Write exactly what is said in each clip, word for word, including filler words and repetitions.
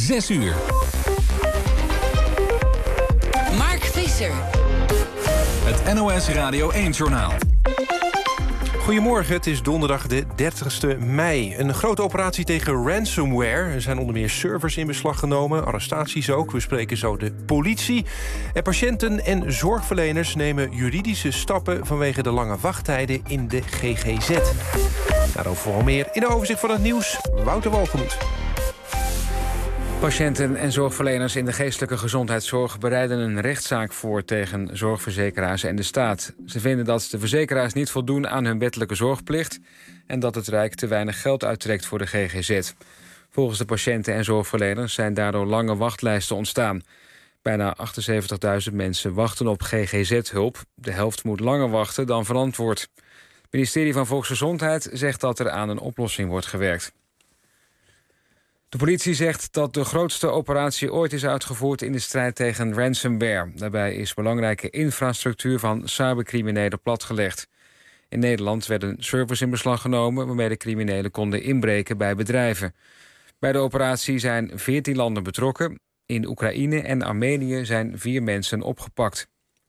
zes uur. Mark Visser. Het N O S Radio één-journaal. Goedemorgen, het is donderdag de dertigste mei. Een grote operatie tegen ransomware. Er zijn onder meer servers in beslag genomen, arrestaties ook. We spreken zo de politie. En patiënten en zorgverleners nemen juridische stappen vanwege de lange wachttijden in de G G Z. Daarover vooral meer in de overzicht van het nieuws. Wouter Walgemoed. Patiënten en zorgverleners in de geestelijke gezondheidszorg bereiden een rechtszaak voor tegen zorgverzekeraars en de staat. Ze vinden dat de verzekeraars niet voldoen aan hun wettelijke zorgplicht en dat het Rijk te weinig geld uittrekt voor de G G Z. Volgens de patiënten en zorgverleners zijn daardoor lange wachtlijsten ontstaan. Bijna achtenzeventigduizend mensen wachten op G G Z-hulp. De helft moet langer wachten dan verantwoord. Het ministerie van Volksgezondheid zegt dat er aan een oplossing wordt gewerkt. De politie zegt dat de grootste operatie ooit is uitgevoerd in de strijd tegen ransomware. Daarbij is belangrijke infrastructuur van cybercriminelen platgelegd. In Nederland werden servers in beslag genomen waarmee de criminelen konden inbreken bij bedrijven. Bij de operatie zijn veertien landen betrokken. In Oekraïne en Armenië zijn vier mensen opgepakt.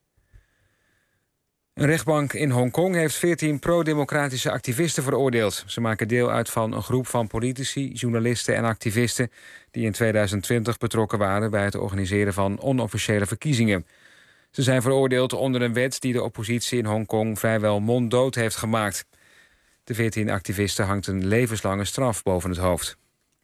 Een rechtbank in Hongkong heeft veertien pro-democratische activisten veroordeeld. Ze maken deel uit van een groep van politici, journalisten en activisten die in tweeduizend twintig betrokken waren bij het organiseren van onofficiële verkiezingen. Ze zijn veroordeeld onder een wet die de oppositie in Hongkong vrijwel monddood heeft gemaakt. De veertien activisten hangt een levenslange straf boven het hoofd.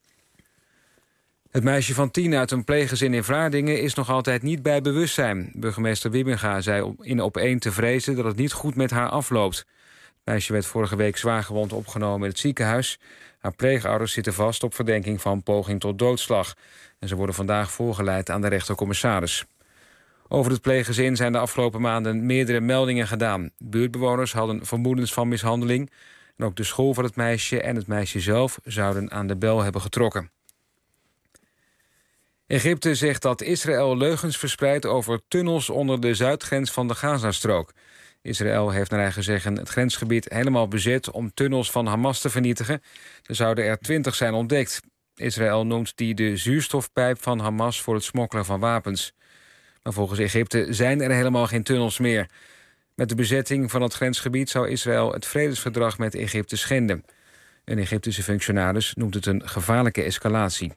Het meisje van tien uit een pleeggezin in Vlaardingen is nog altijd niet bij bewustzijn. Burgemeester Wiebinga zei in Op één te vrezen dat het niet goed met haar afloopt. Het meisje werd vorige week zwaargewond opgenomen in het ziekenhuis. Haar pleegouders zitten vast op verdenking van poging tot doodslag. En ze worden vandaag voorgeleid aan de rechtercommissaris. Over het pleeggezin zijn de afgelopen maanden meerdere meldingen gedaan. Buurtbewoners hadden vermoedens van mishandeling. En ook de school van het meisje en het meisje zelf zouden aan de bel hebben getrokken. Egypte zegt dat Israël leugens verspreidt over tunnels onder de zuidgrens van de Gazastrook. Israël heeft naar eigen zeggen het grensgebied helemaal bezet om tunnels van Hamas te vernietigen. Er zouden er twintig zijn ontdekt. Israël noemt die de zuurstofpijp van Hamas voor het smokkelen van wapens. Maar volgens Egypte zijn er helemaal geen tunnels meer. Met de bezetting van het grensgebied zou Israël het vredesverdrag met Egypte schenden. Een Egyptische functionaris noemt het een gevaarlijke escalatie.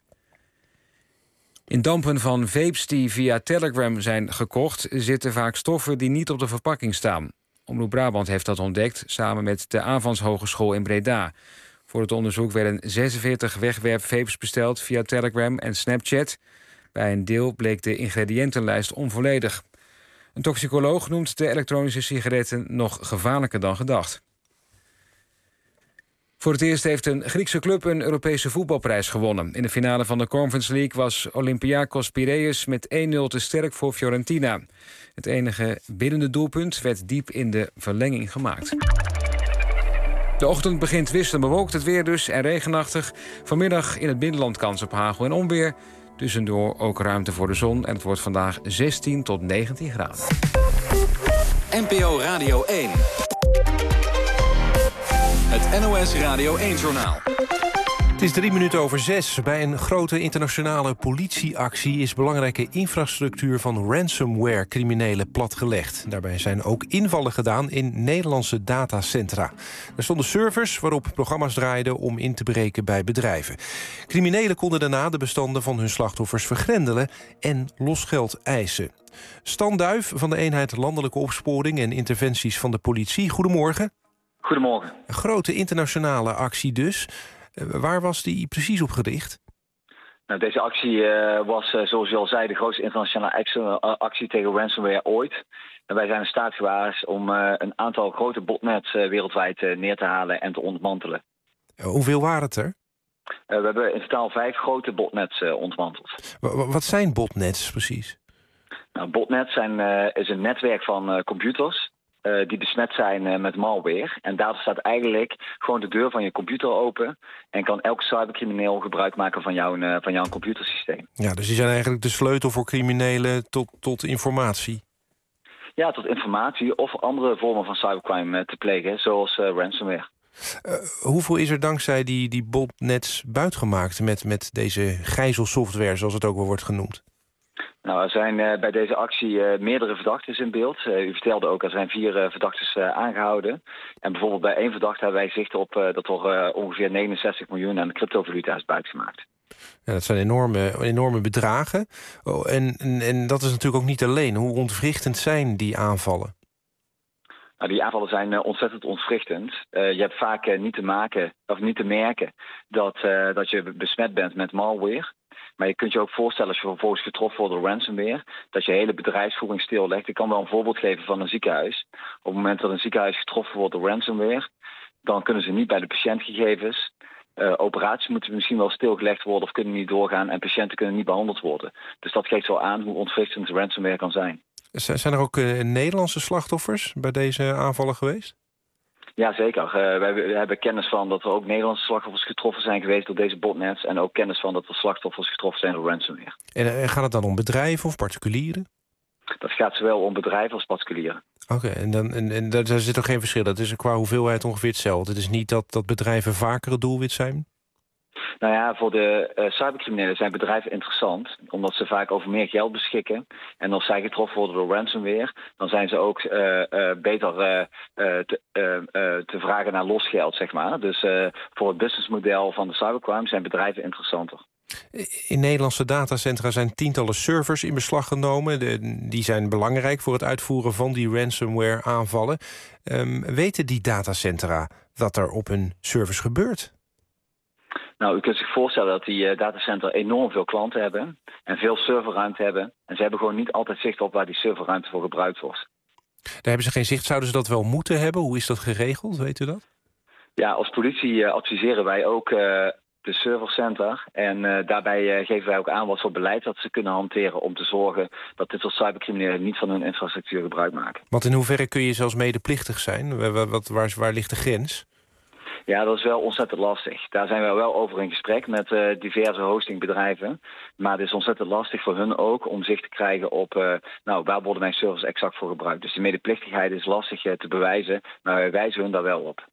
In dampen van vapes die via Telegram zijn gekocht zitten vaak stoffen die niet op de verpakking staan. Omroep Brabant heeft dat ontdekt, samen met de Avans Hogeschool in Breda. Voor het onderzoek werden zesenveertig wegwerpvapes besteld via Telegram en Snapchat. Bij een deel bleek de ingrediëntenlijst onvolledig. Een toxicoloog noemt de elektronische sigaretten nog gevaarlijker dan gedacht. Voor het eerst heeft een Griekse club een Europese voetbalprijs gewonnen. In de finale van de Conference League was Olympiakos Piraeus met één nul te sterk voor Fiorentina. Het enige binnende doelpunt werd diep in de verlenging gemaakt. De ochtend begint wisselend bewolkt, het weer dus en regenachtig. Vanmiddag in het binnenland kans op hagel en onweer. Tussendoor ook ruimte voor de zon en het wordt vandaag zestien tot negentien graden. N P O Radio één. Het N O S Radio één-journaal. Het is drie minuten over zes. Bij een grote internationale politieactie is belangrijke infrastructuur van ransomware-criminelen platgelegd. Daarbij zijn ook invallen gedaan in Nederlandse datacentra. Er stonden servers waarop programma's draaiden om in te breken bij bedrijven. Criminelen konden daarna de bestanden van hun slachtoffers vergrendelen en losgeld eisen. Stan Duif van de eenheid Landelijke Opsporing en Interventies van de politie. Goedemorgen. Goedemorgen. Een grote internationale actie dus. Uh, waar was die precies op gericht? Nou, deze actie uh, was, uh, zoals je al zei, de grootste internationale actie tegen ransomware ooit. En wij zijn in staat geweest om uh, een aantal grote botnets uh, wereldwijd uh, neer te halen en te ontmantelen. Uh, hoeveel waren het er? Uh, we hebben in totaal vijf grote botnets uh, ontmanteld. W- wat zijn botnets precies? Nou, botnets zijn, uh, is een netwerk van uh, computers Uh, die besmet zijn uh, met malware. En daardoor staat eigenlijk gewoon de deur van je computer open en kan elk cybercrimineel gebruik maken van jouw, uh, van jouw computersysteem. Ja, dus die zijn eigenlijk de sleutel voor criminelen tot, tot informatie. Ja, tot informatie of andere vormen van cybercrime uh, te plegen, zoals uh, ransomware. Uh, hoeveel is er dankzij die, die botnets buitgemaakt met, met deze gijzelsoftware, zoals het ook wel wordt genoemd? Nou, er zijn uh, bij deze actie uh, meerdere verdachten in beeld. Uh, u vertelde ook, er zijn vier uh, verdachten uh, aangehouden. En bijvoorbeeld bij één verdachte hebben wij zicht op uh, dat er uh, ongeveer negenenzestig miljoen aan cryptovaluta is buitgemaakt. Ja, dat zijn enorme, enorme bedragen. Oh, en, en, en dat is natuurlijk ook niet alleen. Hoe ontwrichtend zijn die aanvallen? Nou, die aanvallen zijn uh, ontzettend ontwrichtend. Uh, je hebt vaak uh, niet te maken of niet te merken dat, uh, dat je besmet bent met malware. Maar je kunt je ook voorstellen als je vervolgens getroffen wordt door ransomware, dat je hele bedrijfsvoering stillegt. Ik kan wel een voorbeeld geven van een ziekenhuis. Op het moment dat een ziekenhuis getroffen wordt door ransomware, dan kunnen ze niet bij de patiëntgegevens. Uh, operaties moeten misschien wel stilgelegd worden of kunnen niet doorgaan en patiënten kunnen niet behandeld worden. Dus dat geeft wel aan hoe ontwrichtend ransomware kan zijn. Zijn er ook uh, Nederlandse slachtoffers bij deze aanvallen geweest? Jazeker. Uh, wij hebben kennis van dat er ook Nederlandse slachtoffers getroffen zijn geweest door deze botnets. En ook kennis van dat er slachtoffers getroffen zijn door ransomware. En uh, gaat het dan om bedrijven of particulieren? Dat gaat zowel om bedrijven als particulieren. Oké, okay, en, dan, en, en daar zit toch geen verschil? Dat is qua hoeveelheid ongeveer hetzelfde. Het is niet dat, dat bedrijven vaker het doelwit zijn? Nou ja, voor de uh, cybercriminelen zijn bedrijven interessant, omdat ze vaak over meer geld beschikken. En als zij getroffen worden door ransomware, dan zijn ze ook uh, uh, beter uh, uh, te, uh, uh, te vragen naar losgeld, zeg maar. Dus uh, voor het businessmodel van de cybercrime zijn bedrijven interessanter. In Nederlandse datacentra zijn tientallen servers in beslag genomen. De, die zijn belangrijk voor het uitvoeren van die ransomware aanvallen. Um, weten die datacentra wat er op hun servers gebeurt? Nou, u kunt zich voorstellen dat die uh, datacentra enorm veel klanten hebben en veel serverruimte hebben. En ze hebben gewoon niet altijd zicht op waar die serverruimte voor gebruikt wordt. Daar hebben ze geen zicht. Zouden ze dat wel moeten hebben? Hoe is dat geregeld? Weet u dat? Ja, als politie uh, adviseren wij ook uh, de servercentra. En uh, daarbij uh, geven wij ook aan wat voor beleid dat ze kunnen hanteren om te zorgen dat dit soort cybercriminelen niet van hun infrastructuur gebruik maken. Want in hoeverre kun je zelfs medeplichtig zijn? Wat, wat, waar, waar ligt de grens? Ja, dat is wel ontzettend lastig. Daar zijn we wel over in gesprek met uh, diverse hostingbedrijven. Maar het is ontzettend lastig voor hun ook om zicht te krijgen op Uh, nou, waar worden mijn servers exact voor gebruikt. Dus die medeplichtigheid is lastig uh, te bewijzen, maar wij wijzen hun daar wel op.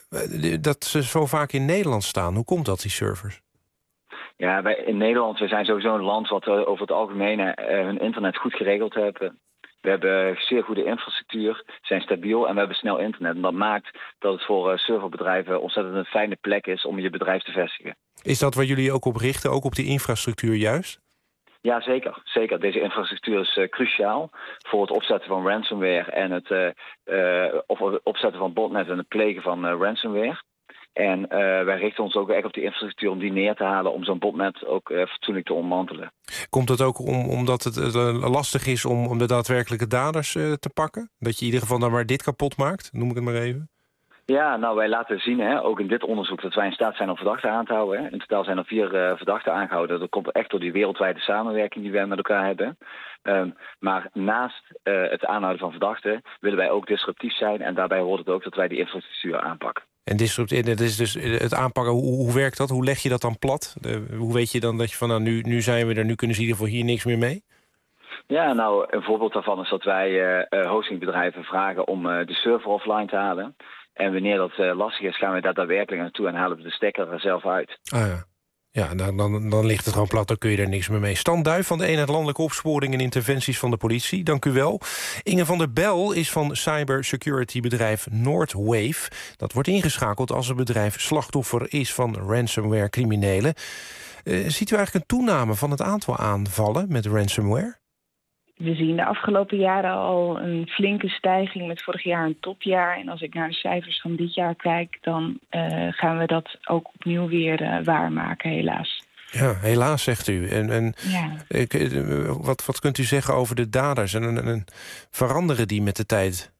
Dat ze zo vaak in Nederland staan, hoe komt dat, die servers? Ja, wij, in Nederland, we zijn sowieso een land wat uh, over het algemeen uh, hun internet goed geregeld hebben. We hebben zeer goede infrastructuur, zijn stabiel en we hebben snel internet. En dat maakt dat het voor uh, serverbedrijven ontzettend een fijne plek is om je bedrijf te vestigen. Is dat waar jullie ook op richten, ook op die infrastructuur juist? Ja, zeker. zeker. Deze infrastructuur is uh, cruciaal voor het opzetten van ransomware en het, uh, uh, of het opzetten van botnet en het plegen van uh, ransomware. En uh, wij richten ons ook echt op die infrastructuur om die neer te halen, om zo'n botnet ook uh, fatsoenlijk te ontmantelen. Komt het ook om, omdat het uh, lastig is om, om de daadwerkelijke daders uh, te pakken? Dat je in ieder geval dan maar dit kapot maakt, noem ik het maar even? Ja, nou wij laten zien, hè, ook in dit onderzoek, dat wij in staat zijn om verdachten aan te houden. Hè. In totaal zijn er vier uh, verdachten aangehouden. Dat komt echt door die wereldwijde samenwerking die wij met elkaar hebben. Um, maar naast uh, het aanhouden van verdachten willen wij ook disruptief zijn. En daarbij hoort het ook dat wij die infrastructuur aanpakken. En disruptief, dat is dus het aanpakken, hoe, hoe werkt dat? Hoe leg je dat dan plat? De, hoe weet je dan dat je van, nou, nu, nu zijn we er, nu kunnen ze in ieder geval hier niks meer mee? Ja, nou, een voorbeeld daarvan is dat wij uh, hostingbedrijven vragen om uh, de server offline te halen. En wanneer dat uh, lastig is, gaan we daar daadwerkelijk naartoe en halen we de stekker er zelf uit. Ah ja. Ja, dan, dan, dan ligt het gewoon plat, dan kun je er niks meer mee. Stan Duif van de eenheid Landelijke Opsporing en Interventies van de politie. Dank u wel. Inge van der Bel is van cybersecurity bedrijf Noordwave. Dat wordt ingeschakeld als een bedrijf slachtoffer is van ransomware criminelen. Uh, ziet u eigenlijk een toename van het aantal aanvallen met ransomware? We zien de afgelopen jaren al een flinke stijging met vorig jaar een topjaar. En als ik naar de cijfers van dit jaar kijk, dan uh, gaan we dat ook opnieuw weer uh, waarmaken, helaas. Ja, helaas, zegt u. En, en ja. ik, wat, wat kunt u zeggen over de daders? En, en, en veranderen die met de tijd?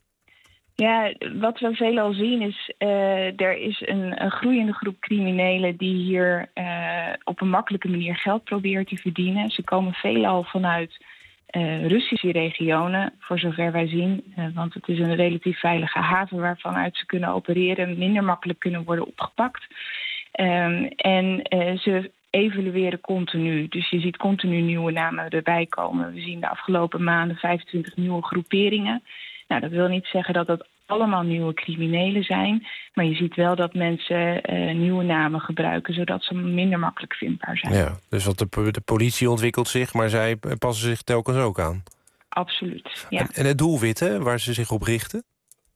Ja, wat we veelal zien is, uh, er is een, een groeiende groep criminelen die hier uh, op een makkelijke manier geld proberen te verdienen. Ze komen veelal vanuit Uh, Russische regionen, voor zover wij zien. Uh, want het is een relatief veilige haven waarvanuit ze kunnen opereren, minder makkelijk kunnen worden opgepakt. Um, en uh, ze evalueren continu. Dus je ziet continu nieuwe namen erbij komen. We zien de afgelopen maanden vijfentwintig nieuwe groeperingen. Nou, dat wil niet zeggen dat dat allemaal nieuwe criminelen zijn. Maar je ziet wel dat mensen uh, nieuwe namen gebruiken, zodat ze minder makkelijk vindbaar zijn. Ja, dus wat de, de politie ontwikkelt zich, maar zij passen zich telkens ook aan. Absoluut, ja. En, en het doelwit, hè, waar ze zich op richten?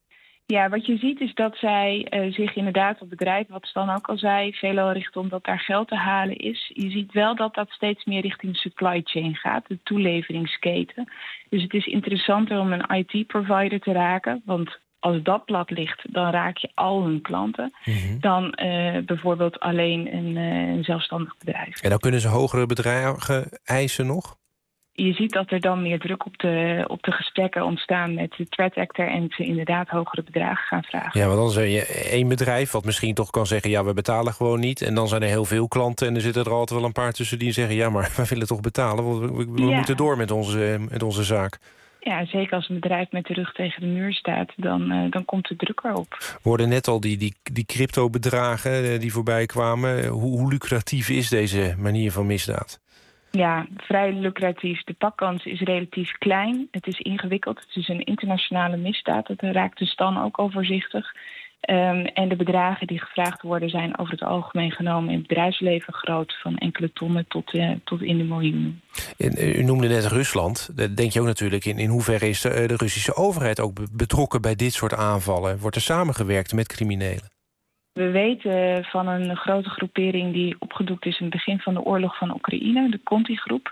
Ja, wat je ziet is dat zij uh, zich inderdaad op bedrijven, wat Stan ook al zei, veelal richten omdat daar geld te halen is. Je ziet wel dat dat steeds meer richting supply chain gaat, de toeleveringsketen. Dus het is interessanter om een I T-provider te raken, want als dat plat ligt, dan raak je al hun klanten. Mm-hmm. Dan uh, bijvoorbeeld alleen een, uh, een zelfstandig bedrijf. En dan kunnen ze hogere bedragen eisen nog? Je ziet dat er dan meer druk op de, op de gesprekken ontstaan met de threat actor en ze inderdaad hogere bedragen gaan vragen. Ja, want dan zijn je één bedrijf wat misschien toch kan zeggen, ja, we betalen gewoon niet. En dan zijn er heel veel klanten en er zitten er altijd wel een paar tussen die zeggen, ja, maar wij willen toch betalen, want we, we, we ja. moeten door met onze, met onze zaak. Ja, zeker als een bedrijf met de rug tegen de muur staat, dan, uh, dan komt de druk erop. We hoorden net al die, die, die crypto-bedragen die voorbij kwamen. Hoe, hoe lucratief is deze manier van misdaad? Ja, vrij lucratief. De pakkans is relatief klein. Het is ingewikkeld. Het is een internationale misdaad. Dat raakt de Stan ook overzichtig. Um, en de bedragen die gevraagd worden zijn over het algemeen genomen in het bedrijfsleven groot, van enkele tonnen tot, uh, tot in de miljoenen. U noemde net Rusland. Dan denk je ook natuurlijk in, in hoeverre is de, de Russische overheid ook betrokken bij dit soort aanvallen? Wordt er samengewerkt met criminelen? We weten van een grote groepering die opgedoekt is in het begin van de oorlog van Oekraïne, de Conti-groep,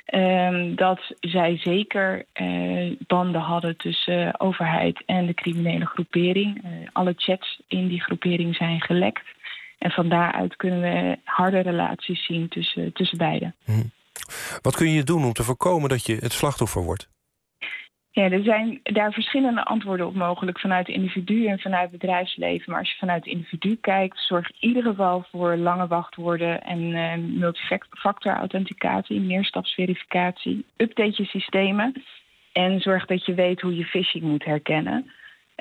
um, dat zij zeker uh, banden hadden tussen uh, overheid en de criminele groepering. Uh, alle chats in die groepering zijn gelekt. En van daaruit kunnen we harde relaties zien tussen, tussen beiden. Hmm. Wat kun je doen om te voorkomen dat je het slachtoffer wordt? Ja, er zijn daar verschillende antwoorden op mogelijk vanuit individu en vanuit bedrijfsleven. Maar als je vanuit het individu kijkt, zorg in ieder geval voor lange wachtwoorden en uh, multifactor authenticatie, meerstapsverificatie. Update je systemen en zorg dat je weet hoe je phishing moet herkennen.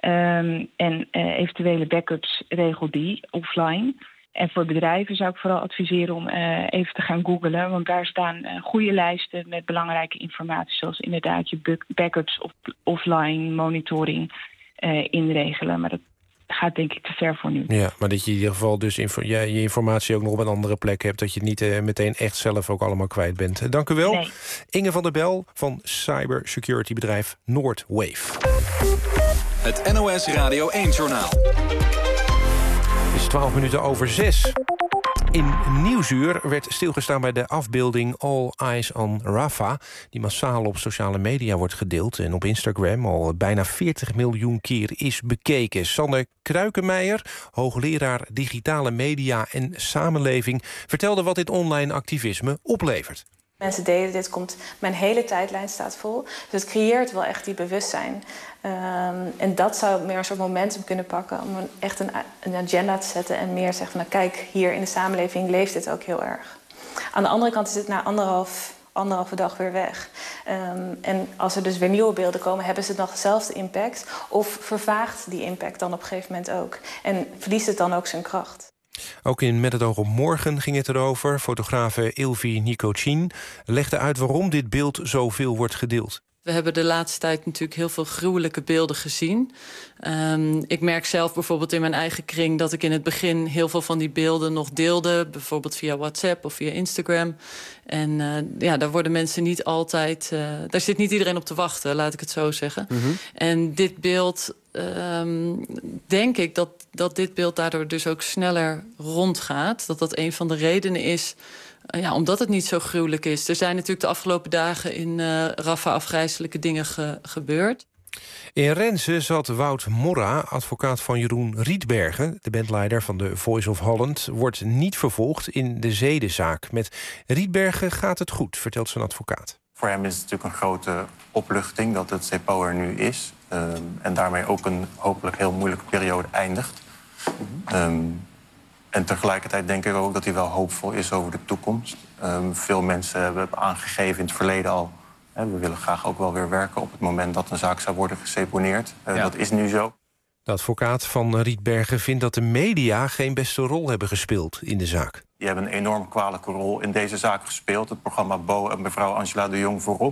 Um, en uh, eventuele backups regel die offline. En voor bedrijven zou ik vooral adviseren om uh, even te gaan googlen. Want daar staan uh, goede lijsten met belangrijke informatie. Zoals inderdaad je backups of offline monitoring uh, inregelen. Maar dat gaat denk ik te ver voor nu. Ja, maar dat je in ieder geval dus info- ja, je informatie ook nog op een andere plek hebt. Dat je het niet uh, meteen echt zelf ook allemaal kwijt bent. Uh, dank u wel. Nee. Inge van der Bel van cybersecurity bedrijf Noordwave. Het N O S Radio één-journaal. Het is twaalf minuten over zes. In Nieuwsuur werd stilgestaan bij de afbeelding All Eyes on Rafah, die massaal op sociale media wordt gedeeld en op Instagram al bijna veertig miljoen keer is bekeken. Sander Kruikenmeijer, hoogleraar digitale media en samenleving, vertelde wat dit online activisme oplevert. Mensen deden dit, komt, mijn hele tijdlijn staat vol. Dus het creëert wel echt die bewustzijn. Um, en dat zou meer een soort momentum kunnen pakken om een, echt een, een agenda te zetten en meer zeggen van, nou, kijk, hier in de samenleving leeft dit ook heel erg. Aan de andere kant is het na anderhalf, anderhalve dag weer weg. Um, en als er dus weer nieuwe beelden komen, hebben ze nog dezelfde impact? Of vervaagt die impact dan op een gegeven moment ook? En verliest het dan ook zijn kracht? Ook in Met het oog op morgen ging het erover. Fotografe Ilvi Nicocin legde uit waarom dit beeld zoveel wordt gedeeld. We hebben de laatste tijd natuurlijk heel veel gruwelijke beelden gezien. Um, ik merk zelf bijvoorbeeld in mijn eigen kring dat ik in het begin heel veel van die beelden nog deelde. Bijvoorbeeld via WhatsApp of via Instagram. En uh, ja, daar worden mensen niet altijd... Uh, daar zit niet iedereen op te wachten, laat ik het zo zeggen. Mm-hmm. En dit beeld... Um, denk ik dat, dat dit beeld daardoor dus ook sneller rondgaat. Dat dat een van de redenen is... Uh, ja, omdat het niet zo gruwelijk is. Er zijn natuurlijk de afgelopen dagen in uh, Rafah afgrijselijke dingen ge- gebeurd. In Renze zat Wout Morra, advocaat van Jeroen Rietbergen. De bandleider van de Voice of Holland wordt niet vervolgd in de zedenzaak. Met Rietbergen gaat het goed, vertelt zijn advocaat. Voor hem is het natuurlijk een grote opluchting dat het C E P O er nu is. Um, en daarmee ook een hopelijk heel moeilijke periode eindigt. Um, en tegelijkertijd denk ik ook dat hij wel hoopvol is over de toekomst. Um, veel mensen hebben aangegeven in het verleden al... Hè, we willen graag ook wel weer werken op het moment dat een zaak zou worden geseponeerd. Uh, ja. Dat is nu zo. De advocaat van Rietbergen vindt dat de media geen beste rol hebben gespeeld in de zaak. Die hebben een enorm kwalijke rol in deze zaak gespeeld. Het programma Bo en mevrouw Angela de Jong voorop.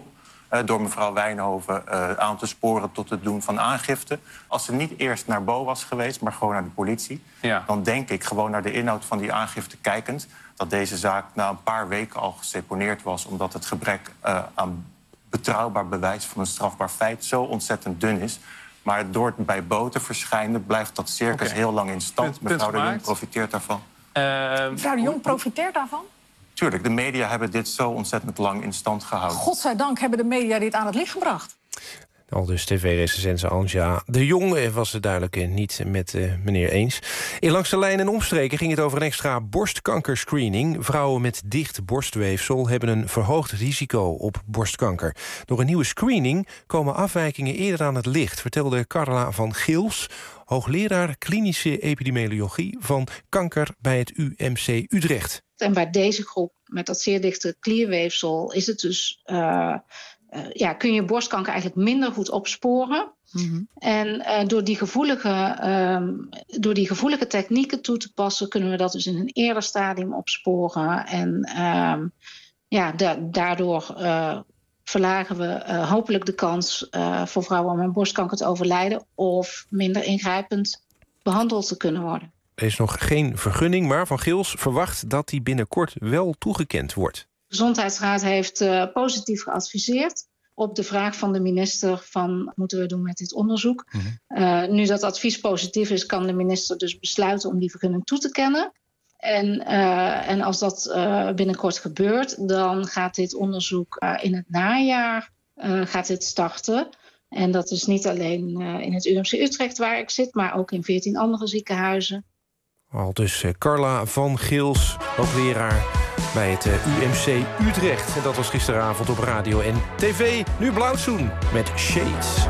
Uh, door mevrouw Wijnhoven uh, aan te sporen tot het doen van aangifte. Als ze niet eerst naar Bo was geweest, maar gewoon naar de politie... Ja. dan denk ik, gewoon naar de inhoud van die aangifte kijkend... dat deze zaak na een paar weken al geseponeerd was... omdat het gebrek uh, aan betrouwbaar bewijs van een strafbaar feit zo ontzettend dun is. Maar door het bij Bo te verschijnen blijft dat circus okay. heel lang in stand. Punt, mevrouw punt de Jong profiteert daarvan. Uh, mevrouw de Jong profiteert daarvan? Tuurlijk, de media hebben dit zo ontzettend lang in stand gehouden. Godzijdank hebben de media dit aan het licht gebracht. Al dus tv-recensent Anja de Jong was het duidelijk niet met uh, meneer eens. In Langs de Lijn en Omstreken ging het over een extra borstkankerscreening. Vrouwen met dicht borstweefsel hebben een verhoogd risico op borstkanker. Door een nieuwe screening komen afwijkingen eerder aan het licht... vertelde Carla van Gils, hoogleraar klinische epidemiologie... van kanker bij het U M C Utrecht. En bij deze groep met dat zeer dichte klierweefsel is het dus... Uh, Uh, ja, kun je borstkanker eigenlijk minder goed opsporen. Mm-hmm. En uh, door, die gevoelige, um, door die gevoelige technieken toe te passen... kunnen we dat dus in een eerder stadium opsporen. En um, ja, da- daardoor uh, verlagen we uh, hopelijk de kans... Uh, voor vrouwen om aan borstkanker te overlijden... of minder ingrijpend behandeld te kunnen worden. Er is nog geen vergunning, maar Van Gils verwacht... dat die binnenkort wel toegekend wordt. De Gezondheidsraad heeft uh, positief geadviseerd op de vraag van de minister van wat moeten we doen met dit onderzoek. Mm-hmm. Uh, nu dat advies positief is, kan de minister dus besluiten om die vergunning toe te kennen. En, uh, en als dat uh, binnenkort gebeurt, dan gaat dit onderzoek uh, in het najaar uh, gaat dit starten. En dat is niet alleen uh, in het U M C Utrecht waar ik zit, maar ook in veertien andere ziekenhuizen. Al dus uh, Carla van Gils, hoogleraar bij het uh, U M C Utrecht. En dat was gisteravond op radio en tv. Nu Blauwzoen met Shades.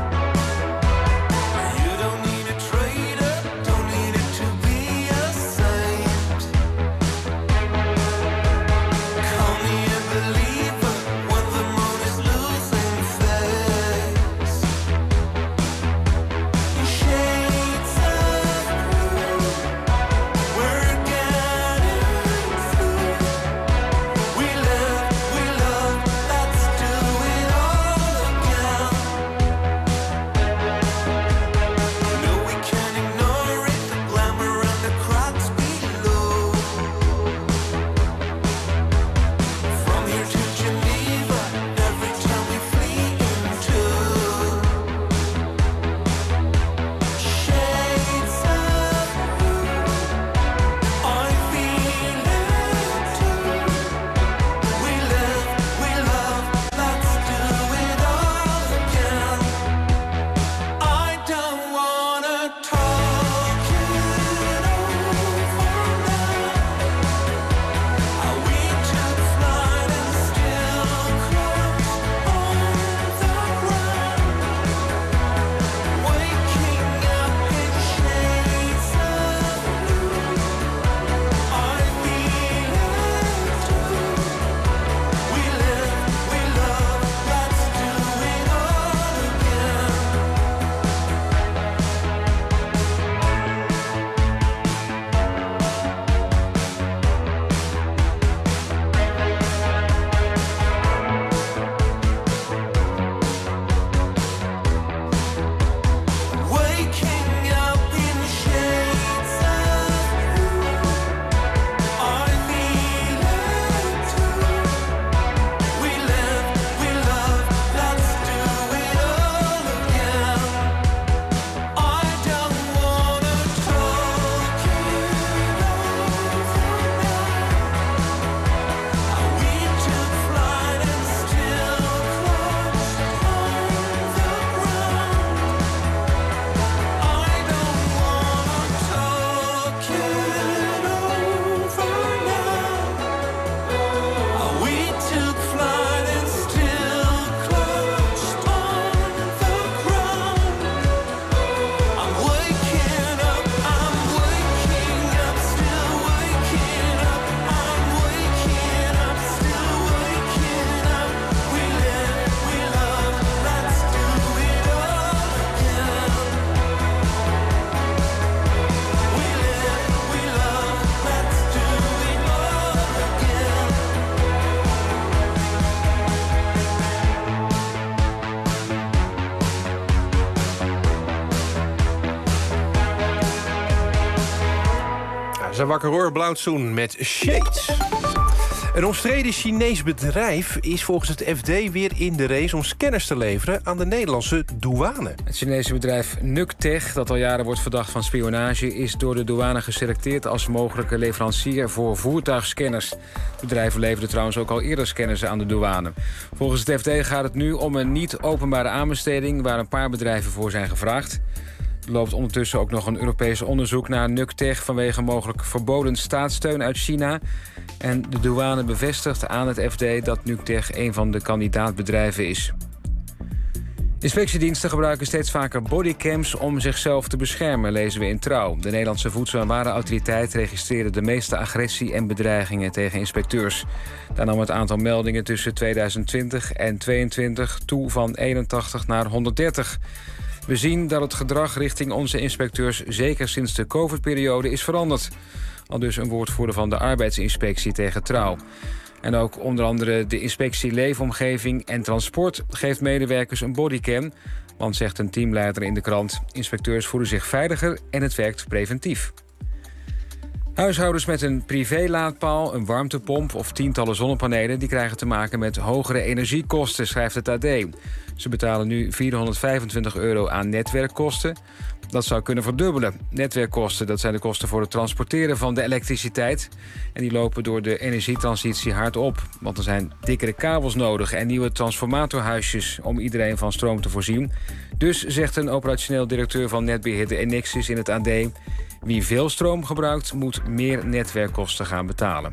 wakker hoor, Blauwtsoen met Shades. Een omstreden Chinees bedrijf is volgens het F D weer in de race om scanners te leveren aan de Nederlandse douane. Het Chinese bedrijf Nuctech, dat al jaren wordt verdacht van spionage, is door de douane geselecteerd als mogelijke leverancier voor voertuigscanners. Het bedrijf leverde trouwens ook al eerder scanners aan de douane. Volgens het F D gaat het nu om een niet openbare aanbesteding waar een paar bedrijven voor zijn gevraagd. Er loopt ondertussen ook nog een Europees onderzoek naar Nuctech vanwege mogelijk verboden staatssteun uit China. En de douane bevestigt aan het F D dat Nuctech een van de kandidaatbedrijven is. Inspectiediensten gebruiken steeds vaker bodycams om zichzelf te beschermen, lezen we in Trouw. De Nederlandse Voedsel- en Warenautoriteit registreerde de meeste agressie en bedreigingen tegen inspecteurs. Daar nam het aantal meldingen tussen tweeduizend twintig en tweeëntwintig toe van eenentachtig naar honderddertig. We zien dat het gedrag richting onze inspecteurs zeker sinds de COVID-periode is veranderd. Al dus een woordvoerder van de arbeidsinspectie tegen Trouw. En ook onder andere de inspectie Leefomgeving en Transport geeft medewerkers een bodycam. Want, zegt een teamleider in de krant, inspecteurs voelen zich veiliger en het werkt preventief. Huishoudens met een privélaadpaal, een warmtepomp of tientallen zonnepanelen, die krijgen te maken met hogere energiekosten, schrijft het A D. Ze betalen nu vierhonderdvijfentwintig euro aan netwerkkosten. Dat zou kunnen verdubbelen. Netwerkkosten, dat zijn de kosten voor het transporteren van de elektriciteit. En die lopen door de energietransitie hard op. Want er zijn dikkere kabels nodig en nieuwe transformatorhuisjes om iedereen van stroom te voorzien. Dus, zegt een operationeel directeur van netbeheerder Enexis in het A D, wie veel stroom gebruikt, moet meer netwerkkosten gaan betalen.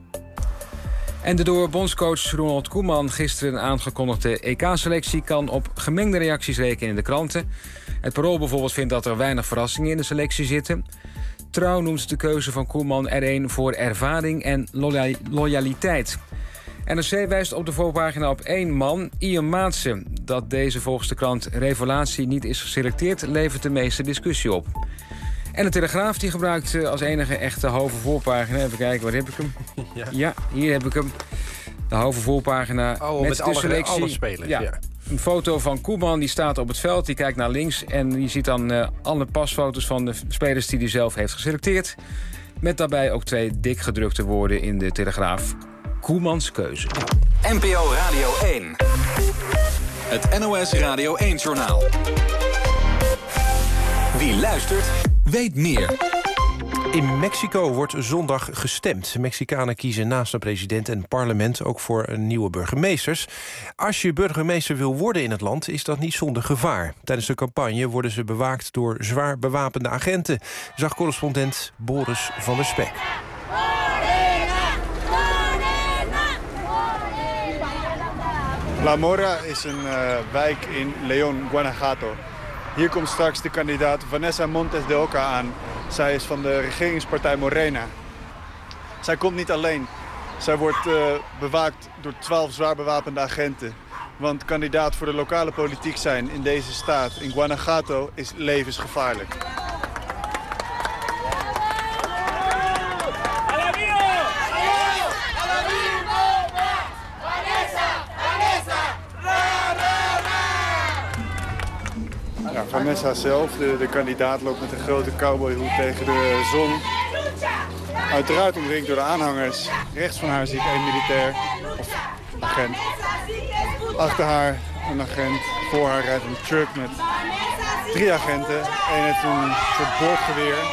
En de door bondscoach Ronald Koeman gisteren aangekondigde E K-selectie kan op gemengde reacties rekenen in de kranten. Het Parool bijvoorbeeld vindt dat er weinig verrassingen in de selectie zitten. Trouw noemt de keuze van Koeman er een voor ervaring en loya- loyaliteit. N R C wijst op de voorpagina op één man, Ian Maatsen. Dat deze volgens de krant Revelatie niet is geselecteerd, levert de meeste discussie op. En de Telegraaf die gebruikt als enige echte halve voorpagina. Even kijken, waar heb ik hem? Ja, ja hier heb ik hem. De halve voorpagina oh, met, met de alle, selectie. alle spelers. Ja. Ja. Een foto van Koeman, die staat op het veld. Die kijkt naar links en die ziet dan uh, alle pasfoto's van de spelers die hij zelf heeft geselecteerd. Met daarbij ook twee dik gedrukte woorden in de Telegraaf. Koemans keuze. N P O Radio één. Het N O S Radio één-journaal. Wie luistert, weet meer. In Mexico wordt zondag gestemd. Mexicanen kiezen naast de president en het parlement ook voor nieuwe burgemeesters. Als je burgemeester wil worden in het land, is dat niet zonder gevaar. Tijdens de campagne worden ze bewaakt door zwaar bewapende agenten, zag correspondent Boris van der Spek. La Mora is een uh, wijk in León, Guanajuato. Hier komt straks de kandidaat Vanessa Montes de Oca aan. Zij is van de regeringspartij Morena. Zij komt niet alleen. Zij wordt uh, bewaakt door twaalf zwaar bewapende agenten. Want kandidaat voor de lokale politiek zijn in deze staat, in Guanajuato, is levensgevaarlijk. Ja, Vanessa zelf, de, de kandidaat, loopt met een grote cowboyhoed tegen de zon. Uiteraard omringd door de aanhangers. Rechts van haar zie ik één militair, of agent. Achter haar een agent. Voor haar rijdt een truck met drie agenten. Eén heeft een soort boordgeweer.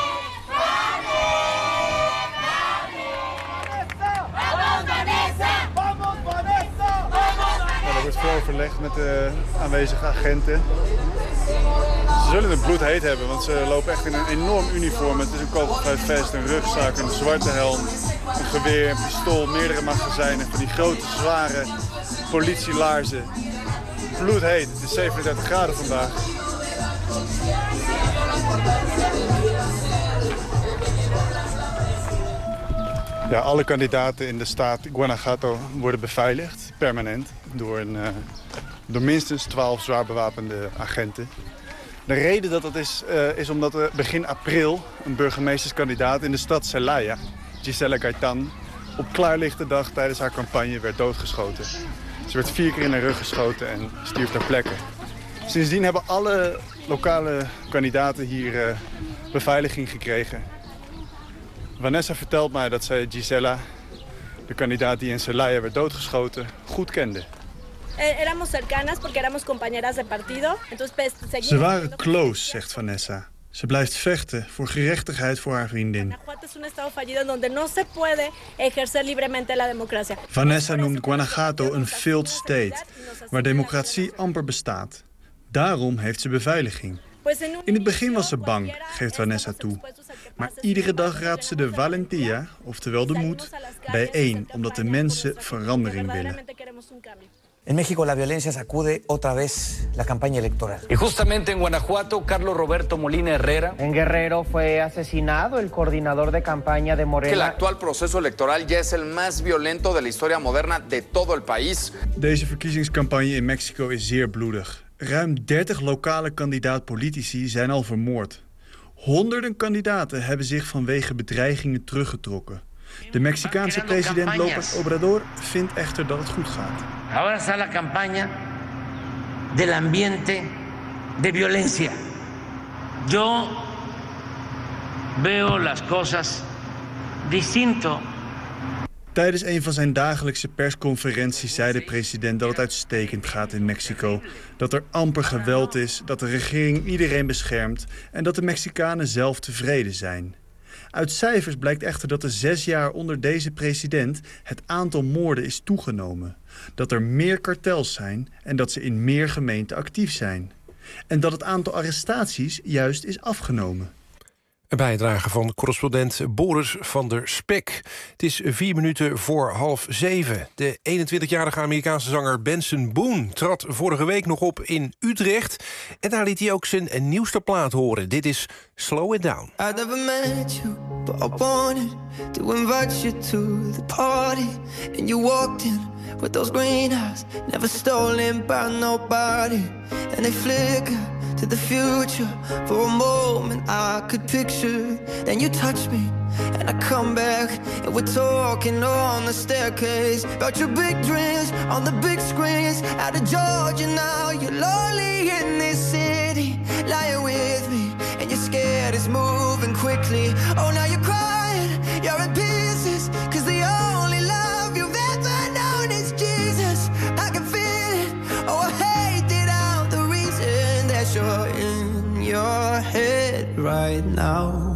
Ja, er wordt veel overlegd met de aanwezige agenten. Ze zullen het bloedheet hebben, want ze lopen echt in een enorm uniform. Het is een kogelvrij vest, een rugzak, een zwarte helm, een geweer, een pistool, meerdere magazijnen. Van die grote, zware politielaarzen. Bloedheet, het is zevenendertig graden vandaag. Ja, alle kandidaten in de staat Guanajuato worden beveiligd, permanent, door, een, uh, door minstens twaalf zwaar bewapende agenten. De reden dat dat is, uh, is omdat er begin april een burgemeesterskandidaat in de stad Celaya, Gisela Gaitán, op klaarlichte dag tijdens haar campagne werd doodgeschoten. Ze werd vier keer in haar rug geschoten en stierf ter plekke. Sindsdien hebben alle lokale kandidaten hier uh, beveiliging gekregen. Vanessa vertelt mij dat zij Gisela, de kandidaat die in Celaya werd doodgeschoten, goed kende. Ze waren close, zegt Vanessa. Ze blijft vechten voor gerechtigheid voor haar vriendin. Vanessa noemt Guanajuato een failed state, waar democratie amper bestaat. Daarom heeft ze beveiliging. In het begin was ze bang, geeft Vanessa toe. Maar iedere dag raadt ze de valentia, oftewel de moed, bijeen, omdat de mensen verandering willen. En México la violencia sacude otra vez la campaña electoral. Y justamente en Guanajuato, Carlos Roberto Molina Herrera. En Guerrero fue asesinado el coordinador de campaña de Morena. Que el actual proceso electoral ya es el más violento de la historia moderna de todo el país. Deze verkiezingscampagne in Mexico is zeer bloedig. Ruim dertig lokale kandidaat-politici zijn al vermoord. Honderden kandidaten hebben zich vanwege bedreigingen teruggetrokken. De Mexicaanse president López Obrador vindt echter dat het goed gaat. Ahora está la campaña del ambiente de violencia. Yo veo las cosas distinto. Tijdens een van zijn dagelijkse persconferenties zei de president dat het uitstekend gaat in Mexico. Dat er amper geweld is, dat de regering iedereen beschermt en dat de Mexicanen zelf tevreden zijn. Uit cijfers blijkt echter dat er zes jaar onder deze president het aantal moorden is toegenomen. Dat er meer kartels zijn en dat ze in meer gemeenten actief zijn. En dat het aantal arrestaties juist is afgenomen. Een bijdrage van correspondent Boris van der Spek. Het is vier minuten voor half zeven. De eenentwintigjarige Amerikaanse zanger Benson Boone trad vorige week nog op in Utrecht. En daar liet hij ook zijn nieuwste plaat horen. Dit is Slow It Down. I never met you, but I wanted to invite you to the party. And you walked in with those green eyes, never stolen by nobody. And they flicker to the future. For a moment I could picture. Then you touch me and I come back, and we're talking on the staircase about your big dreams on the big screens. Out of Georgia now, you're lonely in this city, lying with me, and you're scared it's moving quickly. Oh, now you're crying, you're in pieces, cause the only love you've ever known is Jesus. I can feel it, oh I hate it out, the reason that you're in your head right now,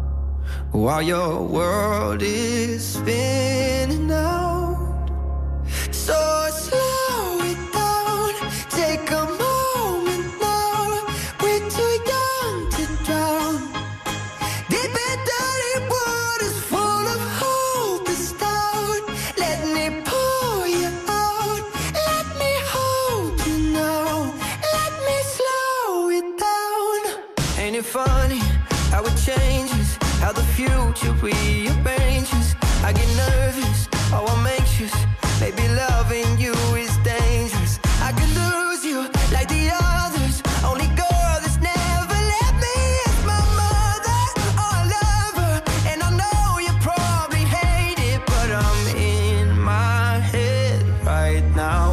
while your world is spinning out. So slow it down, take a moment now. We're too young to drown. Deep and dirty waters full of hope is down. Let me pull you out, let me hold you now. Let me slow it down. Ain't it funny how it changes, how the future rearranges? I get nervous, oh I'm anxious. Maybe loving you is dangerous. I could lose you like the others. Only girl that's never let me is my mother. Oh I love her, and I know you probably hate it, but I'm in my head right now.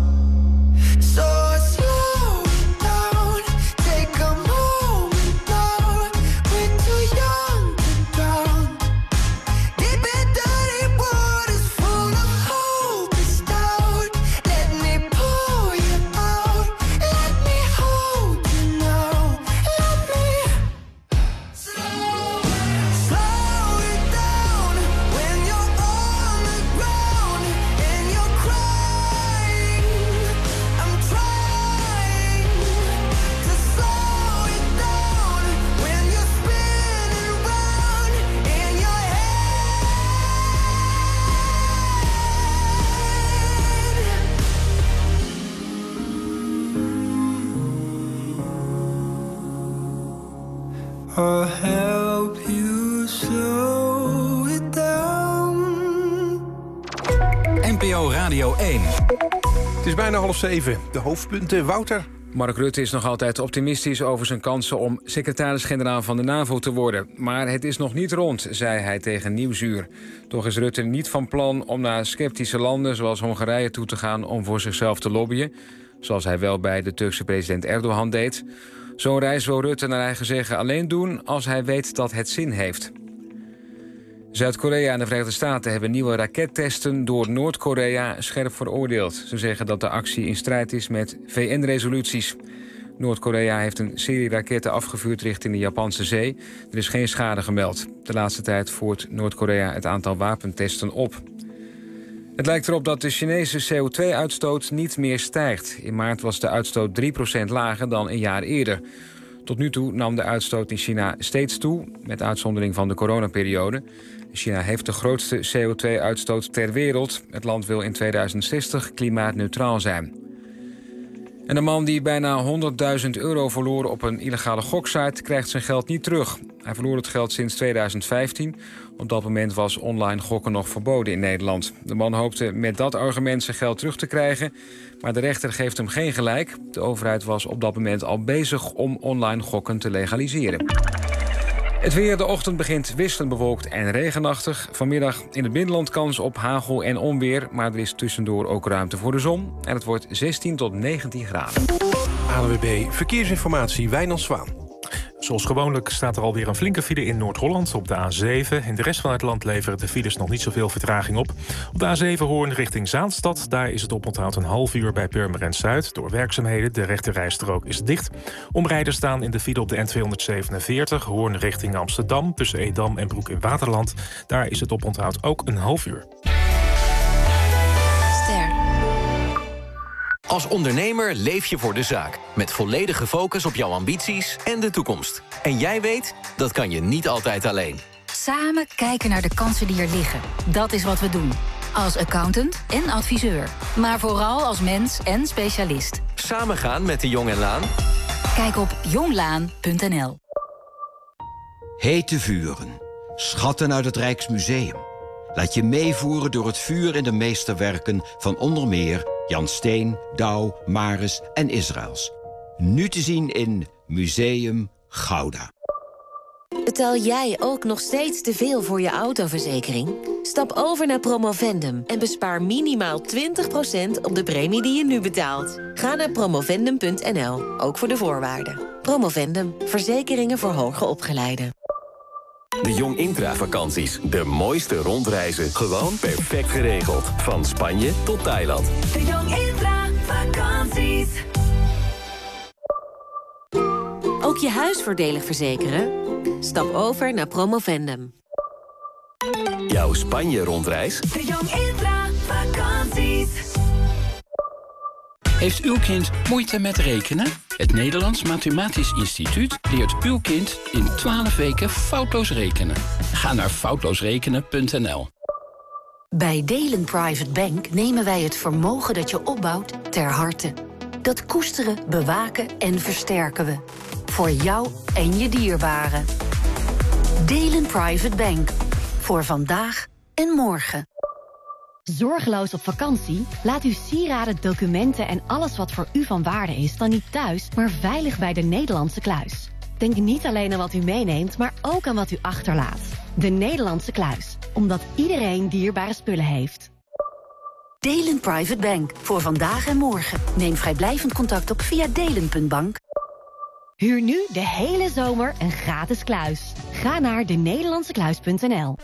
So slow it down, take a moment now. We're too young to drown. Deep and dirty waters full of hope is down. Let me pull you out, let me hold you now. Let me slow, slow it down. When you're on the ground and you're crying, I'm trying to slow it down. When you're spinning round in your head. I'll help you slow it down. N P O Radio één. Het is bijna half zeven. De hoofdpunten, Wouter. Mark Rutte is nog altijd optimistisch over zijn kansen om secretaris-generaal van de NAVO te worden. Maar het is nog niet rond, zei hij tegen Nieuwsuur. Toch is Rutte niet van plan om naar sceptische landen zoals Hongarije toe te gaan om voor zichzelf te lobbyen. Zoals hij wel bij de Turkse president Erdogan deed. Zo'n reis wil Rutte naar eigen zeggen alleen doen als hij weet dat het zin heeft. Zuid-Korea en de Verenigde Staten hebben nieuwe rakettesten door Noord-Korea scherp veroordeeld. Ze zeggen dat de actie in strijd is met V N-resoluties. Noord-Korea heeft een serie raketten afgevuurd richting de Japanse zee. Er is geen schade gemeld. De laatste tijd voert Noord-Korea het aantal wapentesten op. Het lijkt erop dat de Chinese C O twee uitstoot niet meer stijgt. In maart was de uitstoot drie procent lager dan een jaar eerder. Tot nu toe nam de uitstoot in China steeds toe, met uitzondering van de coronaperiode. China heeft de grootste C O twee uitstoot ter wereld. Het land wil in tweeduizend zestig klimaatneutraal zijn. En een man die bijna honderdduizend euro verloor op een illegale goksite krijgt zijn geld niet terug. Hij verloor het geld sinds tweeduizend vijftien. Op dat moment was online gokken nog verboden in Nederland. De man hoopte met dat argument zijn geld terug te krijgen, maar de rechter geeft hem geen gelijk. De overheid was op dat moment al bezig om online gokken te legaliseren. Het weer, de ochtend begint wisselend bewolkt en regenachtig. Vanmiddag in het binnenland kans op hagel en onweer, maar er is tussendoor ook ruimte voor de zon. En het wordt zestien tot negentien graden. A N W B Verkeersinformatie, Wijnand Zwaan. Zoals gewoonlijk staat er alweer een flinke file in Noord-Holland op de A zeven. In de rest van het land leveren de files nog niet zoveel vertraging op. Op de A zeven Hoorn richting Zaanstad. Daar is het oponthoud een half uur bij Purmerend Zuid. Door werkzaamheden, de rechterrijstrook is dicht. Omrijders staan in de file op de N tweehonderdzevenenveertig. Hoorn richting Amsterdam. Tussen Edam en Broek in Waterland. Daar is het oponthoud ook een half uur. Als ondernemer leef je voor de zaak. Met volledige focus op jouw ambities en de toekomst. En jij weet, dat kan je niet altijd alleen. Samen kijken naar de kansen die er liggen. Dat is wat we doen. Als accountant en adviseur. Maar vooral als mens en specialist. Samen gaan met de Jong en Laan? Kijk op jonglaan punt n l. Hete vuren. Schatten uit het Rijksmuseum. Laat je meevoeren door het vuur in de meesterwerken van onder meer Jan Steen, Douw, Maris en Israëls. Nu te zien in Museum Gouda. Betaal jij ook nog steeds te veel voor je autoverzekering? Stap over naar Promovendum en bespaar minimaal twintig procent op de premie die je nu betaalt. Ga naar promovendum punt n l, ook voor de voorwaarden. Promovendum, verzekeringen voor hoger opgeleiden. De Jong Intra-vakanties. De mooiste rondreizen. Gewoon perfect geregeld. Van Spanje tot Thailand. De Jong Intra-vakanties. Ook je huis voordelig verzekeren? Stap over naar Promovendum. Jouw Spanje-rondreis? De Jong Intra-vakanties. Heeft uw kind moeite met rekenen? Het Nederlands Mathematisch Instituut leert uw kind in twaalf weken foutloos rekenen. Ga naar foutloosrekenen punt n l. Bij Delen Private Bank nemen wij het vermogen dat je opbouwt ter harte. Dat koesteren, bewaken en versterken we. Voor jou en je dierbaren. Delen Private Bank. Voor vandaag en morgen. Zorgeloos op vakantie? Laat uw sieraden, documenten en alles wat voor u van waarde is dan niet thuis, maar veilig bij de Nederlandse Kluis. Denk niet alleen aan wat u meeneemt, maar ook aan wat u achterlaat. De Nederlandse Kluis. Omdat iedereen dierbare spullen heeft. Delen Private Bank. Voor vandaag en morgen. Neem vrijblijvend contact op via delen punt bank. Huur nu de hele zomer een gratis kluis. Ga naar de nederlandse kluis punt n l.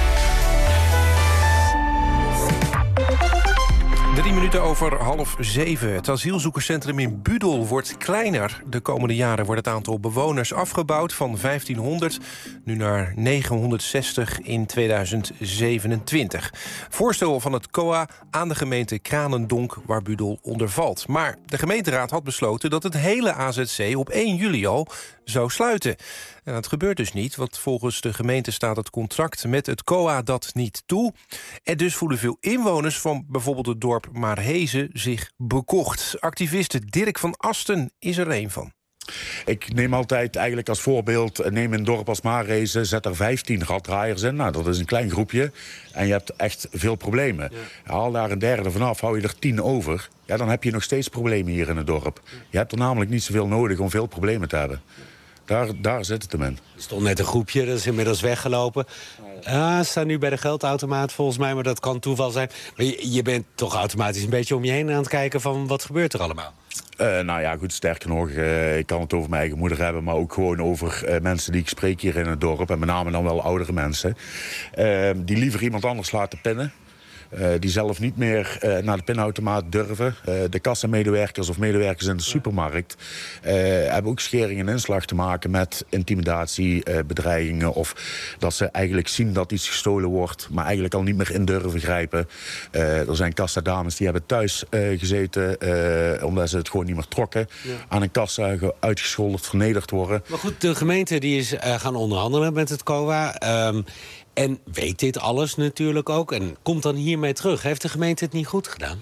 Drie minuten over half zeven. Het asielzoekerscentrum in Budel wordt kleiner. De komende jaren wordt het aantal bewoners afgebouwd van vijftienhonderd... nu naar negenhonderdzestig in tweeduizend zevenentwintig. Voorstel van het C O A aan de gemeente Kranendonk, waar Budel onder valt. Maar de gemeenteraad had besloten dat het hele A Z C op één juli al zou sluiten. En dat gebeurt dus niet, want volgens de gemeente staat het contract met het C O A dat niet toe. En dus voelen veel inwoners van bijvoorbeeld het dorp Maarhezen zich bekocht. Activiste Dirk van Asten is er een van. Ik neem altijd eigenlijk als voorbeeld, neem een dorp als Maarhezen, zet er vijftien raddraaiers in. Nou, dat is een klein groepje en je hebt echt veel problemen. Ja. Haal daar een derde vanaf, hou je er tien over. Ja, dan heb je nog steeds problemen hier in het dorp. Je hebt er namelijk niet zoveel nodig om veel problemen te hebben. Daar, daar zit het hem in. Er stond net een groepje, dat is inmiddels weggelopen. Ah, ze staan nu bij de geldautomaat volgens mij, maar dat kan toeval zijn. Maar je, je bent toch automatisch een beetje om je heen aan het kijken van wat gebeurt er allemaal? Uh, nou ja, goed, sterker nog, uh, ik kan het over mijn eigen moeder hebben... maar ook gewoon over uh, mensen die ik spreek hier in het dorp... en met name dan wel oudere mensen... Uh, die liever iemand anders laten pinnen... Uh, die zelf niet meer uh, naar de pinautomaat durven. Uh, de kassamedewerkers of medewerkers in de supermarkt... Uh, hebben ook schering en inslag te maken met intimidatie, uh, bedreigingen... of dat ze eigenlijk zien dat iets gestolen wordt... maar eigenlijk al niet meer in durven grijpen. Uh, er zijn kassadames die hebben thuis uh, gezeten... Uh, omdat ze het gewoon niet meer trokken. Ja. Aan een kassa uitgescholden, vernederd worden. Maar goed, de gemeente die is uh, gaan onderhandelen met het C O A... Um, En weet dit alles natuurlijk ook en komt dan hiermee terug. Heeft de gemeente het niet goed gedaan?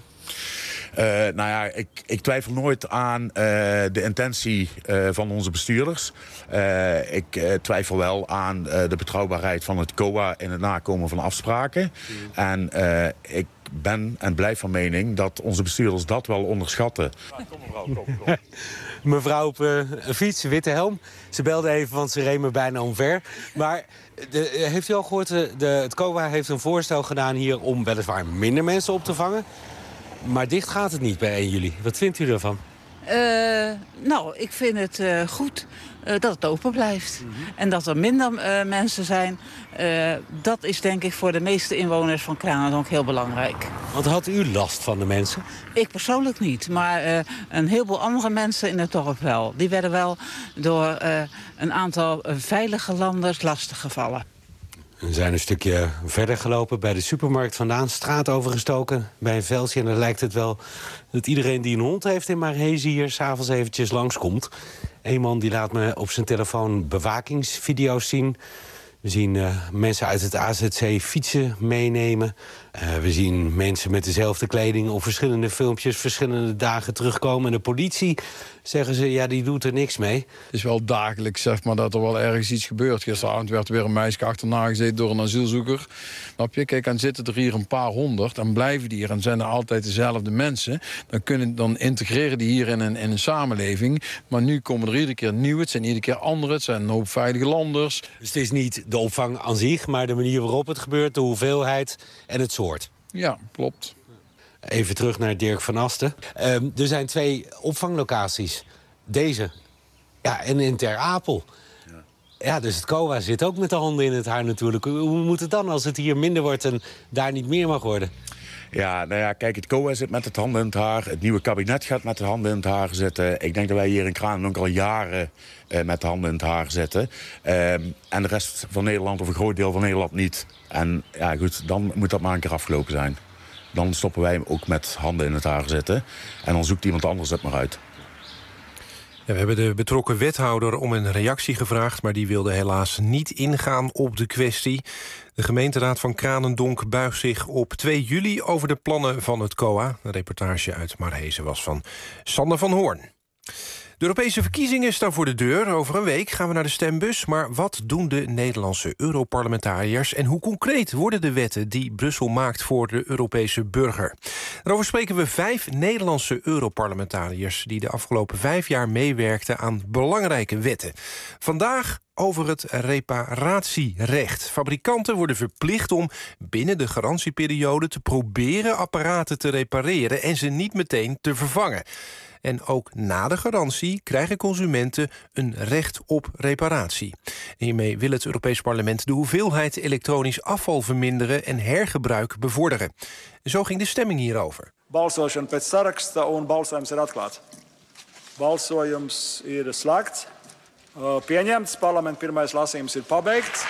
Uh, nou ja, ik, ik twijfel nooit aan uh, de intentie uh, van onze bestuurders. Uh, ik uh, twijfel wel aan uh, de betrouwbaarheid van het C O A in het nakomen van afspraken. Mm. En uh, ik ben en blijf van mening dat onze bestuurders dat wel onderschatten. Ja, kom mevrouw, kom, kom. Mevrouw op uh, een fiets, witte helm. Ze belde even, want ze reed me bijna omver. Maar de, heeft u al gehoord, de, de, het C O A heeft een voorstel gedaan hier... om weliswaar minder mensen op te vangen. Maar dicht gaat het niet bij één juli. Wat vindt u daarvan? Uh, nou, ik vind het uh, goed uh, dat het open blijft. Mm-hmm. En dat er minder uh, mensen zijn. Uh, dat is denk ik voor de meeste inwoners van Kranendonk heel belangrijk. Want had u last van de mensen? Ik persoonlijk niet, maar uh, een heleboel andere mensen in het dorp wel. Die werden wel door uh, een aantal uh, veilige landers lastiggevallen. We zijn een stukje verder gelopen, bij de supermarkt vandaan, straat overgestoken bij een veldje. En dan lijkt het wel dat iedereen die een hond heeft in Marhezen hier s'avonds eventjes langskomt. Eén man die laat me op zijn telefoon bewakingsvideo's zien. We zien uh, mensen uit het A Z C fietsen meenemen. Uh, we zien mensen met dezelfde kleding op verschillende filmpjes... verschillende dagen terugkomen. En de politie, zeggen ze, ja, die doet er niks mee. Het is wel dagelijks, zeg maar, dat er wel ergens iets gebeurt. Gisteravond werd weer een meisje achterna gezeten door een asielzoeker. Snap je? Kijk, dan zitten er hier een paar honderd. Dan blijven die hier en zijn er altijd dezelfde mensen. Dan, kunnen, dan integreren die hier in een, in een samenleving. Maar nu komen er iedere keer nieuwe. Het zijn iedere keer andere. Het zijn een hoop veilige landers. Dus het is niet de opvang aan zich, maar de manier waarop het gebeurt... de hoeveelheid en het soort. Ja, klopt. Even terug naar Dirk van Asten. Um, er zijn twee opvanglocaties. Deze. Ja, en in Ter Apel. Ja. Ja, dus het C O A zit ook met de handen in het haar natuurlijk. Hoe moet het dan als het hier minder wordt en daar niet meer mag worden? Ja, nou ja, kijk, het C O A zit met het handen in het haar. Het nieuwe kabinet gaat met de handen in het haar zitten. Ik denk dat wij hier in Kranendonk al jaren uh, met de handen in het haar zitten. Um, en de rest van Nederland, of een groot deel van Nederland, niet. En ja, goed, dan moet dat maar een keer afgelopen zijn. Dan stoppen wij ook met handen in het haar zitten. En dan zoekt iemand anders het maar uit. Ja, we hebben de betrokken wethouder om een reactie gevraagd... maar die wilde helaas niet ingaan op de kwestie. De gemeenteraad van Kranendonk buigt zich op twee juli... over de plannen van het C O A. Een reportage uit Marhezen was van Sander van Hoorn. De Europese verkiezingen staan voor de deur. Over een week gaan we naar de stembus. Maar wat doen de Nederlandse Europarlementariërs... en hoe concreet worden de wetten die Brussel maakt voor de Europese burger? Daarover spreken we vijf Nederlandse Europarlementariërs... die de afgelopen vijf jaar meewerkten aan belangrijke wetten. Vandaag over het reparatierecht. Fabrikanten worden verplicht om binnen de garantieperiode... te proberen apparaten te repareren en ze niet meteen te vervangen. En ook na de garantie krijgen consumenten een recht op reparatie. En hiermee wil het Europees Parlement de hoeveelheid elektronisch afval verminderen en hergebruik bevorderen. En zo ging de stemming hierover. Balsošana pēc saraksta un balsojums ir atklāts. Balsojums ir slēgts. Uh, pieņemts. Parlement pirmais lasījums ir pabeigts.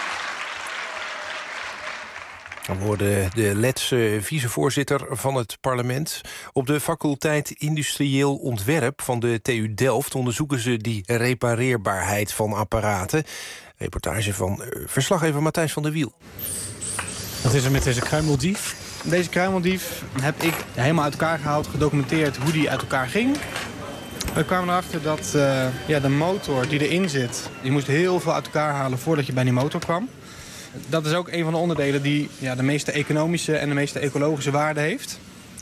Dan hoorde de Letse vicevoorzitter van het parlement. Op de faculteit Industrieel Ontwerp van de T U Delft... onderzoeken ze die repareerbaarheid van apparaten. Reportage van uh, verslaggever Matthijs van der Wiel. Wat is er met deze kruimeldief? Deze kruimeldief heb ik helemaal uit elkaar gehaald, gedocumenteerd hoe die uit elkaar ging. We kwamen erachter dat uh, ja, de motor die erin zit... die moest heel veel uit elkaar halen voordat je bij die motor kwam. Dat is ook een van de onderdelen die ja, de meeste economische en de meeste ecologische waarde heeft.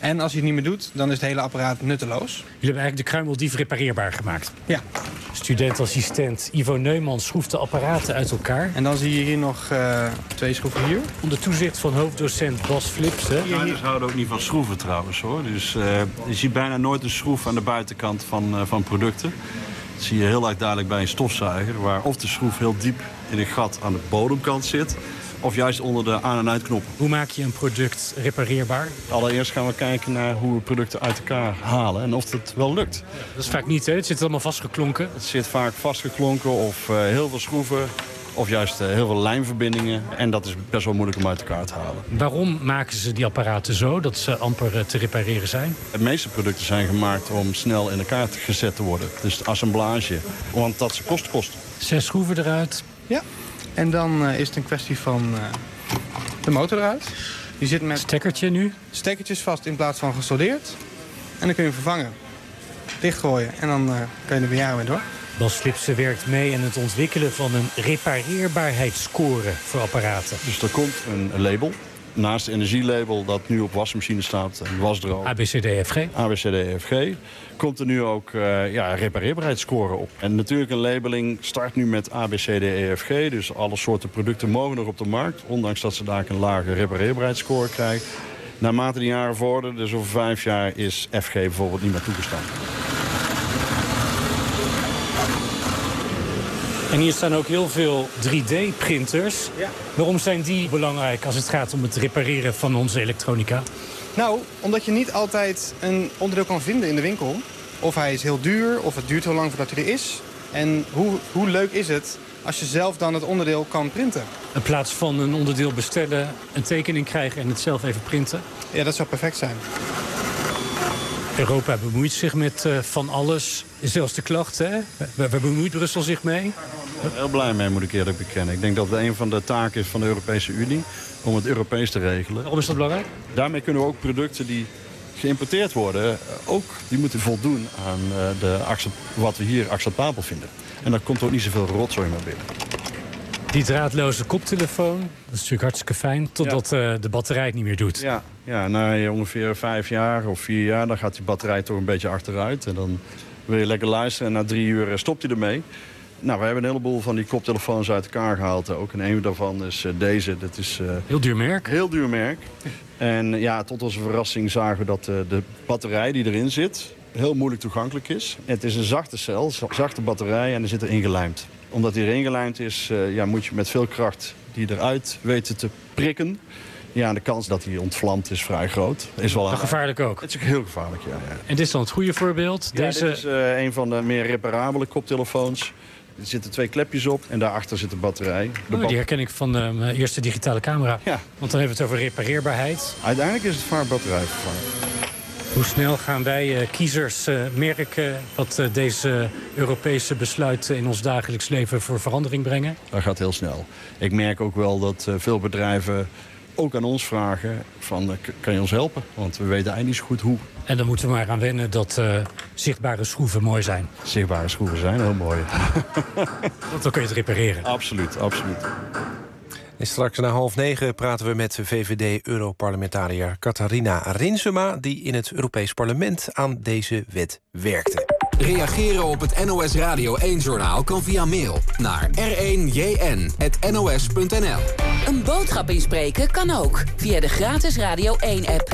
En als je het niet meer doet, dan is het hele apparaat nutteloos. Jullie hebben eigenlijk de kruimeldief repareerbaar gemaakt. Ja. Studentassistent Ivo Neumann schroeft de apparaten uit elkaar. En dan zie je hier nog uh, twee schroeven hier. Onder toezicht van hoofddocent Bas Flipsen. Rijders houden ook niet van schroeven trouwens, hoor. Dus uh, je ziet bijna nooit een schroef aan de buitenkant van, uh, van producten. Dat zie je heel erg duidelijk bij een stofzuiger, waar of de schroef heel diep in een gat aan de bodemkant zit, of juist onder de aan- en uitknoppen. Hoe maak je een product repareerbaar? Allereerst gaan we kijken naar hoe we producten uit elkaar halen en of het wel lukt. Ja, dat is vaak niet, hè? Het zit allemaal vastgeklonken. Het zit vaak vastgeklonken of uh, heel veel schroeven of juist uh, heel veel lijmverbindingen. En dat is best wel moeilijk om uit elkaar te halen. Waarom maken ze die apparaten zo dat ze amper uh, te repareren zijn? De meeste producten zijn gemaakt om snel in elkaar gezet te worden. Dus de assemblage, want dat ze kosten kosten. Zes schroeven eruit. Ja. En dan uh, is het een kwestie van uh, de motor eruit. Die zit met stekkertje nu. Stekkertjes vast in plaats van gesoldeerd. En dan kun je hem vervangen. Dichtgooien en dan uh, kun je er weer jaren mee door. Bas Flipsen werkt mee aan het ontwikkelen van een repareerbaarheidsscore voor apparaten. Dus er komt een label. Naast het energielabel dat nu op wasmachine staat en wasdroog. A B C D E F G. A B C D E F G. Komt er nu ook uh, ja, repareerbaarheidsscore op. En natuurlijk een labeling start nu met A B C D E F G. Dus alle soorten producten mogen nog op de markt. Ondanks dat ze daar een lage repareerbaarheidsscore krijgen. Naarmate die jaren vorderen, dus over vijf jaar, is F G bijvoorbeeld niet meer toegestaan. En hier staan ook heel veel drie D printers. Ja. Waarom zijn die belangrijk als het gaat om het repareren van onze elektronica? Nou, omdat je niet altijd een onderdeel kan vinden in de winkel. Of hij is heel duur, of het duurt heel lang voordat hij er is. En hoe, hoe leuk is het als je zelf dan het onderdeel kan printen? In plaats van een onderdeel bestellen, een tekening krijgen en het zelf even printen? Ja, dat zou perfect zijn. Europa bemoeit zich met uh, van alles. Zelfs de klachten, hè? Waar, waar bemoeit Brussel zich mee? Heel blij mee, moet ik eerlijk bekennen. Ik denk dat het een van de taken is van de Europese Unie om het Europees te regelen. Waarom is dat belangrijk? Daarmee kunnen we ook producten die geïmporteerd worden, ook die moeten voldoen aan uh, de accept, wat we hier acceptabel vinden. En dan komt ook niet zoveel rotzooi meer binnen. Die draadloze koptelefoon, dat is natuurlijk hartstikke fijn, totdat ja. uh, de batterij het niet meer doet. Ja, ja, na ongeveer vijf jaar of vier jaar, dan gaat die batterij toch een beetje achteruit. En dan wil je lekker luisteren en na drie uur stopt hij ermee. Nou, we hebben een heleboel van die koptelefoons uit elkaar gehaald ook. En een daarvan is uh, deze. Dat is, uh, heel duur merk. Heel duur merk. En ja, tot onze verrassing zagen we dat uh, de batterij die erin zit heel moeilijk toegankelijk is. Het is een zachte cel, zachte batterij en er zit er ingelijmd. Omdat die erin gelijmd is, uh, ja, moet je met veel kracht die eruit weten te prikken. Ja, de kans dat hij ontvlamt is vrij groot. Is wel gevaarlijk ook? Het is heel gevaarlijk, ja. ja. En dit is dan het goede voorbeeld? Ja, Deze... dit is uh, een van de meer reparabele koptelefoons. Er zitten twee klepjes op en daarachter zit de batterij. De oh, die herken ik van uh, mijn eerste digitale camera. Ja. Want dan hebben we het over repareerbaarheid. Uiteindelijk is het vaak batterijvervanging. Hoe snel gaan wij uh, kiezers uh, merken wat uh, deze Europese besluiten in ons dagelijks leven voor verandering brengen? Dat gaat heel snel. Ik merk ook wel dat uh, veel bedrijven ook aan ons vragen van uh, kan je ons helpen? Want we weten eigenlijk niet zo goed hoe. En dan moeten we maar aan wennen dat uh, zichtbare schroeven mooi zijn. Zichtbare schroeven zijn heel mooi. Want dan kun je het repareren. Absoluut, absoluut. En straks na half negen praten we met V V D-Europarlementariër Katharina Rinsema, die in het Europees Parlement aan deze wet werkte. Reageren op het N O S Radio één-journaal kan via mail naar r één j n punt n o s punt n l. Een boodschap inspreken kan ook via de gratis Radio één-app.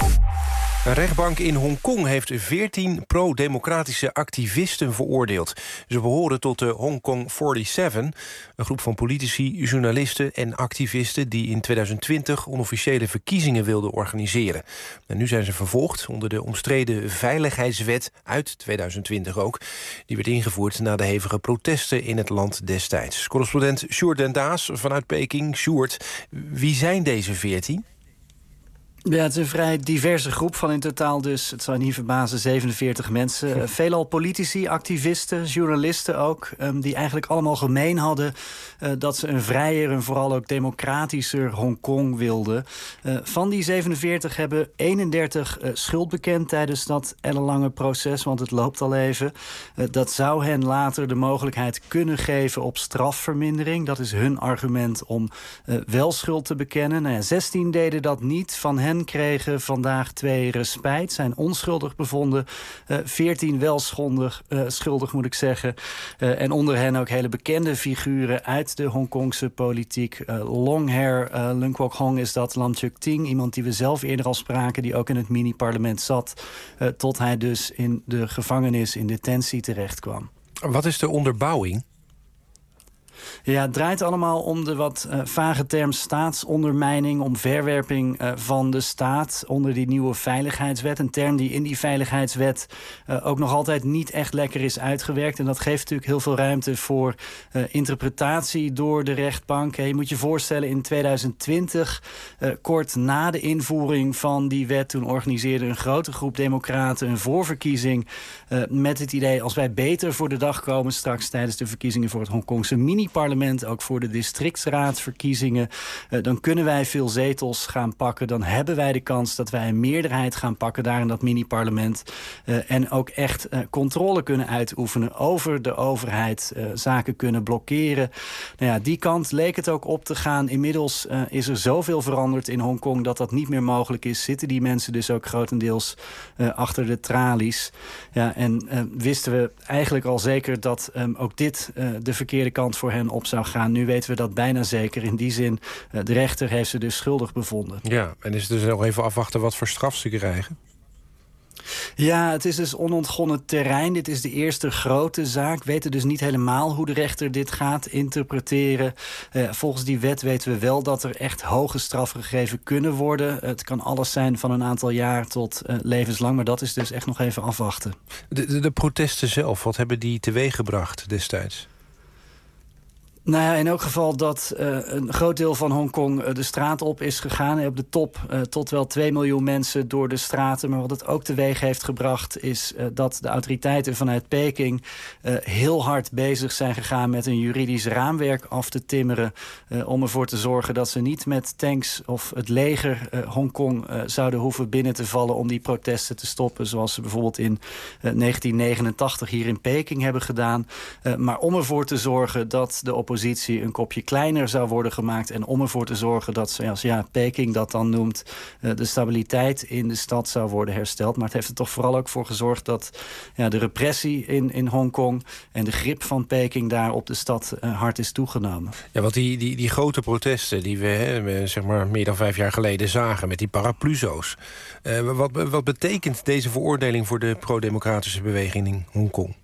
Een rechtbank in Hongkong heeft veertien pro-democratische activisten veroordeeld. Ze behoren tot de Hong Kong zevenenveertig, een groep van politici, journalisten en activisten die in tweeduizend twintig onofficiële verkiezingen wilden organiseren. En nu zijn ze vervolgd onder de omstreden veiligheidswet uit tweeduizend twintig ook. Die werd ingevoerd na de hevige protesten in het land destijds. Correspondent Sjoerd Den Daas vanuit Peking. Sjoerd, wie zijn deze veertien? Ja, het is een vrij diverse groep van in totaal dus, het zou niet verbazen, zevenenveertig mensen. Uh, veelal politici, activisten, journalisten ook, um, die eigenlijk allemaal gemeen hadden uh, dat ze een vrijer en vooral ook democratischer Hongkong wilden. Uh, van die zevenenveertig hebben eenendertig uh, schuld bekend tijdens dat ellenlange proces, want het loopt al even. Uh, dat zou hen later de mogelijkheid kunnen geven op strafvermindering. Dat is hun argument om uh, wel schuld te bekennen. Nou ja, zestien deden dat niet. Van hen hen kregen vandaag twee respijt, zijn onschuldig bevonden. Uh, veertien wel schuldig, uh, schuldig moet ik zeggen. Uh, en onder hen ook hele bekende figuren uit de Hongkongse politiek. Uh, Longhair, uh, Lung Kwok Hong is dat, Lam Chuk Ting, iemand die we zelf eerder al spraken, die ook in het mini-parlement zat, uh, tot hij dus in de gevangenis, in detentie terecht kwam. Wat is de onderbouwing? Ja, het draait allemaal om de wat uh, vage term staatsondermijning, om verwerping uh, van de staat onder die nieuwe veiligheidswet. Een term die in die veiligheidswet uh, ook nog altijd niet echt lekker is uitgewerkt. En dat geeft natuurlijk heel veel ruimte voor uh, interpretatie door de rechtbank. Hey, je moet je voorstellen, in tweeduizend twintig, uh, kort na de invoering van die wet, toen organiseerde een grote groep democraten een voorverkiezing uh, met het idee, als wij beter voor de dag komen straks tijdens de verkiezingen voor het Hongkongse mini-parlement, ook voor de districtsraadverkiezingen, uh, dan kunnen wij veel zetels gaan pakken. Dan hebben wij de kans dat wij een meerderheid gaan pakken daar in dat mini-parlement. Uh, en ook echt uh, controle kunnen uitoefenen over de overheid. Uh, zaken kunnen blokkeren. Nou ja, die kant leek het ook op te gaan. Inmiddels uh, is er zoveel veranderd in Hongkong dat dat niet meer mogelijk is. Zitten die mensen dus ook grotendeels uh, achter de tralies. Ja, en uh, wisten we eigenlijk al zeker dat um, ook dit uh, de verkeerde kant voor hen op zou gaan. Nu weten we dat bijna zeker. In die zin, uh, de rechter heeft ze dus schuldig bevonden. Ja, en is het dus nog even afwachten wat voor straf ze krijgen? Ja, het is dus onontgonnen terrein. Dit is de eerste grote zaak. We weten dus niet helemaal hoe de rechter dit gaat interpreteren. Uh, volgens die wet weten we wel dat er echt hoge straffen gegeven kunnen worden. Het kan alles zijn van een aantal jaar tot uh, levenslang. Maar dat is dus echt nog even afwachten. De, de, de protesten zelf, wat hebben die teweeggebracht destijds? Nou ja, in elk geval dat uh, een groot deel van Hongkong uh, de straat op is gegaan. Op de top uh, tot wel twee miljoen mensen door de straten. Maar wat het ook teweeg heeft gebracht is uh, dat de autoriteiten vanuit Peking uh, heel hard bezig zijn gegaan met een juridisch raamwerk af te timmeren. Uh, om ervoor te zorgen dat ze niet met tanks of het leger uh, Hongkong uh, zouden hoeven binnen te vallen om die protesten te stoppen. Zoals ze bijvoorbeeld in uh, negentien negenentachtig hier in Peking hebben gedaan. Uh, maar om ervoor te zorgen dat de oppositie oppositie een kopje kleiner zou worden gemaakt. En om ervoor te zorgen dat, zoals ja, Peking dat dan noemt, de stabiliteit in de stad zou worden hersteld. Maar het heeft er toch vooral ook voor gezorgd dat ja, de repressie in, in Hongkong en de grip van Peking daar op de stad uh, hard is toegenomen. Ja, want die, die, die grote protesten die we hè, zeg maar meer dan vijf jaar geleden zagen met die parapluzo's. Uh, wat, wat betekent deze veroordeling voor de pro-democratische beweging in Hongkong?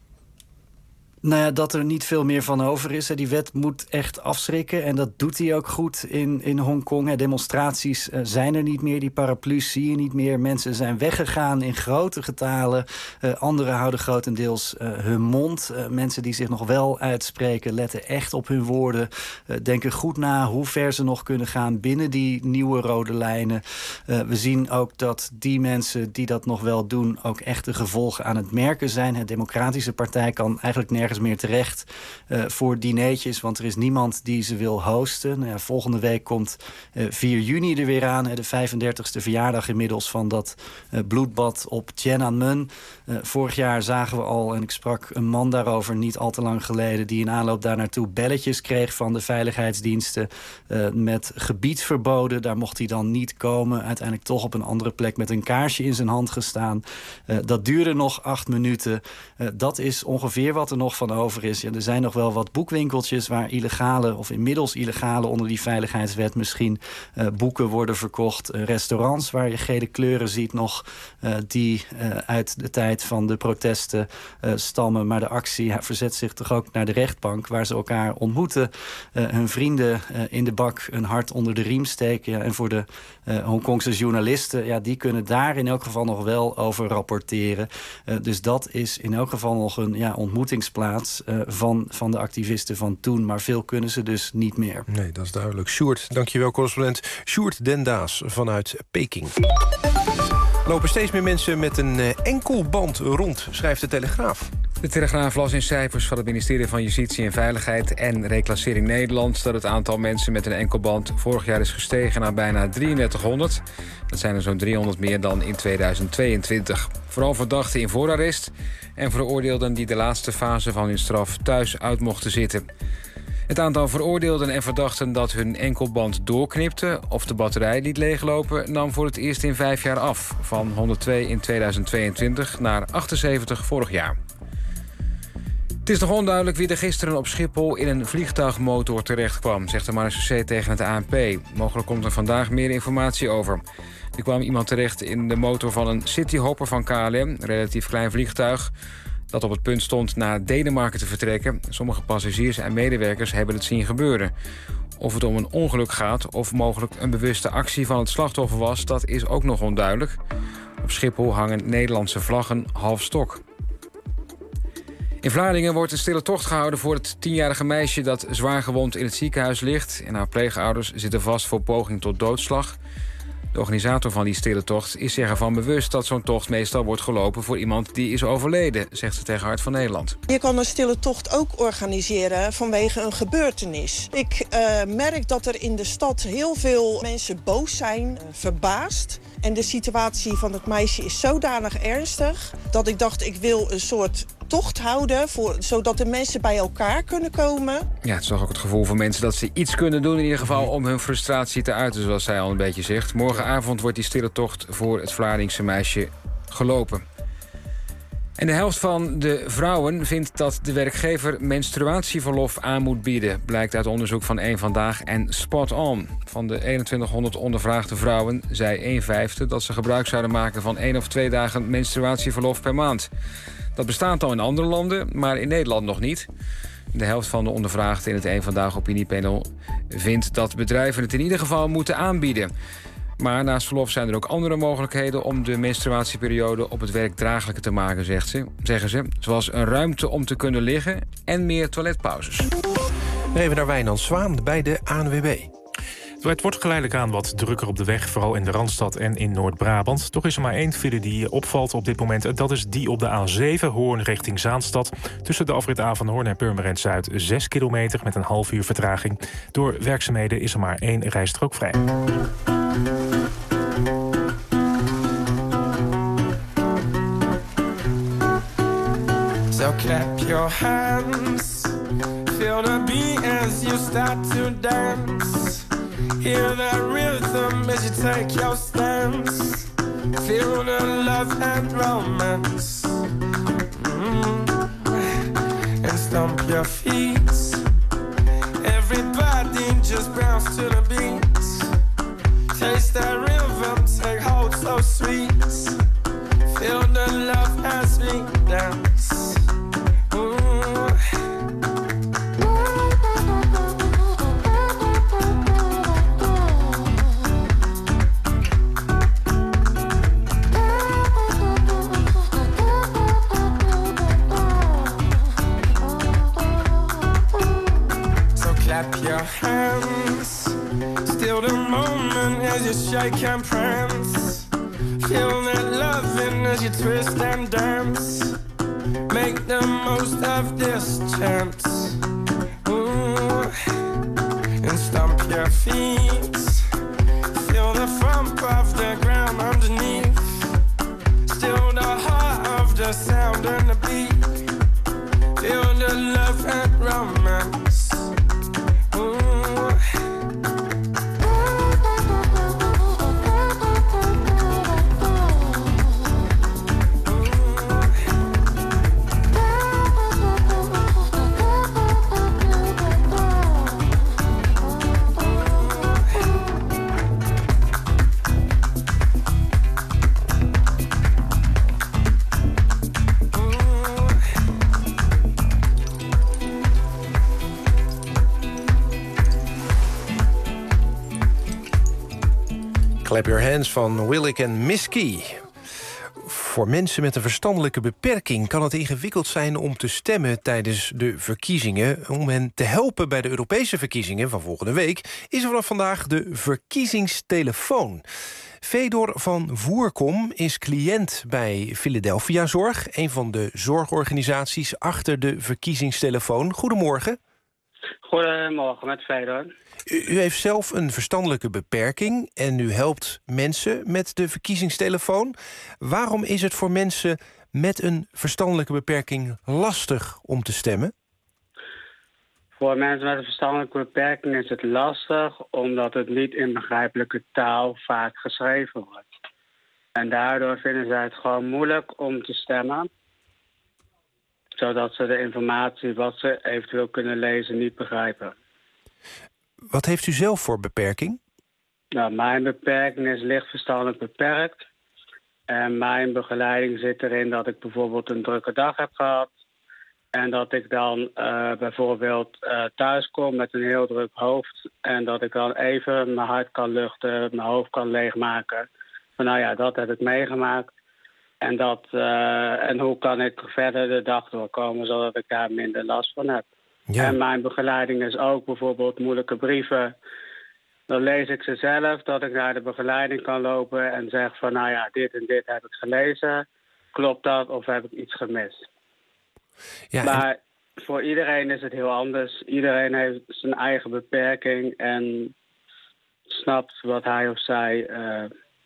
Nou ja, dat er niet veel meer van over is. Die wet moet echt afschrikken. En dat doet hij ook goed in, in Hongkong. Demonstraties uh, zijn er niet meer. Die paraplu's zie je niet meer. Mensen zijn weggegaan in grote getalen. Uh, anderen houden grotendeels uh, hun mond. Uh, mensen die zich nog wel uitspreken letten echt op hun woorden. Uh, denken goed na hoe ver ze nog kunnen gaan binnen die nieuwe rode lijnen. Uh, we zien ook dat die mensen die dat nog wel doen ook echt de gevolgen aan het merken zijn. De Democratische Partij kan eigenlijk nergens meer terecht uh, voor dineetjes, want er is niemand die ze wil hosten. Nou ja, volgende week komt uh, vier juni er weer aan, de vijfendertigste verjaardag inmiddels van dat uh, bloedbad op Tiananmen. Uh, vorig jaar zagen we al, en ik sprak een man daarover niet al te lang geleden, die in aanloop daar naartoe belletjes kreeg van de veiligheidsdiensten uh, met gebiedsverboden. Daar mocht hij dan niet komen. Uiteindelijk toch op een andere plek met een kaarsje in zijn hand gestaan. Uh, dat duurde nog acht minuten. Uh, dat is ongeveer wat er nog van over is. Ja, er zijn nog wel wat boekwinkeltjes waar illegale of inmiddels illegale onder die veiligheidswet misschien uh, boeken worden verkocht. Uh, restaurants waar je gele kleuren ziet nog uh, die uh, uit de tijd van de protesten uh, stammen. Maar de actie ja, verzet zich toch ook naar de rechtbank waar ze elkaar ontmoeten. Uh, hun vrienden uh, in de bak een hart onder de riem steken. Ja, en voor de uh, Hongkongse journalisten, ja, die kunnen daar in elk geval nog wel over rapporteren. Uh, dus dat is in elk geval nog een ja, ontmoetingsplaats Uh, van, van de activisten van toen. Maar veel kunnen ze dus niet meer. Nee, dat is duidelijk. Sjoerd, dankjewel, correspondent Sjoerd Dendaas vanuit Peking. Er lopen steeds meer mensen met een uh, enkelband rond, schrijft de Telegraaf. De Telegraaf las in cijfers van het ministerie van Justitie en Veiligheid en Reclassering Nederland dat het aantal mensen met een enkelband vorig jaar is gestegen naar bijna drieëndertighonderd. Dat zijn er zo'n driehonderd meer dan in tweeduizend tweeëntwintig. Vooral verdachten in voorarrest en veroordeelden die de laatste fase van hun straf thuis uit mochten zitten. Het aantal veroordeelden en verdachten dat hun enkelband doorknipte of de batterij liet leeglopen nam voor het eerst in vijf jaar af. Van honderdtwee in tweeduizend tweeëntwintig naar achtenzeventig vorig jaar. Het is nog onduidelijk wie er gisteren op Schiphol in een vliegtuigmotor terecht kwam, zegt de marechaussee tegen het A N P. Mogelijk komt er vandaag meer informatie over. Er kwam iemand terecht in de motor van een cityhopper van K L M, een relatief klein vliegtuig dat op het punt stond naar Denemarken te vertrekken. Sommige passagiers en medewerkers hebben het zien gebeuren. Of het om een ongeluk gaat of mogelijk een bewuste actie van het slachtoffer was, dat is ook nog onduidelijk. Op Schiphol hangen Nederlandse vlaggen half stok. In Vlaardingen wordt een stille tocht gehouden voor het tienjarige meisje dat zwaar gewond in het ziekenhuis ligt. En haar pleegouders zitten vast voor poging tot doodslag. De organisator van die stille tocht is zich ervan bewust dat zo'n tocht meestal wordt gelopen voor iemand die is overleden, zegt ze tegen Hart van Nederland. Je kan een stille tocht ook organiseren vanwege een gebeurtenis. Ik uh, merk dat er in de stad heel veel mensen boos zijn, uh, verbaasd. En de situatie van het meisje is zodanig ernstig dat ik dacht ik wil een soort tocht houden, voor, zodat de mensen bij elkaar kunnen komen. Ja, het is toch ook het gevoel van mensen dat ze iets kunnen doen in ieder geval om hun frustratie te uiten, zoals zij al een beetje zegt. Morgenavond wordt die stille tocht voor het Vlaardingse meisje gelopen. En de helft van de vrouwen vindt dat de werkgever menstruatieverlof aan moet bieden, blijkt uit onderzoek van Eén Vandaag en Spot On. Van de eenentwintighonderd ondervraagde vrouwen zei een vijfde dat ze gebruik zouden maken van één of twee dagen menstruatieverlof per maand. Dat bestaat al in andere landen, maar in Nederland nog niet. De helft van de ondervraagden in het Eén Vandaag opiniepanel vindt dat bedrijven het in ieder geval moeten aanbieden. Maar naast verlof zijn er ook andere mogelijkheden om de menstruatieperiode op het werk draaglijker te maken, zegt ze, zeggen ze. Zoals een ruimte om te kunnen liggen en meer toiletpauzes. Even naar Wijnand Zwaan bij de A N W B. Het wordt geleidelijk aan wat drukker op de weg, vooral in de Randstad en in Noord-Brabant. Toch is er maar één file die opvalt op dit moment. Dat is die op de A zeven, Hoorn richting Zaanstad. Tussen de afrit A van Hoorn en Purmerend Zuid zes kilometer met een half uur vertraging. Door werkzaamheden is er maar één rijstrook vrij. So clap your hands, feel the beat as you start to dance. Hear the rhythm as you take your stance. Feel the love and romance. Mm. And stomp your feet. Everybody just bounce to the beat. Taste the rhythm, take hold so sweet. Feel the love as we dance. Mm. Clap your hands, still the moment as you shake and prance. Feel that loving as you twist and dance. Make the most of this chance. Ooh. And stomp your feet. Feel the thump of the ground underneath. Still the heart of the sound and the beat. Feel the love and romance. Clap Your Hands van Willik en Miski. Voor mensen met een verstandelijke beperking kan het ingewikkeld zijn om te stemmen tijdens de verkiezingen. Om hen te helpen bij de Europese verkiezingen van volgende week is er vanaf vandaag de verkiezingstelefoon. Fedor van Voerkom is cliënt bij Philadelphia Zorg, een van de zorgorganisaties achter de verkiezingstelefoon. Goedemorgen. Goedemorgen, met Fedor. U, u heeft zelf een verstandelijke beperking en u helpt mensen met de verkiezingstelefoon. Waarom is het voor mensen met een verstandelijke beperking lastig om te stemmen? Voor mensen met een verstandelijke beperking is het lastig, omdat het niet in begrijpelijke taal vaak geschreven wordt. En daardoor vinden zij het gewoon moeilijk om te stemmen, zodat ze de informatie wat ze eventueel kunnen lezen niet begrijpen. Wat heeft u zelf voor beperking? Nou, mijn beperking is licht verstandelijk beperkt. En mijn begeleiding zit erin dat ik bijvoorbeeld een drukke dag heb gehad. En dat ik dan uh, bijvoorbeeld uh, thuis kom met een heel druk hoofd. En dat ik dan even mijn hart kan luchten, mijn hoofd kan leegmaken. Van nou ja, dat heb ik meegemaakt. En, dat, uh, en hoe kan ik verder de dag doorkomen zodat ik daar minder last van heb. Ja. En mijn begeleiding is ook bijvoorbeeld moeilijke brieven. Dan lees ik ze zelf, dat ik naar de begeleiding kan lopen en zeg van nou ja, dit en dit heb ik gelezen. Klopt dat of heb ik iets gemist? Ja, maar en... voor iedereen is het heel anders. Iedereen heeft zijn eigen beperking en snapt wat hij of zij uh,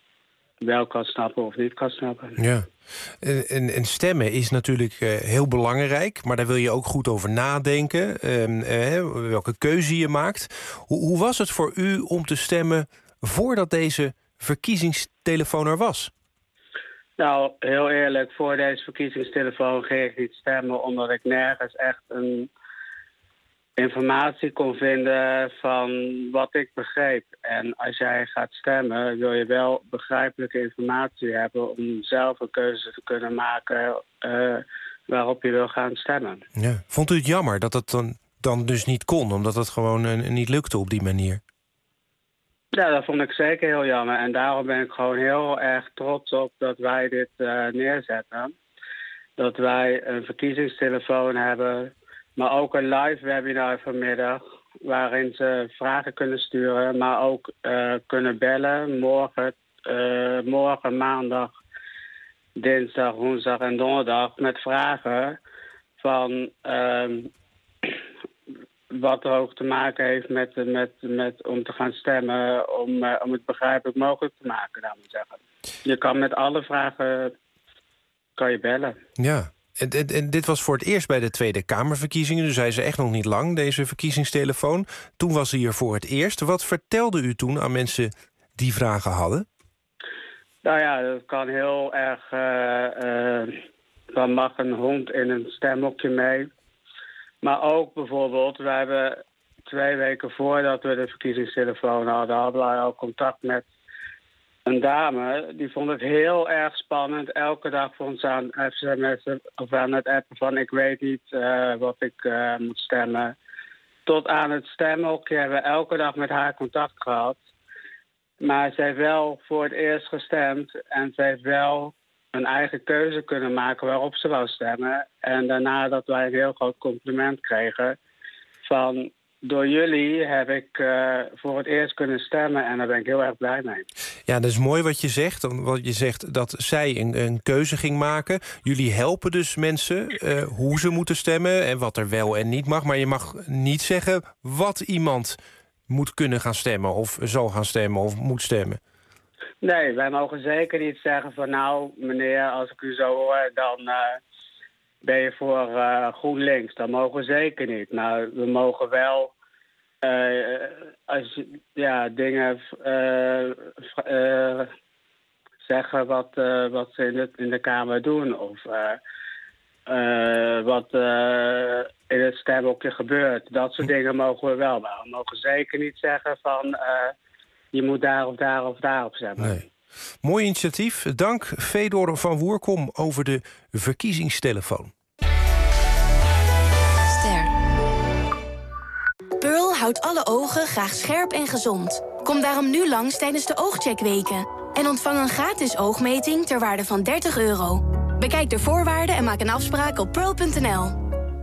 wel kan snappen of niet kan snappen. Ja. En, en, en stemmen is natuurlijk uh, heel belangrijk, maar daar wil je ook goed over nadenken. Uh, uh, welke keuze je maakt. Hoe, hoe was het voor u om te stemmen voordat deze verkiezingstelefoon er was? Nou, heel eerlijk, voor deze verkiezingstelefoon ging ik niet stemmen, omdat ik nergens echt een informatie kon vinden van wat ik begreep. En als jij gaat stemmen, wil je wel begrijpelijke informatie hebben om zelf een keuze te kunnen maken uh, waarop je wil gaan stemmen. Ja. Vond u het jammer dat het dan, dan dus niet kon, omdat het gewoon uh, niet lukte op die manier? Ja, dat vond ik zeker heel jammer. En daarom ben ik gewoon heel erg trots op dat wij dit uh, neerzetten. Dat wij een verkiezingstelefoon hebben, maar ook een live webinar vanmiddag, waarin ze vragen kunnen sturen, maar ook uh, kunnen bellen. Morgen, uh, morgen, maandag, dinsdag, woensdag en donderdag met vragen van Uh, wat er ook te maken heeft met, met, met om te gaan stemmen, om, uh, om het begrijpelijk mogelijk te maken, laat maar zeggen. Je kan met alle vragen kan je bellen. Ja, en, en, en dit was voor het eerst bij de Tweede Kamerverkiezingen, dus hij is echt nog niet lang, deze verkiezingstelefoon. Toen was hij hier voor het eerst. Wat vertelde u toen aan mensen die vragen hadden? Nou ja, dat kan heel erg. Uh, uh, dan mag een hond in een stemhokje mee. Maar ook bijvoorbeeld, we hebben twee weken voordat we de verkiezingstelefoon hadden, hadden wij al contact met een dame. Die vond het heel erg spannend. Elke dag vond ze aan sms'en of aan het appen van ik weet niet uh, wat ik uh, moet stemmen. Tot aan het stemhokje hebben we elke dag met haar contact gehad. Maar ze heeft wel voor het eerst gestemd en ze heeft wel een eigen keuze kunnen maken waarop ze wou stemmen. En daarna dat wij een heel groot compliment kregen van door jullie heb ik uh, voor het eerst kunnen stemmen en daar ben ik heel erg blij mee. Ja, dat is mooi wat je zegt. Want je zegt dat zij een, een keuze ging maken. Jullie helpen dus mensen uh, hoe ze moeten stemmen en wat er wel en niet mag. Maar je mag niet zeggen wat iemand moet kunnen gaan stemmen of zal gaan stemmen of moet stemmen. Nee, wij mogen zeker niet zeggen van nou, meneer, als ik u zo hoor, dan uh, ben je voor uh, GroenLinks. Dat mogen we zeker niet. Maar we mogen wel uh, als, ja, dingen uh, uh, zeggen wat, uh, wat ze in de, in de Kamer doen. Of uh, uh, wat uh, in het stemhokje gebeurt. Dat soort dingen mogen we wel. Maar we mogen zeker niet zeggen van Uh, je moet daar of daar of daar op stemmen. Nee. Mooi initiatief. Dank Fedor van Woerkom over de verkiezingstelefoon. Ster. Pearl houdt alle ogen graag scherp en gezond. Kom daarom nu langs tijdens de oogcheckweken. En ontvang een gratis oogmeting ter waarde van dertig euro. Bekijk de voorwaarden en maak een afspraak op pearl punt n l.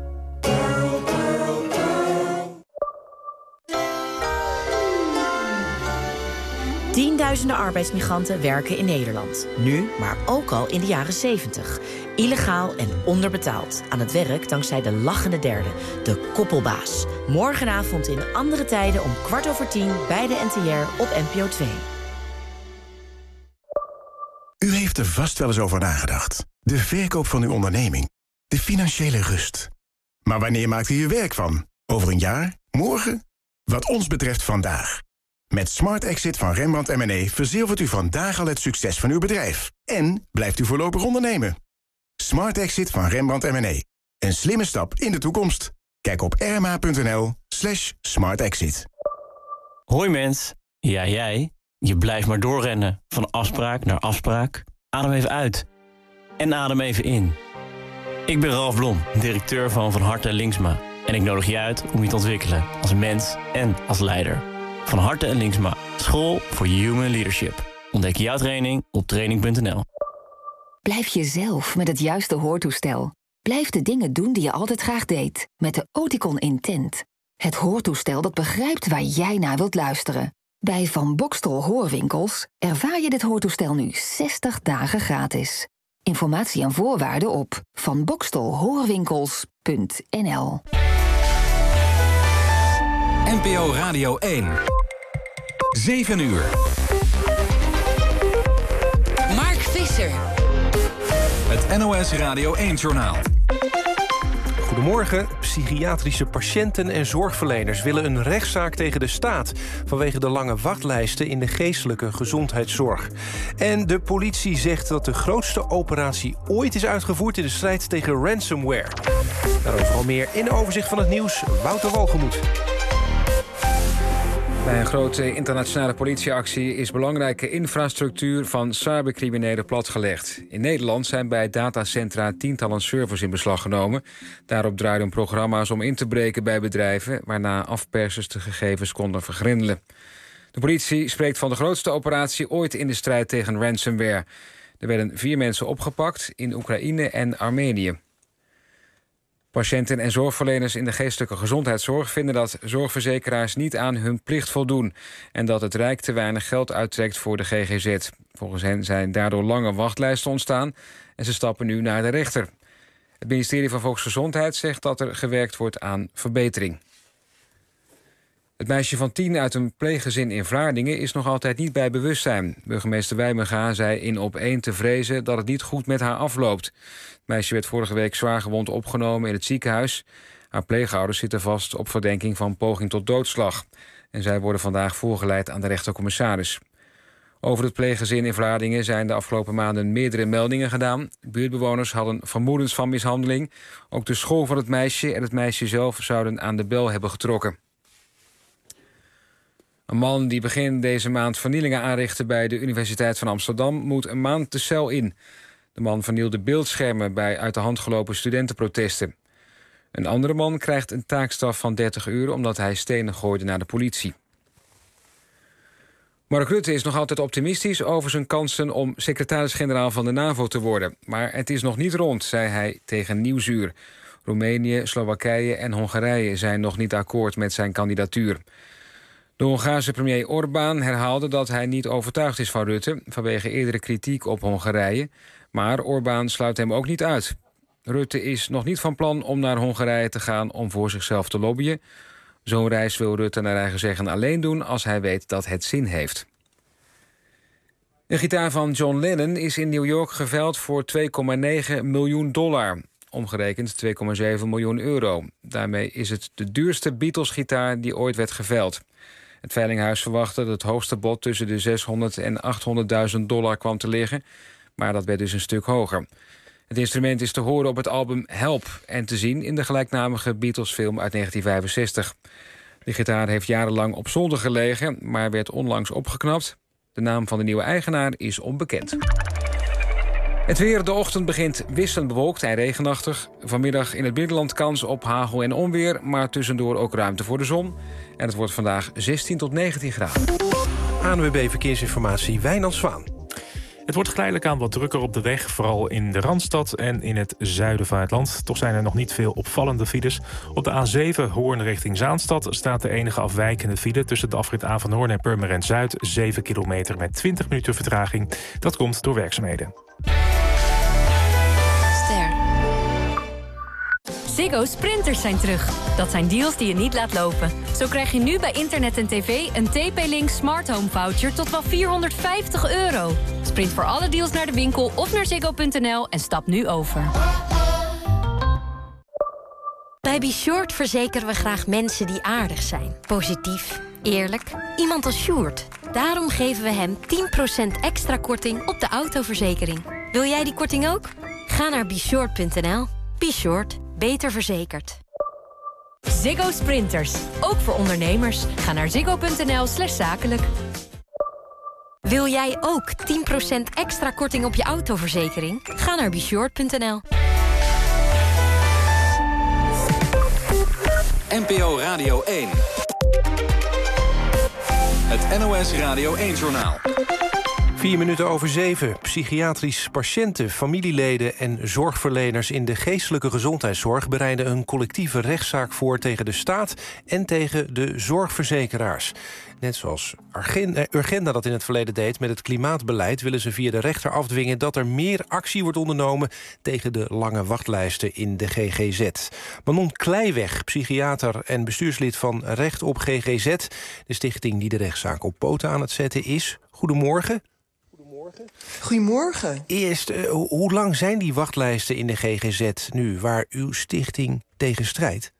Tienduizenden arbeidsmigranten werken in Nederland. Nu, maar ook al in de jaren zeventig. Illegaal en onderbetaald. Aan het werk dankzij de lachende derde, de koppelbaas. Morgenavond in Andere Tijden om kwart over tien bij de N T R op N P O twee. U heeft er vast wel eens over nagedacht. De verkoop van uw onderneming. De financiële rust. Maar wanneer maakt u er werk van? Over een jaar? Morgen? Wat ons betreft vandaag. Met Smart Exit van Rembrandt en Mené verzilvert u vandaag al het succes van uw bedrijf. En blijft u voorlopig ondernemen. Smart Exit van Rembrandt en Mené. Een slimme stap in de toekomst. Kijk op rma.nl slash smartexit. Hoi mens. Ja, jij. Je blijft maar doorrennen. Van afspraak naar afspraak. Adem even uit. En adem even in. Ik ben Ralf Blom, directeur van Van Harte en Linksma. En ik nodig je uit om je te ontwikkelen als mens en als leider. Van Harte en Linksma. School voor Human Leadership. Ontdek jouw training op training punt n l. Blijf jezelf met het juiste hoortoestel. Blijf de dingen doen die je altijd graag deed. Met de Oticon Intent. Het hoortoestel dat begrijpt waar jij naar wilt luisteren. Bij Van Boxtel Hoorwinkels ervaar je dit hoortoestel nu zestig dagen gratis. Informatie en voorwaarden op van boxtel hoorwinkels punt n l. N P O Radio één. zeven uur. Mark Visser. Het N O S Radio één-journaal. Goedemorgen. Psychiatrische patiënten en zorgverleners willen een rechtszaak tegen de staat vanwege de lange wachtlijsten in de geestelijke gezondheidszorg. En de politie zegt dat de grootste operatie ooit is uitgevoerd in de strijd tegen ransomware. Daarover al meer in de overzicht van het nieuws. Wouter Walgemoed. Bij een grote internationale politieactie is belangrijke infrastructuur van cybercriminelen platgelegd. In Nederland zijn bij datacentra tientallen servers in beslag genomen. Daarop draaiden programma's om in te breken bij bedrijven, waarna afpersers de gegevens konden vergrendelen. De politie spreekt van de grootste operatie ooit in de strijd tegen ransomware. Er werden vier mensen opgepakt in Oekraïne en Armenië. Patiënten en zorgverleners in de geestelijke gezondheidszorg vinden dat zorgverzekeraars niet aan hun plicht voldoen en dat het Rijk te weinig geld uittrekt voor de G G Z. Volgens hen zijn daardoor lange wachtlijsten ontstaan en ze stappen nu naar de rechter. Het ministerie van Volksgezondheid zegt dat er gewerkt wordt aan verbetering. Het meisje van tien uit een pleeggezin in Vlaardingen is nog altijd niet bij bewustzijn. Burgemeester Wijmenga zei in Op één te vrezen dat het niet goed met haar afloopt. Het meisje werd vorige week zwaargewond opgenomen in het ziekenhuis. Haar pleegouders zitten vast op verdenking van poging tot doodslag. En zij worden vandaag voorgeleid aan de rechtercommissaris. Over het pleeggezin in Vlaardingen zijn de afgelopen maanden meerdere meldingen gedaan. Buurtbewoners hadden vermoedens van mishandeling. Ook de school van het meisje en het meisje zelf zouden aan de bel hebben getrokken. Een man die begin deze maand vernielingen aanrichtte bij de Universiteit van Amsterdam moet een maand de cel in. De man vernielde beeldschermen bij uit de hand gelopen studentenprotesten. Een andere man krijgt een taakstraf van dertig uur omdat hij stenen gooide naar de politie. Mark Rutte is nog altijd optimistisch over zijn kansen om secretaris-generaal van de NAVO te worden. Maar het is nog niet rond, zei hij tegen Nieuwsuur. Roemenië, Slowakije en Hongarije zijn nog niet akkoord met zijn kandidatuur. De Hongaarse premier Orbán herhaalde dat hij niet overtuigd is van Rutte vanwege eerdere kritiek op Hongarije. Maar Orbán sluit hem ook niet uit. Rutte is nog niet van plan om naar Hongarije te gaan om voor zichzelf te lobbyen. Zo'n reis wil Rutte naar eigen zeggen alleen doen als hij weet dat het zin heeft. De gitaar van John Lennon is in New York geveild voor twee komma negen miljoen dollar. Omgerekend twee komma zeven miljoen euro. Daarmee is het de duurste Beatles-gitaar die ooit werd geveild. Het veilinghuis verwachtte dat het hoogste bod tussen de zeshonderd en achthonderdduizend dollar kwam te liggen. Maar dat werd dus een stuk hoger. Het instrument is te horen op het album Help en te zien in de gelijknamige Beatles-film uit negentien vijfenzestig. De gitaar heeft jarenlang op zolder gelegen, maar werd onlangs opgeknapt. De naam van de nieuwe eigenaar is onbekend. Het weer, de ochtend begint wisselend bewolkt en regenachtig. Vanmiddag in het binnenland kans op hagel en onweer, maar tussendoor ook ruimte voor de zon. En het wordt vandaag zestien tot negentien graden. A N W B Verkeersinformatie, Wijnand Zwaan. Het wordt geleidelijk aan wat drukker op de weg, vooral in de Randstad en in het zuiden van het land. Toch zijn er nog niet veel opvallende files. Op de A zeven Hoorn richting Zaanstad staat de enige afwijkende file tussen de afrit Avanhoorn en Purmerend Zuid. zeven kilometer met twintig minuten vertraging. Dat komt door werkzaamheden. Ziggo Sprinters zijn terug. Dat zijn deals die je niet laat lopen. Zo krijg je nu bij internet en tv een T P-Link Smart Home Voucher tot wel vierhonderdvijftig euro. Sprint voor alle deals naar de winkel of naar ziggo punt n l en stap nu over. Bij Be Short verzekeren we graag mensen die aardig zijn. Positief, eerlijk, iemand als Sjoerd. Daarom geven we hem tien procent extra korting op de autoverzekering. Wil jij die korting ook? Ga naar be short punt n l. Be Short, beter verzekerd. Ziggo Sprinters, ook voor ondernemers. Ga naar ziggo punt n l slash zakelijk. Wil jij ook tien procent extra korting op je autoverzekering? Ga naar be short punt n l. N P O Radio één. Het N O S Radio één-journaal. Vier minuten over zeven. Psychiatrisch patiënten, familieleden en zorgverleners in de geestelijke gezondheidszorg bereiden een collectieve rechtszaak voor tegen de staat en tegen de zorgverzekeraars. Net zoals Urgenda dat in het verleden deed met het klimaatbeleid, willen ze via de rechter afdwingen dat er meer actie wordt ondernomen tegen de lange wachtlijsten in de G G Z. Manon Kleiweg, psychiater en bestuurslid van Recht op G G Z, de stichting die de rechtszaak op poten aan het zetten is. Goedemorgen. Goedemorgen. Eerst, uh, hoe lang zijn die wachtlijsten in de G G Z nu, waar uw stichting tegen strijdt?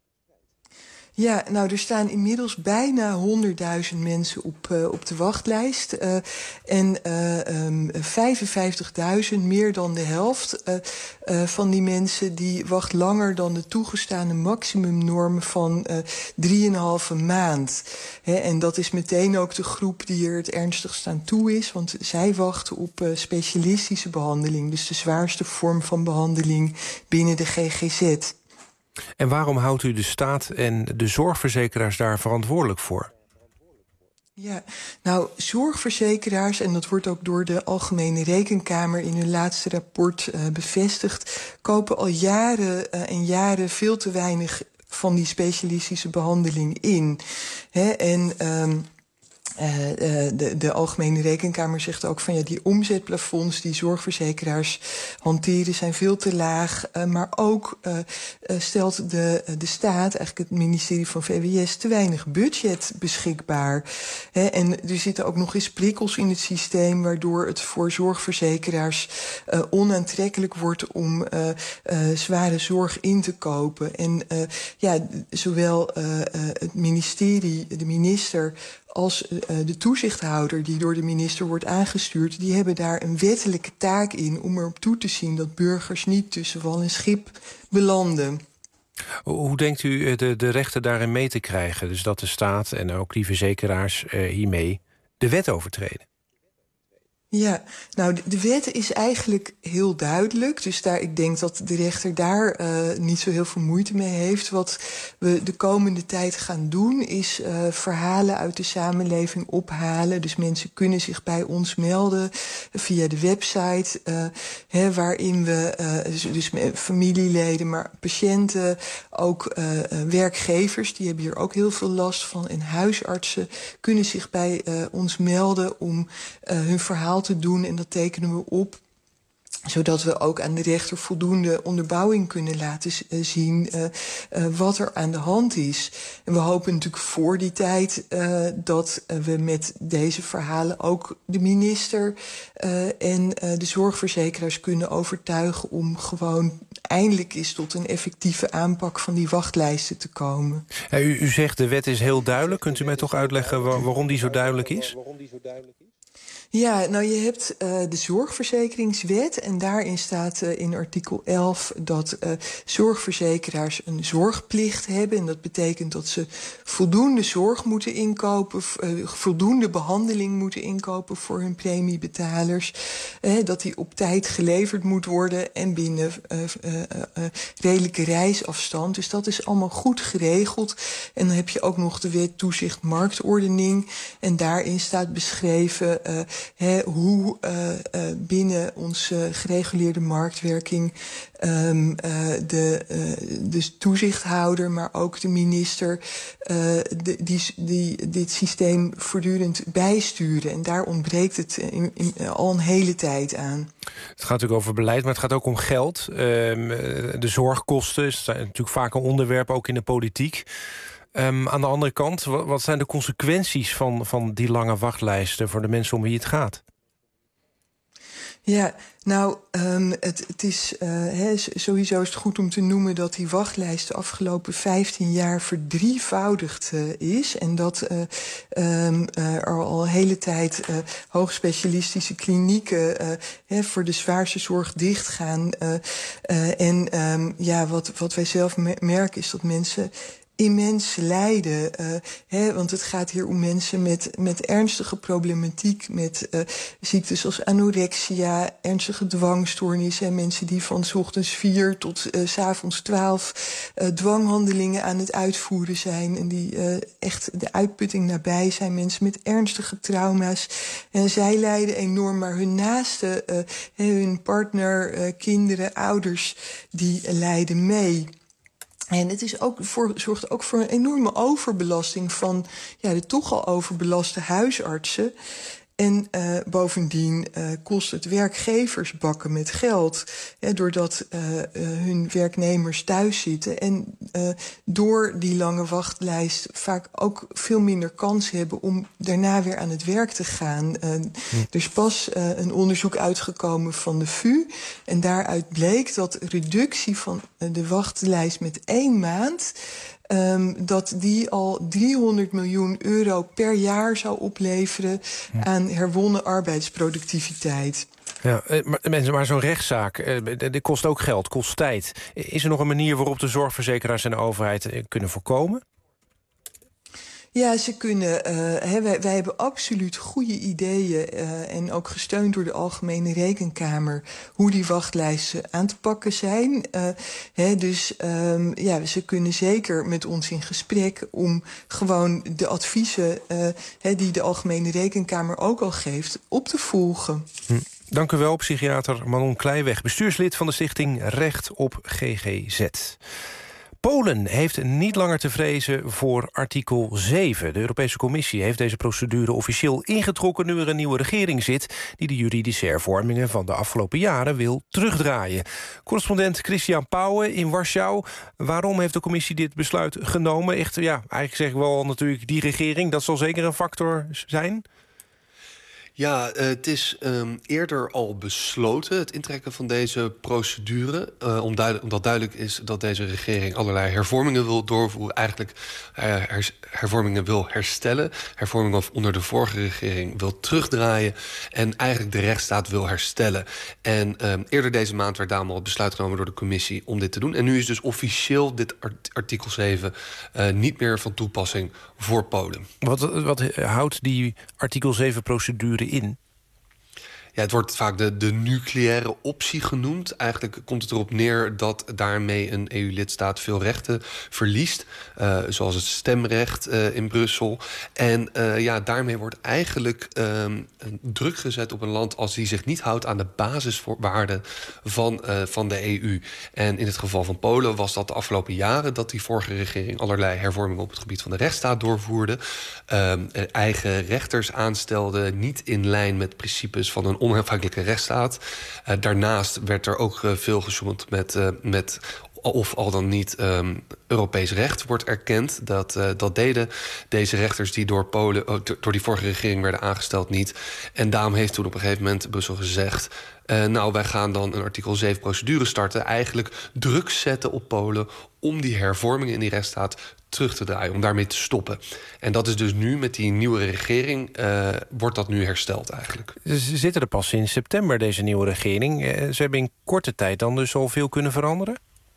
Ja, nou, er staan inmiddels bijna honderdduizend mensen op, uh, op de wachtlijst. Uh, en uh, um, vijfenvijftigduizend, meer dan de helft uh, uh, van die mensen, die wacht langer dan de toegestane maximumnorm van uh, drieënhalve maand. He, en dat is meteen ook de groep die er het ernstigst aan toe is, want zij wachten op uh, specialistische behandeling, dus de zwaarste vorm van behandeling binnen de G G Z. En waarom houdt u de staat en de zorgverzekeraars daar verantwoordelijk voor? Ja, nou, zorgverzekeraars, en dat wordt ook door de Algemene Rekenkamer in hun laatste rapport uh, bevestigd, kopen al jaren uh, en jaren veel te weinig van die specialistische behandeling in. He, en um, Uh, uh, de, de Algemene Rekenkamer zegt ook van ja, die omzetplafonds die zorgverzekeraars hanteren zijn veel te laag. Uh, maar ook uh, uh, stelt de, de staat, eigenlijk het ministerie van V W S, te weinig budget beschikbaar. He, en er zitten ook nog eens prikkels in het systeem, waardoor het voor zorgverzekeraars uh, onaantrekkelijk wordt om uh, uh, zware zorg in te kopen. En uh, ja, zowel uh, uh, het ministerie, de minister, als uh, de toezichthouder die door de minister wordt aangestuurd, die hebben daar een wettelijke taak in om erop toe te zien dat burgers niet tussen wal en schip belanden. Hoe denkt u de, de rechten daarin mee te krijgen? Dus dat de staat en ook die verzekeraars uh, hiermee de wet overtreden? Ja, nou, de, de wet is eigenlijk heel duidelijk. Dus daar, ik denk dat de rechter daar uh, niet zo heel veel moeite mee heeft. Wat we de komende tijd gaan doen is uh, verhalen uit de samenleving ophalen. Dus mensen kunnen zich bij ons melden via de website, uh, hè, waarin we uh, dus, dus familieleden, maar patiënten, ook uh, uh, werkgevers, die hebben hier ook heel veel last van, en huisartsen kunnen zich bij uh, ons melden om uh, hun verhaal te doen, en dat tekenen we op, zodat we ook aan de rechter voldoende onderbouwing kunnen laten zien uh, uh, wat er aan de hand is. En we hopen natuurlijk voor die tijd uh, dat uh, we met deze verhalen ook de minister uh, en uh, de zorgverzekeraars kunnen overtuigen om gewoon eindelijk eens tot een effectieve aanpak van die wachtlijsten te komen. Ja, u, u zegt de wet is heel duidelijk. Kunt u mij toch uitleggen waar, waarom die zo duidelijk is? Ja, nou, je hebt uh, de zorgverzekeringswet, en daarin staat uh, in artikel elf dat uh, zorgverzekeraars een zorgplicht hebben. En dat betekent dat ze voldoende zorg moeten inkopen, uh, voldoende behandeling moeten inkopen voor hun premiebetalers. Uh, dat die op tijd geleverd moet worden en binnen uh, uh, uh, redelijke reisafstand. Dus dat is allemaal goed geregeld. En dan heb je ook nog de wet toezicht marktordening. En daarin staat beschreven Uh, He, hoe uh, uh, binnen onze gereguleerde marktwerking um, uh, de, uh, de toezichthouder, maar ook de minister, uh, de, die, die dit systeem voortdurend bijsturen. En daar ontbreekt het in, in, uh, al een hele tijd aan. Het gaat natuurlijk over beleid, maar het gaat ook om geld. Um, de zorgkosten is natuurlijk vaak een onderwerp, ook in de politiek. Um, aan de andere kant, wat zijn de consequenties van, van die lange wachtlijsten voor de mensen om wie het gaat? Ja, nou, um, het, het is uh, he, sowieso is het goed om te noemen dat die wachtlijst de afgelopen vijftien jaar verdrievoudigd uh, is. En dat uh, um, uh, er al een hele tijd uh, hoogspecialistische klinieken uh, he, voor de zwaarste zorg dichtgaan. Uh, uh, en um, ja, wat, wat wij zelf merken is dat mensen immens lijden. Uh, hè, want het gaat hier om mensen met, met ernstige problematiek, met uh, ziektes als anorexia, ernstige dwangstoornissen, mensen die van 's ochtends vier tot uh, 's avonds twaalf uh, dwanghandelingen aan het uitvoeren zijn en die uh, echt de uitputting nabij zijn, mensen met ernstige trauma's. En zij lijden enorm, maar hun naasten, uh, hun partner, uh, kinderen, ouders, die lijden mee. En het is ook voor, zorgt ook voor een enorme overbelasting van ja, de toch al overbelaste huisartsen. En uh, bovendien uh, kost het werkgevers bakken met geld. Hè, doordat uh, uh, hun werknemers thuis zitten. En uh, door die lange wachtlijst vaak ook veel minder kans hebben om daarna weer aan het werk te gaan. Uh, hm. Er is pas uh, een onderzoek uitgekomen van de V U. En daaruit bleek dat reductie van uh, de wachtlijst met één maand, Um, dat die al driehonderd miljoen euro per jaar zou opleveren ja. aan herwonnen arbeidsproductiviteit. Ja, maar, mensen, maar zo'n rechtszaak, dit kost ook geld, kost tijd. Is er nog een manier waarop de zorgverzekeraars en de overheid kunnen voorkomen? Ja, ze kunnen. Uh, he, wij, wij hebben absoluut goede ideeën uh, en ook gesteund door de Algemene Rekenkamer hoe die wachtlijsten aan te pakken zijn. Uh, he, dus um, ja, ze kunnen zeker met ons in gesprek om gewoon de adviezen uh, he, die de Algemene Rekenkamer ook al geeft op te volgen. Hm. Dank u wel, psychiater Manon Kleiweg, bestuurslid van de stichting Recht op G G Z. Polen heeft niet langer te vrezen voor artikel zeven. De Europese Commissie heeft deze procedure officieel ingetrokken nu er een nieuwe regering zit die de juridische hervormingen van de afgelopen jaren wil terugdraaien. Correspondent Christian Pauwen in Warschau. Waarom heeft de Commissie dit besluit genomen? Echt, ja, eigenlijk zeg ik wel natuurlijk die regering, dat zal zeker een factor zijn. Ja, uh, het is um, eerder al besloten, het intrekken van deze procedure. Uh, om duidelijk, omdat duidelijk is dat deze regering allerlei hervormingen wil doorvoeren. Eigenlijk uh, her, hervormingen wil herstellen. Hervormingen onder de vorige regering wil terugdraaien. En eigenlijk de rechtsstaat wil herstellen. En um, eerder deze maand werd daarom al het besluit genomen door de commissie om dit te doen. En nu is dus officieel dit art, artikel zeven uh, niet meer van toepassing voor Polen. Wat, wat houdt die artikel zeven procedure in? Ja, het wordt vaak de, de nucleaire optie genoemd. Eigenlijk komt het erop neer dat daarmee een E U-lidstaat veel rechten verliest. Uh, zoals het stemrecht uh, in Brussel. En uh, ja, daarmee wordt eigenlijk um, druk gezet op een land als die zich niet houdt aan de basiswaarden van, uh, van de E U. En in het geval van Polen was dat de afgelopen jaren dat die vorige regering allerlei hervormingen op het gebied van de rechtsstaat doorvoerde. Um, eigen rechters aanstelde, niet in lijn met principes van een onafhankelijke rechtsstaat. Uh, daarnaast werd er ook uh, veel gesjoemeld met, uh, met of al dan niet um, Europees recht wordt erkend. Dat, uh, dat deden deze rechters die door Polen, oh, door die vorige regering werden aangesteld niet. En daarom heeft toen op een gegeven moment Brussel gezegd, Uh, nou, wij gaan dan een artikel zeven procedure starten. Eigenlijk druk zetten op Polen om die hervormingen in die rechtsstaat terug te draaien. Om daarmee te stoppen. En dat is dus nu met die nieuwe regering, uh, wordt dat nu hersteld eigenlijk. Ze zitten er pas sinds september, deze nieuwe regering. Uh, ze hebben in korte tijd dan dus al veel kunnen veranderen?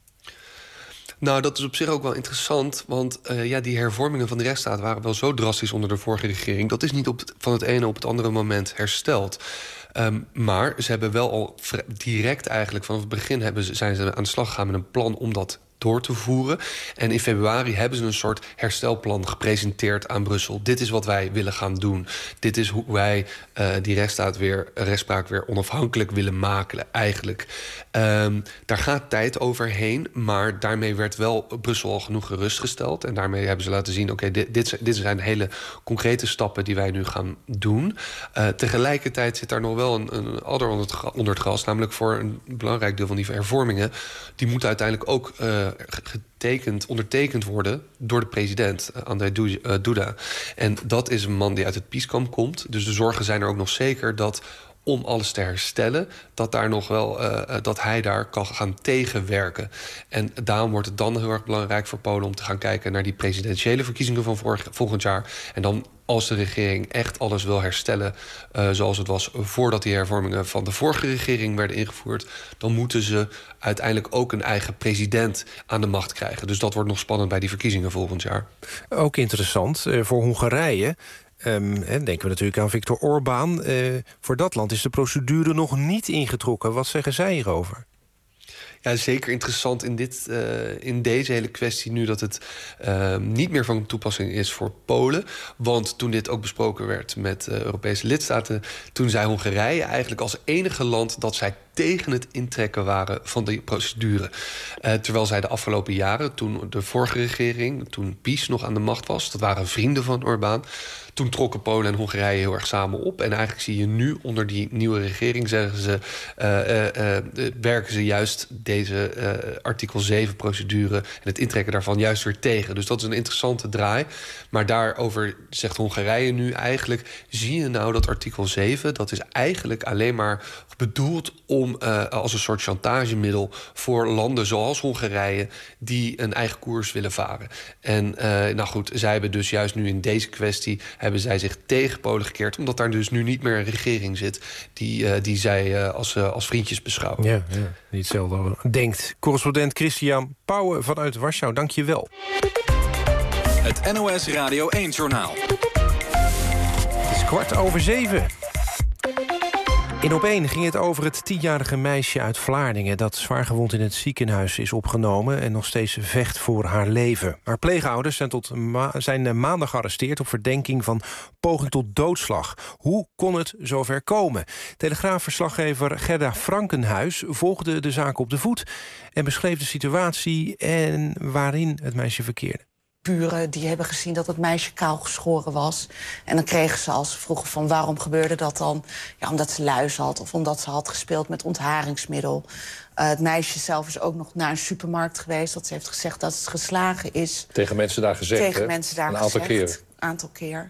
Nou, dat is op zich ook wel interessant. Want uh, ja, die hervormingen van de rechtsstaat waren wel zo drastisch onder de vorige regering. Dat is niet op het, van het ene op het andere moment hersteld. Um, maar ze hebben wel al direct eigenlijk vanaf het begin hebben ze, zijn ze aan de slag gegaan met een plan om dat door te voeren. En in februari hebben ze een soort herstelplan gepresenteerd aan Brussel. Dit is wat wij willen gaan doen. Dit is hoe wij uh, die rechtsstaat weer, rechtspraak weer onafhankelijk willen maken, eigenlijk. Um, daar gaat tijd overheen, maar daarmee werd wel Brussel al genoeg gerustgesteld. En daarmee hebben ze laten zien, oké, okay, dit, dit, dit zijn hele concrete stappen die wij nu gaan doen. Uh, tegelijkertijd zit daar nog wel een, een adder onder het, onder het gras, namelijk voor een belangrijk deel van die hervormingen. Die moeten uiteindelijk ook uh, getekend, ondertekend worden door de president, Andrzej Duda. En dat is een man die uit het PiS-kamp komt. Dus de zorgen zijn er ook nog zeker dat om alles te herstellen, dat, daar nog wel, uh, dat hij daar kan gaan tegenwerken. En daarom wordt het dan heel erg belangrijk voor Polen om te gaan kijken naar die presidentiële verkiezingen van vorig, volgend jaar. En dan, als de regering echt alles wil herstellen uh, zoals het was voordat die hervormingen van de vorige regering werden ingevoerd, dan moeten ze uiteindelijk ook een eigen president aan de macht krijgen. Dus dat wordt nog spannend bij die verkiezingen volgend jaar. Ook interessant uh, voor Hongarije. Um, denken we natuurlijk aan Viktor Orbán. Uh, voor dat land is de procedure nog niet ingetrokken. Wat zeggen zij hierover? Ja, zeker interessant in, dit, uh, in deze hele kwestie nu dat het uh, niet meer van toepassing is voor Polen. Want toen dit ook besproken werd met uh, Europese lidstaten, toen zei Hongarije eigenlijk als enige land dat zij tegen het intrekken waren van die procedure. Uh, terwijl zij de afgelopen jaren, toen de vorige regering, toen PiS nog aan de macht was, dat waren vrienden van Orbán, toen trokken Polen en Hongarije heel erg samen op. En eigenlijk zie je nu onder die nieuwe regering, zeggen ze, uh, uh, uh, werken ze juist deze uh, artikel zeven procedure en het intrekken daarvan juist weer tegen. Dus dat is een interessante draai. Maar daarover zegt Hongarije nu eigenlijk, zie je nou dat artikel zeven, dat is eigenlijk alleen maar bedoeld om uh, als een soort chantagemiddel voor landen zoals Hongarije die een eigen koers willen varen. En uh, nou goed, zij hebben dus juist nu in deze kwestie hebben zij zich tegen Polen gekeerd, omdat daar dus nu niet meer een regering zit die, uh, die zij uh, als, uh, als vriendjes beschouwen. Ja, ja, niet hetzelfde over denkt. Correspondent Christian Pauwen vanuit Warschau, dank je wel. Het N O S Radio één-journaal. Het is kwart over zeven. In Op één ging het over het tienjarige meisje uit Vlaardingen dat zwaargewond in het ziekenhuis is opgenomen en nog steeds vecht voor haar leven. Haar pleegouders zijn, tot ma- zijn maandag gearresteerd op verdenking van poging tot doodslag. Hoe kon het zover komen? Telegraafverslaggever Gerda Frankenhuis volgde de zaak op de voet en beschreef de situatie en waarin het meisje verkeerde. Buren die hebben gezien dat het meisje kaal geschoren was. En dan kregen ze, als ze vroegen van waarom gebeurde dat dan? Ja, omdat ze luis had of omdat ze had gespeeld met ontharingsmiddel. Uh, het meisje zelf is ook nog naar een supermarkt geweest. Dat ze heeft gezegd dat het geslagen is. Tegen mensen daar gezegd, Tegen hè? mensen daar een aantal gezegd. keer. Een aantal keer.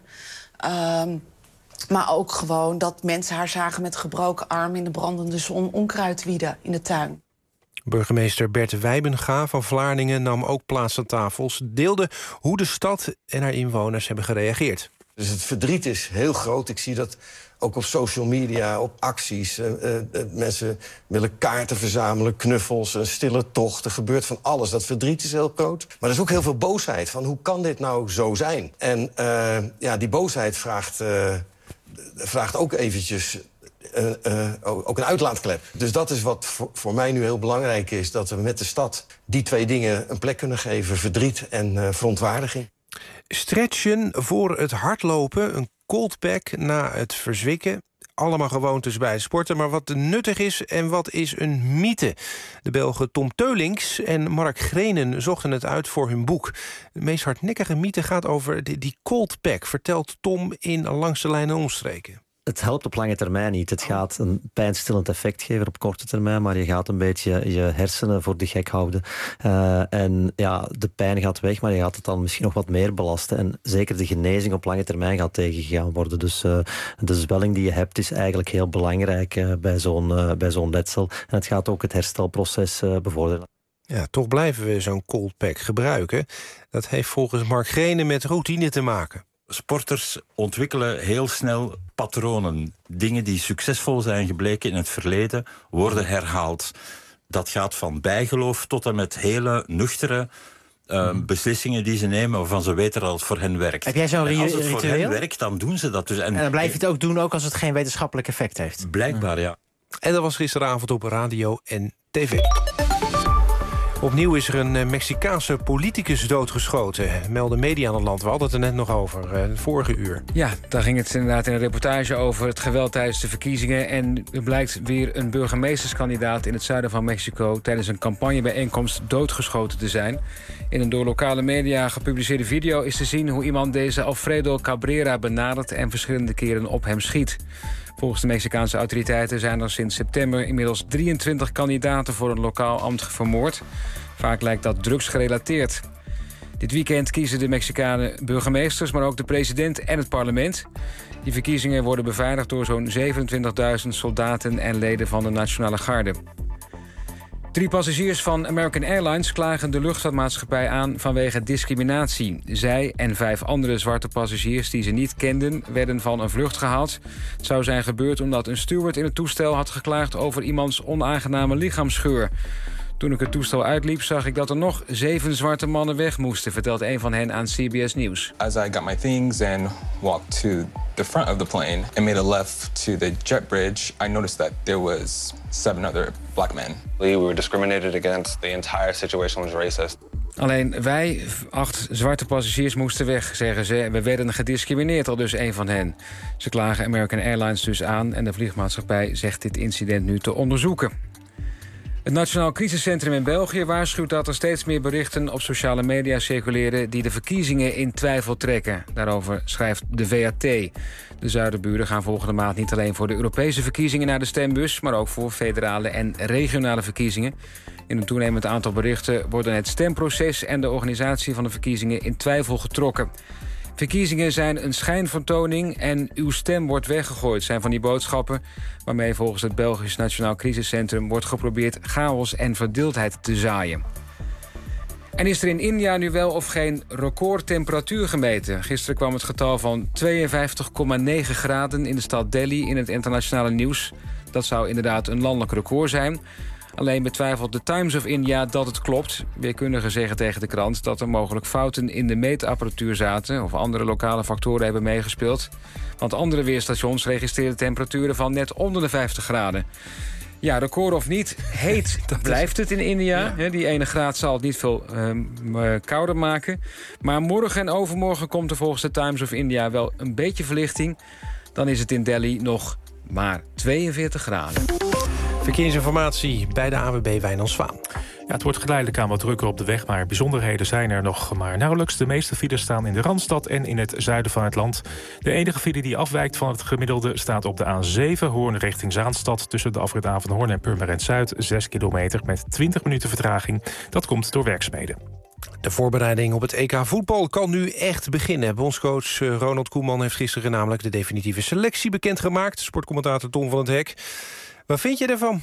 Um, maar ook gewoon dat mensen haar zagen met gebroken arm in de brandende zon onkruid wieden in de tuin. Burgemeester Bert Wijbenga van Vlaardingen nam ook plaats aan tafel. Ze deelde hoe de stad en haar inwoners hebben gereageerd. Dus het verdriet is heel groot. Ik zie dat ook op social media, op acties. Uh, uh, mensen willen kaarten verzamelen, knuffels, een stille tocht. Er gebeurt van alles. Dat verdriet is heel groot. Maar er is ook heel veel boosheid. Van hoe kan dit nou zo zijn? En uh, ja, die boosheid vraagt, uh, vraagt ook eventjes Uh, uh, ook een uitlaatklep. Dus dat is wat voor, voor mij nu heel belangrijk is. Dat we met de stad die twee dingen een plek kunnen geven. Verdriet en uh, verontwaardiging. Stretchen voor het hardlopen, een cold pack na het verzwikken. Allemaal gewoontes bij het sporten. Maar wat nuttig is en wat is een mythe? De Belgen Tom Teulings en Mark Grenen zochten het uit voor hun boek. De meest hardnekkige mythe gaat over die, die cold pack, vertelt Tom in Langs de Lijn en Omstreken. Het helpt op lange termijn niet. Het gaat een pijnstillend effect geven op korte termijn, maar je gaat een beetje je hersenen voor de gek houden. Uh, en ja, de pijn gaat weg, maar je gaat het dan misschien nog wat meer belasten. En zeker de genezing op lange termijn gaat tegengegaan worden. Dus uh, de zwelling die je hebt is eigenlijk heel belangrijk uh, bij zo'n uh, bij zo'n letsel. En het gaat ook het herstelproces uh, bevorderen. Ja, toch blijven we zo'n cold pack gebruiken. Dat heeft volgens Mark Grenen met routine te maken. Sporters ontwikkelen heel snel patronen. Dingen die succesvol zijn gebleken in het verleden worden herhaald. Dat gaat van bijgeloof tot en met hele nuchtere uh, mm. beslissingen die ze nemen waarvan ze weten dat het voor hen werkt. Heb jij zo'n en als het ritueel? voor hen werkt, dan doen ze dat dus. En, en dan blijf je het ook doen ook als het geen wetenschappelijk effect heeft? Blijkbaar, ja. En dat was gisteravond op radio en tv. Opnieuw is er een Mexicaanse politicus doodgeschoten. Melden media aan het land. We hadden het er net nog over, het vorige uur. Ja, daar ging het inderdaad in een reportage over het geweld tijdens de verkiezingen. En er blijkt weer een burgemeesterskandidaat in het zuiden van Mexico tijdens een campagnebijeenkomst doodgeschoten te zijn. In een door lokale media gepubliceerde video is te zien hoe iemand deze Alfredo Cabrera benadert en verschillende keren op hem schiet. Volgens de Mexicaanse autoriteiten zijn er sinds september inmiddels drieëntwintig kandidaten voor een lokaal ambt vermoord. Vaak lijkt dat drugsgerelateerd. Dit weekend kiezen de Mexicanen burgemeesters, maar ook de president en het parlement. Die verkiezingen worden beveiligd door zo'n zevenentwintigduizend soldaten en leden van de Nationale Garde. Drie passagiers van American Airlines klagen de luchtvaartmaatschappij aan vanwege discriminatie. Zij en vijf andere zwarte passagiers die ze niet kenden werden van een vlucht gehaald. Het zou zijn gebeurd omdat een steward in het toestel had geklaagd over iemands onaangename lichaamsgeur. Toen ik het toestel uitliep, zag ik dat er nog zeven zwarte mannen weg moesten, vertelt een van hen aan C B S News. As I got my things and walked to the front of the plane and made a left to the jet bridge, I noticed that there was seven other black men. We were discriminated against. The entire situation was racist. Alleen wij, acht zwarte passagiers, moesten weg, zeggen ze. We werden gediscrimineerd, al dus een van hen. Ze klagen American Airlines dus aan en de vliegmaatschappij zegt dit incident nu te onderzoeken. Het Nationaal Crisiscentrum in België waarschuwt dat er steeds meer berichten op sociale media circuleren die de verkiezingen in twijfel trekken. Daarover schrijft de V A T. De zuiderburen gaan volgende maand niet alleen voor de Europese verkiezingen naar de stembus, maar ook voor federale en regionale verkiezingen. In een toenemend aantal berichten worden het stemproces en de organisatie van de verkiezingen in twijfel getrokken. Verkiezingen zijn een schijnvertoning en uw stem wordt weggegooid, zijn van die boodschappen waarmee volgens het Belgisch Nationaal Crisiscentrum wordt geprobeerd chaos en verdeeldheid te zaaien. En is er in India nu wel of geen recordtemperatuur gemeten? Gisteren kwam het getal van tweeënvijftig komma negen graden in de stad Delhi in het internationale nieuws. Dat zou inderdaad een landelijk record zijn. Alleen betwijfelt de Times of India dat het klopt. Weerkundigen zeggen tegen de krant dat er mogelijk fouten in de meetapparatuur zaten of andere lokale factoren hebben meegespeeld. Want andere weerstations registreren temperaturen van net onder de vijftig graden. Ja, record of niet, heet blijft het in India. Ja. Die ene graad zal het niet veel uh, kouder maken. Maar morgen en overmorgen komt er volgens de Times of India wel een beetje verlichting. Dan is het in Delhi nog maar tweeënveertig graden. Verkeersinformatie bij de A W B Wijnand Zwaan. Ja, het wordt geleidelijk aan wat drukker op de weg, maar bijzonderheden zijn er nog maar nauwelijks. De meeste files staan in de Randstad en in het zuiden van het land. De enige file die afwijkt van het gemiddelde staat op de A zeven... Hoorn richting Zaanstad tussen de afrit Avanhoorn en Purmerend Zuid. zes kilometer met twintig minuten vertraging. Dat komt door werkzaamheden. De voorbereiding op het E K voetbal kan nu echt beginnen. Bondscoach Ronald Koeman heeft gisteren namelijk de definitieve selectie bekendgemaakt. Sportcommentator Tom van het Hek. Wat vind je ervan?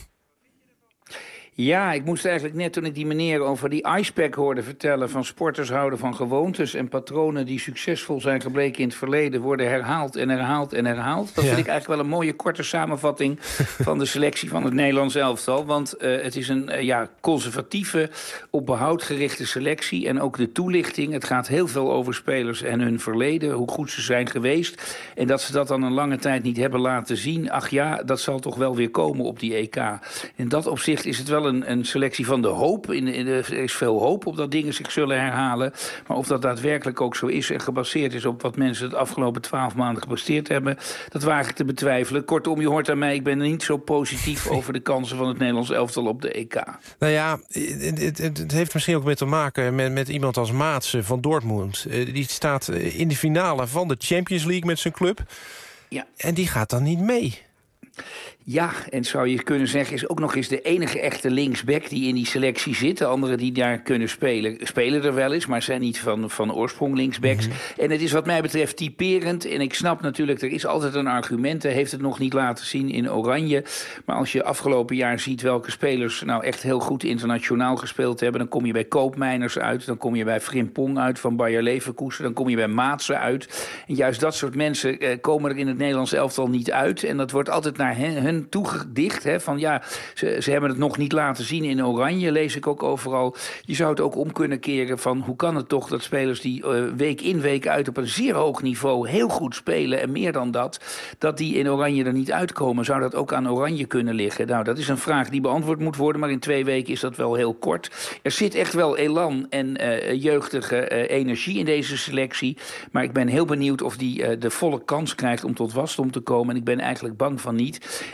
Ja, ik moest eigenlijk net toen ik die meneer over die icepack hoorde vertellen... van sporters houden van gewoontes en patronen die succesvol zijn gebleken in het verleden... worden herhaald en herhaald en herhaald. Dat ja. vind ik eigenlijk wel een mooie korte samenvatting van de selectie van het Nederlands elftal. Want uh, het is een uh, ja, conservatieve, op behoud gerichte selectie. En ook de toelichting. Het gaat heel veel over spelers en hun verleden, hoe goed ze zijn geweest. En dat ze dat dan een lange tijd niet hebben laten zien. Ach ja, dat zal toch wel weer komen op die E K. In dat opzicht is het wel Een, een selectie van de hoop. In, in de, er is veel hoop op dat dingen zich zullen herhalen. Maar of dat daadwerkelijk ook zo is en gebaseerd is op wat mensen de afgelopen twaalf maanden gebaseerd hebben, dat waag ik te betwijfelen. Kortom, je hoort aan mij, ik ben niet zo positief over de kansen van het Nederlands elftal op de E K. Nou ja, het, het, het heeft misschien ook met te maken met, met iemand als Maatsen van Dortmund. Die staat in de finale van de Champions League met zijn club. Ja. En die gaat dan niet mee. Ja, en zou je kunnen zeggen, is ook nog eens de enige echte linksback die in die selectie zit. De anderen die daar kunnen spelen, spelen er wel eens, maar zijn niet van, van oorsprong linksbacks. Mm-hmm. En het is wat mij betreft typerend. En ik snap natuurlijk, er is altijd een argument. Hij heeft het nog niet laten zien in Oranje. Maar als je afgelopen jaar ziet welke spelers nou echt heel goed internationaal gespeeld hebben, dan kom je bij Koopmeiners uit, dan kom je bij Frimpong uit van Bayer Leverkusen, dan kom je bij Maatsen uit. En juist dat soort mensen eh, komen er in het Nederlands elftal niet uit. En dat wordt altijd naar hen, hun toegedicht. Hè, van ja, ze, ze hebben het nog niet laten zien in Oranje, lees ik ook overal. Je zou het ook om kunnen keren van hoe kan het toch dat spelers die uh, week in week uit op een zeer hoog niveau heel goed spelen en meer dan dat, dat die in Oranje er niet uitkomen. Zou dat ook aan Oranje kunnen liggen? Nou, dat is een vraag die beantwoord moet worden, maar in twee weken is dat wel heel kort. Er zit echt wel elan en uh, jeugdige uh, energie in deze selectie, maar ik ben heel benieuwd of die uh, de volle kans krijgt om tot wasdom te komen en ik ben eigenlijk bang van niet.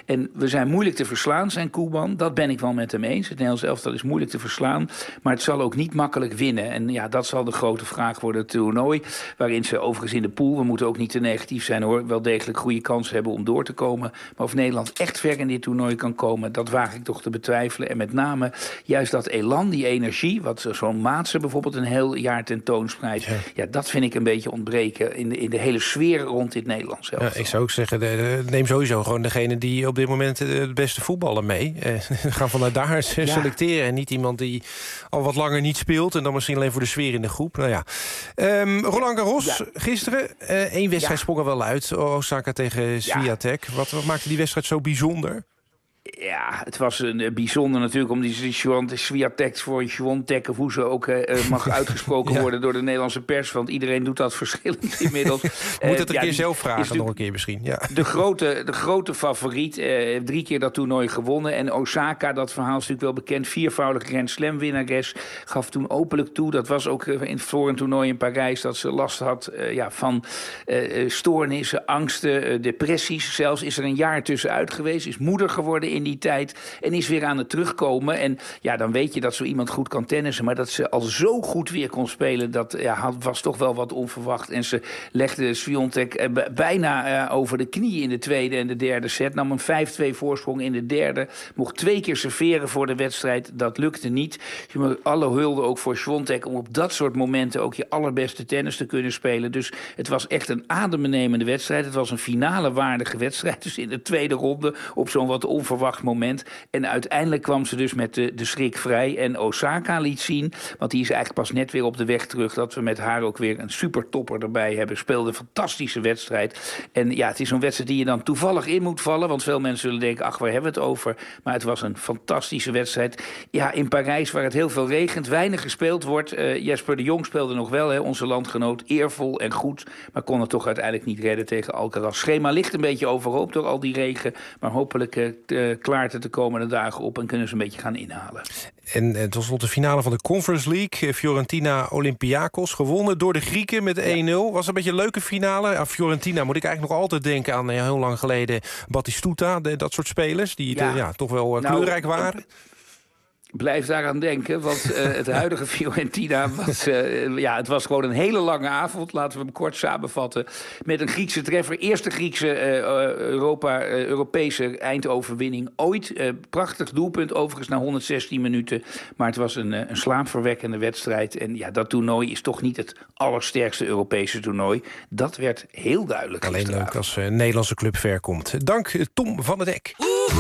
En we zijn moeilijk te verslaan, zijn Koeman. Dat ben ik wel met hem eens. Het Nederlands elftal is moeilijk te verslaan. Maar het zal ook niet makkelijk winnen. En ja, dat zal de grote vraag worden, het toernooi. Waarin ze overigens in de pool, we moeten ook niet te negatief zijn hoor, wel degelijk goede kansen hebben om door te komen. Maar of Nederland echt ver in dit toernooi kan komen, dat waag ik toch te betwijfelen. En met name juist dat elan, die energie, wat zo'n Maatsen bijvoorbeeld een heel jaar tentoonspreidt. Ja. ja, dat vind ik een beetje ontbreken in de, in de hele sfeer rond dit Nederlands elftal. Ja, ik zou ook zeggen, de, de, neem sowieso gewoon degene die op dit moment het beste voetballen mee. Eh, gaan vanuit daar ja. selecteren en niet iemand die al wat langer niet speelt en dan misschien alleen voor de sfeer in de groep. Nou ja. Um, Roland Garros, ja. gisteren, uh, één wedstrijd ja. sprong er wel uit. Osaka tegen Swiatek. Ja. Wat, wat maakte die wedstrijd zo bijzonder? Ja, het was een uh, bijzonder natuurlijk om die Swiatek voor Swiatek of hoe ze ook uh, mag uitgesproken ja. worden door de Nederlandse pers. Want iedereen doet dat verschillend inmiddels. Moet het een uh, keer ja, zelf vragen, nog een keer misschien. Ja. De, grote, de grote favoriet, uh, drie keer dat toernooi gewonnen. En Osaka, dat verhaal is natuurlijk wel bekend, viervoudige Grand Slam winnares, gaf toen openlijk toe. Dat was ook uh, in het vorige toernooi in Parijs, dat ze last had uh, ja, van uh, stoornissen, angsten, uh, depressies. Zelfs is er een jaar tussenuit geweest, is moeder geworden in die tijd en is weer aan het terugkomen. En ja, dan weet je dat zo iemand goed kan tennissen, maar dat ze al zo goed weer kon spelen, dat ja, was toch wel wat onverwacht. En ze legde Swiatek eh, bijna eh, over de knie in de tweede en de derde set. Nam een vijf twee voorsprong in de derde. Mocht twee keer serveren voor de wedstrijd. Dat lukte niet. Alle hulde ook voor Swiatek om op dat soort momenten ook je allerbeste tennis te kunnen spelen. Dus het was echt een adembenemende wedstrijd. Het was een finale waardige wedstrijd. Dus in de tweede ronde op zo'n wat onverwacht moment. En uiteindelijk kwam ze dus met de, de schrik vrij. En Osaka liet zien, want die is eigenlijk pas net weer op de weg terug, dat we met haar ook weer een supertopper erbij hebben. Speelde een fantastische wedstrijd. En ja, het is zo'n wedstrijd die je dan toevallig in moet vallen, want veel mensen zullen denken, ach, waar hebben we het over? Maar het was een fantastische wedstrijd. Ja, in Parijs, waar het heel veel regent, weinig gespeeld wordt. Uh, Jesper de Jong speelde nog wel, hè, onze landgenoot, eervol en goed, maar kon het toch uiteindelijk niet redden tegen Alcaraz. Schema ligt een beetje overhoop door al die regen, maar hopelijk uh, uh, klaart het de komende dagen op en kunnen ze een beetje gaan inhalen. En het was tot de finale van de Conference League. Fiorentina Olympiakos, gewonnen door de Grieken met één nul. Was een beetje een leuke finale. Aan Fiorentina moet ik eigenlijk nog altijd denken aan ja, heel lang geleden Battistuta, de, dat soort spelers die ja. De, ja, toch wel uh, nou, kleurrijk waren. Blijf daaraan denken, want uh, het huidige Fiorentina was, uh, ja, het was gewoon een hele lange avond. Laten we hem kort samenvatten. Met een Griekse treffer. Eerste Griekse uh, Europa, uh, Europese eindoverwinning ooit. Uh, prachtig doelpunt, overigens na honderdzestien minuten. Maar het was een, uh, een slaapverwekkende wedstrijd. En ja, dat toernooi is toch niet het allersterkste Europese toernooi. Dat werd heel duidelijk. Alleen leuk als een uh, Nederlandse club ver komt. Dank uh, Tom van het Dek.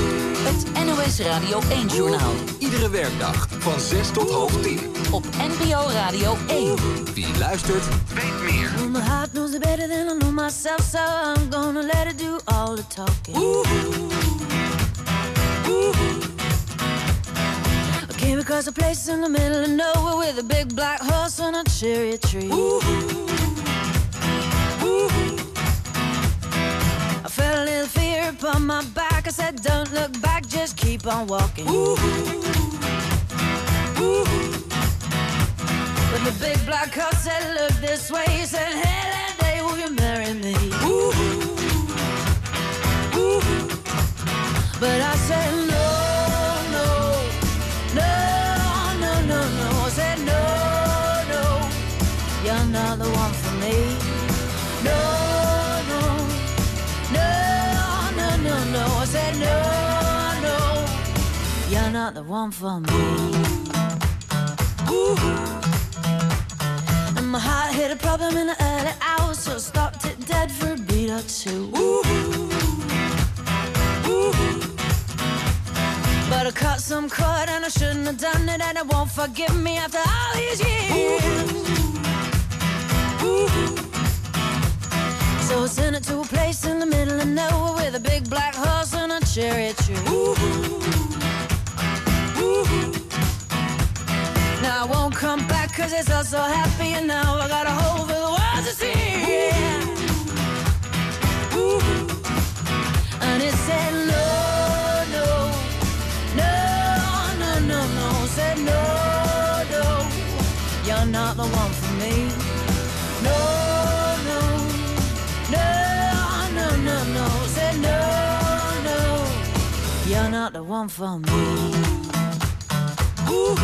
Het N O S Radio één-journaal. Iedere werkdag van zes tot half tien. Op N P O Radio één. Wie luistert, weet meer. Well, my heart knows it better than I know myself, so I'm gonna let it do all the talking. Ooh. Ooh. I came across a place in the middle of nowhere with a big black horse and a cherry tree. Ooh. Ooh. I felt a little fear upon my back. I said, don't look back, just keep on walking. Ooh. Ooh. But the big black horse said, look this way. He said, hey, that day will you marry me? Ooh. Ooh. But I said, no, no, no, no, no, no. I said, no, no, you're not the one for me. No. I said no, no, you're not the one for me. Ooh. And my heart hit a problem in the early hours, so I stopped it dead for a beat or two. Ooh. Ooh. But I cut some cord and I shouldn't have done it, and it won't forgive me after all these years. Ooh. Ooh. So I sent it to a place in the middle of nowhere with a big black horse and a cherry tree. Ooh. Ooh. Now I won't come back cause it's all so happy, and now I got a hole for the world to see. Yeah. Ooh. And it said no, no, no, no, no, no. It said no, no, you're not the one for me. No. No, no, no, no, said no, no, not the one for me. Ooh.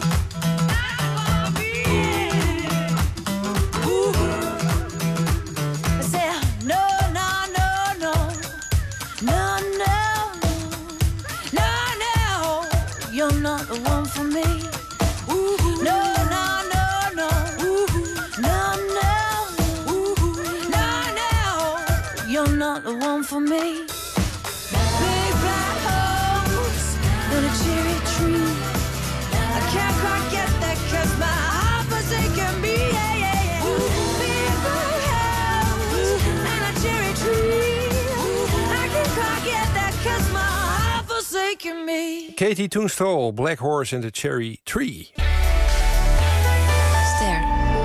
You're not the one for me. Ooh, no, no, no, no. Ooh, no, no. Ooh, no, no. You're not the one for me. Big black holes and a cherry tree. I can't quite get that 'cause my heart forsaken me. Yeah, yeah, yeah. Big black holes and a cherry tree. I can't quite get that 'cause my heart forsaken me. Katie Tunstall, Black Horse and the Cherry Tree. Ster.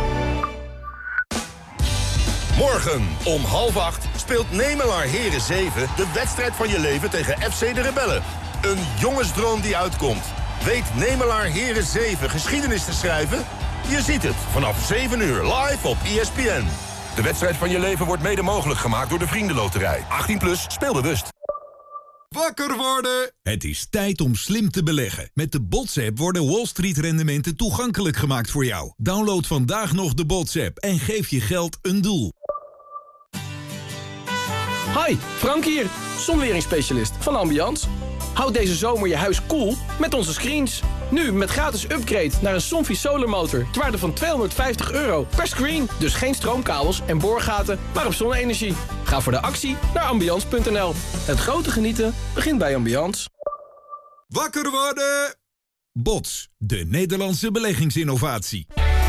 Morgen om half acht speelt Nemelaar Heren zeven de wedstrijd van je leven tegen F C de Rebellen. Een jongensdroom die uitkomt. Weet Nemelaar Heren zeven geschiedenis te schrijven? Je ziet het vanaf zeven uur live op E S P N. De wedstrijd van je leven wordt mede mogelijk gemaakt door de Vriendenloterij. achttien plus, speel bewust. Wakker worden! Het is tijd om slim te beleggen. Met de B O T S-app worden Wall Street-rendementen toegankelijk gemaakt voor jou. Download vandaag nog de B O T S-app en geef je geld een doel. Hi, Frank hier, zonweringsspecialist van Ambiance. Houd deze zomer je huis koel met onze screens. Nu met gratis upgrade naar een Somfy Solar Motor ter waarde van tweehonderdvijftig euro per screen. Dus geen stroomkabels en boorgaten, maar op zonne-energie. Ga voor de actie naar ambiance punt n l. Het grote genieten begint bij Ambiance. Wakker worden! B O T S, de Nederlandse beleggingsinnovatie.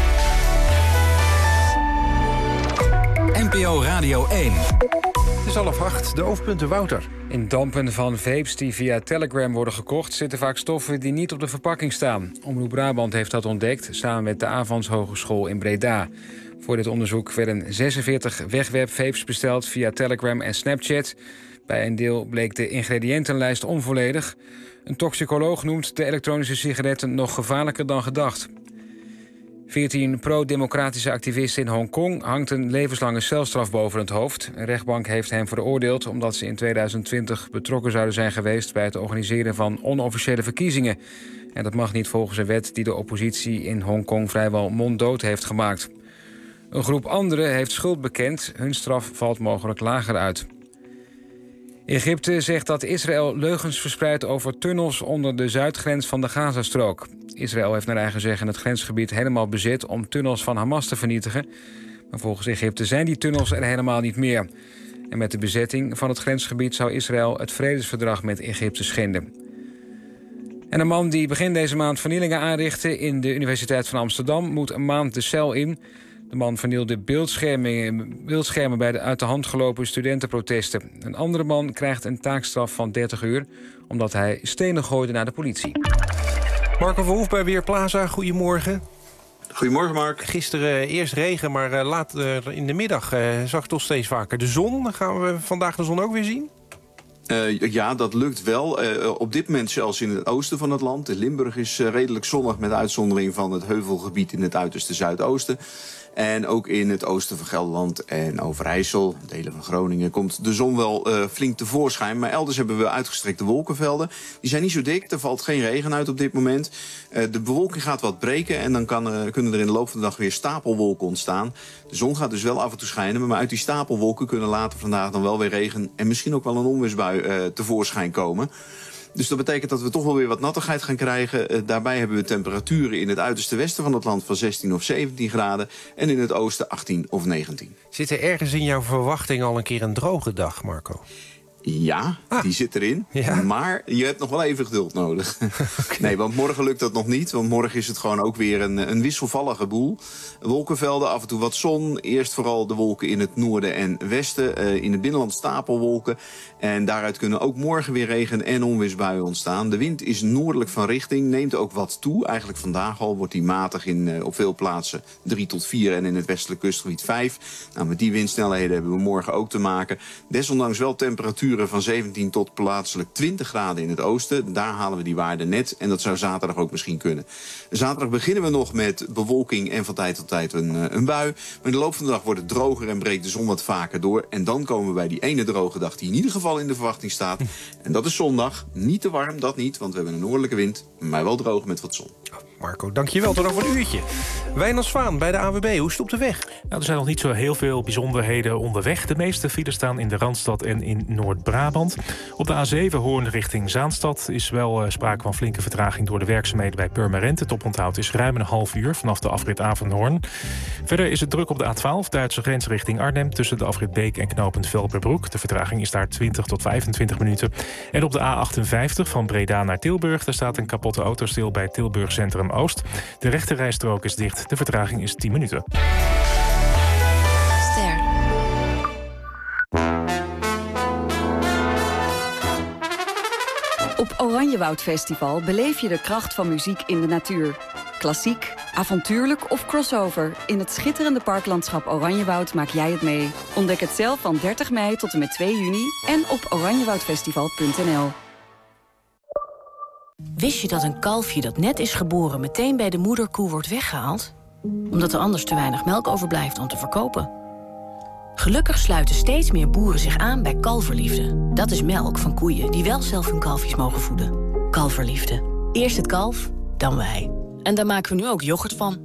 N P O Radio één. Het is half acht, de hoofdpunten Wouter. In dampen van vapes die via Telegram worden gekocht zitten vaak stoffen die niet op de verpakking staan. Omroep Brabant heeft dat ontdekt, samen met de Avans Hogeschool in Breda. Voor dit onderzoek werden zesenveertig wegwerpvapes besteld via Telegram en Snapchat. Bij een deel bleek de ingrediëntenlijst onvolledig. Een toxicoloog noemt de elektronische sigaretten nog gevaarlijker dan gedacht. veertien pro-democratische activisten in Hongkong hangt een levenslange celstraf boven het hoofd. Een rechtbank heeft hen veroordeeld omdat ze in tweeduizend twintig betrokken zouden zijn geweest bij het organiseren van onofficiële verkiezingen. En dat mag niet volgens een wet die de oppositie in Hongkong vrijwel monddood heeft gemaakt. Een groep anderen heeft schuld bekend. Hun straf valt mogelijk lager uit. Egypte zegt dat Israël leugens verspreidt over tunnels onder de zuidgrens van de Gazastrook. Israël heeft naar eigen zeggen het grensgebied helemaal bezet om tunnels van Hamas te vernietigen. Maar volgens Egypte zijn die tunnels er helemaal niet meer. En met de bezetting van het grensgebied zou Israël het vredesverdrag met Egypte schenden. En een man die begin deze maand vernielingen aanrichtte in de Universiteit van Amsterdam moet een maand de cel in. De man vernielde beeldschermen, beeldschermen bij de uit de hand gelopen studentenprotesten. Een andere man krijgt een taakstraf van dertig uur... omdat hij stenen gooide naar de politie. Marco Verhoef bij Weerplaza, goedemorgen. Goedemorgen, Mark. Gisteren eerst regen, maar uh, later in de middag uh, zag ik toch steeds vaker de zon. Gaan we vandaag de zon ook weer zien? Uh, ja, dat lukt wel. Uh, op dit moment zelfs in het oosten van het land. In Limburg is uh, redelijk zonnig met uitzondering van het heuvelgebied in het uiterste zuidoosten. En ook in het oosten van Gelderland en Overijssel, delen van Groningen, komt de zon wel uh, flink tevoorschijn. Maar elders hebben we uitgestrekte wolkenvelden. Die zijn niet zo dik, er valt geen regen uit op dit moment. Uh, de bewolking gaat wat breken en dan kan, uh, kunnen er in de loop van de dag weer stapelwolken ontstaan. De zon gaat dus wel af en toe schijnen, maar uit die stapelwolken kunnen later vandaag dan wel weer regen en misschien ook wel een onweersbui uh, tevoorschijn komen. Dus dat betekent dat we toch wel weer wat nattigheid gaan krijgen. Uh, daarbij hebben we temperaturen in het uiterste westen van het land van zestien of zeventien graden... en in het oosten achttien of negentien. Zit er ergens in jouw verwachting al een keer een droge dag, Marco? Ja, ah. die zit erin. Ja. Maar je hebt nog wel even geduld nodig. Okay. Nee, want morgen lukt dat nog niet. Want morgen is het gewoon ook weer een, een wisselvallige boel. Wolkenvelden, af en toe wat zon. Eerst vooral de wolken in het noorden en westen. Uh, in het binnenland stapelwolken. En daaruit kunnen ook morgen weer regen- en onweersbuien ontstaan. De wind is noordelijk van richting, neemt ook wat toe. Eigenlijk vandaag al wordt die matig in, uh, op veel plaatsen drie tot vier en in het westelijk kustgebied vijf. Nou, met die windsnelheden hebben we morgen ook te maken. Desondanks wel temperatuur temperaturen van zeventien tot plaatselijk twintig graden in het oosten. Daar halen we die waarde net en dat zou zaterdag ook misschien kunnen. Zaterdag beginnen we nog met bewolking en van tijd tot tijd een, een bui. Maar in de loop van de dag wordt het droger en breekt de zon wat vaker door. En dan komen we bij die ene droge dag die in ieder geval in de verwachting staat. En dat is zondag. Niet te warm, dat niet, want we hebben een noordelijke wind. Maar wel droog met wat zon. Marco, dankjewel. Tot over een uurtje. Wijnand Zwaan bij de A N W B. Hoe is het op de weg? Nou, er zijn nog niet zo heel veel bijzonderheden onderweg. De meeste files staan in de Randstad en in Noord-Brabant. Op de A zeven Hoorn richting Zaanstad is wel uh, sprake van flinke vertraging door de werkzaamheden bij Purmerend. Het oponthoud is ruim een half uur vanaf de afrit Avenhoorn. Verder is het druk op de A twaalf, Duitse grens richting Arnhem, tussen de afrit Beek en knooppunt Velperbroek. De vertraging is daar twintig tot vijfentwintig minuten. En op de A achtenvijftig van Breda naar Tilburg, daar staat een kapotte auto stil bij Tilburg Centrum Oost. De rechterrijstrook is dicht. De vertraging is tien minuten. Ster. Op Oranjewoud Festival beleef je de kracht van muziek in de natuur. Klassiek, avontuurlijk of crossover. In het schitterende parklandschap Oranjewoud maak jij het mee. Ontdek het zelf van dertig mei tot en met twee juni en op oranjewoudfestival punt n l. Wist je dat een kalfje dat net is geboren meteen bij de moederkoe wordt weggehaald? Omdat er anders te weinig melk overblijft om te verkopen. Gelukkig sluiten steeds meer boeren zich aan bij Kalverliefde. Dat is melk van koeien die wel zelf hun kalfjes mogen voeden. Kalverliefde. Eerst het kalf, dan wij. En daar maken we nu ook yoghurt van.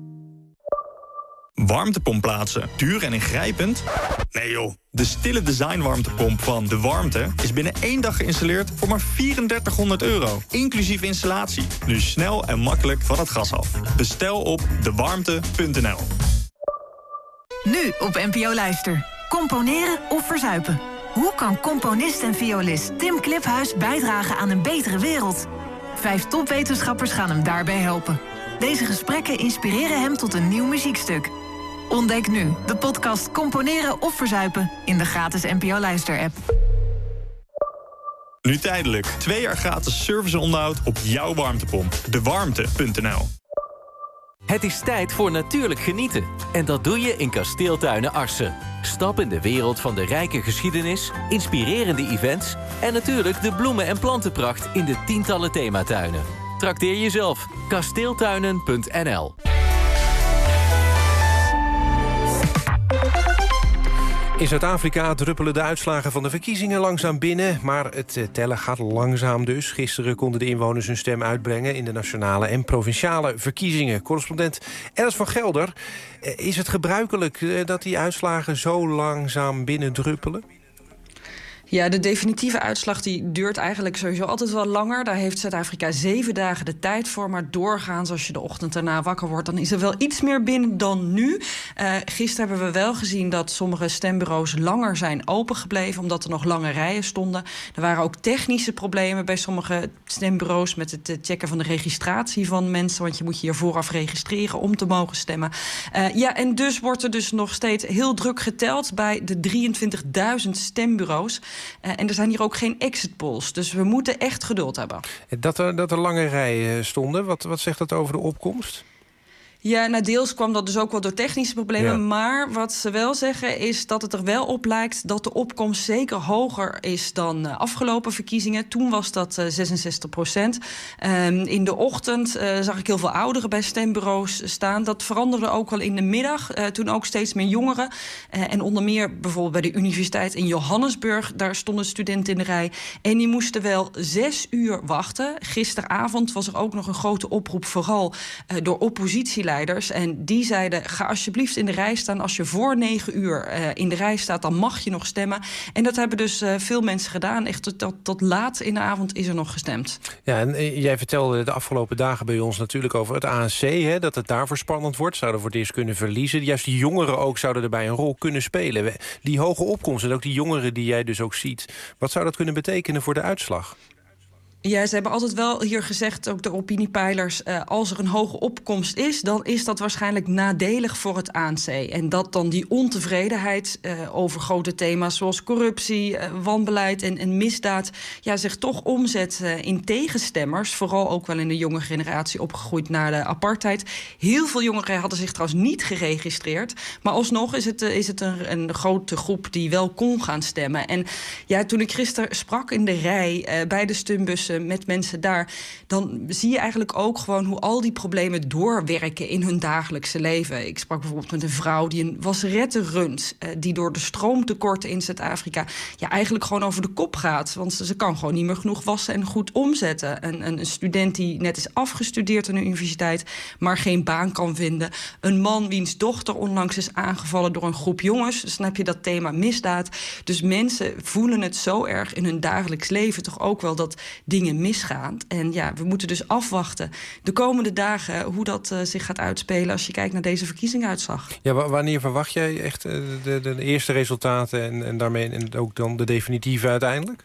Warmtepomp plaatsen. Duur en ingrijpend? Nee joh. De stille design warmtepomp van De Warmte is binnen één dag geïnstalleerd voor maar drieduizend euro. Inclusief installatie. Nu snel en makkelijk van het gas af. Bestel op de warmte punt n l. Nu op N P O Luister. Componeren of verzuipen? Hoe kan componist en violist Tim Kliphuis bijdragen aan een betere wereld? Vijf topwetenschappers gaan hem daarbij helpen. Deze gesprekken inspireren hem tot een nieuw muziekstuk. Ontdek nu de podcast Componeren of Verzuipen in de gratis N P O Luister-app. Nu tijdelijk. Twee jaar gratis service en onderhoud op jouw warmtepomp. de warmte punt n l. Het is tijd voor natuurlijk genieten. En dat doe je in Kasteeltuinen Arsen. Stap in de wereld van de rijke geschiedenis, inspirerende events en natuurlijk de bloemen- en plantenpracht in de tientallen thematuinen. Trakteer jezelf. kasteeltuinen punt n l. In Zuid-Afrika druppelen de uitslagen van de verkiezingen langzaam binnen. Maar het tellen gaat langzaam dus. Gisteren konden de inwoners hun stem uitbrengen in de nationale en provinciale verkiezingen. Correspondent Alice van Gelder. Is het gebruikelijk dat die uitslagen zo langzaam binnendruppelen? Ja, de definitieve uitslag die duurt eigenlijk sowieso altijd wel langer. Daar heeft Zuid-Afrika zeven dagen de tijd voor. Maar doorgaans, als je de ochtend daarna wakker wordt, dan is er wel iets meer binnen dan nu. Uh, gisteren hebben we wel gezien dat sommige stembureaus langer zijn opengebleven, omdat er nog lange rijen stonden. Er waren ook technische problemen bij sommige stembureaus met het checken van de registratie van mensen. Want je moet je hier vooraf registreren om te mogen stemmen. Uh, ja, en dus wordt er dus nog steeds heel druk geteld bij de drieëntwintigduizend stembureaus. Uh, en er zijn hier ook geen exit polls. Dus we moeten echt geduld hebben. Dat er, dat er lange rijen stonden, wat, wat zegt dat over de opkomst? Ja, nou deels kwam dat dus ook wel door technische problemen. Ja. Maar wat ze wel zeggen is dat het er wel op lijkt dat de opkomst zeker hoger is dan uh, afgelopen verkiezingen. Toen was dat uh, zesenzestig procent. Um, in de ochtend uh, zag ik heel veel ouderen bij stembureaus staan. Dat veranderde ook wel in de middag. Uh, toen ook steeds meer jongeren. Uh, en onder meer bijvoorbeeld bij de universiteit in Johannesburg. Daar stonden studenten in de rij. En die moesten wel zes uur wachten. Gisteravond was er ook nog een grote oproep, vooral uh, door oppositieleiders. En die zeiden, ga alsjeblieft in de rij staan. Als je voor negen uur uh, in de rij staat, dan mag je nog stemmen. En dat hebben dus uh, veel mensen gedaan. Echt tot, tot, tot laat in de avond is er nog gestemd. Ja, en uh, jij vertelde de afgelopen dagen bij ons natuurlijk over het A N C. Hè, dat het daarvoor spannend wordt. Zouden voor het eerst kunnen verliezen. Juist die jongeren ook zouden erbij een rol kunnen spelen. Die hoge opkomst en ook die jongeren die jij dus ook ziet. Wat zou dat kunnen betekenen voor de uitslag? Ja, ze hebben altijd wel hier gezegd, ook de opiniepeilers, Uh, als er een hoge opkomst is, dan is dat waarschijnlijk nadelig voor het A N C. En dat dan die ontevredenheid uh, over grote thema's zoals corruptie, uh, wanbeleid en, en misdaad, ja, zich toch omzet uh, in tegenstemmers. Vooral ook wel in de jonge generatie opgegroeid na de apartheid. Heel veel jongeren hadden zich trouwens niet geregistreerd. Maar alsnog is het, uh, is het een, een grote groep die wel kon gaan stemmen. En ja, toen ik gisteren sprak in de rij uh, bij de stembussen met mensen daar, dan zie je eigenlijk ook gewoon hoe al die problemen doorwerken in hun dagelijkse leven. Ik sprak bijvoorbeeld met een vrouw die een wasserette runt, uh, die door de stroomtekorten in Zuid-Afrika ja, eigenlijk gewoon over de kop gaat. Want ze, ze kan gewoon niet meer genoeg wassen en goed omzetten. Een, een, een student die net is afgestudeerd aan de universiteit, maar geen baan kan vinden. Een man wiens dochter onlangs is aangevallen door een groep jongens. Dus dan heb je dat thema misdaad. Dus mensen voelen het zo erg in hun dagelijks leven toch ook wel dat dingen misgaan. En ja, we moeten dus afwachten de komende dagen hoe dat uh, zich gaat uitspelen als je kijkt naar deze verkiezingsuitslag. Ja, w- wanneer verwacht jij echt uh, de, de, de eerste resultaten en, en daarmee en ook dan de definitieve uiteindelijk?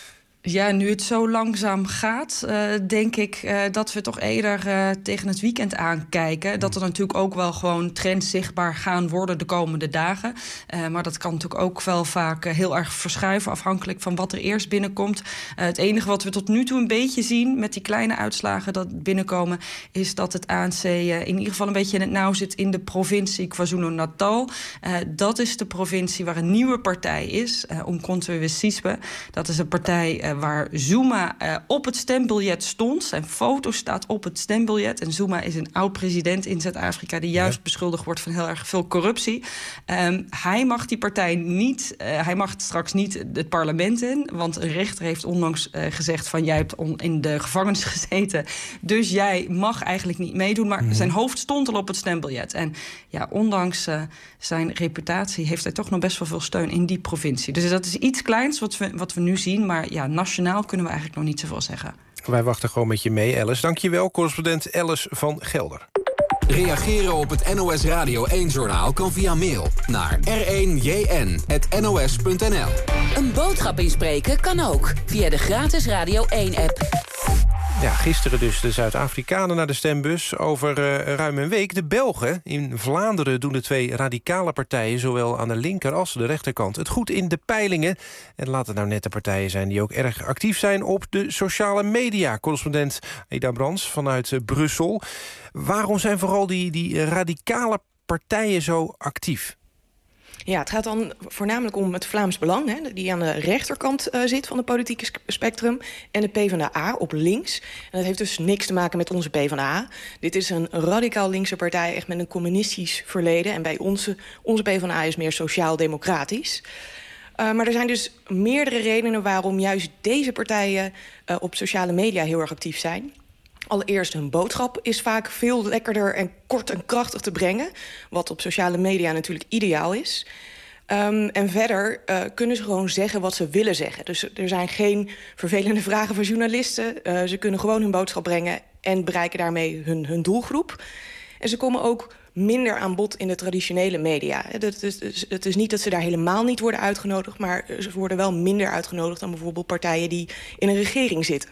Ja, nu het zo langzaam gaat, uh, denk ik uh, dat we toch eerder uh, tegen het weekend aankijken. Dat er natuurlijk ook wel gewoon trends zichtbaar gaan worden de komende dagen. Uh, maar dat kan natuurlijk ook wel vaak uh, heel erg verschuiven, afhankelijk van wat er eerst binnenkomt. Uh, het enige wat we tot nu toe een beetje zien met die kleine uitslagen dat binnenkomen, is dat het A N C uh, in ieder geval een beetje in het nauw zit in de provincie KwaZulu-Natal. Uh, dat is de provincie waar een nieuwe partij is, uh, Umkhonto we Sizwe. Dat is een partij uh, waar Zuma uh, op het stembiljet stond. Zijn foto staat op het stembiljet. En Zuma is een oud-president in Zuid-Afrika die juist ja. beschuldigd wordt van heel erg veel corruptie. Um, hij mag die partij niet, uh, hij mag straks niet het parlement in, want een rechter heeft onlangs uh, gezegd van jij hebt on, in de gevangenis gezeten, dus jij mag eigenlijk niet meedoen. Maar mm. zijn hoofd stond al op het stembiljet. En ja, ondanks uh, zijn reputatie heeft hij toch nog best wel veel steun in die provincie. Dus dat is iets kleins wat we, wat we nu zien, maar ja, nationaal kunnen we eigenlijk nog niet zoveel zeggen. Wij wachten gewoon met je mee, Alice. Dank je wel, correspondent Alice van Gelder. Reageren op het N O S Radio één-journaal kan via mail naar r één j n punt n o s punt n l. Een boodschap inspreken kan ook via de gratis Radio één-app. Ja, gisteren dus de Zuid-Afrikanen naar de stembus. Over uh, ruim een week de Belgen. In Vlaanderen doen de twee radicale partijen, zowel aan de linker als de rechterkant, het goed in de peilingen. En laten het nou net de partijen zijn die ook erg actief zijn op de sociale media. Correspondent Eda Brands vanuit uh, Brussel. Waarom zijn vooral die, die radicale partijen zo actief? Ja, het gaat dan voornamelijk om het Vlaams Belang, hè, die aan de rechterkant uh, zit van het politieke spectrum, en de PvdA op links. En dat heeft dus niks te maken met onze PvdA. Dit is een radicaal linkse partij, echt met een communistisch verleden. En bij onze, onze PvdA is meer sociaal-democratisch. Uh, maar er zijn dus meerdere redenen waarom juist deze partijen uh, op sociale media heel erg actief zijn. Allereerst, hun boodschap is vaak veel lekkerder en kort en krachtig te brengen, wat op sociale media natuurlijk ideaal is. Um, en verder uh, kunnen ze gewoon zeggen wat ze willen zeggen. Dus er zijn geen vervelende vragen van journalisten. Uh, ze kunnen gewoon hun boodschap brengen en bereiken daarmee hun, hun doelgroep. En ze komen ook minder aan bod in de traditionele media. Het is, het is niet dat ze daar helemaal niet worden uitgenodigd, maar ze worden wel minder uitgenodigd dan bijvoorbeeld partijen die in een regering zitten.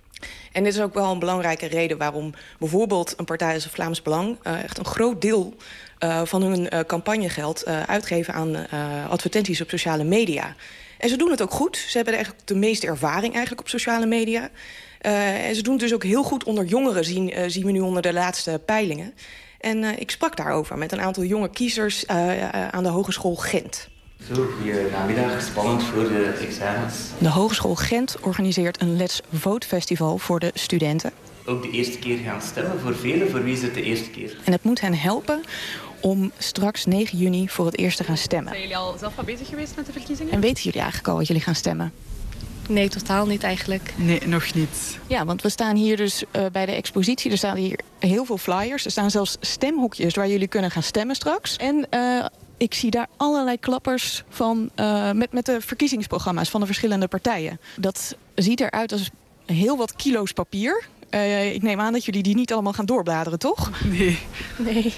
En dit is ook wel een belangrijke reden waarom bijvoorbeeld een partij als het Vlaams Belang uh, echt een groot deel uh, van hun uh, campagnegeld uh, uitgeven aan uh, advertenties op sociale media. En ze doen het ook goed. Ze hebben eigenlijk de meeste ervaring eigenlijk op sociale media. Uh, en ze doen het dus ook heel goed onder jongeren, zien, uh, zien we nu onder de laatste peilingen. En uh, ik sprak daarover met een aantal jonge kiezers uh, uh, aan de Hogeschool Gent. Zo, goedenamiddag. Spannend voor de examens. De Hogeschool Gent organiseert een Let's Vote Festival voor de studenten. Ook de eerste keer gaan stemmen. Voor velen, voor wie is het de eerste keer? En het moet hen helpen om straks negen juni voor het eerst te gaan stemmen. Zijn jullie al zelf al bezig geweest met de verkiezingen? En weten jullie eigenlijk al wat jullie gaan stemmen? Nee, totaal niet eigenlijk. Nee, nog niet. Ja, want we staan hier dus uh, bij de expositie. Er staan hier heel veel flyers. Er staan zelfs stemhokjes waar jullie kunnen gaan stemmen straks. En uh, ik zie daar allerlei klappers van, uh, met, met de verkiezingsprogramma's van de verschillende partijen. Dat ziet eruit als heel wat kilo's papier. Uh, ik neem aan dat jullie die niet allemaal gaan doorbladeren, toch? Nee. Nee.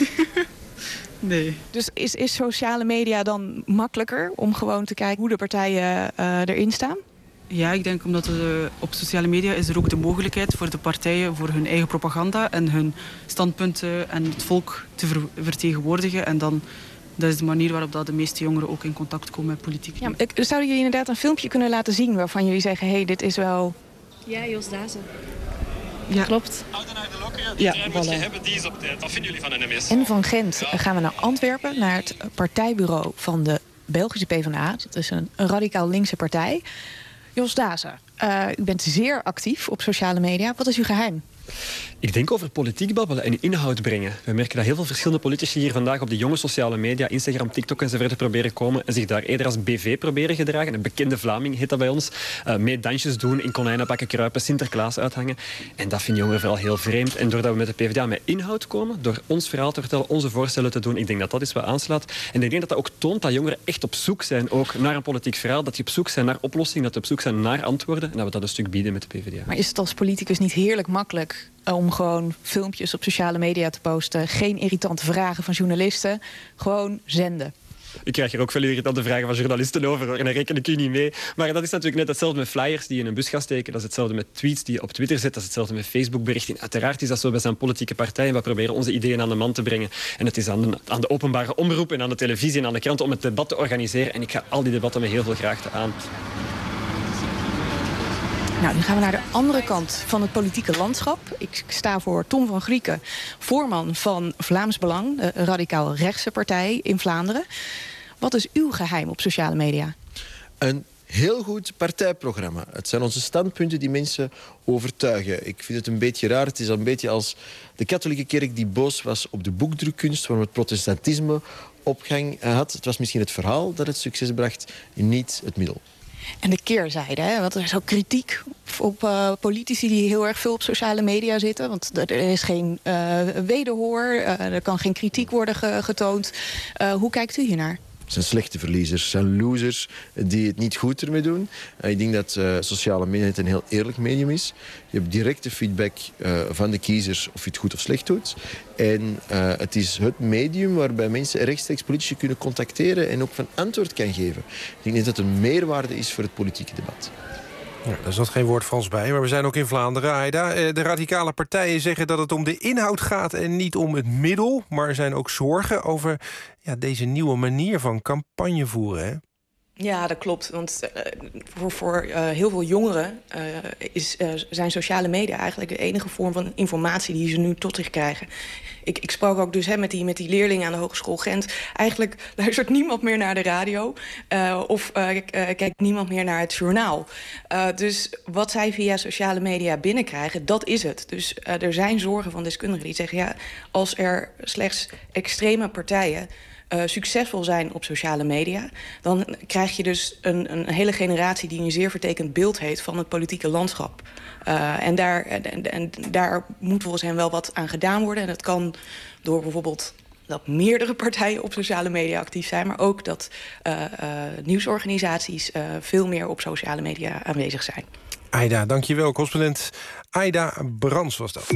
Nee. Dus is, is sociale media dan makkelijker om gewoon te kijken hoe de partijen uh, erin staan? Ja, ik denk omdat er, op sociale media is er ook de mogelijkheid voor de partijen voor hun eigen propaganda en hun standpunten en het volk te ver- vertegenwoordigen. En dan, dat is de manier waarop dat de meeste jongeren ook in contact komen met politiek. Ja, ik, zouden jullie inderdaad een filmpje kunnen laten zien waarvan jullie zeggen, hé, hey, dit is wel... Ja, Jos Dazen. Ja. Klopt. Ja, trein moet je hebben, die is op tijd. Wat vinden jullie van N M S? En van Gent gaan we naar Antwerpen, naar het partijbureau van de Belgische PvdA. Dat is een, een radicaal linkse partij. Jos Dazen, uh, u bent zeer actief op sociale media. Wat is uw geheim? Ik denk over politiek babbelen en inhoud brengen. We merken dat heel veel verschillende politici hier vandaag op de jonge sociale media, Instagram, TikTok enzovoort proberen komen en zich daar eerder als B V proberen gedragen. Een bekende Vlaming heet dat bij ons. Uh, mee dansjes doen, in konijnenpakken kruipen, Sinterklaas uithangen. En dat vinden jongeren vooral heel vreemd. En doordat we met de PvdA met inhoud komen, door ons verhaal te vertellen, onze voorstellen te doen, ik denk dat dat is wat aanslaat. En ik denk dat dat ook toont dat jongeren echt op zoek zijn ook naar een politiek verhaal, dat die op zoek zijn naar oplossingen, dat die op zoek zijn naar antwoorden en dat we dat een stuk bieden met de PvdA. Maar is het als politicus niet heerlijk makkelijk om gewoon filmpjes op sociale media te posten, geen irritante vragen van journalisten, gewoon zenden? Ik krijg hier ook veel irritante vragen van journalisten over, hoor, en daar reken ik u niet mee. Maar dat is natuurlijk net hetzelfde met flyers die je in een bus gaat steken. Dat is hetzelfde met tweets die je op Twitter zet. Dat is hetzelfde met Facebook-berichten. Uiteraard is dat zo bij zijn politieke partijen. We proberen onze ideeën aan de man te brengen. En het is aan de, aan de openbare omroep en aan de televisie en aan de kranten om het debat te organiseren. En ik ga al die debatten met heel veel graagte aan. Nou, nu gaan we naar de andere kant van het politieke landschap. Ik sta voor Tom van Grieken, voorman van Vlaams Belang, de radicaal rechtse partij in Vlaanderen. Wat is uw geheim op sociale media? Een heel goed partijprogramma. Het zijn onze standpunten die mensen overtuigen. Ik vind het een beetje raar. Het is een beetje als de katholieke kerk die boos was op de boekdrukkunst, waarom het protestantisme opgang had. Het was misschien het verhaal dat het succes bracht, niet het middel. En de keerzijde, hè? Want er is ook kritiek op uh, politici die heel erg veel op sociale media zitten. Want er is geen uh, wederhoor, uh, er kan geen kritiek worden ge getoond. Uh, hoe kijkt u hiernaar? Het zijn slechte verliezers, het zijn losers die het niet goed ermee doen. Uh, ik denk dat uh, sociale media een heel eerlijk medium is. Je hebt directe feedback uh, van de kiezers of je het goed of slecht doet. En uh, het is het medium waarbij mensen rechtstreeks politici kunnen contacteren en ook van antwoord kan geven. Ik denk dat het een meerwaarde is voor het politieke debat. Ja, daar zat geen woord vals bij, maar we zijn ook in Vlaanderen. Aida, de radicale partijen zeggen dat het om de inhoud gaat en niet om het middel. Maar er zijn ook zorgen over ja, deze nieuwe manier van campagne voeren, hè? Ja, dat klopt. Want uh, voor, voor uh, heel veel jongeren uh, is, uh, zijn sociale media eigenlijk de enige vorm van informatie die ze nu tot zich krijgen. Ik, ik sprak ook dus hè, met, die, met die leerlingen aan de Hogeschool Gent. Eigenlijk luistert niemand meer naar de radio. Uh, of uh, uh, kijkt niemand meer naar het journaal. Uh, dus wat zij via sociale media binnenkrijgen, dat is het. Dus uh, er zijn zorgen van deskundigen die zeggen, ja, als er slechts extreme partijen Uh, succesvol zijn op sociale media, dan krijg je dus een, een hele generatie die een zeer vertekend beeld heeft van het politieke landschap. Uh, en, daar, en, en daar moet volgens hen wel wat aan gedaan worden. En dat kan door bijvoorbeeld dat meerdere partijen op sociale media actief zijn, maar ook dat uh, uh, nieuwsorganisaties uh, veel meer op sociale media aanwezig zijn. Aida, dankjewel. Correspondent Aida Brands was dat.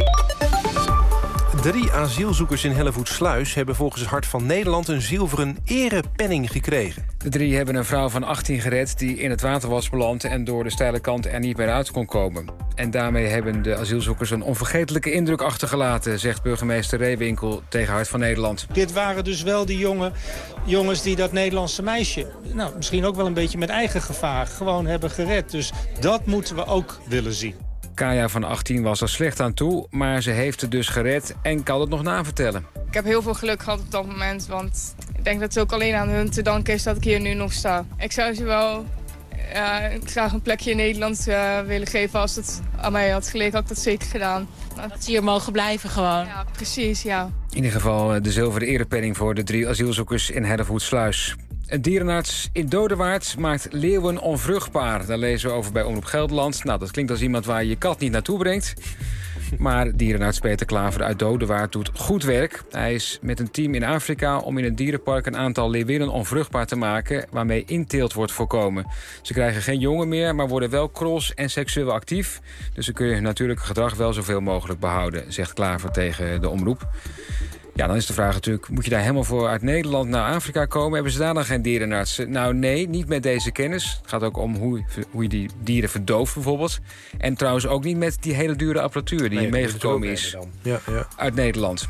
Drie asielzoekers in Hellevoetsluis hebben volgens het Hart van Nederland een zilveren erepenning gekregen. De drie hebben een vrouw van achttien gered die in het water was beland en door de steile kant er niet meer uit kon komen. En daarmee hebben de asielzoekers een onvergetelijke indruk achtergelaten, zegt burgemeester Reewinkel tegen Hart van Nederland. Dit waren dus wel die jonge, jongens die dat Nederlandse meisje, nou, misschien ook wel een beetje met eigen gevaar, gewoon hebben gered. Dus dat moeten we ook willen zien. Kaya van achttien was er slecht aan toe, maar ze heeft het dus gered en kan het nog navertellen. Ik heb heel veel geluk gehad op dat moment, want ik denk dat het ook alleen aan hun te danken is dat ik hier nu nog sta. Ik zou ze wel uh, graag een plekje in Nederland uh, willen geven. Als het aan mij had gelegen, had ik dat zeker gedaan. Dat ze hier mogen blijven gewoon. Ja, precies, ja. In ieder geval de zilveren erepenning voor de drie asielzoekers in Hellevoetsluis. Een dierenarts in Dodewaard maakt leeuwen onvruchtbaar. Daar lezen we over bij Omroep Gelderland. Nou, dat klinkt als iemand waar je je kat niet naartoe brengt. Maar dierenarts Peter Klaver uit Dodewaard doet goed werk. Hij is met een team in Afrika om in het dierenpark een aantal leeuwinnen onvruchtbaar te maken, waarmee inteelt wordt voorkomen. Ze krijgen geen jongen meer, maar worden wel cross en seksueel actief. Dus ze kunnen hun natuurlijke gedrag wel zoveel mogelijk behouden, zegt Klaver tegen de omroep. Ja, dan is de vraag natuurlijk, moet je daar helemaal voor uit Nederland naar Afrika komen? Hebben ze daar dan geen dierenartsen? Nou nee, niet met deze kennis. Het gaat ook om hoe, hoe je die dieren verdooft bijvoorbeeld. En trouwens ook niet met die hele dure apparatuur die nee, meegekomen is ja, ja. uit Nederland.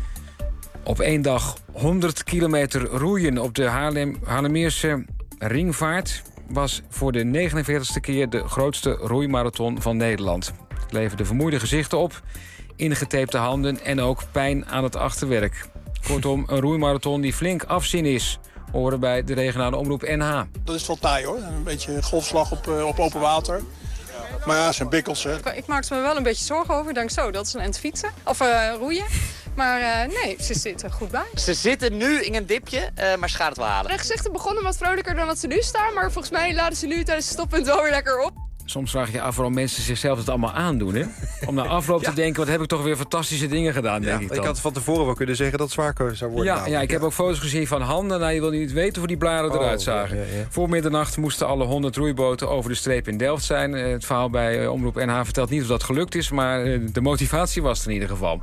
Op één dag honderd kilometer roeien op de Haarlem, Haarlemmeerse ringvaart was voor de negenenveertigste keer de grootste roeimarathon van Nederland. Het leverde vermoeide gezichten op, ingetapte handen en ook pijn aan het achterwerk. Kortom, een roeimarathon die flink afzien is, horen bij de regionale omroep N H. Dat is wel taai hoor, een beetje golfslag op, uh, op open water. Maar ja, het zijn bikkels hè. Ik maakte me wel een beetje zorgen over, ik denk zo, dat is een end fietsen, of uh, roeien. Maar uh, nee, ze zitten goed bij. Ze zitten nu in een dipje, uh, maar ze gaat het wel halen. De gezichten begonnen wat vrolijker dan dat ze nu staan, maar volgens mij laden ze nu tijdens het stoppunt wel weer lekker op. Soms vraag je je af waarom mensen zichzelf het allemaal aandoen, hè? Om na afloop ja. te denken, wat heb ik toch weer fantastische dingen gedaan, denk ja, ik dan. Ik had van tevoren wel kunnen zeggen dat het zwaar zou worden. Ja, ja ik heb ook foto's gezien van handen. Nou, je wil niet weten hoe die bladen oh, eruit zagen. Ja, ja. Voor middernacht moesten alle honderd roeiboten over de streep in Delft zijn. Het verhaal bij Omroep N H vertelt niet of dat gelukt is, maar de motivatie was er in ieder geval.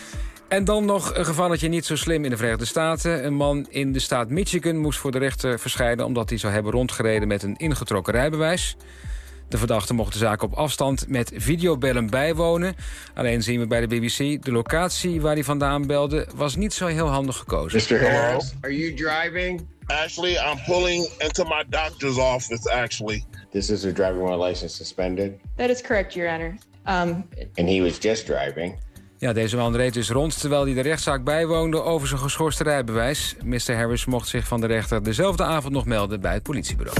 En dan nog een gevalletje niet zo slim in de Verenigde Staten. Een man in de staat Michigan moest voor de rechter verschijnen omdat hij zou hebben rondgereden met een ingetrokken rijbewijs. De verdachte mocht de zaak op afstand met videobellen bijwonen. Alleen zien we bij de B B C, de locatie waar hij vandaan belde was niet zo heel handig gekozen. mister Harris, are you driving? Actually, I'm pulling into my doctor's office, actually. This is a driving while license suspended? That is correct, Your Honor. Um, And he was just driving? Ja, deze man reed dus rond terwijl hij de rechtszaak bijwoonde over zijn geschorste rijbewijs. mister Harris mocht zich van de rechter dezelfde avond nog melden bij het politiebureau.